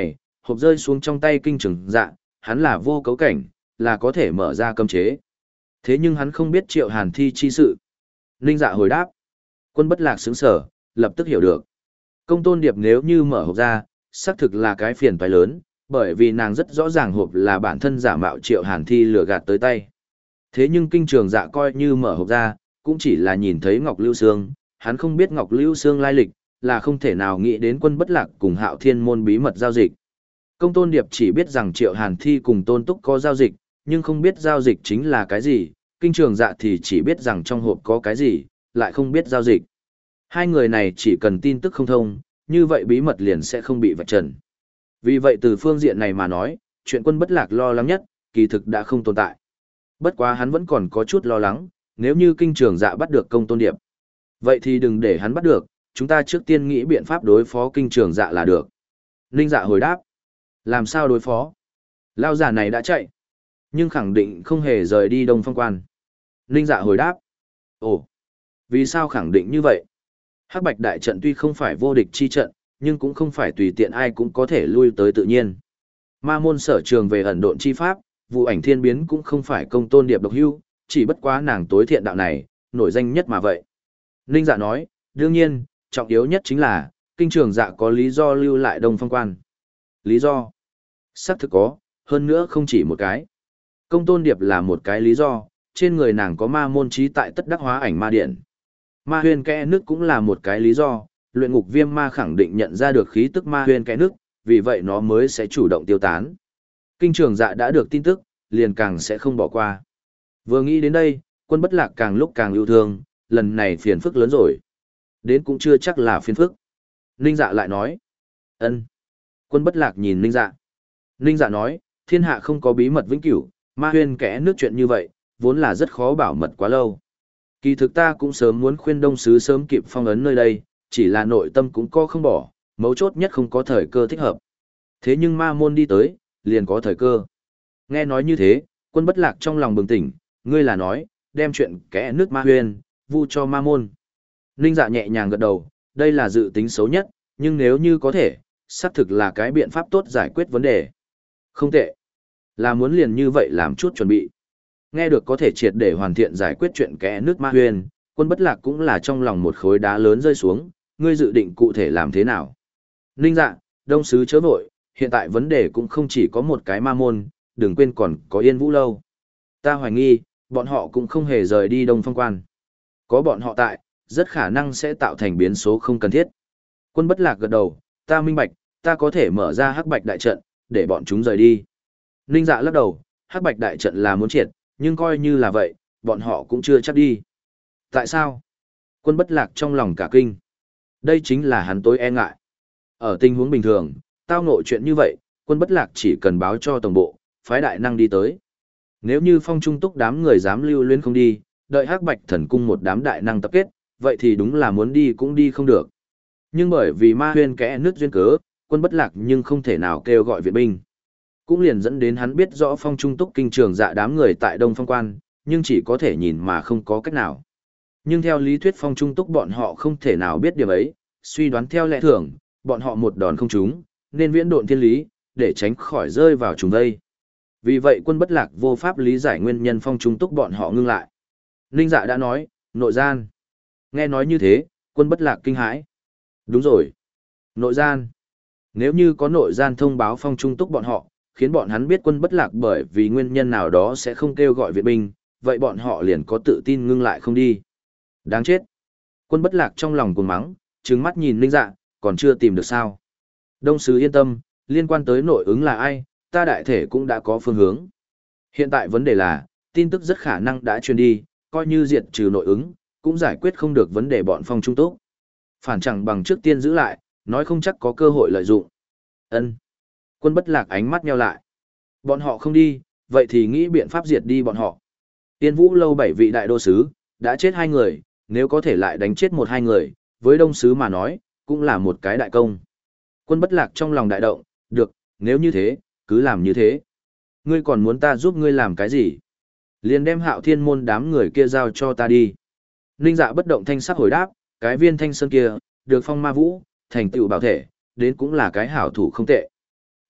hộp rơi xuống trong tay kinh trường dạ, hắn là vô cấu cảnh, là có thể mở ra cấm chế. Thế nhưng hắn không biết Triệu Hàn Thi chi sự. Ninh Dạ hồi đáp. Quân Bất Lạc sững sờ, lập tức hiểu được. Công Tôn Điệp nếu như mở hộp ra, xác thực là cái phiền toái lớn, bởi vì nàng rất rõ ràng hộp là bản thân giả mạo Triệu Hàn Thi lừa gạt tới tay. Thế nhưng kinh trường dạ coi như mở hộp ra, cũng chỉ là nhìn thấy Ngọc Lưu Sương, hắn không biết Ngọc Lưu Sương lai lịch, là không thể nào nghĩ đến Quân Bất Lạc cùng Hạo Thiên môn bí mật giao dịch. Công Tôn Điệp chỉ biết rằng Triệu Hàn Thi cùng Tôn Túc có giao dịch, nhưng không biết giao dịch chính là cái gì, kinh trường dạ thì chỉ biết rằng trong hộp có cái gì, lại không biết giao dịch. Hai người này chỉ cần tin tức không thông, như vậy bí mật liền sẽ không bị vạch trần. Vì vậy từ phương diện này mà nói, chuyện Quân Bất Lạc lo lắng nhất, kỳ thực đã không tồn tại. Bất quá hắn vẫn còn có chút lo lắng, nếu như kinh trường dạ bắt được Công Tôn Điệp. Vậy thì đừng để hắn bắt được, chúng ta trước tiên nghĩ biện pháp đối phó kinh trường dạ là được. Ninh Dạ hồi đáp. Làm sao đối phó? Lao giả này đã chạy, nhưng khẳng định không hề rời đi Đông Phong Quan. Ninh Dạ hồi đáp. Ồ, vì sao khẳng định như vậy? Hắc Bạch đại trận tuy không phải vô địch chi trận, nhưng cũng không phải tùy tiện ai cũng có thể lui tới tự nhiên. Ma môn sở trường về ẩn độn chi pháp, vụ ảnh thiên biến cũng không phải Công Tôn Điệp độc hưu, chỉ bất quá nàng tối thiện đạo này, nổi danh nhất mà vậy. Ninh Dạ nói, đương nhiên, trọng yếu nhất chính là, kinh trường dạ có lý do lưu lại Đông Phong Quan. Lý do? Xác thực có, hơn nữa không chỉ một cái. Công Tôn Điệp là một cái lý do, trên người nàng có ma môn trí tại tất đắc hóa ảnh ma điện. Ma huyên kẽ nước cũng là một cái lý do, luyện ngục viêm ma khẳng định nhận ra được khí tức ma huyên kẽ nước, vì vậy nó mới sẽ chủ động tiêu tán. Kinh trường dạ đã được tin tức, liền càng sẽ không bỏ qua. Vừa nghĩ đến đây, Quân Bất Lạc càng lúc càng yêu thương, lần này phiền phức lớn rồi. Đến cũng chưa chắc là phiền phức. Ninh Dạ lại nói. Ân. Quân Bất Lạc nhìn Ninh Dạ. Ninh Dạ nói, thiên hạ không có bí mật vĩnh cửu, ma huyên kẽ nước chuyện như vậy, vốn là rất khó bảo mật quá lâu. Kỳ thực ta cũng sớm muốn khuyên Đông Sứ sớm kịp phong ấn nơi đây, chỉ là nội tâm cũng co không bỏ, mấu chốt nhất không có thời cơ thích hợp. Thế nhưng ma môn đi tới, liền có thời cơ. Nghe nói như thế, Quân Bất Lạc trong lòng bừng tỉnh, ngươi là nói, đem chuyện kẽ nước ma huyên, vu cho ma môn. Ninh Dạ nhẹ nhàng gật đầu, đây là dự tính xấu nhất, nhưng nếu như có thể, xác thực là cái biện pháp tốt giải quyết vấn đề. Không tệ. Là muốn liền như vậy làm chút chuẩn bị. Nghe được có thể triệt để hoàn thiện giải quyết chuyện kẽ nước ma huyên, Quân Bất Lạc cũng là trong lòng một khối đá lớn rơi xuống, ngươi dự định cụ thể làm thế nào? Ninh Dạ, Đông Sứ chớ vội, hiện tại vấn đề cũng không chỉ có một cái ma môn, đừng quên còn có Yên Vũ Lâu. Ta hoài nghi, bọn họ cũng không hề rời đi Đông Phong Quan. Có bọn họ tại, rất khả năng sẽ tạo thành biến số không cần thiết. Quân Bất Lạc gật đầu, ta minh bạch, ta có thể mở ra Hắc Bạch đại trận, để bọn chúng rời đi. Ninh Dạ lắc đầu, Hắc Bạch đại trận là muốn triệt, nhưng coi như là vậy, bọn họ cũng chưa chắc đi. Tại sao? Quân Bất Lạc trong lòng cả kinh. Đây chính là hắn tối e ngại. Ở tình huống bình thường, tao ngộ chuyện như vậy, Quân Bất Lạc chỉ cần báo cho tổng bộ, phái đại năng đi tới. Nếu như Phong Trung Túc đám người dám lưu luyến không đi, đợi Hắc Bạch thần cung một đám đại năng tập kết, vậy thì đúng là muốn đi cũng đi không được. Nhưng bởi vì ma huyên kẽ nước duyên cớ, Quân Bất Lạc nhưng không thể nào kêu gọi viện binh. Cũng liền dẫn đến hắn biết rõ Phong Trung Túc kinh trường dạ đám người tại Đông Phong Quan, nhưng chỉ có thể nhìn mà không có cách nào. Nhưng theo lý thuyết Phong Trung Túc bọn họ không thể nào biết điểm ấy, suy đoán theo lẽ thường, bọn họ một đòn không trúng, nên viễn độn thiên lý, để tránh khỏi rơi vào trùng vây. Vì vậy Quân Bất Lạc vô pháp lý giải nguyên nhân Phong Trung Túc bọn họ ngưng lại. Ninh Dạ đã nói, nội gian. Nghe nói như thế, Quân Bất Lạc kinh hãi. Đúng rồi. Nội gian. Nếu như có nội gian thông báo Phong Trung Túc bọn họ, khiến bọn hắn biết Quân Bất Lạc bởi vì nguyên nhân nào đó sẽ không kêu gọi viện binh, vậy bọn họ liền có tự tin ngưng lại không đi. Đáng chết. Quân Bất Lạc trong lòng cuồng mắng, trừng mắt nhìn Ninh Dạ, còn chưa tìm được sao. Đông Sứ yên tâm, liên quan tới nội ứng là ai, ta đại thể cũng đã có phương hướng. Hiện tại vấn đề là, tin tức rất khả năng đã truyền đi, coi như diệt trừ nội ứng, cũng giải quyết không được vấn đề bọn Phong Trung Túc. Phản chẳng bằng trước tiên giữ lại, nói không chắc có cơ hội lợi dụng. Ân. Quân Bất Lạc ánh mắt nheo lại. Bọn họ không đi, vậy thì nghĩ biện pháp diệt đi bọn họ. Tiên Vũ Lâu bảy vị đại đô sứ, đã chết hai người, nếu có thể lại đánh chết một hai người, với Đông Sứ mà nói, cũng là một cái đại công. Quân Bất Lạc trong lòng đại động, được, nếu như thế, cứ làm như thế. Ngươi còn muốn ta giúp ngươi làm cái gì? Liền đem Hạo Thiên môn đám người kia giao cho ta đi. Ninh Dạ bất động thanh sắc hồi đáp, cái viên thanh sơn kia, được phong ma vũ, thành tựu bảo thể, đến cũng là cái hảo thủ không tệ.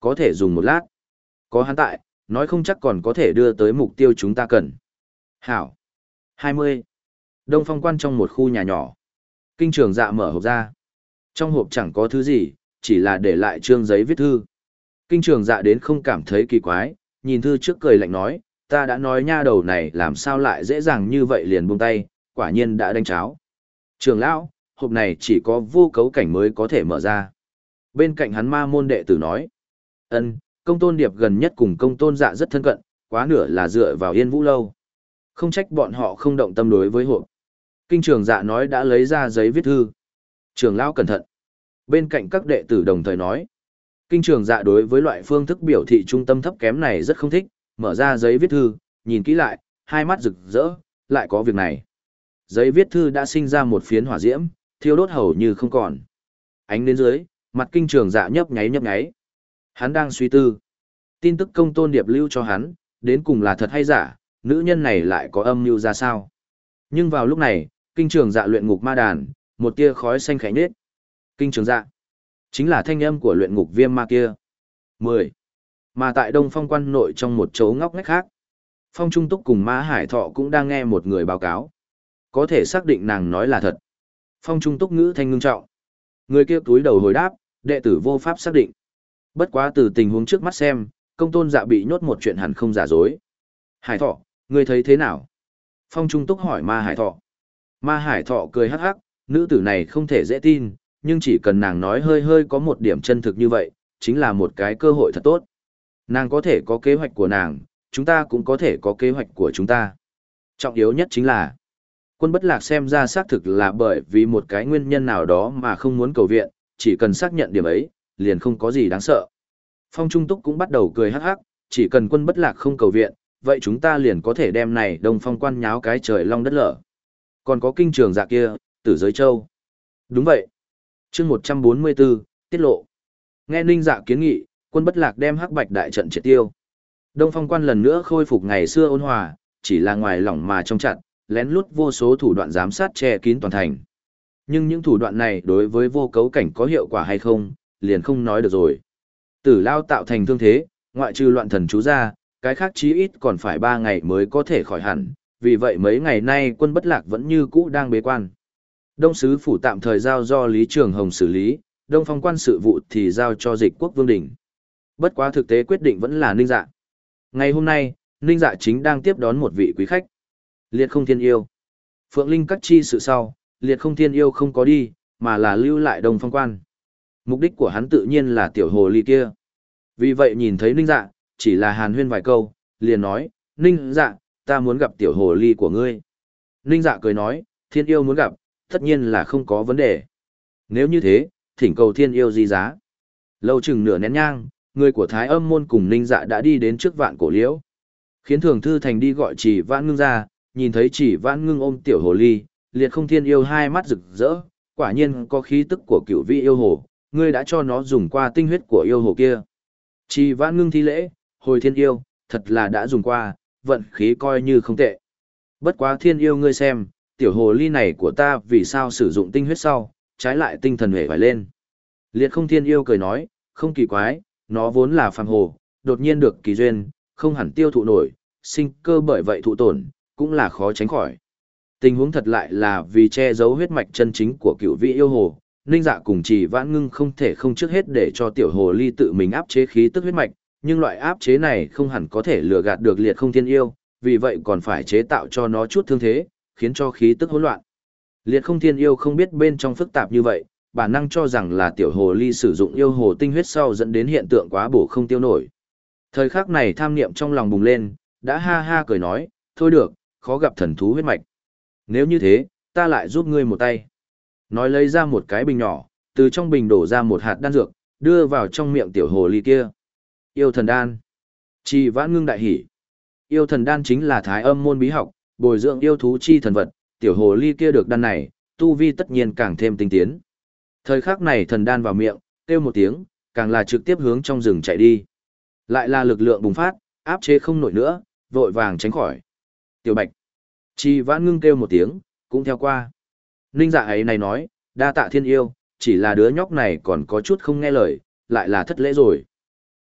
có thể dùng một lát. Có hắn tại, nói không chắc còn có thể đưa tới mục tiêu chúng ta cần. Hảo. hai mươi. Đông Phong Quan trong một khu nhà nhỏ. Kinh Trường Dạ mở hộp ra. Trong hộp chẳng có thứ gì, chỉ là để lại trương giấy viết thư. Kinh Trường Dạ đến không cảm thấy kỳ quái, nhìn thư trước cười lạnh nói, ta đã nói nha đầu này làm sao lại dễ dàng như vậy liền buông tay, quả nhiên đã đánh cháo. Trường lão, hộp này chỉ có vô cấu cảnh mới có thể mở ra. Bên cạnh hắn ma môn đệ tử nói, ân, công tôn điệp gần nhất cùng công tôn dạ rất thân cận, quá nửa là dựa vào Yên Vũ Lâu. Không trách bọn họ không động tâm đối với hộp. Kinh Trường Dạ nói đã lấy ra giấy viết thư. Trường lão cẩn thận. Bên cạnh các đệ tử đồng thời nói, Kinh Trường Dạ đối với loại phương thức biểu thị trung tâm thấp kém này rất không thích, mở ra giấy viết thư, nhìn kỹ lại, hai mắt rực rỡ, lại có việc này. Giấy viết thư đã sinh ra một phiến hỏa diễm, thiêu đốt hầu như không còn. Ánh đến dưới, mặt Kinh Trường Dạ nhấp nháy nhấp nháy. Hắn đang suy tư. Tin tức công tôn điệp lưu cho hắn, đến cùng là thật hay giả, nữ nhân này lại có âm mưu ra sao. Nhưng vào lúc này, Kinh Trường Dạ luyện ngục ma đàn, một tia khói xanh khẽ nhết. Kinh Trường Dạ, chính là thanh âm của luyện ngục viêm ma kia. mười. Mà tại Đông Phong Quan nội trong một chỗ ngóc ngách khác, Phong Trung Túc cùng Ma Hải Thọ cũng đang nghe một người báo cáo. Có thể xác định nàng nói là thật. Phong Trung Túc ngữ thanh ngưng trọng. Người kia túi đầu hồi đáp, đệ tử vô pháp xác định. Bất quá từ tình huống trước mắt xem, công tôn dạ bị nhốt một chuyện hẳn không giả dối. Hải Thọ, ngươi thấy thế nào? Phong Trung Túc hỏi Ma Hải Thọ. Ma Hải Thọ cười hắc hắc, nữ tử này không thể dễ tin, nhưng chỉ cần nàng nói hơi hơi có một điểm chân thực như vậy, chính là một cái cơ hội thật tốt. Nàng có thể có kế hoạch của nàng, chúng ta cũng có thể có kế hoạch của chúng ta. Trọng yếu nhất chính là, Quân Bất Lạc xem ra xác thực là bởi vì một cái nguyên nhân nào đó mà không muốn cầu viện, chỉ cần xác nhận điểm ấy, liền không có gì đáng sợ. Phong Trung Túc cũng bắt đầu cười hắc hắc, chỉ cần Quân Bất Lạc không cầu viện, vậy chúng ta liền có thể đem này Đông Phong Quan nháo cái trời long đất lở. Còn có Kinh Trường Dạ kia, Tử Giới Châu. Đúng vậy. Chương một trăm bốn mươi tư, tiết lộ. Nghe Ninh Dạ kiến nghị, Quân Bất Lạc đem Hắc Bạch đại trận triệt tiêu. Đông Phong Quan lần nữa khôi phục ngày xưa ôn hòa, chỉ là ngoài lỏng mà trong chặt, lén lút vô số thủ đoạn giám sát che kín toàn thành. Nhưng những thủ đoạn này đối với vô cấu cảnh có hiệu quả hay không, liền không nói được rồi. Tử Lao tạo thành thương thế, ngoại trừ loạn thần chú ra, cái khác chí ít còn phải ba ngày mới có thể khỏi hẳn, vì vậy mấy ngày nay Quân Bất Lạc vẫn như cũ đang bế quan. Đông Sứ Phủ tạm thời giao do Lý Trường Hồng xử lý, Đông Phong Quan sự vụ thì giao cho Dịch Quốc Vương Đình. Bất quá thực tế quyết định vẫn là Ninh Dạ. Ngày hôm nay, Ninh Dạ chính đang tiếp đón một vị quý khách. Liệt Không Thiên Yêu. Phượng Linh cắt chi sự sau, Liệt Không Thiên Yêu không có đi, mà là lưu lại Đông Phong Quan. Mục đích của hắn tự nhiên là tiểu hồ ly kia. Vì vậy nhìn thấy Ninh Dạ, chỉ là hàn huyên vài câu, liền nói, Ninh Dạ, ta muốn gặp tiểu hồ ly của ngươi. Ninh Dạ cười nói, Thiên Yêu muốn gặp, tất nhiên là không có vấn đề. Nếu như thế, thỉnh cầu Thiên Yêu di giá. Lâu chừng nửa nén nhang, người của Thái Âm môn cùng Ninh Dạ đã đi đến trước Vạn Cổ Liễu. Khiến Thường Thư Thành đi gọi Chỉ Vãn Ngưng ra, nhìn thấy Chỉ Vãn Ngưng ôm tiểu hồ ly, Liệt Không Thiên Yêu hai mắt rực rỡ, quả nhiên có khí tức của cửu vị yêu hồ, ngươi đã cho nó dùng qua tinh huyết của yêu hồ kia. Chỉ Vãn Ngưng thi lễ, hồi Thiên Yêu, thật là đã dùng qua, vận khí coi như không tệ. Bất quá Thiên Yêu ngươi xem, tiểu hồ ly này của ta vì sao sử dụng tinh huyết sau, trái lại tinh thần hề phải lên. Liệt Không Thiên Yêu cười nói, không kỳ quái, nó vốn là phàm hồ, đột nhiên được kỳ duyên, không hẳn tiêu thụ nổi, sinh cơ bởi vậy thụ tổn, cũng là khó tránh khỏi. Tình huống thật lại là vì che giấu huyết mạch chân chính của cựu vị yêu hồ, Ninh Dạ cùng Chỉ Vãn Ngưng không thể không trước hết để cho tiểu hồ ly tự mình áp chế khí tức huyết mạch, nhưng loại áp chế này không hẳn có thể lừa gạt được Liệt Không Thiên Yêu, vì vậy còn phải chế tạo cho nó chút thương thế, khiến cho khí tức hỗn loạn. Liệt Không Thiên Yêu không biết bên trong phức tạp như vậy, bản năng cho rằng là tiểu hồ ly sử dụng yêu hồ tinh huyết sau dẫn đến hiện tượng quá bổ không tiêu nổi. Thời khắc này tham niệm trong lòng bùng lên, đã ha ha cười nói, thôi được, khó gặp thần thú huyết mạch. Nếu như thế, ta lại giúp ngươi một tay. Nói lấy ra một cái bình nhỏ, từ trong bình đổ ra một hạt đan dược, đưa vào trong miệng tiểu hồ ly kia. Yêu thần đan. Chỉ Vãn Ngưng đại hỉ. Yêu thần đan chính là Thái Âm môn bí học, bồi dưỡng yêu thú chi thần vật, tiểu hồ ly kia được đan này, tu vi tất nhiên càng thêm tinh tiến. Thời khắc này thần đan vào miệng, kêu một tiếng, càng là trực tiếp hướng trong rừng chạy đi. Lại là lực lượng bùng phát, áp chế không nổi nữa, vội vàng tránh khỏi. Tiểu Bạch. Chỉ Vãn Ngưng kêu một tiếng, cũng theo qua. Ninh Dạ ấy này nói, đa tạ Thiên Yêu, chỉ là đứa nhóc này còn có chút không nghe lời, lại là thất lễ rồi.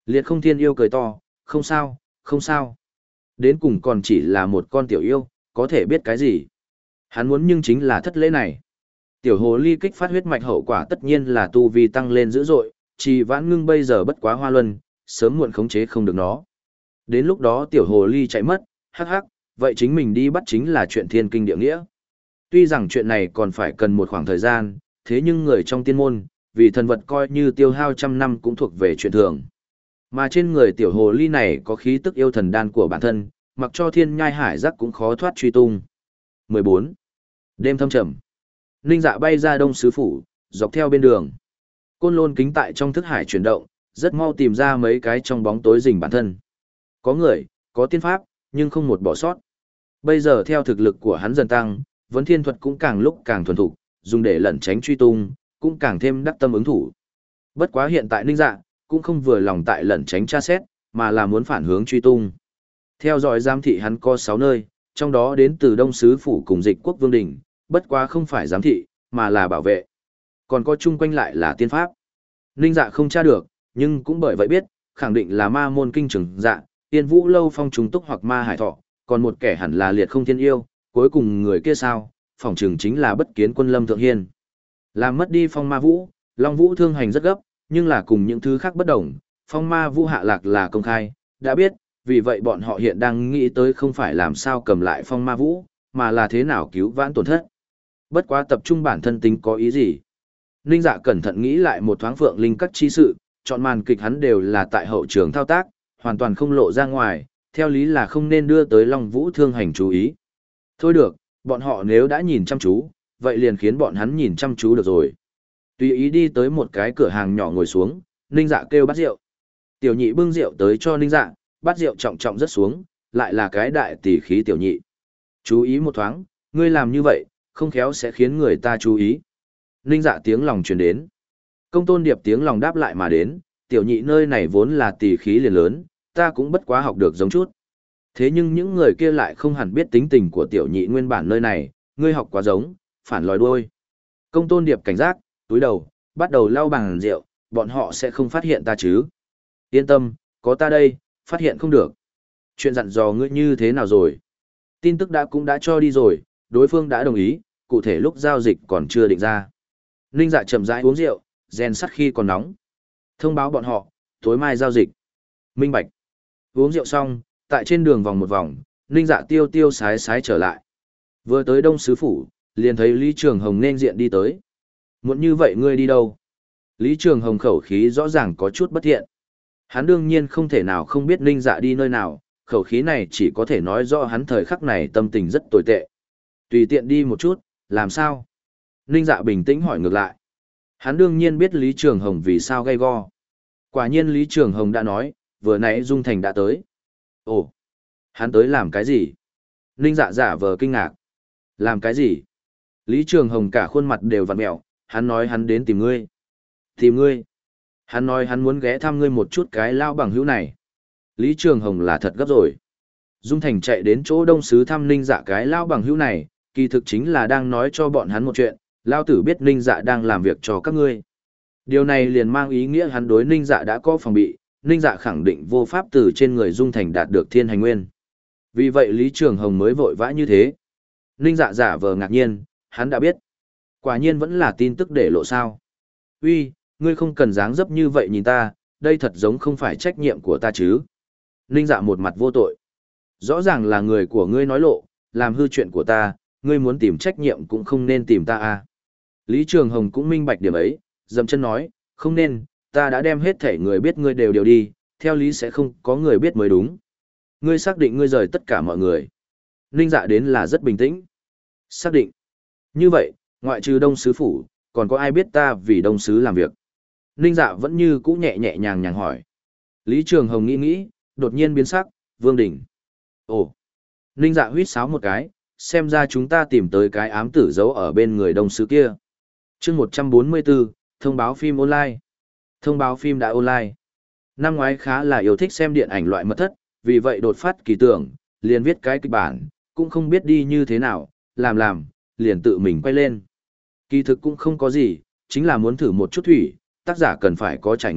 Liệt không thiên yêu cười to, không sao, không sao. Đến cùng còn chỉ là một con tiểu yêu, có thể biết cái gì. Hắn muốn nhưng chính là thất lễ này. Tiểu hồ ly kích phát huyết mạch hậu quả tất nhiên là tu vi tăng lên dữ dội, chỉ vãn ngưng bây giờ bất quá hoa luân, sớm muộn khống chế không được nó. Đến lúc đó tiểu hồ ly chạy mất, hắc hắc, vậy chính mình đi bắt chính là chuyện thiên kinh địa nghĩa. Tuy rằng chuyện này còn phải cần một khoảng thời gian, thế nhưng người trong tiên môn, vì thần vật coi như tiêu hao trăm năm cũng thuộc về chuyện thường. Mà trên người tiểu hồ ly này có khí tức yêu thần đan của bản thân, mặc cho thiên nhai hải giác cũng khó thoát truy tung. mười bốn. Đêm thâm trầm. Ninh Dạ bay ra Đông Sứ Phủ, dọc theo bên đường. Côn lôn kính tại trong thức hải chuyển động, rất mau tìm ra mấy cái trong bóng tối rình bản thân. Có người, có tiên pháp, nhưng không một bỏ sót. Bây giờ theo thực lực của hắn dần tăng, vấn thiên thuật cũng càng lúc càng thuần thục, dùng để lẩn tránh truy tung, cũng càng thêm đắc tâm ứng thủ. Bất quá hiện tại Ninh Dạ, cũng không vừa lòng tại lẩn tránh tra xét, mà là muốn phản hướng truy tung. Theo dõi giám thị hắn có sáu nơi, trong đó đến từ Đông Sứ Phủ cùng Dịch Quốc Vương Đình, bất quá không phải giám thị, mà là bảo vệ. Còn có chung quanh lại là tiên pháp. Ninh Dạ không tra được, nhưng cũng bởi vậy biết, khẳng định là ma môn kinh trường dạ, tiên vũ lâu phong trùng túc hoặc ma hải thọ, còn một kẻ hẳn là liệt không thiên yêu, cuối cùng người kia sao, phỏng chừng chính là bất kiến quân lâm thượng hiên. Làm mất đi phong ma vũ, long vũ thương hành rất gấp, nhưng là cùng những thứ khác bất đồng, phong ma vũ hạ lạc là công khai, đã biết, vì vậy bọn họ hiện đang nghĩ tới không phải làm sao cầm lại phong ma vũ, mà là thế nào cứu vãn tổn thất. Bất quá tập trung bản thân tính có ý gì. Ninh Dạ cẩn thận nghĩ lại một thoáng Phượng Linh các chi sự, chọn màn kịch hắn đều là tại hậu trường thao tác, hoàn toàn không lộ ra ngoài, theo lý là không nên đưa tới Long Vũ thương hành chú ý. Thôi được, bọn họ nếu đã nhìn chăm chú, vậy liền khiến bọn hắn nhìn chăm chú được rồi. Tùy ý đi tới một cái cửa hàng nhỏ ngồi xuống, Ninh Dạ kêu bát rượu. Tiểu nhị bưng rượu tới cho Ninh Dạ, bát rượu trọng trọng rất xuống, lại là cái đại tỷ khí tiểu nhị. Chú ý một thoáng, ngươi làm như vậy, không khéo sẽ khiến người ta chú ý. Ninh Dạ tiếng lòng truyền đến. Công tôn điệp tiếng lòng đáp lại mà đến, tiểu nhị nơi này vốn là tỷ khí liền lớn, ta cũng bất quá học được giống chút. Thế nhưng những người kia lại không hẳn biết tính tình của tiểu nhị nguyên bản nơi này, ngươi học quá giống, phản lòi đuôi. Công tôn điệp cảnh giác, túi đầu, bắt đầu lau bằng rượu, bọn họ sẽ không phát hiện ta chứ. Yên tâm, có ta đây, phát hiện không được. Chuyện dặn dò ngươi như thế nào rồi? Tin tức đã cũng đã cho đi rồi, đối phương đã đồng ý, cụ thể lúc giao dịch còn chưa định ra. Ninh Dạ chậm rãi uống rượu, rèn sắt khi còn nóng. Thông báo bọn họ, tối mai giao dịch. Minh bạch. Uống rượu xong, tại trên đường vòng một vòng, Ninh Dạ tiêu tiêu sái sái trở lại. Vừa tới Đông Sứ Phủ, liền thấy Lý Trường Hồng nên diện đi tới. Muốn như vậy ngươi đi đâu? Lý Trường Hồng khẩu khí rõ ràng có chút bất thiện. Hắn đương nhiên không thể nào không biết Ninh Dạ đi nơi nào, khẩu khí này chỉ có thể nói rõ hắn thời khắc này tâm tình rất tồi tệ. Tùy tiện đi một chút, làm sao? Ninh Dạ bình tĩnh hỏi ngược lại. Hắn đương nhiên biết Lý Trường Hồng vì sao gay go. Quả nhiên Lý Trường Hồng đã nói, vừa nãy Dung Thành đã tới. Ồ, hắn tới làm cái gì? Ninh Dạ giả vờ kinh ngạc. Làm cái gì? Lý Trường Hồng cả khuôn mặt đều vặn mẹo, hắn nói hắn đến tìm ngươi. Tìm ngươi? Hắn nói hắn muốn ghé thăm ngươi một chút cái lao bằng hữu này. Lý Trường Hồng là thật gấp rồi. Dung Thành chạy đến chỗ Đông Sứ thăm Ninh Dạ cái lao bằng hữu này, kỳ thực chính là đang nói cho bọn hắn một chuyện, lao tử biết Ninh Dạ đang làm việc cho các ngươi. Điều này liền mang ý nghĩa hắn đối Ninh Dạ đã có phòng bị, Ninh Dạ khẳng định vô pháp từ trên người Dung Thành đạt được thiên hành nguyên. Vì vậy Lý Trường Hồng mới vội vã như thế. Ninh Dạ giả vờ ngạc nhiên, hắn đã biết. Quả nhiên vẫn là tin tức để lộ sao. Uy, ngươi không cần dáng dấp như vậy nhìn ta, đây thật giống không phải trách nhiệm của ta chứ. Ninh Dạ một mặt vô tội. Rõ ràng là người của ngươi nói lộ, làm hư chuyện của ta, ngươi muốn tìm trách nhiệm cũng không nên tìm ta à. Lý Trường Hồng cũng minh bạch điểm ấy, dậm chân nói, không nên, ta đã đem hết thể người biết ngươi đều đều đi, theo lý sẽ không có người biết mới đúng. Ngươi xác định ngươi rời tất cả mọi người. Ninh Dạ đến là rất bình tĩnh. Xác định. Như vậy, ngoại trừ Đông Sứ Phủ, còn có ai biết ta vì Đông Sứ làm việc? Ninh Dạ vẫn như cũ nhẹ nhẹ nhàng nhàng hỏi. Lý Trường Hồng nghĩ nghĩ, đột nhiên biến sắc, Vương Đình. Ồ. Ninh Dạ huýt sáo một cái, xem ra chúng ta tìm tới cái ám tử giấu ở bên người Đông Sứ kia. Chương một trăm bốn mươi bốn, thông báo phim online. Thông báo phim đã online. Năm ngoái khá là yêu thích xem điện ảnh loại mật thất, vì vậy đột phát kỳ tưởng, liền viết cái kịch bản, cũng không biết đi như thế nào, làm làm, liền tự mình quay lên. Kỳ thực cũng không có gì, chính là muốn thử một chút thủy, tác giả cần phải có trải nghiệm,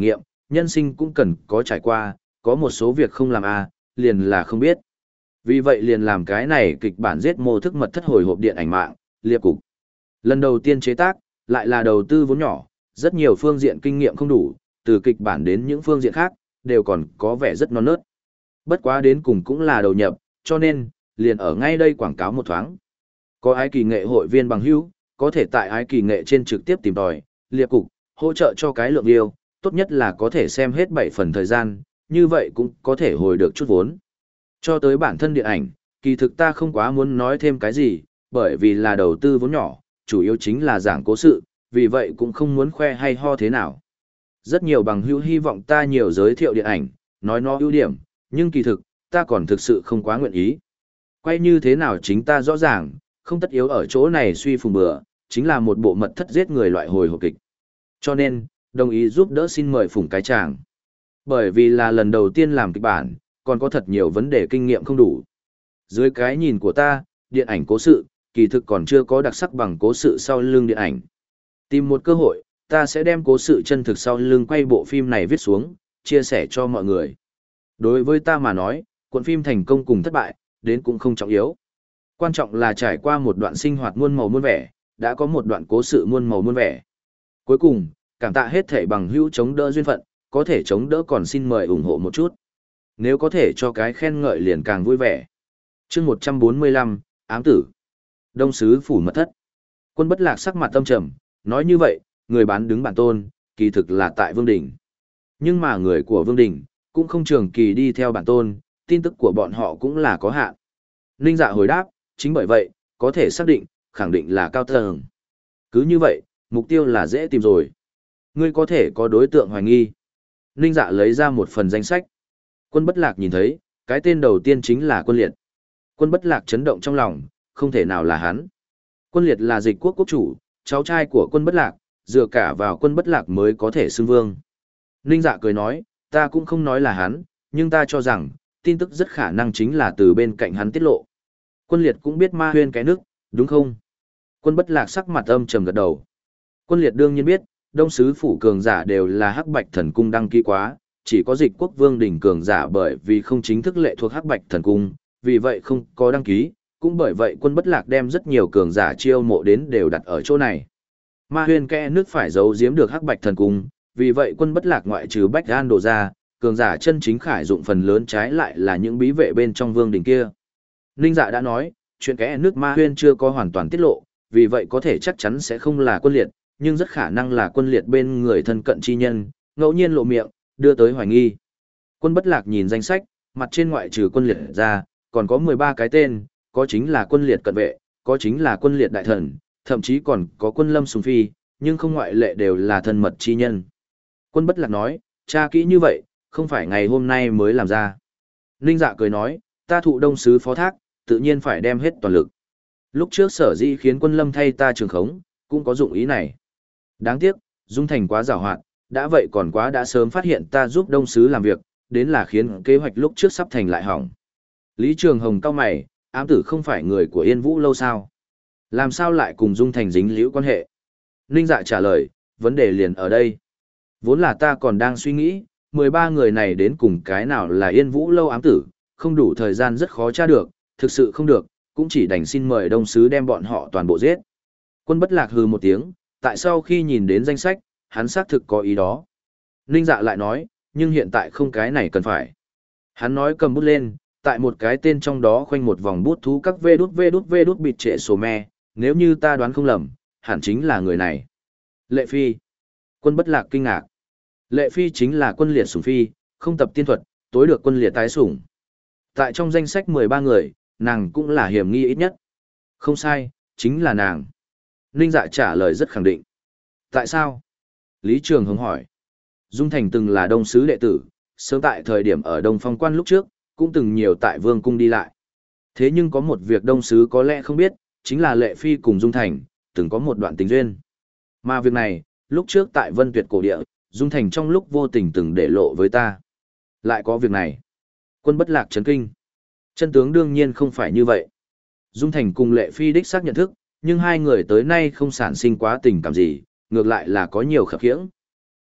nhân sinh cũng cần có trải qua, có một số việc không làm a, liền là không biết. Vì vậy liền làm cái này kịch bản giết mô thức mật thất hồi hộp điện ảnh mạng, liệp cục. Lần đầu tiên chế tác, lại là đầu tư vốn nhỏ, rất nhiều phương diện kinh nghiệm không đủ, từ kịch bản đến những phương diện khác, đều còn có vẻ rất non nớt. Bất quá đến cùng cũng là đầu nhập, cho nên, liền ở ngay đây quảng cáo một thoáng. Có ái kỳ nghệ hội viên bằng hữu, có thể tại ái kỳ nghệ trên trực tiếp tìm tòi, liệp cục, hỗ trợ cho cái lượng yêu, tốt nhất là có thể xem hết bảy phần thời gian, như vậy cũng có thể hồi được chút vốn. Cho tới bản thân điện ảnh, kỳ thực ta không quá muốn nói thêm cái gì, bởi vì là đầu tư vốn nhỏ, chủ yếu chính là giảng cố sự, vì vậy cũng không muốn khoe hay ho thế nào. Rất nhiều bằng hữu hy vọng ta nhiều giới thiệu điện ảnh, nói nó ưu điểm, nhưng kỳ thực, ta còn thực sự không quá nguyện ý. Quay như thế nào chính ta rõ ràng, không tất yếu ở chỗ này suy phùng bừa, chính là một bộ mật thất giết người loại hồi hộp kịch. Cho nên, đồng ý giúp đỡ xin mời phùng cái chàng. Bởi vì là lần đầu tiên làm kịch bản, còn có thật nhiều vấn đề kinh nghiệm không đủ. Dưới cái nhìn của ta, điện ảnh cố sự, kỳ thực còn chưa có đặc sắc bằng cố sự sau lưng điện ảnh. Tìm một cơ hội, ta sẽ đem cố sự chân thực sau lưng quay bộ phim này viết xuống, chia sẻ cho mọi người. Đối với ta mà nói, cuộn phim thành công cùng thất bại, đến cũng không trọng yếu. Quan trọng là trải qua một đoạn sinh hoạt muôn màu muôn vẻ, đã có một đoạn cố sự muôn màu muôn vẻ. Cuối cùng, cảm tạ hết thể bằng hữu chống đỡ duyên phận, có thể chống đỡ còn xin mời ủng hộ một chút. Nếu có thể cho cái khen ngợi liền càng vui vẻ. Chương một trăm bốn mươi lăm, ám tử. Đông sứ phủ mật thất. Quân Bất Lạc sắc mặt tâm trầm, nói như vậy, người bán đứng bản tôn, kỳ thực là tại Vương Đình. Nhưng mà người của Vương Đình, cũng không trường kỳ đi theo bản tôn, tin tức của bọn họ cũng là có hạn. Ninh Dạ hồi đáp, chính bởi vậy, có thể xác định, khẳng định là cao tầng. Cứ như vậy, mục tiêu là dễ tìm rồi. Ngươi có thể có đối tượng hoài nghi. Ninh Dạ lấy ra một phần danh sách. Quân Bất Lạc nhìn thấy, cái tên đầu tiên chính là Quân Liệt. Quân Bất Lạc chấn động trong lòng, không thể nào là hắn. Quân Liệt là Dịch Quốc quốc chủ, cháu trai của Quân Bất Lạc, dựa cả vào Quân Bất Lạc mới có thể xưng vương. Ninh Dạ cười nói, ta cũng không nói là hắn, nhưng ta cho rằng, tin tức rất khả năng chính là từ bên cạnh hắn tiết lộ. Quân Liệt cũng biết Ma Huyên cái nước, đúng không? Quân Bất Lạc sắc mặt âm trầm gật đầu. Quân Liệt đương nhiên biết, Đông sứ phủ cường giả đều là Hắc Bạch Thần Cung đăng ký quá, chỉ có Dịch Quốc Vương đỉnh cường giả bởi vì không chính thức lệ thuộc Hắc Bạch Thần Cung, vì vậy không có đăng ký, cũng bởi vậy Quân Bất Lạc đem rất nhiều cường giả chiêu mộ đến đều đặt ở chỗ này. Ma Huyên kẽ nước phải giấu giếm được Hắc Bạch Thần Cung, vì vậy Quân Bất Lạc ngoại trừ Bách Gan đổ ra, cường giả chân chính khải dụng phần lớn trái lại là những bí vệ bên trong vương đỉnh kia. Ninh Dạ đã nói, chuyện kẽ nước Ma Huyên chưa có hoàn toàn tiết lộ, vì vậy có thể chắc chắn sẽ không là Quân Liệt, nhưng rất khả năng là Quân Liệt bên người thân cận chi nhân, ngẫu nhiên lộ miệng, đưa tới hoài nghi. Quân Bất Lạc nhìn danh sách, mặt trên ngoại trừ Quân Liệt ra, còn có mười ba cái tên, có chính là Quân Liệt cận vệ, có chính là Quân Liệt đại thần, thậm chí còn có Quân Lâm Sùng Phi, nhưng không ngoại lệ đều là thân mật chi nhân. Quân Bất Lạc nói, tra kỹ như vậy, không phải ngày hôm nay mới làm ra. Ninh Dạ cười nói, ta thụ Đông sứ phó thác, tự nhiên phải đem hết toàn lực. Lúc trước sở dĩ khiến Quân Lâm thay ta trường khống, cũng có dụng ý này. Đáng tiếc, Dung Thành quá giàu hoạt, đã vậy còn quá đã sớm phát hiện ta giúp Đông sứ làm việc, đến là khiến kế hoạch lúc trước sắp thành lại hỏng. Lý Trường Hồng cau mày, ám tử không phải người của Yên Vũ lâu sao? Làm sao lại cùng Dung Thành dính liễu quan hệ? Ninh Dạ trả lời, vấn đề liền ở đây. Vốn là ta còn đang suy nghĩ, mười ba người này đến cùng cái nào là Yên Vũ lâu ám tử, không đủ thời gian rất khó tra được, thực sự không được, cũng chỉ đành xin mời Đông sứ đem bọn họ toàn bộ giết. Quân Bất Lạc hừ một tiếng, tại sao khi nhìn đến danh sách, hắn xác thực có ý đó. Ninh Dạ lại nói, nhưng hiện tại không cái này cần phải. Hắn nói cầm bút lên, tại một cái tên trong đó khoanh một vòng bút thú các vê đút vê đút vê đút bịt trệ sổ me, nếu như ta đoán không lầm, hẳn chính là người này. Lệ Phi. Quân Bất Lạc kinh ngạc. Lệ Phi chính là Quân Liệt sủng phi, không tập tiên thuật, tối được Quân Liệt tái sủng. Tại trong danh sách mười ba người, nàng cũng là hiểm nghi ít nhất. Không sai, chính là nàng. Ninh Dạ trả lời rất khẳng định. Tại sao? Lý Trường Hồng hỏi. Dung Thành từng là đông sứ đệ tử, sớm tại thời điểm ở Đông Phong Quan lúc trước, cũng từng nhiều tại Vương Cung đi lại. Thế nhưng có một việc đông sứ có lẽ không biết, chính là Lệ Phi cùng Dung Thành, từng có một đoạn tình duyên. Mà việc này, lúc trước tại Vân Tuyệt cổ địa, Dung Thành trong lúc vô tình từng để lộ với ta. Lại có việc này. Quân Bất Lạc chấn kinh. Chân tướng đương nhiên không phải như vậy. Dung Thành cùng Lệ Phi đích xác nhận thức, nhưng hai người tới nay không sản sinh quá tình cảm gì, ngược lại là có nhiều khập khiễng.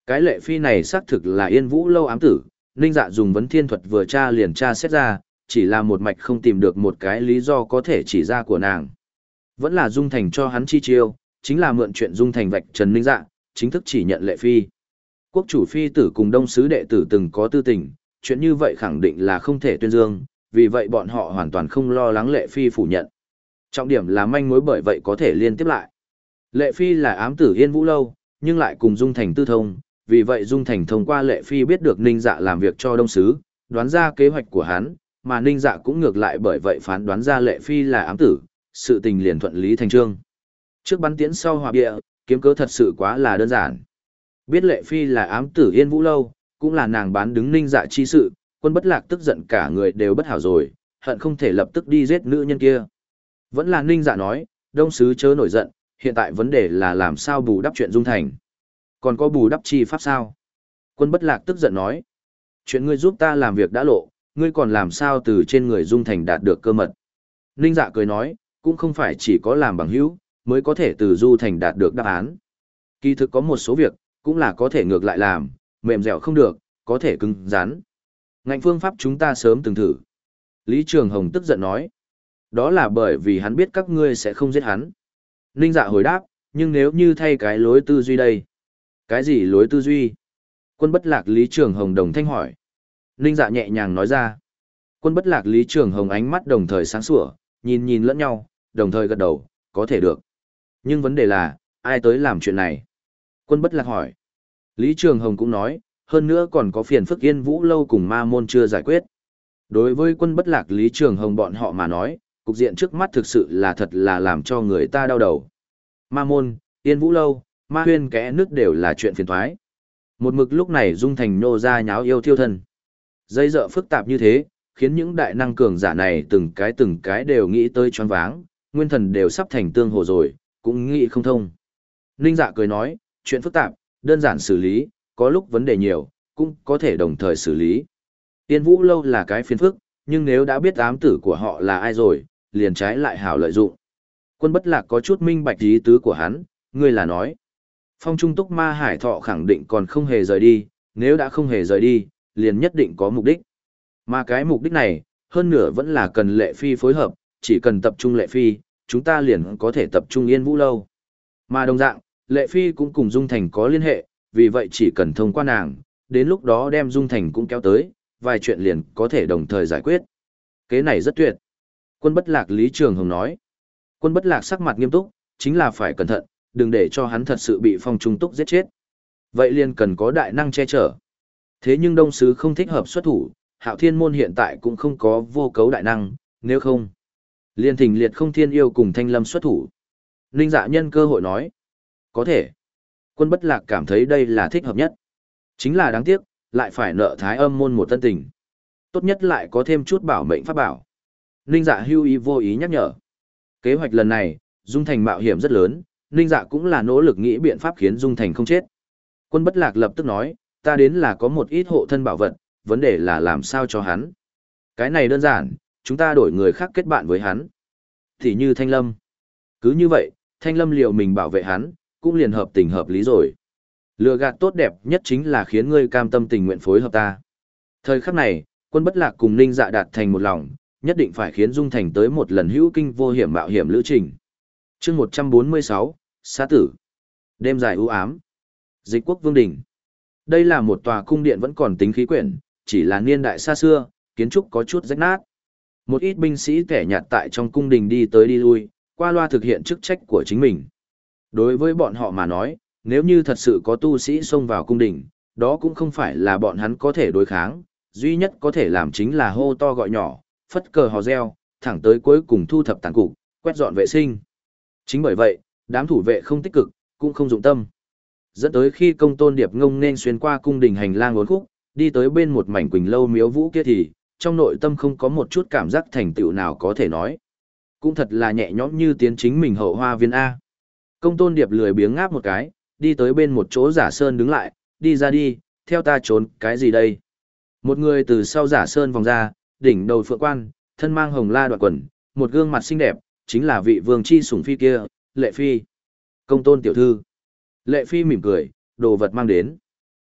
Cái Lệ Phi này xác thực là Yên Vũ lâu ám tử, Ninh Dạ dùng vấn thiên thuật vừa tra liền tra xét ra, chỉ là một mạch không tìm được một cái lý do có thể chỉ ra của nàng. Vẫn là Dung Thành cho hắn chi chiêu, chính là mượn chuyện Dung Thành vạch trần Ninh Dạ, chính thức chỉ nhận Lệ Phi. Quốc chủ phi tử cùng đông sứ đệ tử từng có tư tình, chuyện như vậy khẳng định là không thể tuyên dương, vì vậy bọn họ hoàn toàn không lo lắng Lệ Phi phủ nhận. Trọng điểm là manh mối bởi vậy có thể liên tiếp lại. Lệ Phi là ám tử Yên Vũ lâu, nhưng lại cùng Dung Thành tư thông, vì vậy Dung Thành thông qua Lệ Phi biết được Ninh Dạ làm việc cho đông sứ, đoán ra kế hoạch của hắn, mà Ninh Dạ cũng ngược lại bởi vậy phán đoán ra Lệ Phi là ám tử, sự tình liền thuận lý thành trương. Trước bắn tiễn sau hỏa địa, kiếm cớ thật sự quá là đơn giản. Biết Lệ Phi là ám tử Yên Vũ lâu, cũng là nàng bán đứng Ninh Dạ chi sự, Quân Bất Lạc tức giận cả người đều bất hảo rồi, hận không thể lập tức đi giết nữ nhân kia. Vẫn là Ninh Dạ nói, đông sứ chớ nổi giận, hiện tại vấn đề là làm sao bù đắp chuyện Dung Thành. Còn có bù đắp chi pháp sao? Quân Bất Lạc tức giận nói, chuyện ngươi giúp ta làm việc đã lộ, ngươi còn làm sao từ trên người Dung Thành đạt được cơ mật. Ninh Dạ cười nói, cũng không phải chỉ có làm bằng hữu, mới có thể từ Du Thành đạt được đáp án. Kỳ thực có một số việc, cũng là có thể ngược lại làm, mềm dẻo không được, có thể cứng rắn. Ngạnh phương pháp chúng ta sớm từng thử. Lý Trường Hồng tức giận nói, đó là bởi vì hắn biết các ngươi sẽ không giết hắn. Ninh Dạ hồi đáp, nhưng nếu như thay cái lối tư duy đây. Cái gì lối tư duy? Quân Bất Lạc Lý Trường Hồng đồng thanh hỏi. Ninh Dạ nhẹ nhàng nói ra. Quân Bất Lạc Lý Trường Hồng ánh mắt đồng thời sáng sủa, nhìn nhìn lẫn nhau, đồng thời gật đầu, có thể được. Nhưng vấn đề là, ai tới làm chuyện này? Quân Bất Lạc hỏi. Lý Trường Hồng cũng nói, hơn nữa còn có phiền phức Yên Vũ lâu cùng ma môn chưa giải quyết. Đối với Quân Bất Lạc Lý Trường Hồng bọn họ mà nói, cục diện trước mắt thực sự là thật là làm cho người ta đau đầu. Ma môn, Yên Vũ lâu, ma huyên kẽ nước đều là chuyện phiền toái. Một mực lúc này Dung Thành nô ra nháo yêu thiêu thân. Dây dợ phức tạp như thế, khiến những đại năng cường giả này từng cái từng cái đều nghĩ tới choáng váng, nguyên thần đều sắp thành tương hồ rồi, cũng nghĩ không thông. Ninh Dạ cười nói, chuyện phức tạp, đơn giản xử lý, có lúc vấn đề nhiều, cũng có thể đồng thời xử lý. Yên Vũ lâu là cái phiền phức, nhưng nếu đã biết ám tử của họ là ai rồi, liền trái lại hảo lợi dụng. Quân Bất Lạc có chút minh bạch ý tứ của hắn, ngươi là nói. Phong Trung Túc Ma Hải Thọ khẳng định còn không hề rời đi, nếu đã không hề rời đi, liền nhất định có mục đích. Mà cái mục đích này, hơn nửa vẫn là cần Lệ Phi phối hợp, chỉ cần tập trung Lệ Phi, chúng ta liền có thể tập trung Yên Vũ lâu. Mà đồng dạng, Lệ Phi cũng cùng Dung Thành có liên hệ, vì vậy chỉ cần thông qua nàng, đến lúc đó đem Dung Thành cũng kéo tới, vài chuyện liền có thể đồng thời giải quyết. Kế này rất tuyệt. Quân Bất Lạc Lý Trường Hồng nói. Quân Bất Lạc sắc mặt nghiêm túc, chính là phải cẩn thận, đừng để cho hắn thật sự bị Phong Trung Túc giết chết. Vậy liền cần có đại năng che chở. Thế nhưng Đông Sứ không thích hợp xuất thủ, Hạo Thiên Môn hiện tại cũng không có vô cấu đại năng, nếu không. Liên thỉnh liệt không thiên yêu cùng Thanh Lâm xuất thủ. Ninh Dạ nhân cơ hội nói. Có thể. Quân Bất Lạc cảm thấy đây là thích hợp nhất. Chính là đáng tiếc, lại phải nợ Thái Âm Môn một tân tình. Tốt nhất lại có thêm chút bảo mệnh pháp bảo. Ninh Dạ hưu ý vô ý nhắc nhở. Kế hoạch lần này, Dung Thành mạo hiểm rất lớn, Ninh Dạ cũng là nỗ lực nghĩ biện pháp khiến Dung Thành không chết. Quân Bất Lạc lập tức nói, ta đến là có một ít hộ thân bảo vật, vấn đề là làm sao cho hắn. Cái này đơn giản, chúng ta đổi người khác kết bạn với hắn. Thì như Thanh Lâm. Cứ như vậy, Thanh Lâm liệu mình bảo vệ hắn, cũng liền hợp tình hợp lý rồi. Lừa gạt tốt đẹp nhất chính là khiến ngươi cam tâm tình nguyện phối hợp ta. Thời khắc này, Quân Bất Lạc cùng Ninh Dạ đạt thành một lòng, nhất định phải khiến Dung Thành tới một lần hữu kinh vô hiểm mạo hiểm lữ trình. Chương một trăm bốn mươi sáu, Xá tử. Đêm dài u ám. Dịch Quốc Vương Đình. Đây là một tòa cung điện vẫn còn tính khí quyển, chỉ là niên đại xa xưa, kiến trúc có chút rách nát. Một ít binh sĩ kẻ nhạt tại trong cung đình đi tới đi lui, qua loa thực hiện chức trách của chính mình. Đối với bọn họ mà nói, nếu như thật sự có tu sĩ xông vào cung đình, đó cũng không phải là bọn hắn có thể đối kháng, duy nhất có thể làm chính là hô to gọi nhỏ, phất cờ hò reo, thẳng tới cuối cùng thu thập tàn cục, quét dọn vệ sinh. Chính bởi vậy, đám thủ vệ không tích cực, cũng không dụng tâm. Dẫn tới khi Công Tôn Điệp ngông nên xuyên qua cung đình hành lang uốn khúc, đi tới bên một mảnh quỳnh lâu miếu vũ kia thì, trong nội tâm không có một chút cảm giác thành tựu nào có thể nói. Cũng thật là nhẹ nhõm như tiến chính mình hậu hoa viên A. Công Tôn Điệp lười biếng ngáp một cái, đi tới bên một chỗ giả sơn đứng lại, đi ra đi, theo ta trốn cái gì đây? Một người từ sau giả sơn vòng ra, đỉnh đầu phượng quan, thân mang hồng la đoạn quần, một gương mặt xinh đẹp, chính là vị vương chi sủng phi kia, Lệ Phi. Công Tôn tiểu thư. Lệ Phi mỉm cười, đồ vật mang đến.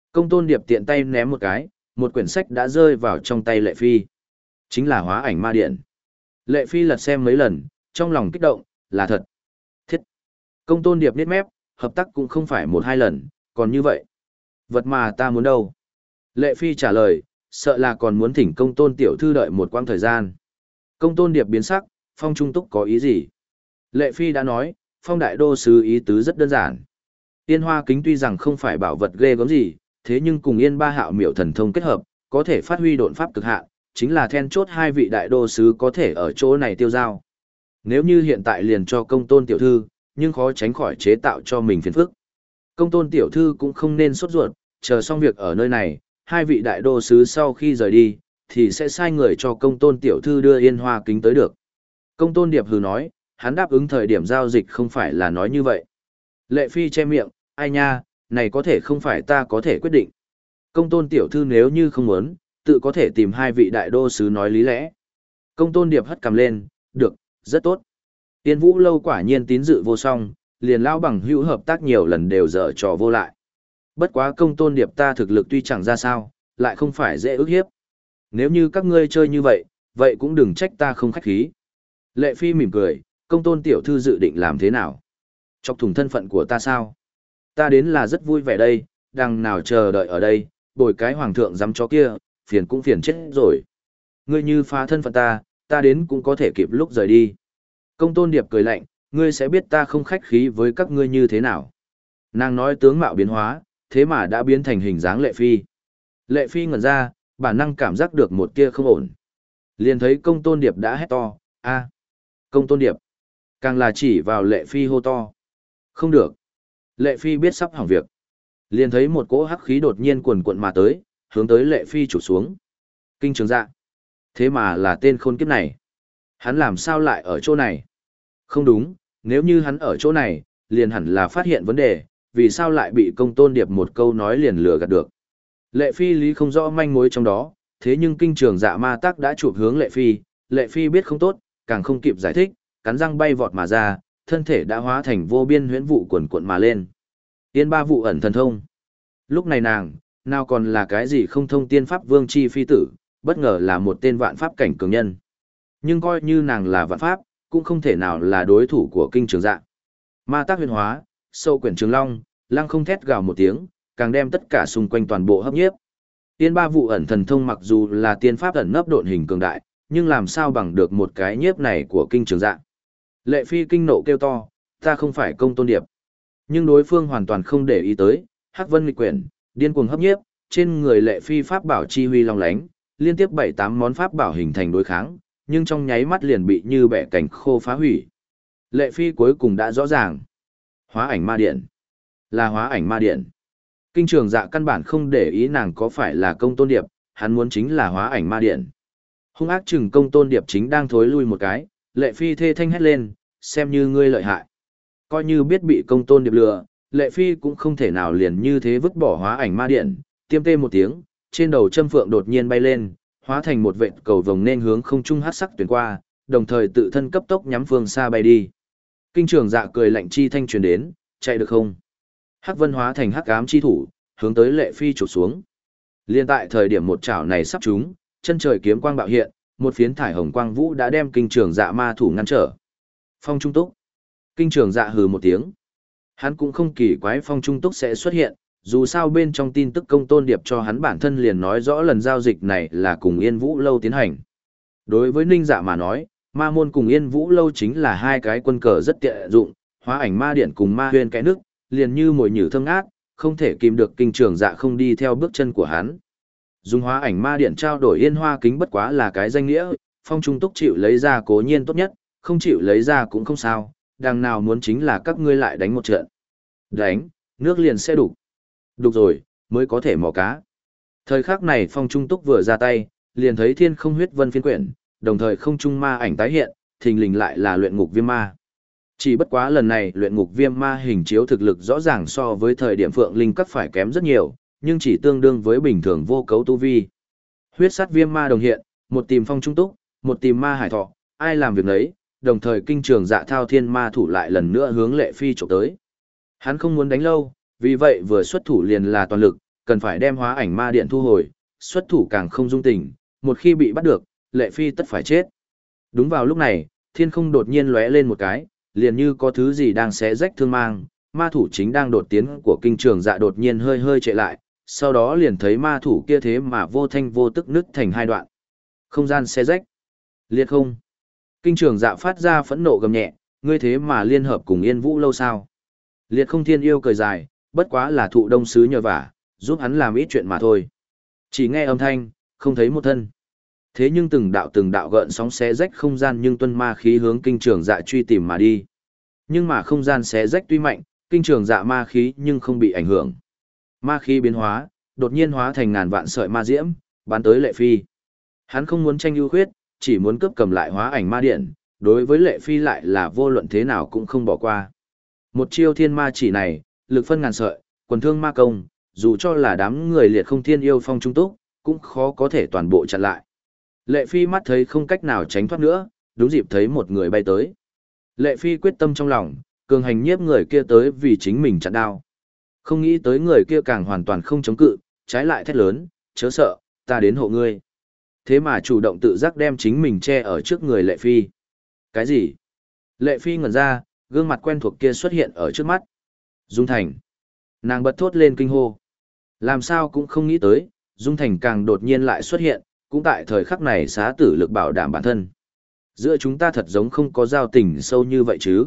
Công tôn điệp tiện tay ném một cái, một quyển sách đã rơi vào trong tay Lệ Phi. Chính là hóa ảnh ma điện. Lệ Phi lật xem mấy lần, trong lòng kích động, là thật. Thiết. Công tôn điệp niết mép, hợp tác cũng không phải một hai lần, còn như vậy. Vật mà ta muốn đâu? Lệ Phi trả lời, sợ là còn muốn thỉnh công tôn tiểu thư đợi một quãng thời gian. Công tôn điệp biến sắc, Phong Trung Túc có ý gì? Lệ Phi đã nói, Phong Đại Đô Sứ ý tứ rất đơn giản. Yên Hoa Kính tuy rằng không phải bảo vật ghê gớm gì, thế nhưng cùng Yên Ba Hạo miểu thần thông kết hợp, có thể phát huy độn pháp cực hạn, chính là then chốt hai vị đại đô sứ có thể ở chỗ này tiêu giao. Nếu như hiện tại liền cho công tôn tiểu thư, nhưng khó tránh khỏi chế tạo cho mình phiền phức. Công tôn tiểu thư cũng không nên sốt ruột, chờ xong việc ở nơi này, hai vị đại đô sứ sau khi rời đi, thì sẽ sai người cho công tôn tiểu thư đưa Yên Hoa Kính tới được. Công tôn điệp hừ nói, hắn đáp ứng thời điểm giao dịch không phải là nói như vậy. Lệ Phi che miệng, ai nha, này có thể không phải ta có thể quyết định. Công tôn tiểu thư nếu như không muốn, tự có thể tìm hai vị đại đô sứ nói lý lẽ. Công tôn điệp hất cằm lên, được, rất tốt. Tiên Vũ lâu quả nhiên tín dự vô song, liền lao bằng hữu hợp tác nhiều lần đều dở trò vô lại. Bất quá công tôn điệp ta thực lực tuy chẳng ra sao, lại không phải dễ ức hiếp. Nếu như các ngươi chơi như vậy, vậy cũng đừng trách ta không khách khí. Lệ Phi mỉm cười, công tôn tiểu thư dự định làm thế nào? Chọc thủng thân phận của ta sao? Ta đến là rất vui vẻ đây, đằng nào chờ đợi ở đây, bồi cái hoàng thượng dám chó kia, phiền cũng phiền chết rồi. Ngươi như phá thân phận ta, ta đến cũng có thể kịp lúc rời đi. Công tôn điệp cười lạnh, ngươi sẽ biết ta không khách khí với các ngươi như thế nào. Nàng nói tướng mạo biến hóa, thế mà đã biến thành hình dáng Lệ Phi. Lệ Phi ngẩn ra, bản năng cảm giác được một tia không ổn. Liền thấy công tôn điệp đã hét to, a, công tôn điệp. Càng là chỉ vào Lệ Phi hô to. Không được. Lệ Phi biết sắp hỏng việc. Liền thấy một cỗ hắc khí đột nhiên cuồn cuộn mà tới, hướng tới Lệ Phi chụp xuống. Kinh Trường Dạ. Thế mà là tên khôn kiếp này. Hắn làm sao lại ở chỗ này? Không đúng, nếu như hắn ở chỗ này, liền hẳn là phát hiện vấn đề, vì sao lại bị công tôn điệp một câu nói liền lừa gạt được. Lệ Phi lý không rõ manh mối trong đó, thế nhưng Kinh Trường Dạ ma tác đã chụp hướng Lệ Phi, Lệ Phi biết không tốt, càng không kịp giải thích, cắn răng bay vọt mà ra, thân thể đã hóa thành vô biên huyễn vụ cuồn cuộn mà lên. Tiên Ba vụ ẩn thần thông. Lúc này nàng, nào còn là cái gì không thông tiên pháp vương chi phi tử, bất ngờ là một tên vạn pháp cảnh cường nhân. Nhưng coi như nàng là vạn pháp, cũng không thể nào là đối thủ của Kinh Trường Dạ. Ma tác huyền hóa, sâu quyển trường long, lăng không thét gào một tiếng, càng đem tất cả xung quanh toàn bộ hấp nhiếp. Tiên Ba vụ ẩn thần thông mặc dù là tiên pháp ẩn nấp độn hình cường đại, nhưng làm sao bằng được một cái nhiếp này của Kinh Trường Dạ. Lệ Phi kinh nộ kêu to, ta không phải công tôn điệp. Nhưng đối phương hoàn toàn không để ý tới, Hắc Vân nghịch quyển, điên cuồng hấp nhiếp, trên người Lệ Phi pháp bảo chi huy long lánh, liên tiếp bảy tám món pháp bảo hình thành đối kháng, nhưng trong nháy mắt liền bị như bẻ cảnh khô phá hủy. Lệ Phi cuối cùng đã rõ ràng. Hóa ảnh ma điện. Là hóa ảnh ma điện. Kinh Trường Dạ căn bản không để ý nàng có phải là công tôn điệp, hắn muốn chính là hóa ảnh ma điện. Hung ác chừng công tôn điệp chính đang thối lui một cái, Lệ Phi thê thanh hét lên, xem như ngươi lợi hại. Coi như biết bị công tôn điệp lừa, Lệ Phi cũng không thể nào liền như thế vứt bỏ hóa ảnh ma điện, tiêm tê một tiếng, trên đầu châm phượng đột nhiên bay lên, hóa thành một vệt cầu vồng nên hướng không trung hắc sắc tuyển qua, đồng thời tự thân cấp tốc nhắm phương xa bay đi. Kinh Trường Dạ cười lạnh chi thanh truyền đến, chạy được không? Hắc Vân hóa thành hắc ám chi thủ, hướng tới Lệ Phi chụp xuống. Liên tại thời điểm một chảo này sắp trúng, chân trời kiếm quang bạo hiện, một phiến thải hồng quang vũ đã đem Kinh Trường Dạ ma thủ ngăn trở. Phong Trung Túc. Kinh Trường Dạ hừ một tiếng. Hắn cũng không kỳ quái Phong Trung Túc sẽ xuất hiện, dù sao bên trong tin tức công tôn điệp cho hắn bản thân liền nói rõ lần giao dịch này là cùng Yên Vũ Lâu tiến hành. Đối với Ninh Dạ mà nói, ma môn cùng Yên Vũ Lâu chính là hai cái quân cờ rất tiện dụng, hóa ảnh ma điện cùng ma huyên cái nước, liền như mồi nhử thơm ngát, không thể kìm được Kinh Trường Dạ không đi theo bước chân của hắn. Dùng hóa ảnh ma điện trao đổi Yên Hoa Kính bất quá là cái danh nghĩa, Phong Trung Túc chịu lấy ra cố nhiên tốt nhất, không chịu lấy ra cũng không sao, đằng nào muốn chính là các ngươi lại đánh một trận. Đánh, nước liền sẽ đục. Đục rồi, mới có thể mò cá. Thời khắc này Phong Trung Túc vừa ra tay, liền thấy thiên không huyết vân phiên quyển, đồng thời không trung ma ảnh tái hiện, thình lình lại là luyện ngục viêm ma. Chỉ bất quá lần này luyện ngục viêm ma hình chiếu thực lực rõ ràng so với thời điểm Phượng Linh Các phải kém rất nhiều, nhưng chỉ tương đương với bình thường vô cấu tu vi. Huyết sát viêm ma đồng hiện, một tìm Phong Trung Túc, một tìm ma hải thọ, ai làm việc nấy, đồng thời Kinh Trường Dạ thao thiên ma thủ lại lần nữa hướng Lệ Phi chụp tới. Hắn không muốn đánh lâu, vì vậy vừa xuất thủ liền là toàn lực, cần phải đem hóa ảnh ma điện thu hồi, xuất thủ càng không dung tình, một khi bị bắt được, Lệ Phi tất phải chết. Đúng vào lúc này, thiên không đột nhiên lóe lên một cái, liền như có thứ gì đang xé rách thương mang, ma thủ chính đang đột tiến của kinh trường dạ đột nhiên hơi hơi trệ lại, sau đó liền thấy ma thủ kia thế mà vô thanh vô tức nứt thành hai đoạn. Không gian xé rách. Liệt không. Kinh trường dạ phát ra phẫn nộ gầm nhẹ, ngươi thế mà liên hợp cùng Yên Vũ lâu sao? Liệt không thiên yêu cười dài, bất quá là thụ đông sứ nhờ vả, giúp hắn làm ít chuyện mà thôi. Chỉ nghe âm thanh, không thấy một thân. Thế nhưng từng đạo từng đạo gợn sóng xé rách không gian nhưng tuân ma khí hướng kinh trường dạ truy tìm mà đi. Nhưng mà không gian xé rách tuy mạnh, kinh trường dạ ma khí nhưng không bị ảnh hưởng. Ma khí biến hóa, đột nhiên hóa thành ngàn vạn sợi ma diễm, bắn tới Lệ Phi. Hắn không muốn tranh ưu khuyết, chỉ muốn cướp cầm lại hóa ảnh ma điện, đối với Lệ Phi lại là vô luận thế nào cũng không bỏ qua. Một chiêu thiên ma chỉ này, lực phân ngàn sợi, quần thương ma công, dù cho là đám người liệt không thiên yêu phong trung túc, cũng khó có thể toàn bộ chặn lại. Lệ Phi mắt thấy không cách nào tránh thoát nữa, đúng dịp thấy một người bay tới. Lệ Phi quyết tâm trong lòng, cường hành nhiếp người kia tới vì chính mình chặn đao. Không nghĩ tới người kia càng hoàn toàn không chống cự, trái lại thét lớn, chớ sợ, ta đến hộ ngươi. Thế mà chủ động tự giác đem chính mình che ở trước người Lệ Phi. Cái gì? Lệ Phi ngẩn ra, gương mặt quen thuộc kia xuất hiện ở trước mắt. Dung Thành. Nàng bật thốt lên kinh hô. Làm sao cũng không nghĩ tới, Dung Thành càng đột nhiên lại xuất hiện, cũng tại thời khắc này xá tử lực bảo đảm bản thân. Giữa chúng ta thật giống không có giao tình sâu như vậy chứ.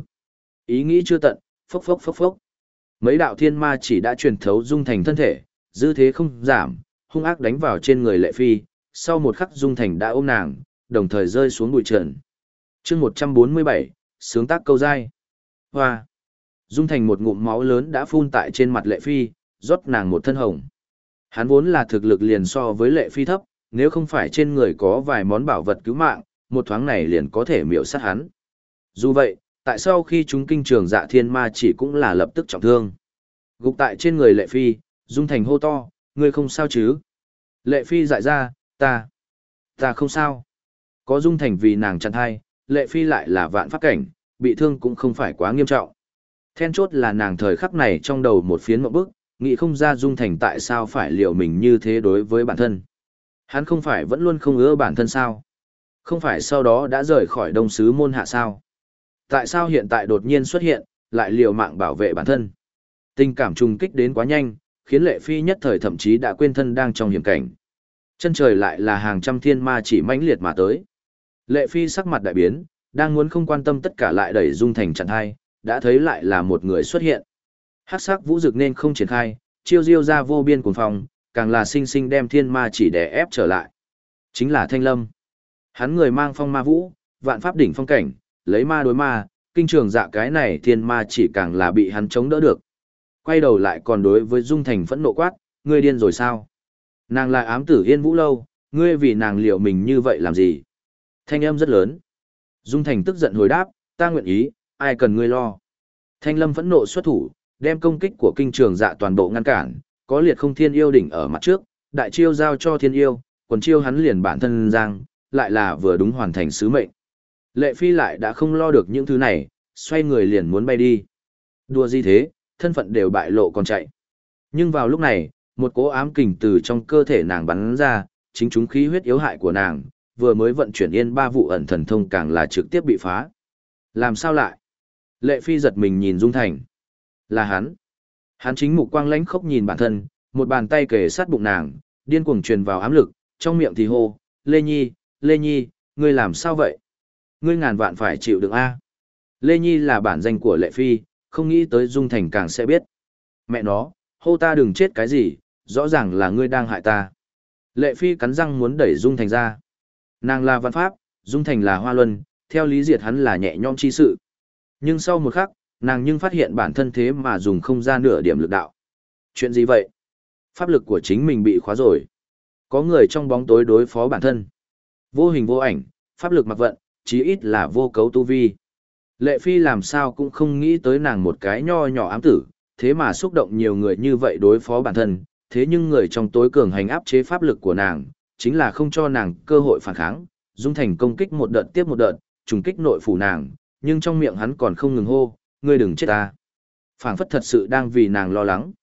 Ý nghĩ chưa tận, phốc phốc phốc phốc. Mấy đạo thiên ma chỉ đã truyền thấu Dung Thành thân thể, dư thế không giảm, hung ác đánh vào trên người Lệ Phi, sau một khắc Dung Thành đã ôm nàng, đồng thời rơi xuống bụi trần. chương một trăm bốn mươi bảy, sướng tác câu dai. Hoa. Dung Thành một ngụm máu lớn đã phun tại trên mặt Lệ Phi, rót nàng một thân hồng. Hắn vốn là thực lực liền so với Lệ Phi thấp, nếu không phải trên người có vài món bảo vật cứu mạng, một thoáng này liền có thể miểu sát hắn. Dù vậy, tại sao khi chúng kinh trường dạ thiên ma chỉ cũng là lập tức trọng thương. Gục tại trên người Lệ Phi, Dung Thành hô to, ngươi không sao chứ? Lệ Phi dại ra, ta, ta không sao. Có Dung Thành vì nàng chặn hai, Lệ Phi lại là vạn pháp cảnh, bị thương cũng không phải quá nghiêm trọng. Then chốt là nàng thời khắc này trong đầu một phiến mộng bức, nghĩ không ra Dung Thành tại sao phải liệu mình như thế đối với bản thân. Hắn không phải vẫn luôn không ưa bản thân sao? Không phải sau đó đã rời khỏi đông sứ môn hạ sao? Tại sao hiện tại đột nhiên xuất hiện, lại liều mạng bảo vệ bản thân? Tình cảm trùng kích đến quá nhanh, khiến Lệ Phi nhất thời thậm chí đã quên thân đang trong hiểm cảnh. Chân trời lại là hàng trăm thiên ma chỉ mãnh liệt mà tới. Lệ Phi sắc mặt đại biến, đang muốn không quan tâm tất cả lại đẩy Dung Thành chặn hai, đã thấy lại là một người xuất hiện. Hắc sắc vũ dực nên không triển khai, chiêu diêu ra vô biên cuồng phong, càng là sinh sinh đem thiên ma chỉ đè ép trở lại. Chính là Thanh Lâm. Hắn người mang phong ma vũ, vạn pháp đỉnh phong cảnh, lấy ma đối ma, kinh trường dạ cái này thiên ma chỉ càng là bị hắn chống đỡ được. Quay đầu lại còn đối với Dung Thành phẫn nộ quát, ngươi điên rồi sao? Nàng là ám tử Yên Vũ lâu, ngươi vì nàng liệu mình như vậy làm gì? Thanh âm rất lớn. Dung Thành tức giận hồi đáp, ta nguyện ý, ai cần ngươi lo. Thanh Lâm phẫn nộ xuất thủ, đem công kích của kinh trường dạ toàn bộ ngăn cản, có liệt không thiên yêu đỉnh ở mặt trước, đại chiêu giao cho thiên yêu, còn chiêu hắn liền bản thân giang, lại là vừa đúng hoàn thành sứ mệnh. Lệ Phi lại đã không lo được những thứ này, xoay người liền muốn bay đi. Đùa gì thế, thân phận đều bại lộ còn chạy. Nhưng vào lúc này, một cỗ ám kình từ trong cơ thể nàng bắn ra, chính chúng khí huyết yếu hại của nàng, vừa mới vận chuyển yên ba vụ ẩn thần thông càng là trực tiếp bị phá. Làm sao lại? Lệ Phi giật mình nhìn Dung Thành. Là hắn. Hắn chính mục quang lãnh khốc nhìn bản thân, một bàn tay kề sát bụng nàng, điên cuồng truyền vào ám lực, trong miệng thì hô, Lê Nhi, Lê Nhi, ngươi làm sao vậy? Ngươi ngàn vạn phải chịu đựng A. Lê Nhi là bản danh của Lệ Phi, không nghĩ tới Dung Thành càng sẽ biết. Mẹ nó, hô ta đừng chết cái gì, rõ ràng là ngươi đang hại ta. Lệ Phi cắn răng muốn đẩy Dung Thành ra. Nàng là văn pháp, Dung Thành là hoa luân, theo lý diệt hắn là nhẹ nhõm chi sự. Nhưng sau một khắc, nàng nhưng phát hiện bản thân thế mà dùng không ra nửa điểm lực đạo. Chuyện gì vậy? Pháp lực của chính mình bị khóa rồi. Có người trong bóng tối đối phó bản thân. Vô hình vô ảnh, pháp lực mặc vận, chí ít là vô cấu tu vi. Lệ Phi làm sao cũng không nghĩ tới nàng một cái nho nhỏ ám tử, thế mà xúc động nhiều người như vậy đối phó bản thân, thế nhưng người trong tối cường hành áp chế pháp lực của nàng, chính là không cho nàng cơ hội phản kháng, Dung Thành công kích một đợt tiếp một đợt, trùng kích nội phủ nàng, nhưng trong miệng hắn còn không ngừng hô, ngươi đừng chết ta. Phảng phất thật sự đang vì nàng lo lắng.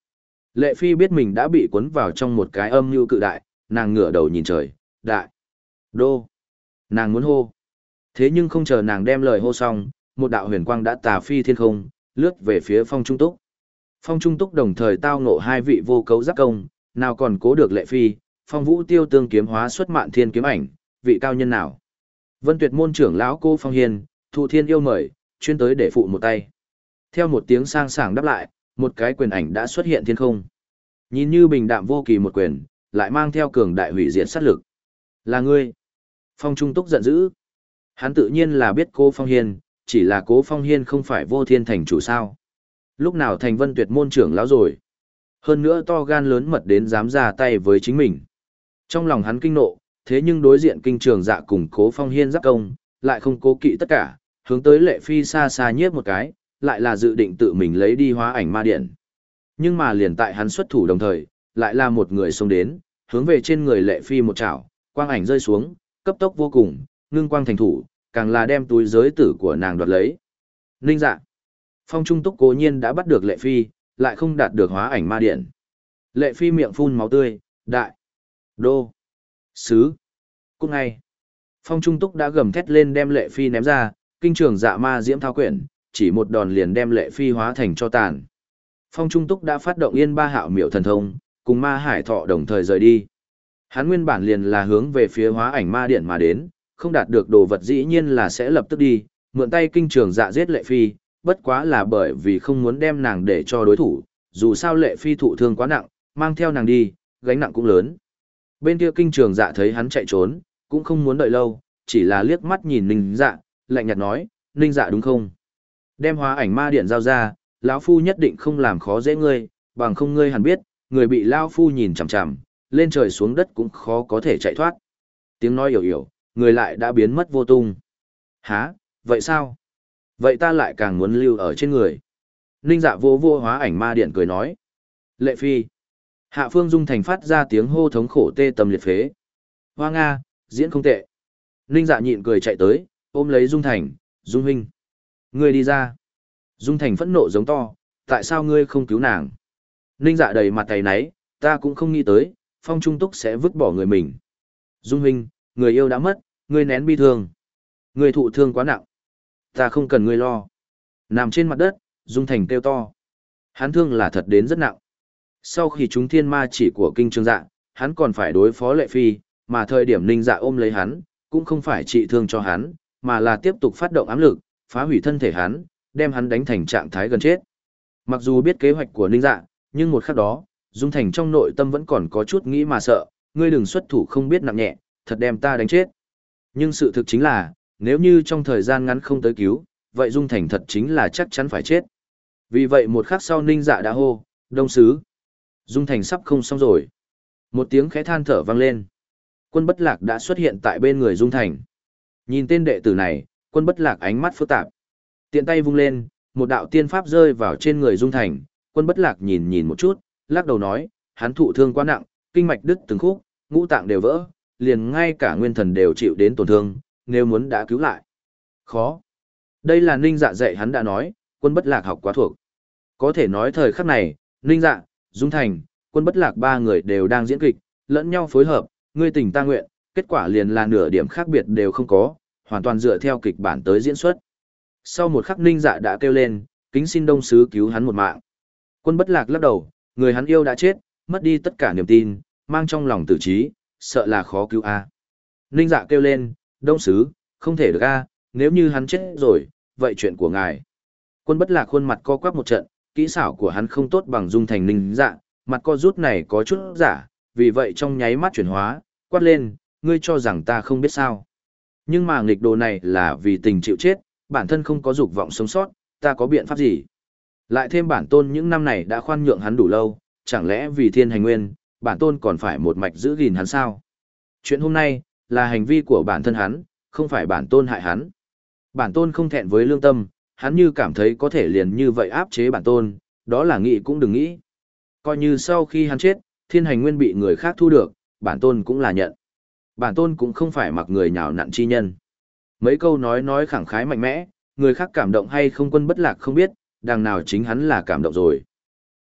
Lệ Phi biết mình đã bị cuốn vào trong một cái âm mưu cự đại, nàng ngửa đầu nhìn trời, đại, đô. Nàng muốn hô. Thế nhưng không chờ nàng đem lời hô xong, một đạo huyền quang đã tà phi thiên không, lướt về phía Phong Trung Túc. Phong Trung Túc đồng thời tao ngộ hai vị vô cấu giáp công, nào còn cố được Lệ Phi, Phong Vũ Tiêu tương kiếm hóa xuất Mạn Thiên kiếm ảnh, vị cao nhân nào. Vân Tuyệt môn trưởng lão Cô Phong Hiền, Thụ Thiên yêu mời, chuyên tới để phụ một tay. Theo một tiếng sang sảng đáp lại, một cái quyền ảnh đã xuất hiện thiên không. Nhìn như bình đạm vô kỳ một quyền, lại mang theo cường đại hủy diệt sát lực. Là ngươi. Phong Trung Túc giận dữ. Hắn tự nhiên là biết Cố Phong Hiên, chỉ là Cố Phong Hiên không phải Vô Thiên thành chủ sao. Lúc nào thành Vân Tuyệt môn trưởng lão rồi. Hơn nữa to gan lớn mật đến dám ra tay với chính mình. Trong lòng hắn kinh nộ, thế nhưng đối diện kinh trường dạ cùng Cố Phong Hiên giáp công, lại không cố kỵ tất cả, hướng tới Lệ Phi xa xa nhiếp một cái, lại là dự định tự mình lấy đi hóa ảnh ma điện. Nhưng mà liền tại hắn xuất thủ đồng thời, lại là một người xông đến, hướng về trên người Lệ Phi một chảo, quang ảnh rơi xuống, cấp tốc vô cùng, ngưng quang thành thủ, càng là đem túi giới tử của nàng đoạt lấy. Ninh dạ. Phong Trung Túc cố nhiên đã bắt được Lệ Phi, lại không đạt được hóa ảnh ma điện. Lệ Phi miệng phun máu tươi, đại, đô, sứ, cút ngay. Phong Trung Túc đã gầm thét lên đem Lệ Phi ném ra, kinh trường dạ ma diễm thao quyển, chỉ một đòn liền đem Lệ Phi hóa thành cho tàn. Phong Trung Túc đã phát động yên ba hạo miểu thần thông, cùng ma hải thọ đồng thời rời đi. Hắn nguyên bản liền là hướng về phía hóa ảnh ma điện mà đến, không đạt được đồ vật dĩ nhiên là sẽ lập tức đi, mượn tay kinh trường dạ giết Lệ Phi, bất quá là bởi vì không muốn đem nàng để cho đối thủ, dù sao Lệ Phi thụ thương quá nặng, mang theo nàng đi, gánh nặng cũng lớn. Bên kia kinh trường dạ thấy hắn chạy trốn, cũng không muốn đợi lâu, chỉ là liếc mắt nhìn Ninh Dạ, lạnh nhạt nói, Ninh Dạ đúng không? Đem hóa ảnh ma điện giao ra, lão phu nhất định không làm khó dễ ngươi, bằng không ngươi hẳn biết, người bị lão phu nhìn chằm chằm, lên trời xuống đất cũng khó có thể chạy thoát. Tiếng nói hiểu hiểu, người lại đã biến mất vô tung. Hả, vậy sao? Vậy ta lại càng muốn lưu ở trên người. Ninh Dạ vô vô hóa ảnh ma điện cười nói. Lệ Phi. Hạ Phương Dung Thành phát ra tiếng hô thống khổ tê tâm liệt phế. Hoa Nga, diễn không tệ. Ninh Dạ nhịn cười chạy tới, ôm lấy Dung Thành, Dung huynh. Ngươi đi ra. Dung Thành phẫn nộ giống to, tại sao ngươi không cứu nàng? Ninh Dạ đầy mặt tay náy, ta cũng không nghĩ tới, Phong Trung Túc sẽ vứt bỏ người mình. Dung huynh, người yêu đã mất, ngươi nén bi thương. Ngươi thụ thương quá nặng. Ta không cần ngươi lo. Nằm trên mặt đất, Dung Thành kêu to. Hắn thương là thật đến rất nặng. Sau khi chúng thiên ma chỉ của kinh trường dạ, hắn còn phải đối phó Lệ Phi, mà thời điểm Ninh Dạ ôm lấy hắn, cũng không phải trị thương cho hắn, mà là tiếp tục phát động ám lực, phá hủy thân thể hắn, đem hắn đánh thành trạng thái gần chết. Mặc dù biết kế hoạch của Ninh Dạ, nhưng một khắc đó, Dung Thành trong nội tâm vẫn còn có chút nghĩ mà sợ, ngươi đừng xuất thủ không biết nặng nhẹ, thật đem ta đánh chết. Nhưng sự thực chính là, nếu như trong thời gian ngắn không tới cứu, vậy Dung Thành thật chính là chắc chắn phải chết. Vì vậy một khắc sau Ninh Dạ đã hô, Đông Sứ. Dung Thành sắp không xong rồi. Một tiếng khẽ than thở vang lên. Quân Bất Lạc đã xuất hiện tại bên người Dung Thành. Nhìn tên đệ tử này, Quân Bất Lạc ánh mắt phức tạp. Tiện tay vung lên, một đạo tiên pháp rơi vào trên người Dung Thành. Quân Bất Lạc nhìn nhìn một chút, lắc đầu nói, hắn thụ thương quá nặng, kinh mạch đứt từng khúc, ngũ tạng đều vỡ, liền ngay cả nguyên thần đều chịu đến tổn thương, nếu muốn đã cứu lại. Khó. Đây là Ninh Dạ dạy hắn đã nói, Quân Bất Lạc học quá thuộc. Có thể nói thời khắc này, Ninh Dạ, Dung Thành, Quân Bất Lạc ba người đều đang diễn kịch, lẫn nhau phối hợp, ngươi tình ta nguyện, kết quả liền là nửa điểm khác biệt đều không có, hoàn toàn dựa theo kịch bản tới diễn xuất. Sau một khắc Ninh Dạ đã kêu lên, kính xin Đông Sứ cứu hắn một mạng. Quân Bất Lạc lắc đầu, người hắn yêu đã chết, mất đi tất cả niềm tin, mang trong lòng tử trí, sợ là khó cứu a. Ninh Dạ kêu lên, Đông Sứ, không thể được a, nếu như hắn chết rồi, vậy chuyện của ngài. Quân Bất Lạc khuôn mặt co quắp một trận, kỹ xảo của hắn không tốt bằng Dung Thành Ninh Dạ, mặt co rút này có chút giả, vì vậy trong nháy mắt chuyển hóa, quát lên, ngươi cho rằng ta không biết sao. Nhưng mà nghịch đồ này là vì tình chịu chết, bản thân không có dục vọng sống sót, ta có biện pháp gì? Lại thêm bản tôn những năm này đã khoan nhượng hắn đủ lâu, chẳng lẽ vì thiên hành nguyên, bản tôn còn phải một mạch giữ gìn hắn sao? Chuyện hôm nay, là hành vi của bản thân hắn, không phải bản tôn hại hắn. Bản tôn không thẹn với lương tâm, hắn như cảm thấy có thể liền như vậy áp chế bản tôn, đó là nghĩ cũng đừng nghĩ. Coi như sau khi hắn chết, thiên hành nguyên bị người khác thu được, bản tôn cũng là nhận. Bản tôn cũng không phải mặc người nhào nặn chi nhân. Mấy câu nói nói khẳng khái mạnh mẽ, người khác cảm động hay không Quân Bất Lạc không biết, đằng nào chính hắn là cảm động rồi.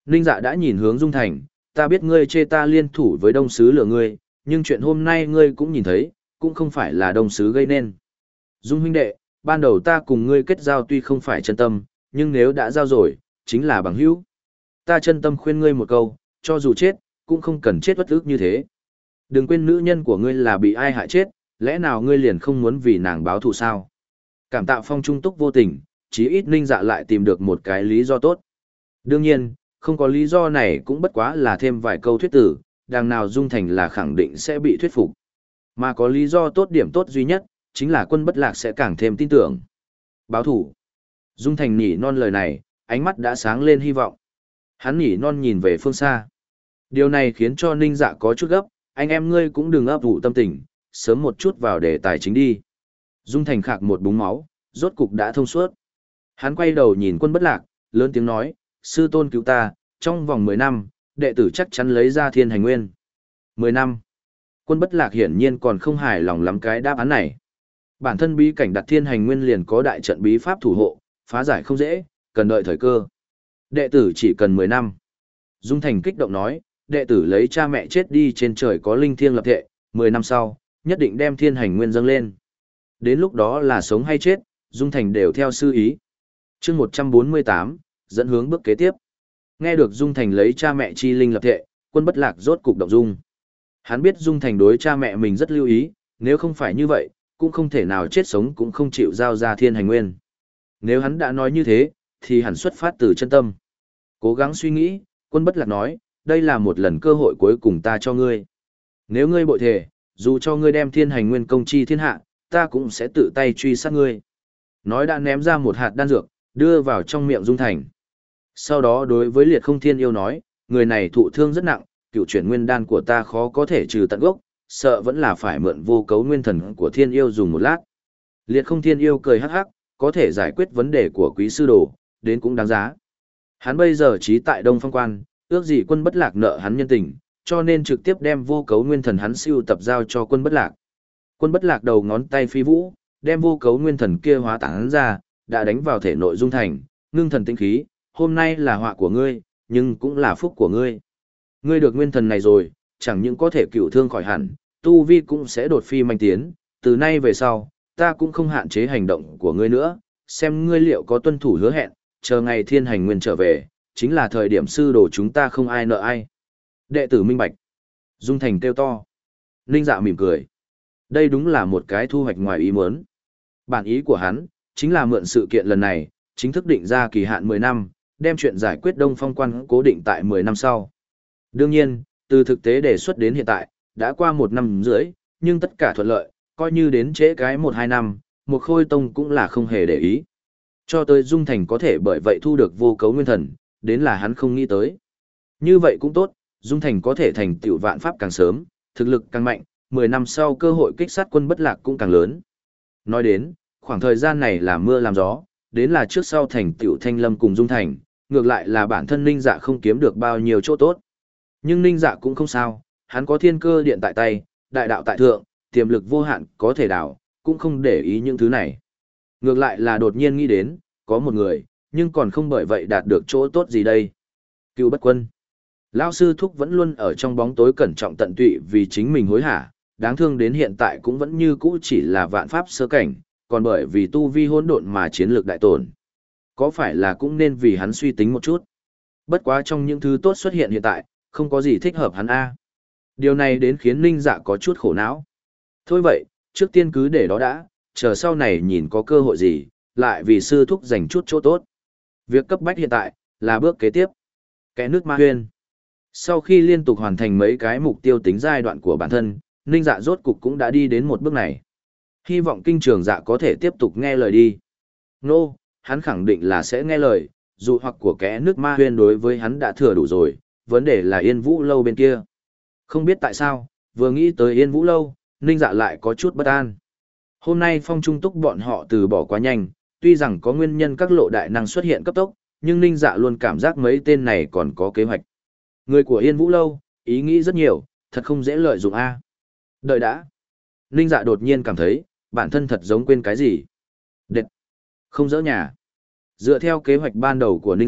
Ninh Dạ đã nhìn hướng Dung Thành, ta biết ngươi chê ta liên thủ với Đông Sứ lừa ngươi, nhưng chuyện hôm nay ngươi cũng nhìn thấy, cũng không phải là Đông Sứ gây nên. Dung huynh đệ, ban đầu ta cùng ngươi kết giao tuy không phải chân tâm, nhưng nếu đã giao rồi, chính là bằng hữu. Ta chân tâm khuyên ngươi một câu, cho dù chết, cũng không cần chết bất ức như thế. Đừng quên nữ nhân của ngươi là bị ai hại chết, lẽ nào ngươi liền không muốn vì nàng báo thù sao? Cảm tạ Phong trung túc vô tình, chí ít Ninh Dạ lại tìm được một cái lý do tốt. Đương nhiên, không có lý do này cũng bất quá là thêm vài câu thuyết tử, đằng nào Dung Thành là khẳng định sẽ bị thuyết phục. Mà có lý do tốt điểm tốt duy nhất, chính là Quân Bất Lạc sẽ càng thêm tin tưởng. Báo thủ. Dung Thành nhỉ non lời này, ánh mắt đã sáng lên hy vọng. Hắn nhỉ non nhìn về phương xa. Điều này khiến cho Ninh Dạ có chút gấp, anh em ngươi cũng đừng ấp ủ tâm tình, sớm một chút vào đề tài chính đi. Dung Thành khạc một búng máu, rốt cục đã thông suốt. Hắn quay đầu nhìn Quân Bất Lạc, lớn tiếng nói, sư tôn cứu ta, trong vòng mười năm, đệ tử chắc chắn lấy ra thiên hành nguyên. Mười năm. Quân Bất Lạc hiển nhiên còn không hài lòng lắm cái đáp án này. Bản thân bí cảnh đặt thiên hành nguyên liền có đại trận bí pháp thủ hộ, phá giải không dễ, cần đợi thời cơ. Đệ tử chỉ cần mười năm. Dung Thành kích động nói, đệ tử lấy cha mẹ chết đi trên trời có linh thiêng lập thệ, mười năm sau, nhất định đem thiên hành nguyên dâng lên. Đến lúc đó là sống hay chết, Dung Thành đều theo sư ý. chương một trăm bốn mươi tám, dẫn hướng bước kế tiếp. Nghe được Dung Thành lấy cha mẹ chi linh lập thệ, Quân Bất Lạc rốt cục động dung. Hắn biết Dung Thành đối cha mẹ mình rất lưu ý, nếu không phải như vậy, cũng không thể nào chết sống cũng không chịu giao ra thiên hành nguyên. Nếu hắn đã nói như thế, thì hẳn xuất phát từ chân tâm. Cố gắng suy nghĩ, Quân Bất Lạc nói, đây là một lần cơ hội cuối cùng ta cho ngươi. Nếu ngươi bội thề, dù cho ngươi đem thiên hành nguyên công chi thiên hạ, ta cũng sẽ tự tay truy sát ngươi. Nói đã ném ra một hạt đan dược, đưa vào trong miệng Dung Thành. Sau đó đối với Liệt Không Thiên Yêu nói, người này thụ thương rất nặng, cựu chuyển nguyên đan của ta khó có thể trừ tận gốc, sợ vẫn là phải mượn vô cấu nguyên thần của Thiên Yêu dùng một lát. Liệt Không Thiên Yêu cười hắc hắc, có thể giải quyết vấn đề của quý sư đồ, đến cũng đáng giá. Hắn bây giờ trí tại Đông Phong Quan, ước gì Quân Bất Lạc nợ hắn nhân tình, cho nên trực tiếp đem vô cấu nguyên thần hắn siêu tập giao cho Quân Bất Lạc. Quân Bất Lạc đầu ngón tay phi vũ, đem vô cấu nguyên thần kia hóa tán ra, đã đánh vào thể nội Dung Thành, ngưng thần tinh khí, hôm nay là họa của ngươi, nhưng cũng là phúc của ngươi. Ngươi được nguyên thần này rồi, chẳng những có thể cựu thương khỏi hẳn, tu vi cũng sẽ đột phi manh tiến, từ nay về sau, ta cũng không hạn chế hành động của ngươi nữa, xem ngươi liệu có tuân thủ hứa hẹn, chờ ngày thiên hành nguyên trở về, chính là thời điểm sư đồ chúng ta không ai nợ ai. Đệ tử minh bạch. Dung Thành kêu to. Ninh Dạ mỉm cười. Đây đúng là một cái thu hoạch ngoài ý muốn. Bản ý của hắn, chính là mượn sự kiện lần này, chính thức định ra kỳ hạn mười năm, đem chuyện giải quyết Đông Phong Quan cố định tại mười năm sau. Đương nhiên, từ thực tế đề xuất đến hiện tại, đã qua một năm rưỡi, nhưng tất cả thuận lợi, coi như đến trễ cái một hai năm, một Khôi Tông cũng là không hề để ý. Cho tới Dung Thành có thể bởi vậy thu được vô cấu nguyên thần, đến là hắn không nghĩ tới. Như vậy cũng tốt, Dung Thành có thể thành tựu vạn pháp càng sớm, thực lực càng mạnh, mười năm sau cơ hội kích sát Quân Bất Lạc cũng càng lớn. Nói đến, khoảng thời gian này là mưa làm gió, đến là trước sau thành tựu Thanh Lâm cùng Dung Thành, ngược lại là bản thân Ninh Dạ không kiếm được bao nhiêu chỗ tốt. Nhưng Ninh Dạ cũng không sao, hắn có thiên cơ điện tại tay, đại đạo tại thượng, tiềm lực vô hạn có thể đảo, cũng không để ý những thứ này. Ngược lại là đột nhiên nghĩ đến, có một người, nhưng còn không bởi vậy đạt được chỗ tốt gì đây. Cựu Bất Quân. Lão sư thúc vẫn luôn ở trong bóng tối cẩn trọng tận tụy vì chính mình hối hả, đáng thương đến hiện tại cũng vẫn như cũ chỉ là vạn pháp sơ cảnh, còn bởi vì tu vi hỗn độn mà chiến lược đại tổn. Có phải là cũng nên vì hắn suy tính một chút. Bất quá trong những thứ tốt xuất hiện hiện tại, không có gì thích hợp hắn a. Điều này đến khiến Ninh Dạ có chút khổ não. Thôi vậy, trước tiên cứ để đó đã, chờ sau này nhìn có cơ hội gì, lại vì sư thúc dành chút chỗ tốt. Việc cấp bách hiện tại, là bước kế tiếp. Kẽ nước ma huyên. Sau khi liên tục hoàn thành mấy cái mục tiêu tính giai đoạn của bản thân, Ninh Dạ rốt cục cũng đã đi đến một bước này. Hy vọng kinh trường dạ có thể tiếp tục nghe lời đi. Nô, no, hắn khẳng định là sẽ nghe lời, dù hoặc của kẽ nước ma huyên đối với hắn đã thừa đủ rồi, vấn đề là Yên Vũ Lâu bên kia. Không biết tại sao, vừa nghĩ tới Yên Vũ Lâu, Ninh Dạ lại có chút bất an. Hôm nay Phong Trung Túc bọn họ từ bỏ quá nhanh, tuy rằng có nguyên nhân các lộ đại năng xuất hiện cấp tốc, nhưng Ninh Dạ luôn cảm giác mấy tên này còn có kế hoạch. Người của Yên Vũ Lâu, ý nghĩ rất nhiều, thật không dễ lợi dụng a. Đợi đã. Ninh Dạ đột nhiên cảm thấy, bản thân thật giống quên cái gì. Đệt. Không dỡ nhà. Dựa theo kế hoạch ban đầu của Ninh Dạ,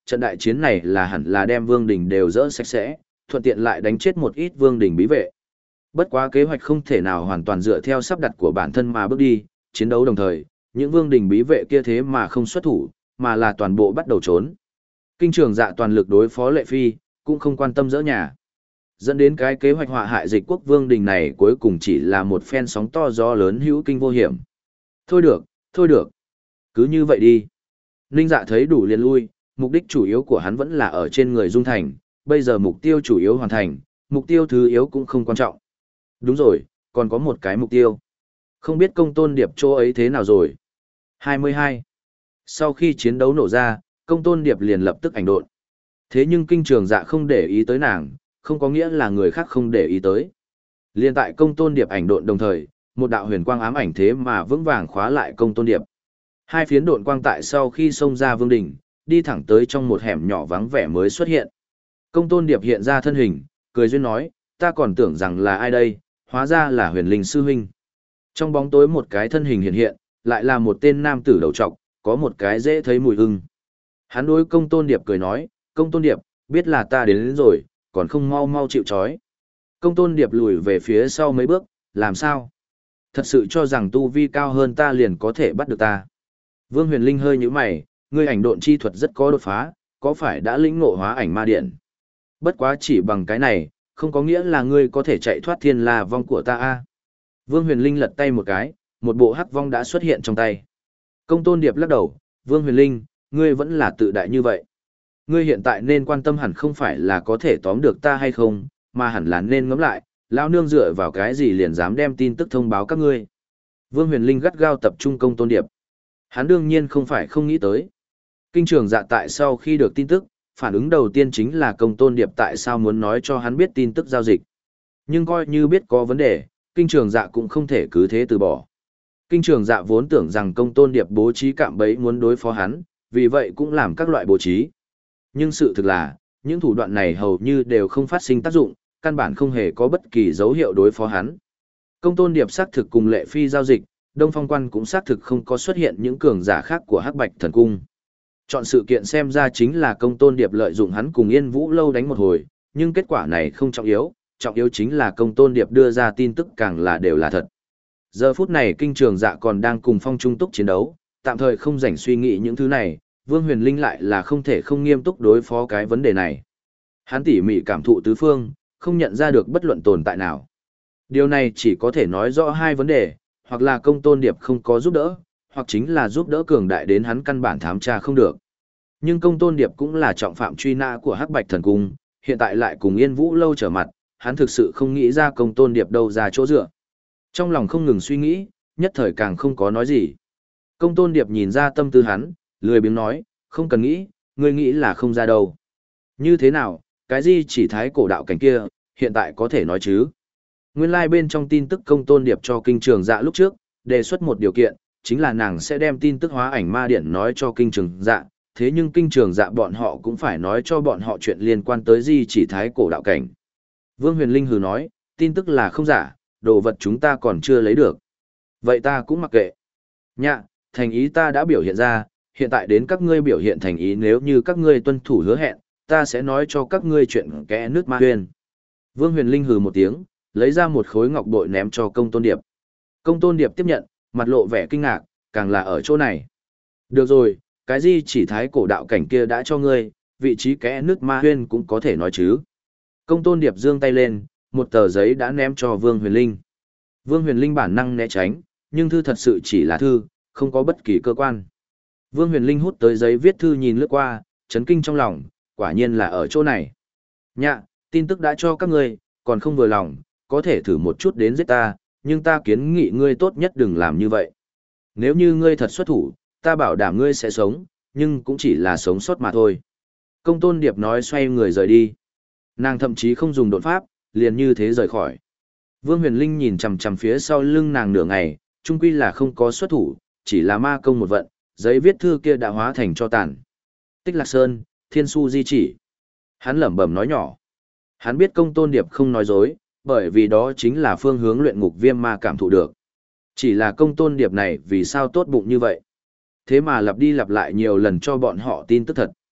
trận đại chiến này là hẳn là đem Vương Đình đều dỡ sạch sẽ, thuận tiện lại đánh chết một ít Vương Đình bí vệ. Bất quá kế hoạch không thể nào hoàn toàn dựa theo sắp đặt của bản thân mà bước đi, chiến đấu đồng thời, những Vương Đình bí vệ kia thế mà không xuất thủ, mà là toàn bộ bắt đầu trốn. Kinh Trường Dạ toàn lực đối phó Lệ Phi, cũng không quan tâm dỡ nhà. Dẫn đến cái kế hoạch họa hại Dịch Quốc Vương Đình này cuối cùng chỉ là một phen sóng to gió lớn hữu kinh vô hiểm. Thôi được, thôi được. Cứ như vậy đi. Ninh Dạ thấy đủ liền lui, mục đích chủ yếu của hắn vẫn là ở trên người Dung Thành, bây giờ mục tiêu chủ yếu hoàn thành, mục tiêu thứ yếu cũng không quan trọng. Đúng rồi, còn có một cái mục tiêu. Không biết Công Tôn Điệp chỗ ấy thế nào rồi. hai mươi hai. Sau khi chiến đấu nổ ra, Công Tôn Điệp liền lập tức ảnh độn. Thế nhưng Kinh Trường Dạ không để ý tới nàng, không có nghĩa là người khác không để ý tới. Liên tại Công Tôn Điệp ảnh độn đồng thời, một đạo huyền quang ám ảnh thế mà vững vàng khóa lại Công Tôn Điệp. Hai phiến độn quang tại sau khi xông ra Vương Đình, đi thẳng tới trong một hẻm nhỏ vắng vẻ mới xuất hiện. Công Tôn Điệp hiện ra thân hình, cười duyên nói, ta còn tưởng rằng là ai đây, hóa ra là Huyền Linh sư huynh. Trong bóng tối một cái thân hình hiện hiện, lại là một tên nam tử đầu trọc, có một cái dễ thấy mùi hương. Hắn đối Công Tôn Điệp cười nói, Công Tôn Điệp, biết là ta đến, đến rồi, còn không mau mau chịu trói. Công Tôn Điệp lùi về phía sau mấy bước, làm sao? Thật sự cho rằng tu vi cao hơn ta liền có thể bắt được ta. Vương Huyền Linh hơi nhíu mày, ngươi ảnh độn chi thuật rất có đột phá, có phải đã lĩnh ngộ hóa ảnh ma điện? Bất quá chỉ bằng cái này, không có nghĩa là ngươi có thể chạy thoát thiên la vong của ta a. Vương Huyền Linh lật tay một cái, một bộ hắc vong đã xuất hiện trong tay. Công Tôn Điệp lắc đầu, Vương Huyền Linh, ngươi vẫn là tự đại như vậy. Ngươi hiện tại nên quan tâm hẳn không phải là có thể tóm được ta hay không, mà hẳn là nên ngẫm lại, lão nương dựa vào cái gì liền dám đem tin tức thông báo các ngươi. Vương Huyền Linh gắt gao tập trung Công Tôn Điệp. Hắn đương nhiên không phải không nghĩ tới. Kinh Trường Dạ tại sau khi được tin tức, phản ứng đầu tiên chính là Công Tôn Điệp tại sao muốn nói cho hắn biết tin tức giao dịch. Nhưng coi như biết có vấn đề, Kinh Trường Dạ cũng không thể cứ thế từ bỏ. Kinh Trường Dạ vốn tưởng rằng Công Tôn Điệp bố trí cạm bẫy muốn đối phó hắn, vì vậy cũng làm các loại bố trí. Nhưng sự thực là, những thủ đoạn này hầu như đều không phát sinh tác dụng, căn bản không hề có bất kỳ dấu hiệu đối phó hắn. Công Tôn Điệp xác thực cùng Lệ Phi giao dịch, Đông Phong Quan cũng xác thực không có xuất hiện những cường giả khác của Hắc Bạch Thần Cung. Chọn sự kiện xem ra chính là Công Tôn Điệp lợi dụng hắn cùng Yên Vũ Lâu đánh một hồi, nhưng kết quả này không trọng yếu, trọng yếu chính là Công Tôn Điệp đưa ra tin tức càng là đều là thật. Giờ phút này Kinh Trường Dạ còn đang cùng Phong Trung Túc chiến đấu, tạm thời không rảnh suy nghĩ những thứ này, Vương Huyền Linh lại là không thể không nghiêm túc đối phó cái vấn đề này. Hắn tỉ mỉ cảm thụ tứ phương, không nhận ra được bất luận tồn tại nào. Điều này chỉ có thể nói rõ hai vấn đề, hoặc là Công Tôn Điệp không có giúp đỡ, hoặc chính là giúp đỡ cường đại đến hắn căn bản thám tra không được. Nhưng Công Tôn Điệp cũng là trọng phạm truy nã của Hắc Bạch Thần Cung, hiện tại lại cùng Yên Vũ Lâu trở mặt, hắn thực sự không nghĩ ra Công Tôn Điệp đâu ra chỗ dựa. Trong lòng không ngừng suy nghĩ, nhất thời càng không có nói gì. Công Tôn Điệp nhìn ra tâm tư hắn, lười biếng nói, không cần nghĩ, ngươi nghĩ là không ra đâu. Như thế nào, cái gì chỉ thái cổ đạo cảnh kia, hiện tại có thể nói chứ. Nguyên lai like bên trong tin tức Công Tôn Điệp cho Kinh Trường Dạ lúc trước, đề xuất một điều kiện, chính là nàng sẽ đem tin tức hóa ảnh ma điện nói cho Kinh Trường Dạ, thế nhưng Kinh Trường Dạ bọn họ cũng phải nói cho bọn họ chuyện liên quan tới gì chỉ thái cổ đạo cảnh. Vương Huyền Linh hừ nói, tin tức là không giả, đồ vật chúng ta còn chưa lấy được. Vậy ta cũng mặc kệ. Nhạ, thành ý ta đã biểu hiện ra, hiện tại đến các ngươi biểu hiện thành ý, nếu như các ngươi tuân thủ hứa hẹn, ta sẽ nói cho các ngươi chuyện kẽ nước ma huyền. Vương Huyền Linh hừ một tiếng, lấy ra một khối ngọc bội ném cho Công Tôn Điệp. Công Tôn Điệp tiếp nhận, mặt lộ vẻ kinh ngạc, càng là ở chỗ này. Được rồi, cái gì chỉ thái cổ đạo cảnh kia đã cho ngươi, vị trí kẽ nước ma huyên cũng có thể nói chứ. Công Tôn Điệp giương tay lên, một tờ giấy đã ném cho Vương Huyền Linh. Vương Huyền Linh bản năng né tránh, nhưng thư thật sự chỉ là thư, không có bất kỳ cơ quan. Vương Huyền Linh hút tới giấy viết thư nhìn lướt qua, chấn kinh trong lòng, quả nhiên là ở chỗ này. Nhạ, tin tức đã cho các ngươi, còn không vừa lòng, có thể thử một chút đến giết ta, nhưng ta kiến nghị ngươi tốt nhất đừng làm như vậy. Nếu như ngươi thật xuất thủ, ta bảo đảm ngươi sẽ sống, nhưng cũng chỉ là sống sót mà thôi. Công Tôn Điệp nói xoay người rời đi. Nàng thậm chí không dùng độn pháp, liền như thế rời khỏi. Vương Huyền Linh nhìn chằm chằm phía sau lưng nàng nửa ngày, chung quy là không có xuất thủ, chỉ là ma công một vận, giấy viết thư kia đã hóa thành cho tàn. Tích Lạc Sơn, Thiên Su Di Chỉ. Hắn lẩm bẩm nói nhỏ. Hắn biết Công Tôn Điệp không nói dối, bởi vì đó chính là phương hướng luyện ngục viêm ma cảm thụ được. Chỉ là Công Tôn Điệp này vì sao tốt bụng như vậy? Thế mà lặp đi lặp lại nhiều lần cho bọn họ tin tức thật.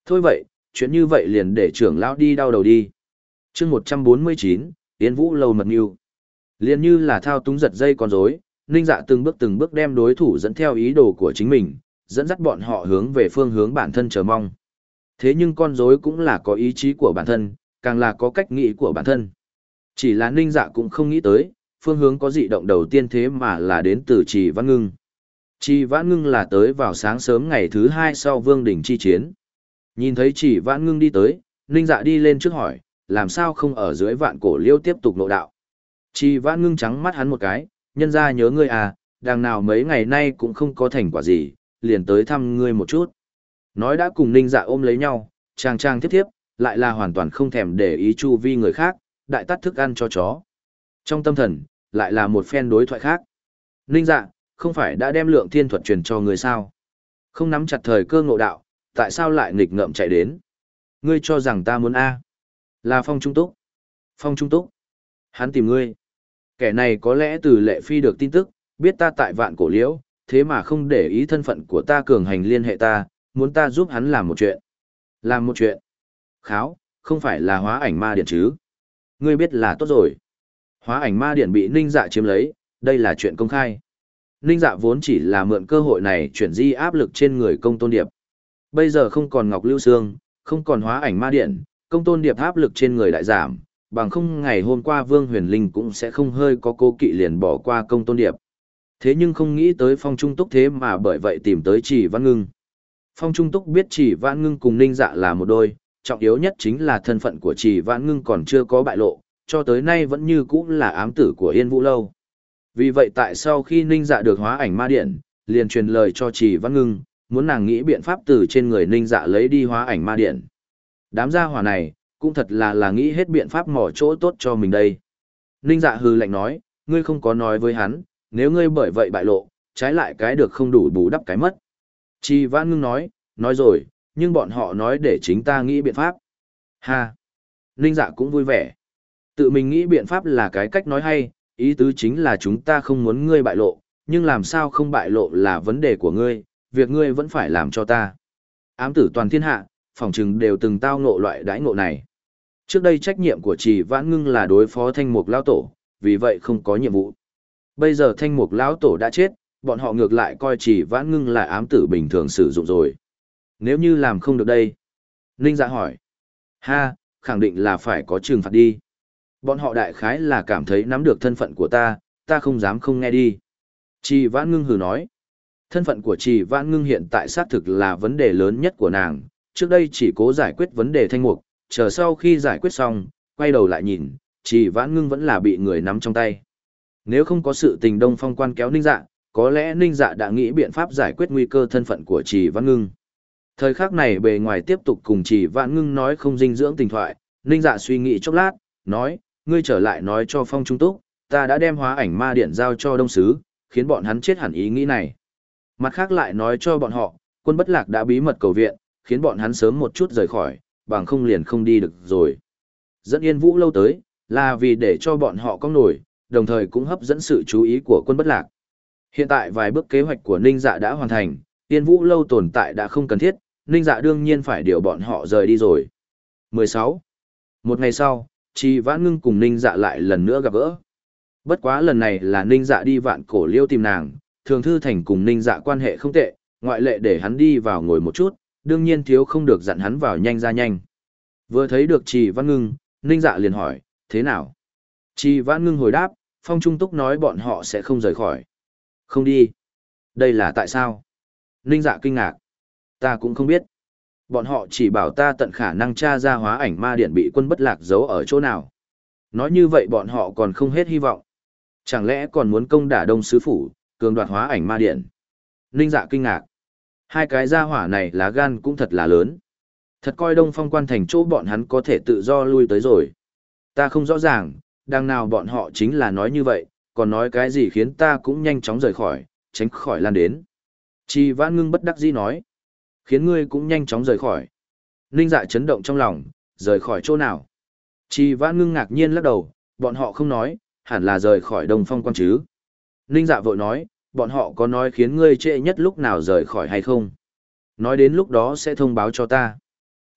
Thôi vậy, chuyện như vậy liền để trưởng lão đi đau đầu đi. chương một trăm bốn mươi chín, Yến Vũ Lâu mật mưu. Liền như là thao túng giật dây con rối, Ninh Dạ từng bước từng bước đem đối thủ dẫn theo ý đồ của chính mình, dẫn dắt bọn họ hướng về phương hướng bản thân chờ mong. Thế nhưng con rối cũng là có ý chí của bản thân, càng là có cách nghĩ của bản thân. Chỉ là Ninh Dạ cũng không nghĩ tới, phương hướng có dị động đầu tiên thế mà là đến từ Trì Vãn Ngưng. Trì Vãn Ngưng là tới vào sáng sớm ngày thứ hai sau Vương đỉnh chi chiến. Nhìn thấy Trì Vãn Ngưng đi tới, Ninh Dạ đi lên trước hỏi, làm sao không ở dưới Vạn Cổ Liêu tiếp tục nội đạo. Trì Vãn Ngưng trắng mắt hắn một cái, nhân ra nhớ ngươi à, đằng nào mấy ngày nay cũng không có thành quả gì, liền tới thăm ngươi một chút. Nói đã cùng Ninh Dạ ôm lấy nhau, trang trang tiếp tiếp, lại là hoàn toàn không thèm để ý chu vi người khác, đại tắt thức ăn cho chó. Trong tâm thần, lại là một phen đối thoại khác. Ninh Dạ, không phải đã đem lượng thiên thuật truyền cho người sao? Không nắm chặt thời cơ ngộ đạo, tại sao lại nghịch ngợm chạy đến? Ngươi cho rằng ta muốn A. Là Phong Trung Túc. Phong Trung Túc. Hắn tìm ngươi. Kẻ này có lẽ từ Lệ Phi được tin tức, biết ta tại Vạn Cổ Liễu, thế mà không để ý thân phận của ta cường hành liên hệ ta, muốn ta giúp hắn làm một chuyện. Làm một chuyện. Kháo, không phải là hóa ảnh ma điện chứ. Ngươi biết là tốt rồi. Hóa ảnh ma điện bị Ninh Dạ chiếm lấy, đây là chuyện công khai. Ninh Dạ vốn chỉ là mượn cơ hội này chuyển di áp lực trên người Công Tôn Điệp. Bây giờ không còn Ngọc Lưu Sương, không còn hóa ảnh ma điện, Công Tôn Điệp áp lực trên người đại giảm, bằng không ngày hôm qua Vương Huyền Linh cũng sẽ không hơi có cố kỵ liền bỏ qua Công Tôn Điệp. Thế nhưng không nghĩ tới Phong Trung Túc thế mà bởi vậy tìm tới Trì Vãn Ngưng. Phong Trung Túc biết Trì Vãn Ngưng cùng Ninh Dạ là một đôi, trọng yếu nhất chính là thân phận của Trì Vãn Ngưng còn chưa có bại lộ, cho tới nay vẫn như cũ là ám tử của Yên Vũ Lâu. Vì vậy tại sau khi Ninh Dạ được hóa ảnh ma điện, liền truyền lời cho Trì Vãn Ngưng, muốn nàng nghĩ biện pháp từ trên người Ninh Dạ lấy đi hóa ảnh ma điện. Đám gia hỏa này, cũng thật là là nghĩ hết biện pháp mỏ chỗ tốt cho mình đây. Ninh Dạ hừ lạnh nói, ngươi không có nói với hắn, nếu ngươi bởi vậy bại lộ, trái lại cái được không đủ bù đắp cái mất. Trì Vãn Ngưng nói, nói rồi, nhưng bọn họ nói để chính ta nghĩ biện pháp. Ha! Ninh Dạ cũng vui vẻ. Tự mình nghĩ biện pháp là cái cách nói hay, ý tứ chính là chúng ta không muốn ngươi bại lộ, nhưng làm sao không bại lộ là vấn đề của ngươi, việc ngươi vẫn phải làm cho ta. Ám tử toàn thiên hạ, phỏng chừng đều từng tao ngộ loại đãi ngộ này. Trước đây trách nhiệm của Trì Vãn Ngưng là đối phó Thanh Mục lão tổ, vì vậy không có nhiệm vụ. Bây giờ Thanh Mục lão tổ đã chết, bọn họ ngược lại coi Trì Vãn Ngưng là ám tử bình thường sử dụng rồi. Nếu như làm không được đây? Ninh Dạ hỏi. Ha, khẳng định là phải có trừng phạt đi. Bọn họ đại khái là cảm thấy nắm được thân phận của ta, ta không dám không nghe đi. Trì Vãn Ngưng hừ nói. Thân phận của Trì Vãn Ngưng hiện tại xác thực là vấn đề lớn nhất của nàng, trước đây chỉ cố giải quyết vấn đề Thanh Mục, chờ sau khi giải quyết xong, quay đầu lại nhìn, Trì Vãn Ngưng vẫn là bị người nắm trong tay. Nếu không có sự tình Đông Phong Quan kéo Ninh Dạ, có lẽ Ninh Dạ đã nghĩ biện pháp giải quyết nguy cơ thân phận của Trì Vãn Ngưng. Thời khắc này bề ngoài tiếp tục cùng Trì Vãn Ngưng nói không dinh dưỡng tình thoại, Ninh Dạ suy nghĩ chốc lát, nói, ngươi trở lại nói cho Phong Trung Túc, ta đã đem hóa ảnh ma điện giao cho Đông Sứ, khiến bọn hắn chết hẳn ý nghĩ này. Mặt khác lại nói cho bọn họ, Quân Bất Lạc đã bí mật cầu viện, khiến bọn hắn sớm một chút rời khỏi, bằng không liền không đi được rồi. Dẫn Yên Vũ Lâu tới, là vì để cho bọn họ có nổi, đồng thời cũng hấp dẫn sự chú ý của Quân Bất Lạc. Hiện tại vài bước kế hoạch của Ninh Dạ đã hoàn thành, Yên Vũ Lâu tồn tại đã không cần thiết, Ninh Dạ đương nhiên phải điều bọn họ rời đi rồi. mười sáu. Một ngày sau, Trì Vãn Ngưng cùng Ninh Dạ lại lần nữa gặp gỡ. Bất quá lần này là Ninh Dạ đi Vạn Cổ Liêu tìm nàng, Thường Thư Thành cùng Ninh Dạ quan hệ không tệ, ngoại lệ để hắn đi vào ngồi một chút, đương nhiên thiếu không được dặn hắn vào nhanh ra nhanh. Vừa thấy được Trì Vãn Ngưng, Ninh Dạ liền hỏi, thế nào? Trì Vãn Ngưng hồi đáp, Phong Trung Túc nói bọn họ sẽ không rời khỏi. Không đi. Đây là tại sao? Ninh Dạ kinh ngạc. Ta cũng không biết. Bọn họ chỉ bảo ta tận khả năng tra ra hóa ảnh ma điện bị Quân Bất Lạc giấu ở chỗ nào. Nói như vậy bọn họ còn không hết hy vọng. Chẳng lẽ còn muốn công đả Đông Sứ Phủ, cường đoạt hóa ảnh ma điện? Ninh Dạ kinh ngạc. Hai cái gia hỏa này lá gan cũng thật là lớn. Thật coi Đông Phong Quan thành chỗ bọn hắn có thể tự do lui tới rồi. Ta không rõ ràng, đằng nào bọn họ chính là nói như vậy, còn nói cái gì khiến ta cũng nhanh chóng rời khỏi, tránh khỏi lan đến. Trì Vãn Ngưng bất đắc dĩ nói. Khiến ngươi cũng nhanh chóng rời khỏi. Ninh Dạ chấn động trong lòng, rời khỏi chỗ nào? Trì Vãn Ngưng ngạc nhiên lắc đầu, bọn họ không nói, hẳn là rời khỏi Đông Phong Quan chứ. Ninh Dạ vội nói, bọn họ có nói khiến ngươi trễ nhất lúc nào rời khỏi hay không? Nói đến lúc đó sẽ thông báo cho ta.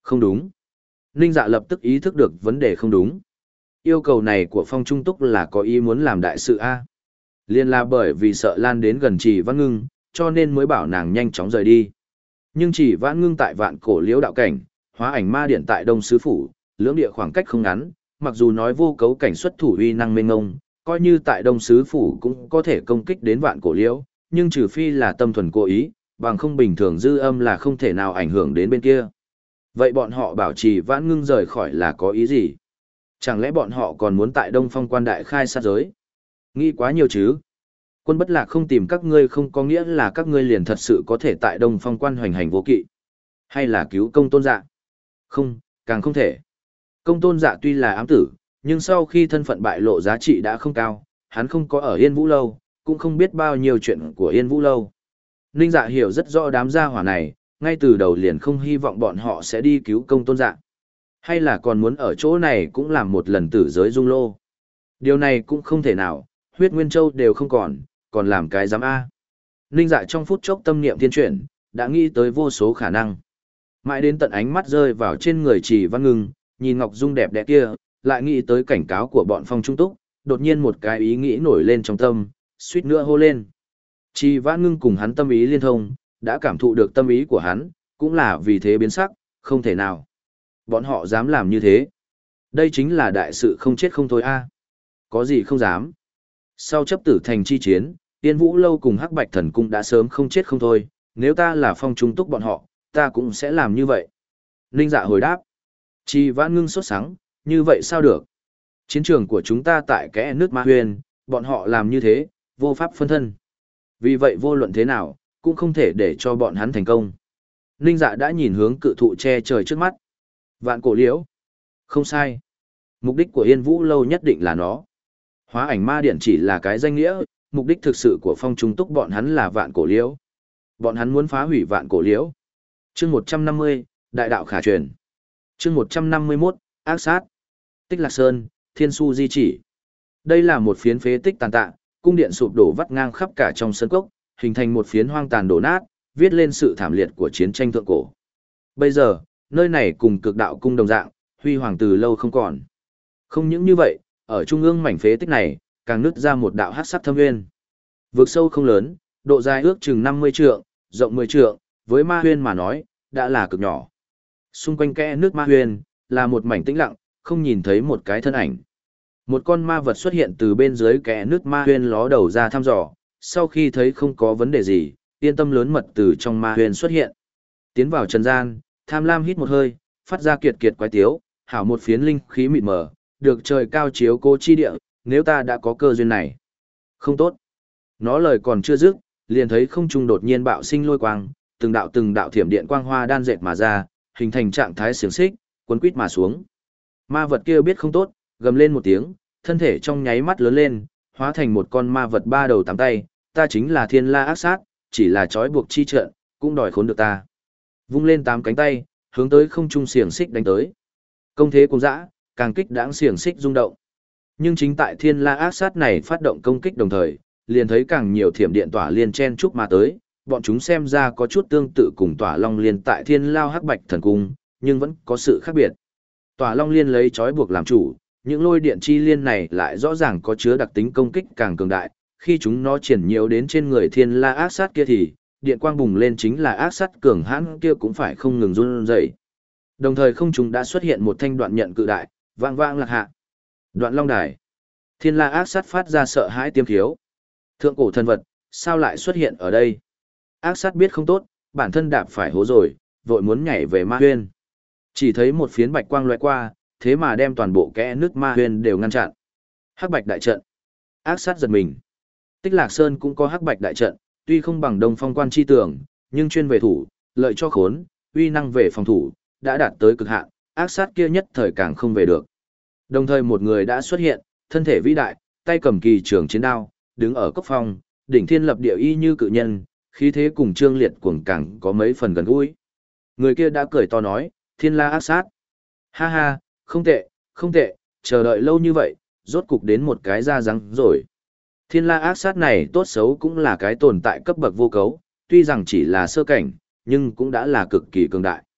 Không đúng. Ninh Dạ lập tức ý thức được vấn đề không đúng. Yêu cầu này của Phong Trung Túc là có ý muốn làm đại sự A. Liên là bởi vì sợ lan đến gần Chỉ Vãn Ngưng, cho nên mới bảo nàng nhanh chóng rời đi. Nhưng Chỉ Vãn Ngưng tại vạn cổ liễu đạo cảnh, hóa ảnh ma điện tại Đông Sứ Phủ, lưỡng địa khoảng cách không ngắn, mặc dù nói vô cấu cảnh xuất thủ uy năng mênh ngông, coi như tại Đông Sứ Phủ cũng có thể công kích đến vạn cổ liễu, nhưng trừ phi là tâm thuần cố ý, bằng không bình thường dư âm là không thể nào ảnh hưởng đến bên kia. Vậy bọn họ bảo Chỉ Vãn Ngưng rời khỏi là có ý gì? Chẳng lẽ bọn họ còn muốn tại Đông Phong quan đại khai sát giới? Nghĩ quá nhiều chứ. Quân bất lạc không tìm các ngươi không có nghĩa là các ngươi liền thật sự có thể tại Đông Phong quan hoành hành vô kỵ. Hay là cứu công tôn dạ? Không, càng không thể. Công tôn dạ tuy là ám tử, nhưng sau khi thân phận bại lộ giá trị đã không cao, hắn không có ở Yên Vũ Lâu, cũng không biết bao nhiêu chuyện của Yên Vũ Lâu. Ninh Dạ hiểu rất rõ đám gia hỏa này, ngay từ đầu liền không hy vọng bọn họ sẽ đi cứu công tôn dạ. Hay là còn muốn ở chỗ này cũng làm một lần tử giới dung lô. Điều này cũng không thể nào, huyết nguyên châu đều không còn, còn làm cái giám A. Ninh Dạ trong phút chốc tâm niệm thiên chuyển, đã nghĩ tới vô số khả năng. Mãi đến tận ánh mắt rơi vào trên người Chỉ Văn Ngưng, nhìn Ngọc Dung đẹp đẽ kia, lại nghĩ tới cảnh cáo của bọn Phong Trung Túc, đột nhiên một cái ý nghĩ nổi lên trong tâm, suýt nữa hô lên. Chỉ Văn Ngưng cùng hắn tâm ý liên thông, đã cảm thụ được tâm ý của hắn, cũng là vì thế biến sắc, không thể nào. Bọn họ dám làm như thế. Đây chính là đại sự không chết không thôi a. Có gì không dám. Sau chấp tử thành chi chiến, Tiên Vũ Lâu cùng Hắc Bạch Thần Cung đã sớm không chết không thôi, nếu ta là Phong Trung Túc bọn họ, ta cũng sẽ làm như vậy. Ninh Dạ hồi đáp. Chỉ Vãn Ngưng sốt sắng, như vậy sao được? Chiến trường của chúng ta tại kẽ nước Ma Huyền, bọn họ làm như thế, vô pháp phân thân. Vì vậy vô luận thế nào, cũng không thể để cho bọn hắn thành công. Ninh Dạ đã nhìn hướng cự thụ che trời trước mắt. Vạn cổ liễu. Không sai. Mục đích của Yên Vũ Lâu nhất định là nó. Hóa ảnh ma điện chỉ là cái danh nghĩa, mục đích thực sự của Phong Trung Túc bọn hắn là vạn cổ liễu. Bọn hắn muốn phá hủy vạn cổ liễu. Chương một trăm năm mươi, Đại đạo khả truyền. Chương một trăm năm mươi mốt, Ác sát. Tích Lạc Sơn, Thiên Su Di Chỉ. Đây là một phiến phế tích tàn tạ, cung điện sụp đổ vắt ngang khắp cả trong sân cốc, hình thành một phiến hoang tàn đổ nát, viết lên sự thảm liệt của chiến tranh thượng cổ. Bây giờ, nơi này cùng Cực Đạo cung đồng dạng, huy hoàng từ lâu không còn. Không những như vậy, ở trung ương mảnh phế tích này, càng nứt ra một đạo hắc sắc thâm nguyên. Vực sâu không lớn, độ dài ước chừng năm mươi trượng, rộng mười trượng, với ma huyên mà nói, đã là cực nhỏ. Xung quanh kẽ nước ma huyên, là một mảnh tĩnh lặng, không nhìn thấy một cái thân ảnh. Một con ma vật xuất hiện từ bên dưới kẽ nước ma huyên ló đầu ra thăm dò, sau khi thấy không có vấn đề gì, yên tâm lớn mật từ trong ma huyên xuất hiện. Tiến vào trần gian, tham lam hít một hơi, phát ra kiệt kiệt quái tiếu, hảo một phiến linh khí mịt mờ, được trời cao chiếu cố chi địa, nếu ta đã có cơ duyên này. Không tốt. Nó lời còn chưa dứt, liền thấy không trung đột nhiên bạo sinh lôi quang, từng đạo từng đạo thiểm điện quang hoa đan dệt mà ra, hình thành trạng thái xiềng xích, cuốn quít mà xuống. Ma vật kia biết không tốt, gầm lên một tiếng, thân thể trong nháy mắt lớn lên, hóa thành một con ma vật ba đầu tám tay, ta chính là Thiên La Ác Sát, chỉ là trói buộc chi trận, cũng đòi khốn được ta. Vung lên tám cánh tay, hướng tới không trung xiềng xích đánh tới. Công thế cùng dã, càng kích đãng xiềng xích rung động. Nhưng chính tại Thiên La Ác Sát này phát động công kích đồng thời, liền thấy càng nhiều thiểm điện tỏa liên chen chúc mà tới, bọn chúng xem ra có chút tương tự cùng tỏa long liên tại Thiên Lao Hắc Bạch Thần Cung, nhưng vẫn có sự khác biệt. Tỏa long liên lấy trói buộc làm chủ, những lôi điện chi liên này lại rõ ràng có chứa đặc tính công kích càng cường đại, khi chúng nó triển nhiều đến trên người Thiên La Ác Sát kia thì điện quang bùng lên chính là ác sát cường hãn kia cũng phải không ngừng run rẩy. Đồng thời không trung đã xuất hiện một thanh đoạn nhận cự đại, vang vang lạc hạ. Đoạn long đài. Thiên La ác sát phát ra sợ hãi tiêm khiếu. Thượng cổ thần vật, sao lại xuất hiện ở đây? Ác sát biết không tốt, bản thân đạp phải hố rồi, vội muốn nhảy về ma huyên. Chỉ thấy một phiến bạch quang lóe qua, thế mà đem toàn bộ kẽ nước ma huyên đều ngăn chặn. Hắc bạch đại trận. Ác sát giật mình. Tích Lạc Sơn cũng có hắc bạch đại trận, tuy không bằng Đông Phong quan chi tưởng, nhưng chuyên về thủ, lợi cho khốn, uy năng về phòng thủ, đã đạt tới cực hạn, ác sát kia nhất thời càng không về được. Đồng thời một người đã xuất hiện, thân thể vĩ đại, tay cầm kỳ trường chiến đao, đứng ở cốc phong, đỉnh thiên lập địa y như cự nhân, khí thế cùng Trương Liệt cuồng càng có mấy phần gần gũi. Người kia đã cười to nói, Thiên La ác sát. Ha ha, không tệ, không tệ, chờ đợi lâu như vậy, rốt cục đến một cái ra răng rồi. Thiên La ác sát này tốt xấu cũng là cái tồn tại cấp bậc vô cấu, tuy rằng chỉ là sơ cảnh, nhưng cũng đã là cực kỳ cường đại.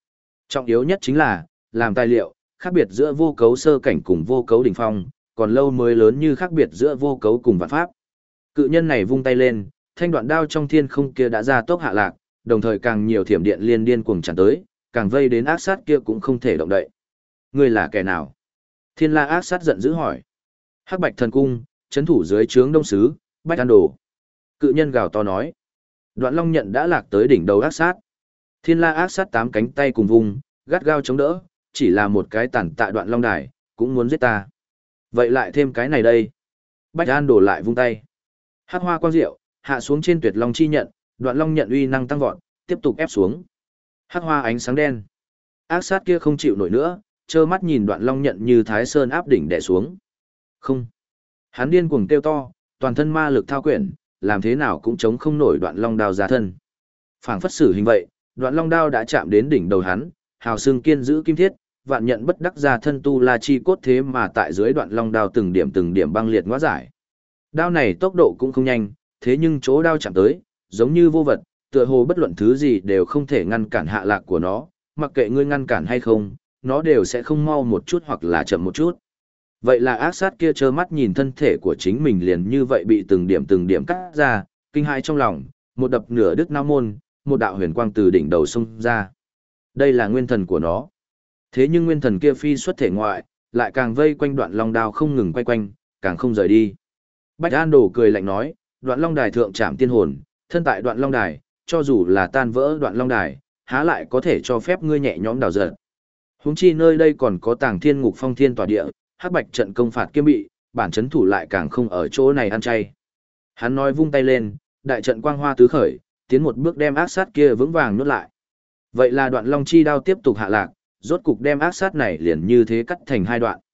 Trọng yếu nhất chính là, làm tài liệu, khác biệt giữa vô cấu sơ cảnh cùng vô cấu đỉnh phong, còn lâu mới lớn như khác biệt giữa vô cấu cùng vạn pháp. Cự nhân này vung tay lên, thanh đoạn đao trong thiên không kia đã ra tốc hạ lạc, đồng thời càng nhiều thiểm điện liên điên cuồng tràn tới, càng vây đến ác sát kia cũng không thể động đậy. Ngươi là kẻ nào? Thiên La ác sát giận dữ hỏi. Hắc Bạch thần cung, chấn thủ dưới trướng đông sứ, Bách An Đồ. Cự nhân gào to nói. Đoạn Long nhận đã lạc tới đỉnh đầu ác sát. Thiên La ác sát tám cánh tay cùng vùng, gắt gao chống đỡ, chỉ là một cái tản tạ Đoạn Long đài, cũng muốn giết ta. Vậy lại thêm cái này đây. Bách An Đồ lại vung tay. Hắc hoa quang diệu, hạ xuống trên Tuyệt Long chi nhận, Đoạn Long nhận uy năng tăng vọt, tiếp tục ép xuống. Hắc hoa ánh sáng đen. Ác sát kia không chịu nổi nữa, trơ mắt nhìn Đoạn Long nhận như Thái Sơn áp đỉnh đè xuống. Không. Hắn điên cuồng kêu to, toàn thân ma lực thao quyển, làm thế nào cũng chống không nổi Đoạn Long đao ra thân. Phảng phất sử hình vậy, Đoạn Long đao đã chạm đến đỉnh đầu hắn, hào xương kiên giữ kim thiết, vạn nhận bất đắc ra thân tu la chi cốt thế mà tại dưới Đoạn Long đao từng điểm từng điểm băng liệt ngõa giải. Đao này tốc độ cũng không nhanh, thế nhưng chỗ đao chạm tới, giống như vô vật, tựa hồ bất luận thứ gì đều không thể ngăn cản hạ lạc của nó, mặc kệ ngươi ngăn cản hay không, nó đều sẽ không mau một chút hoặc là chậm một chút. Vậy là ác sát kia trơ mắt nhìn thân thể của chính mình liền như vậy bị từng điểm từng điểm cắt ra, kinh hãi trong lòng, một đập nửa đứt não môn, một đạo huyền quang từ đỉnh đầu xông ra. Đây là nguyên thần của nó. Thế nhưng nguyên thần kia phi xuất thể ngoại, lại càng vây quanh Đoạn Long đao không ngừng quay quanh, càng không rời đi. Bách An Đồ cười lạnh nói, Đoạn Long đài thượng trảm tiên hồn, thân tại Đoạn Long đài, cho dù là tan vỡ Đoạn Long đài, há lại có thể cho phép ngươi nhẹ nhõm đào giật. Huống chi nơi đây còn có Tàng Thiên Ngục Phong Thiên tòa địa, Hắc Bạch trận công phạt kiêm bị, bản chấn thủ lại càng không ở chỗ này ăn chay. Hắn nói vung tay lên, đại trận quang hoa tứ khởi, tiến một bước đem ác sát kia vững vàng nuốt lại. Vậy là Đoạn Long chi đao tiếp tục hạ lạc, rốt cục đem ác sát này liền như thế cắt thành hai đoạn.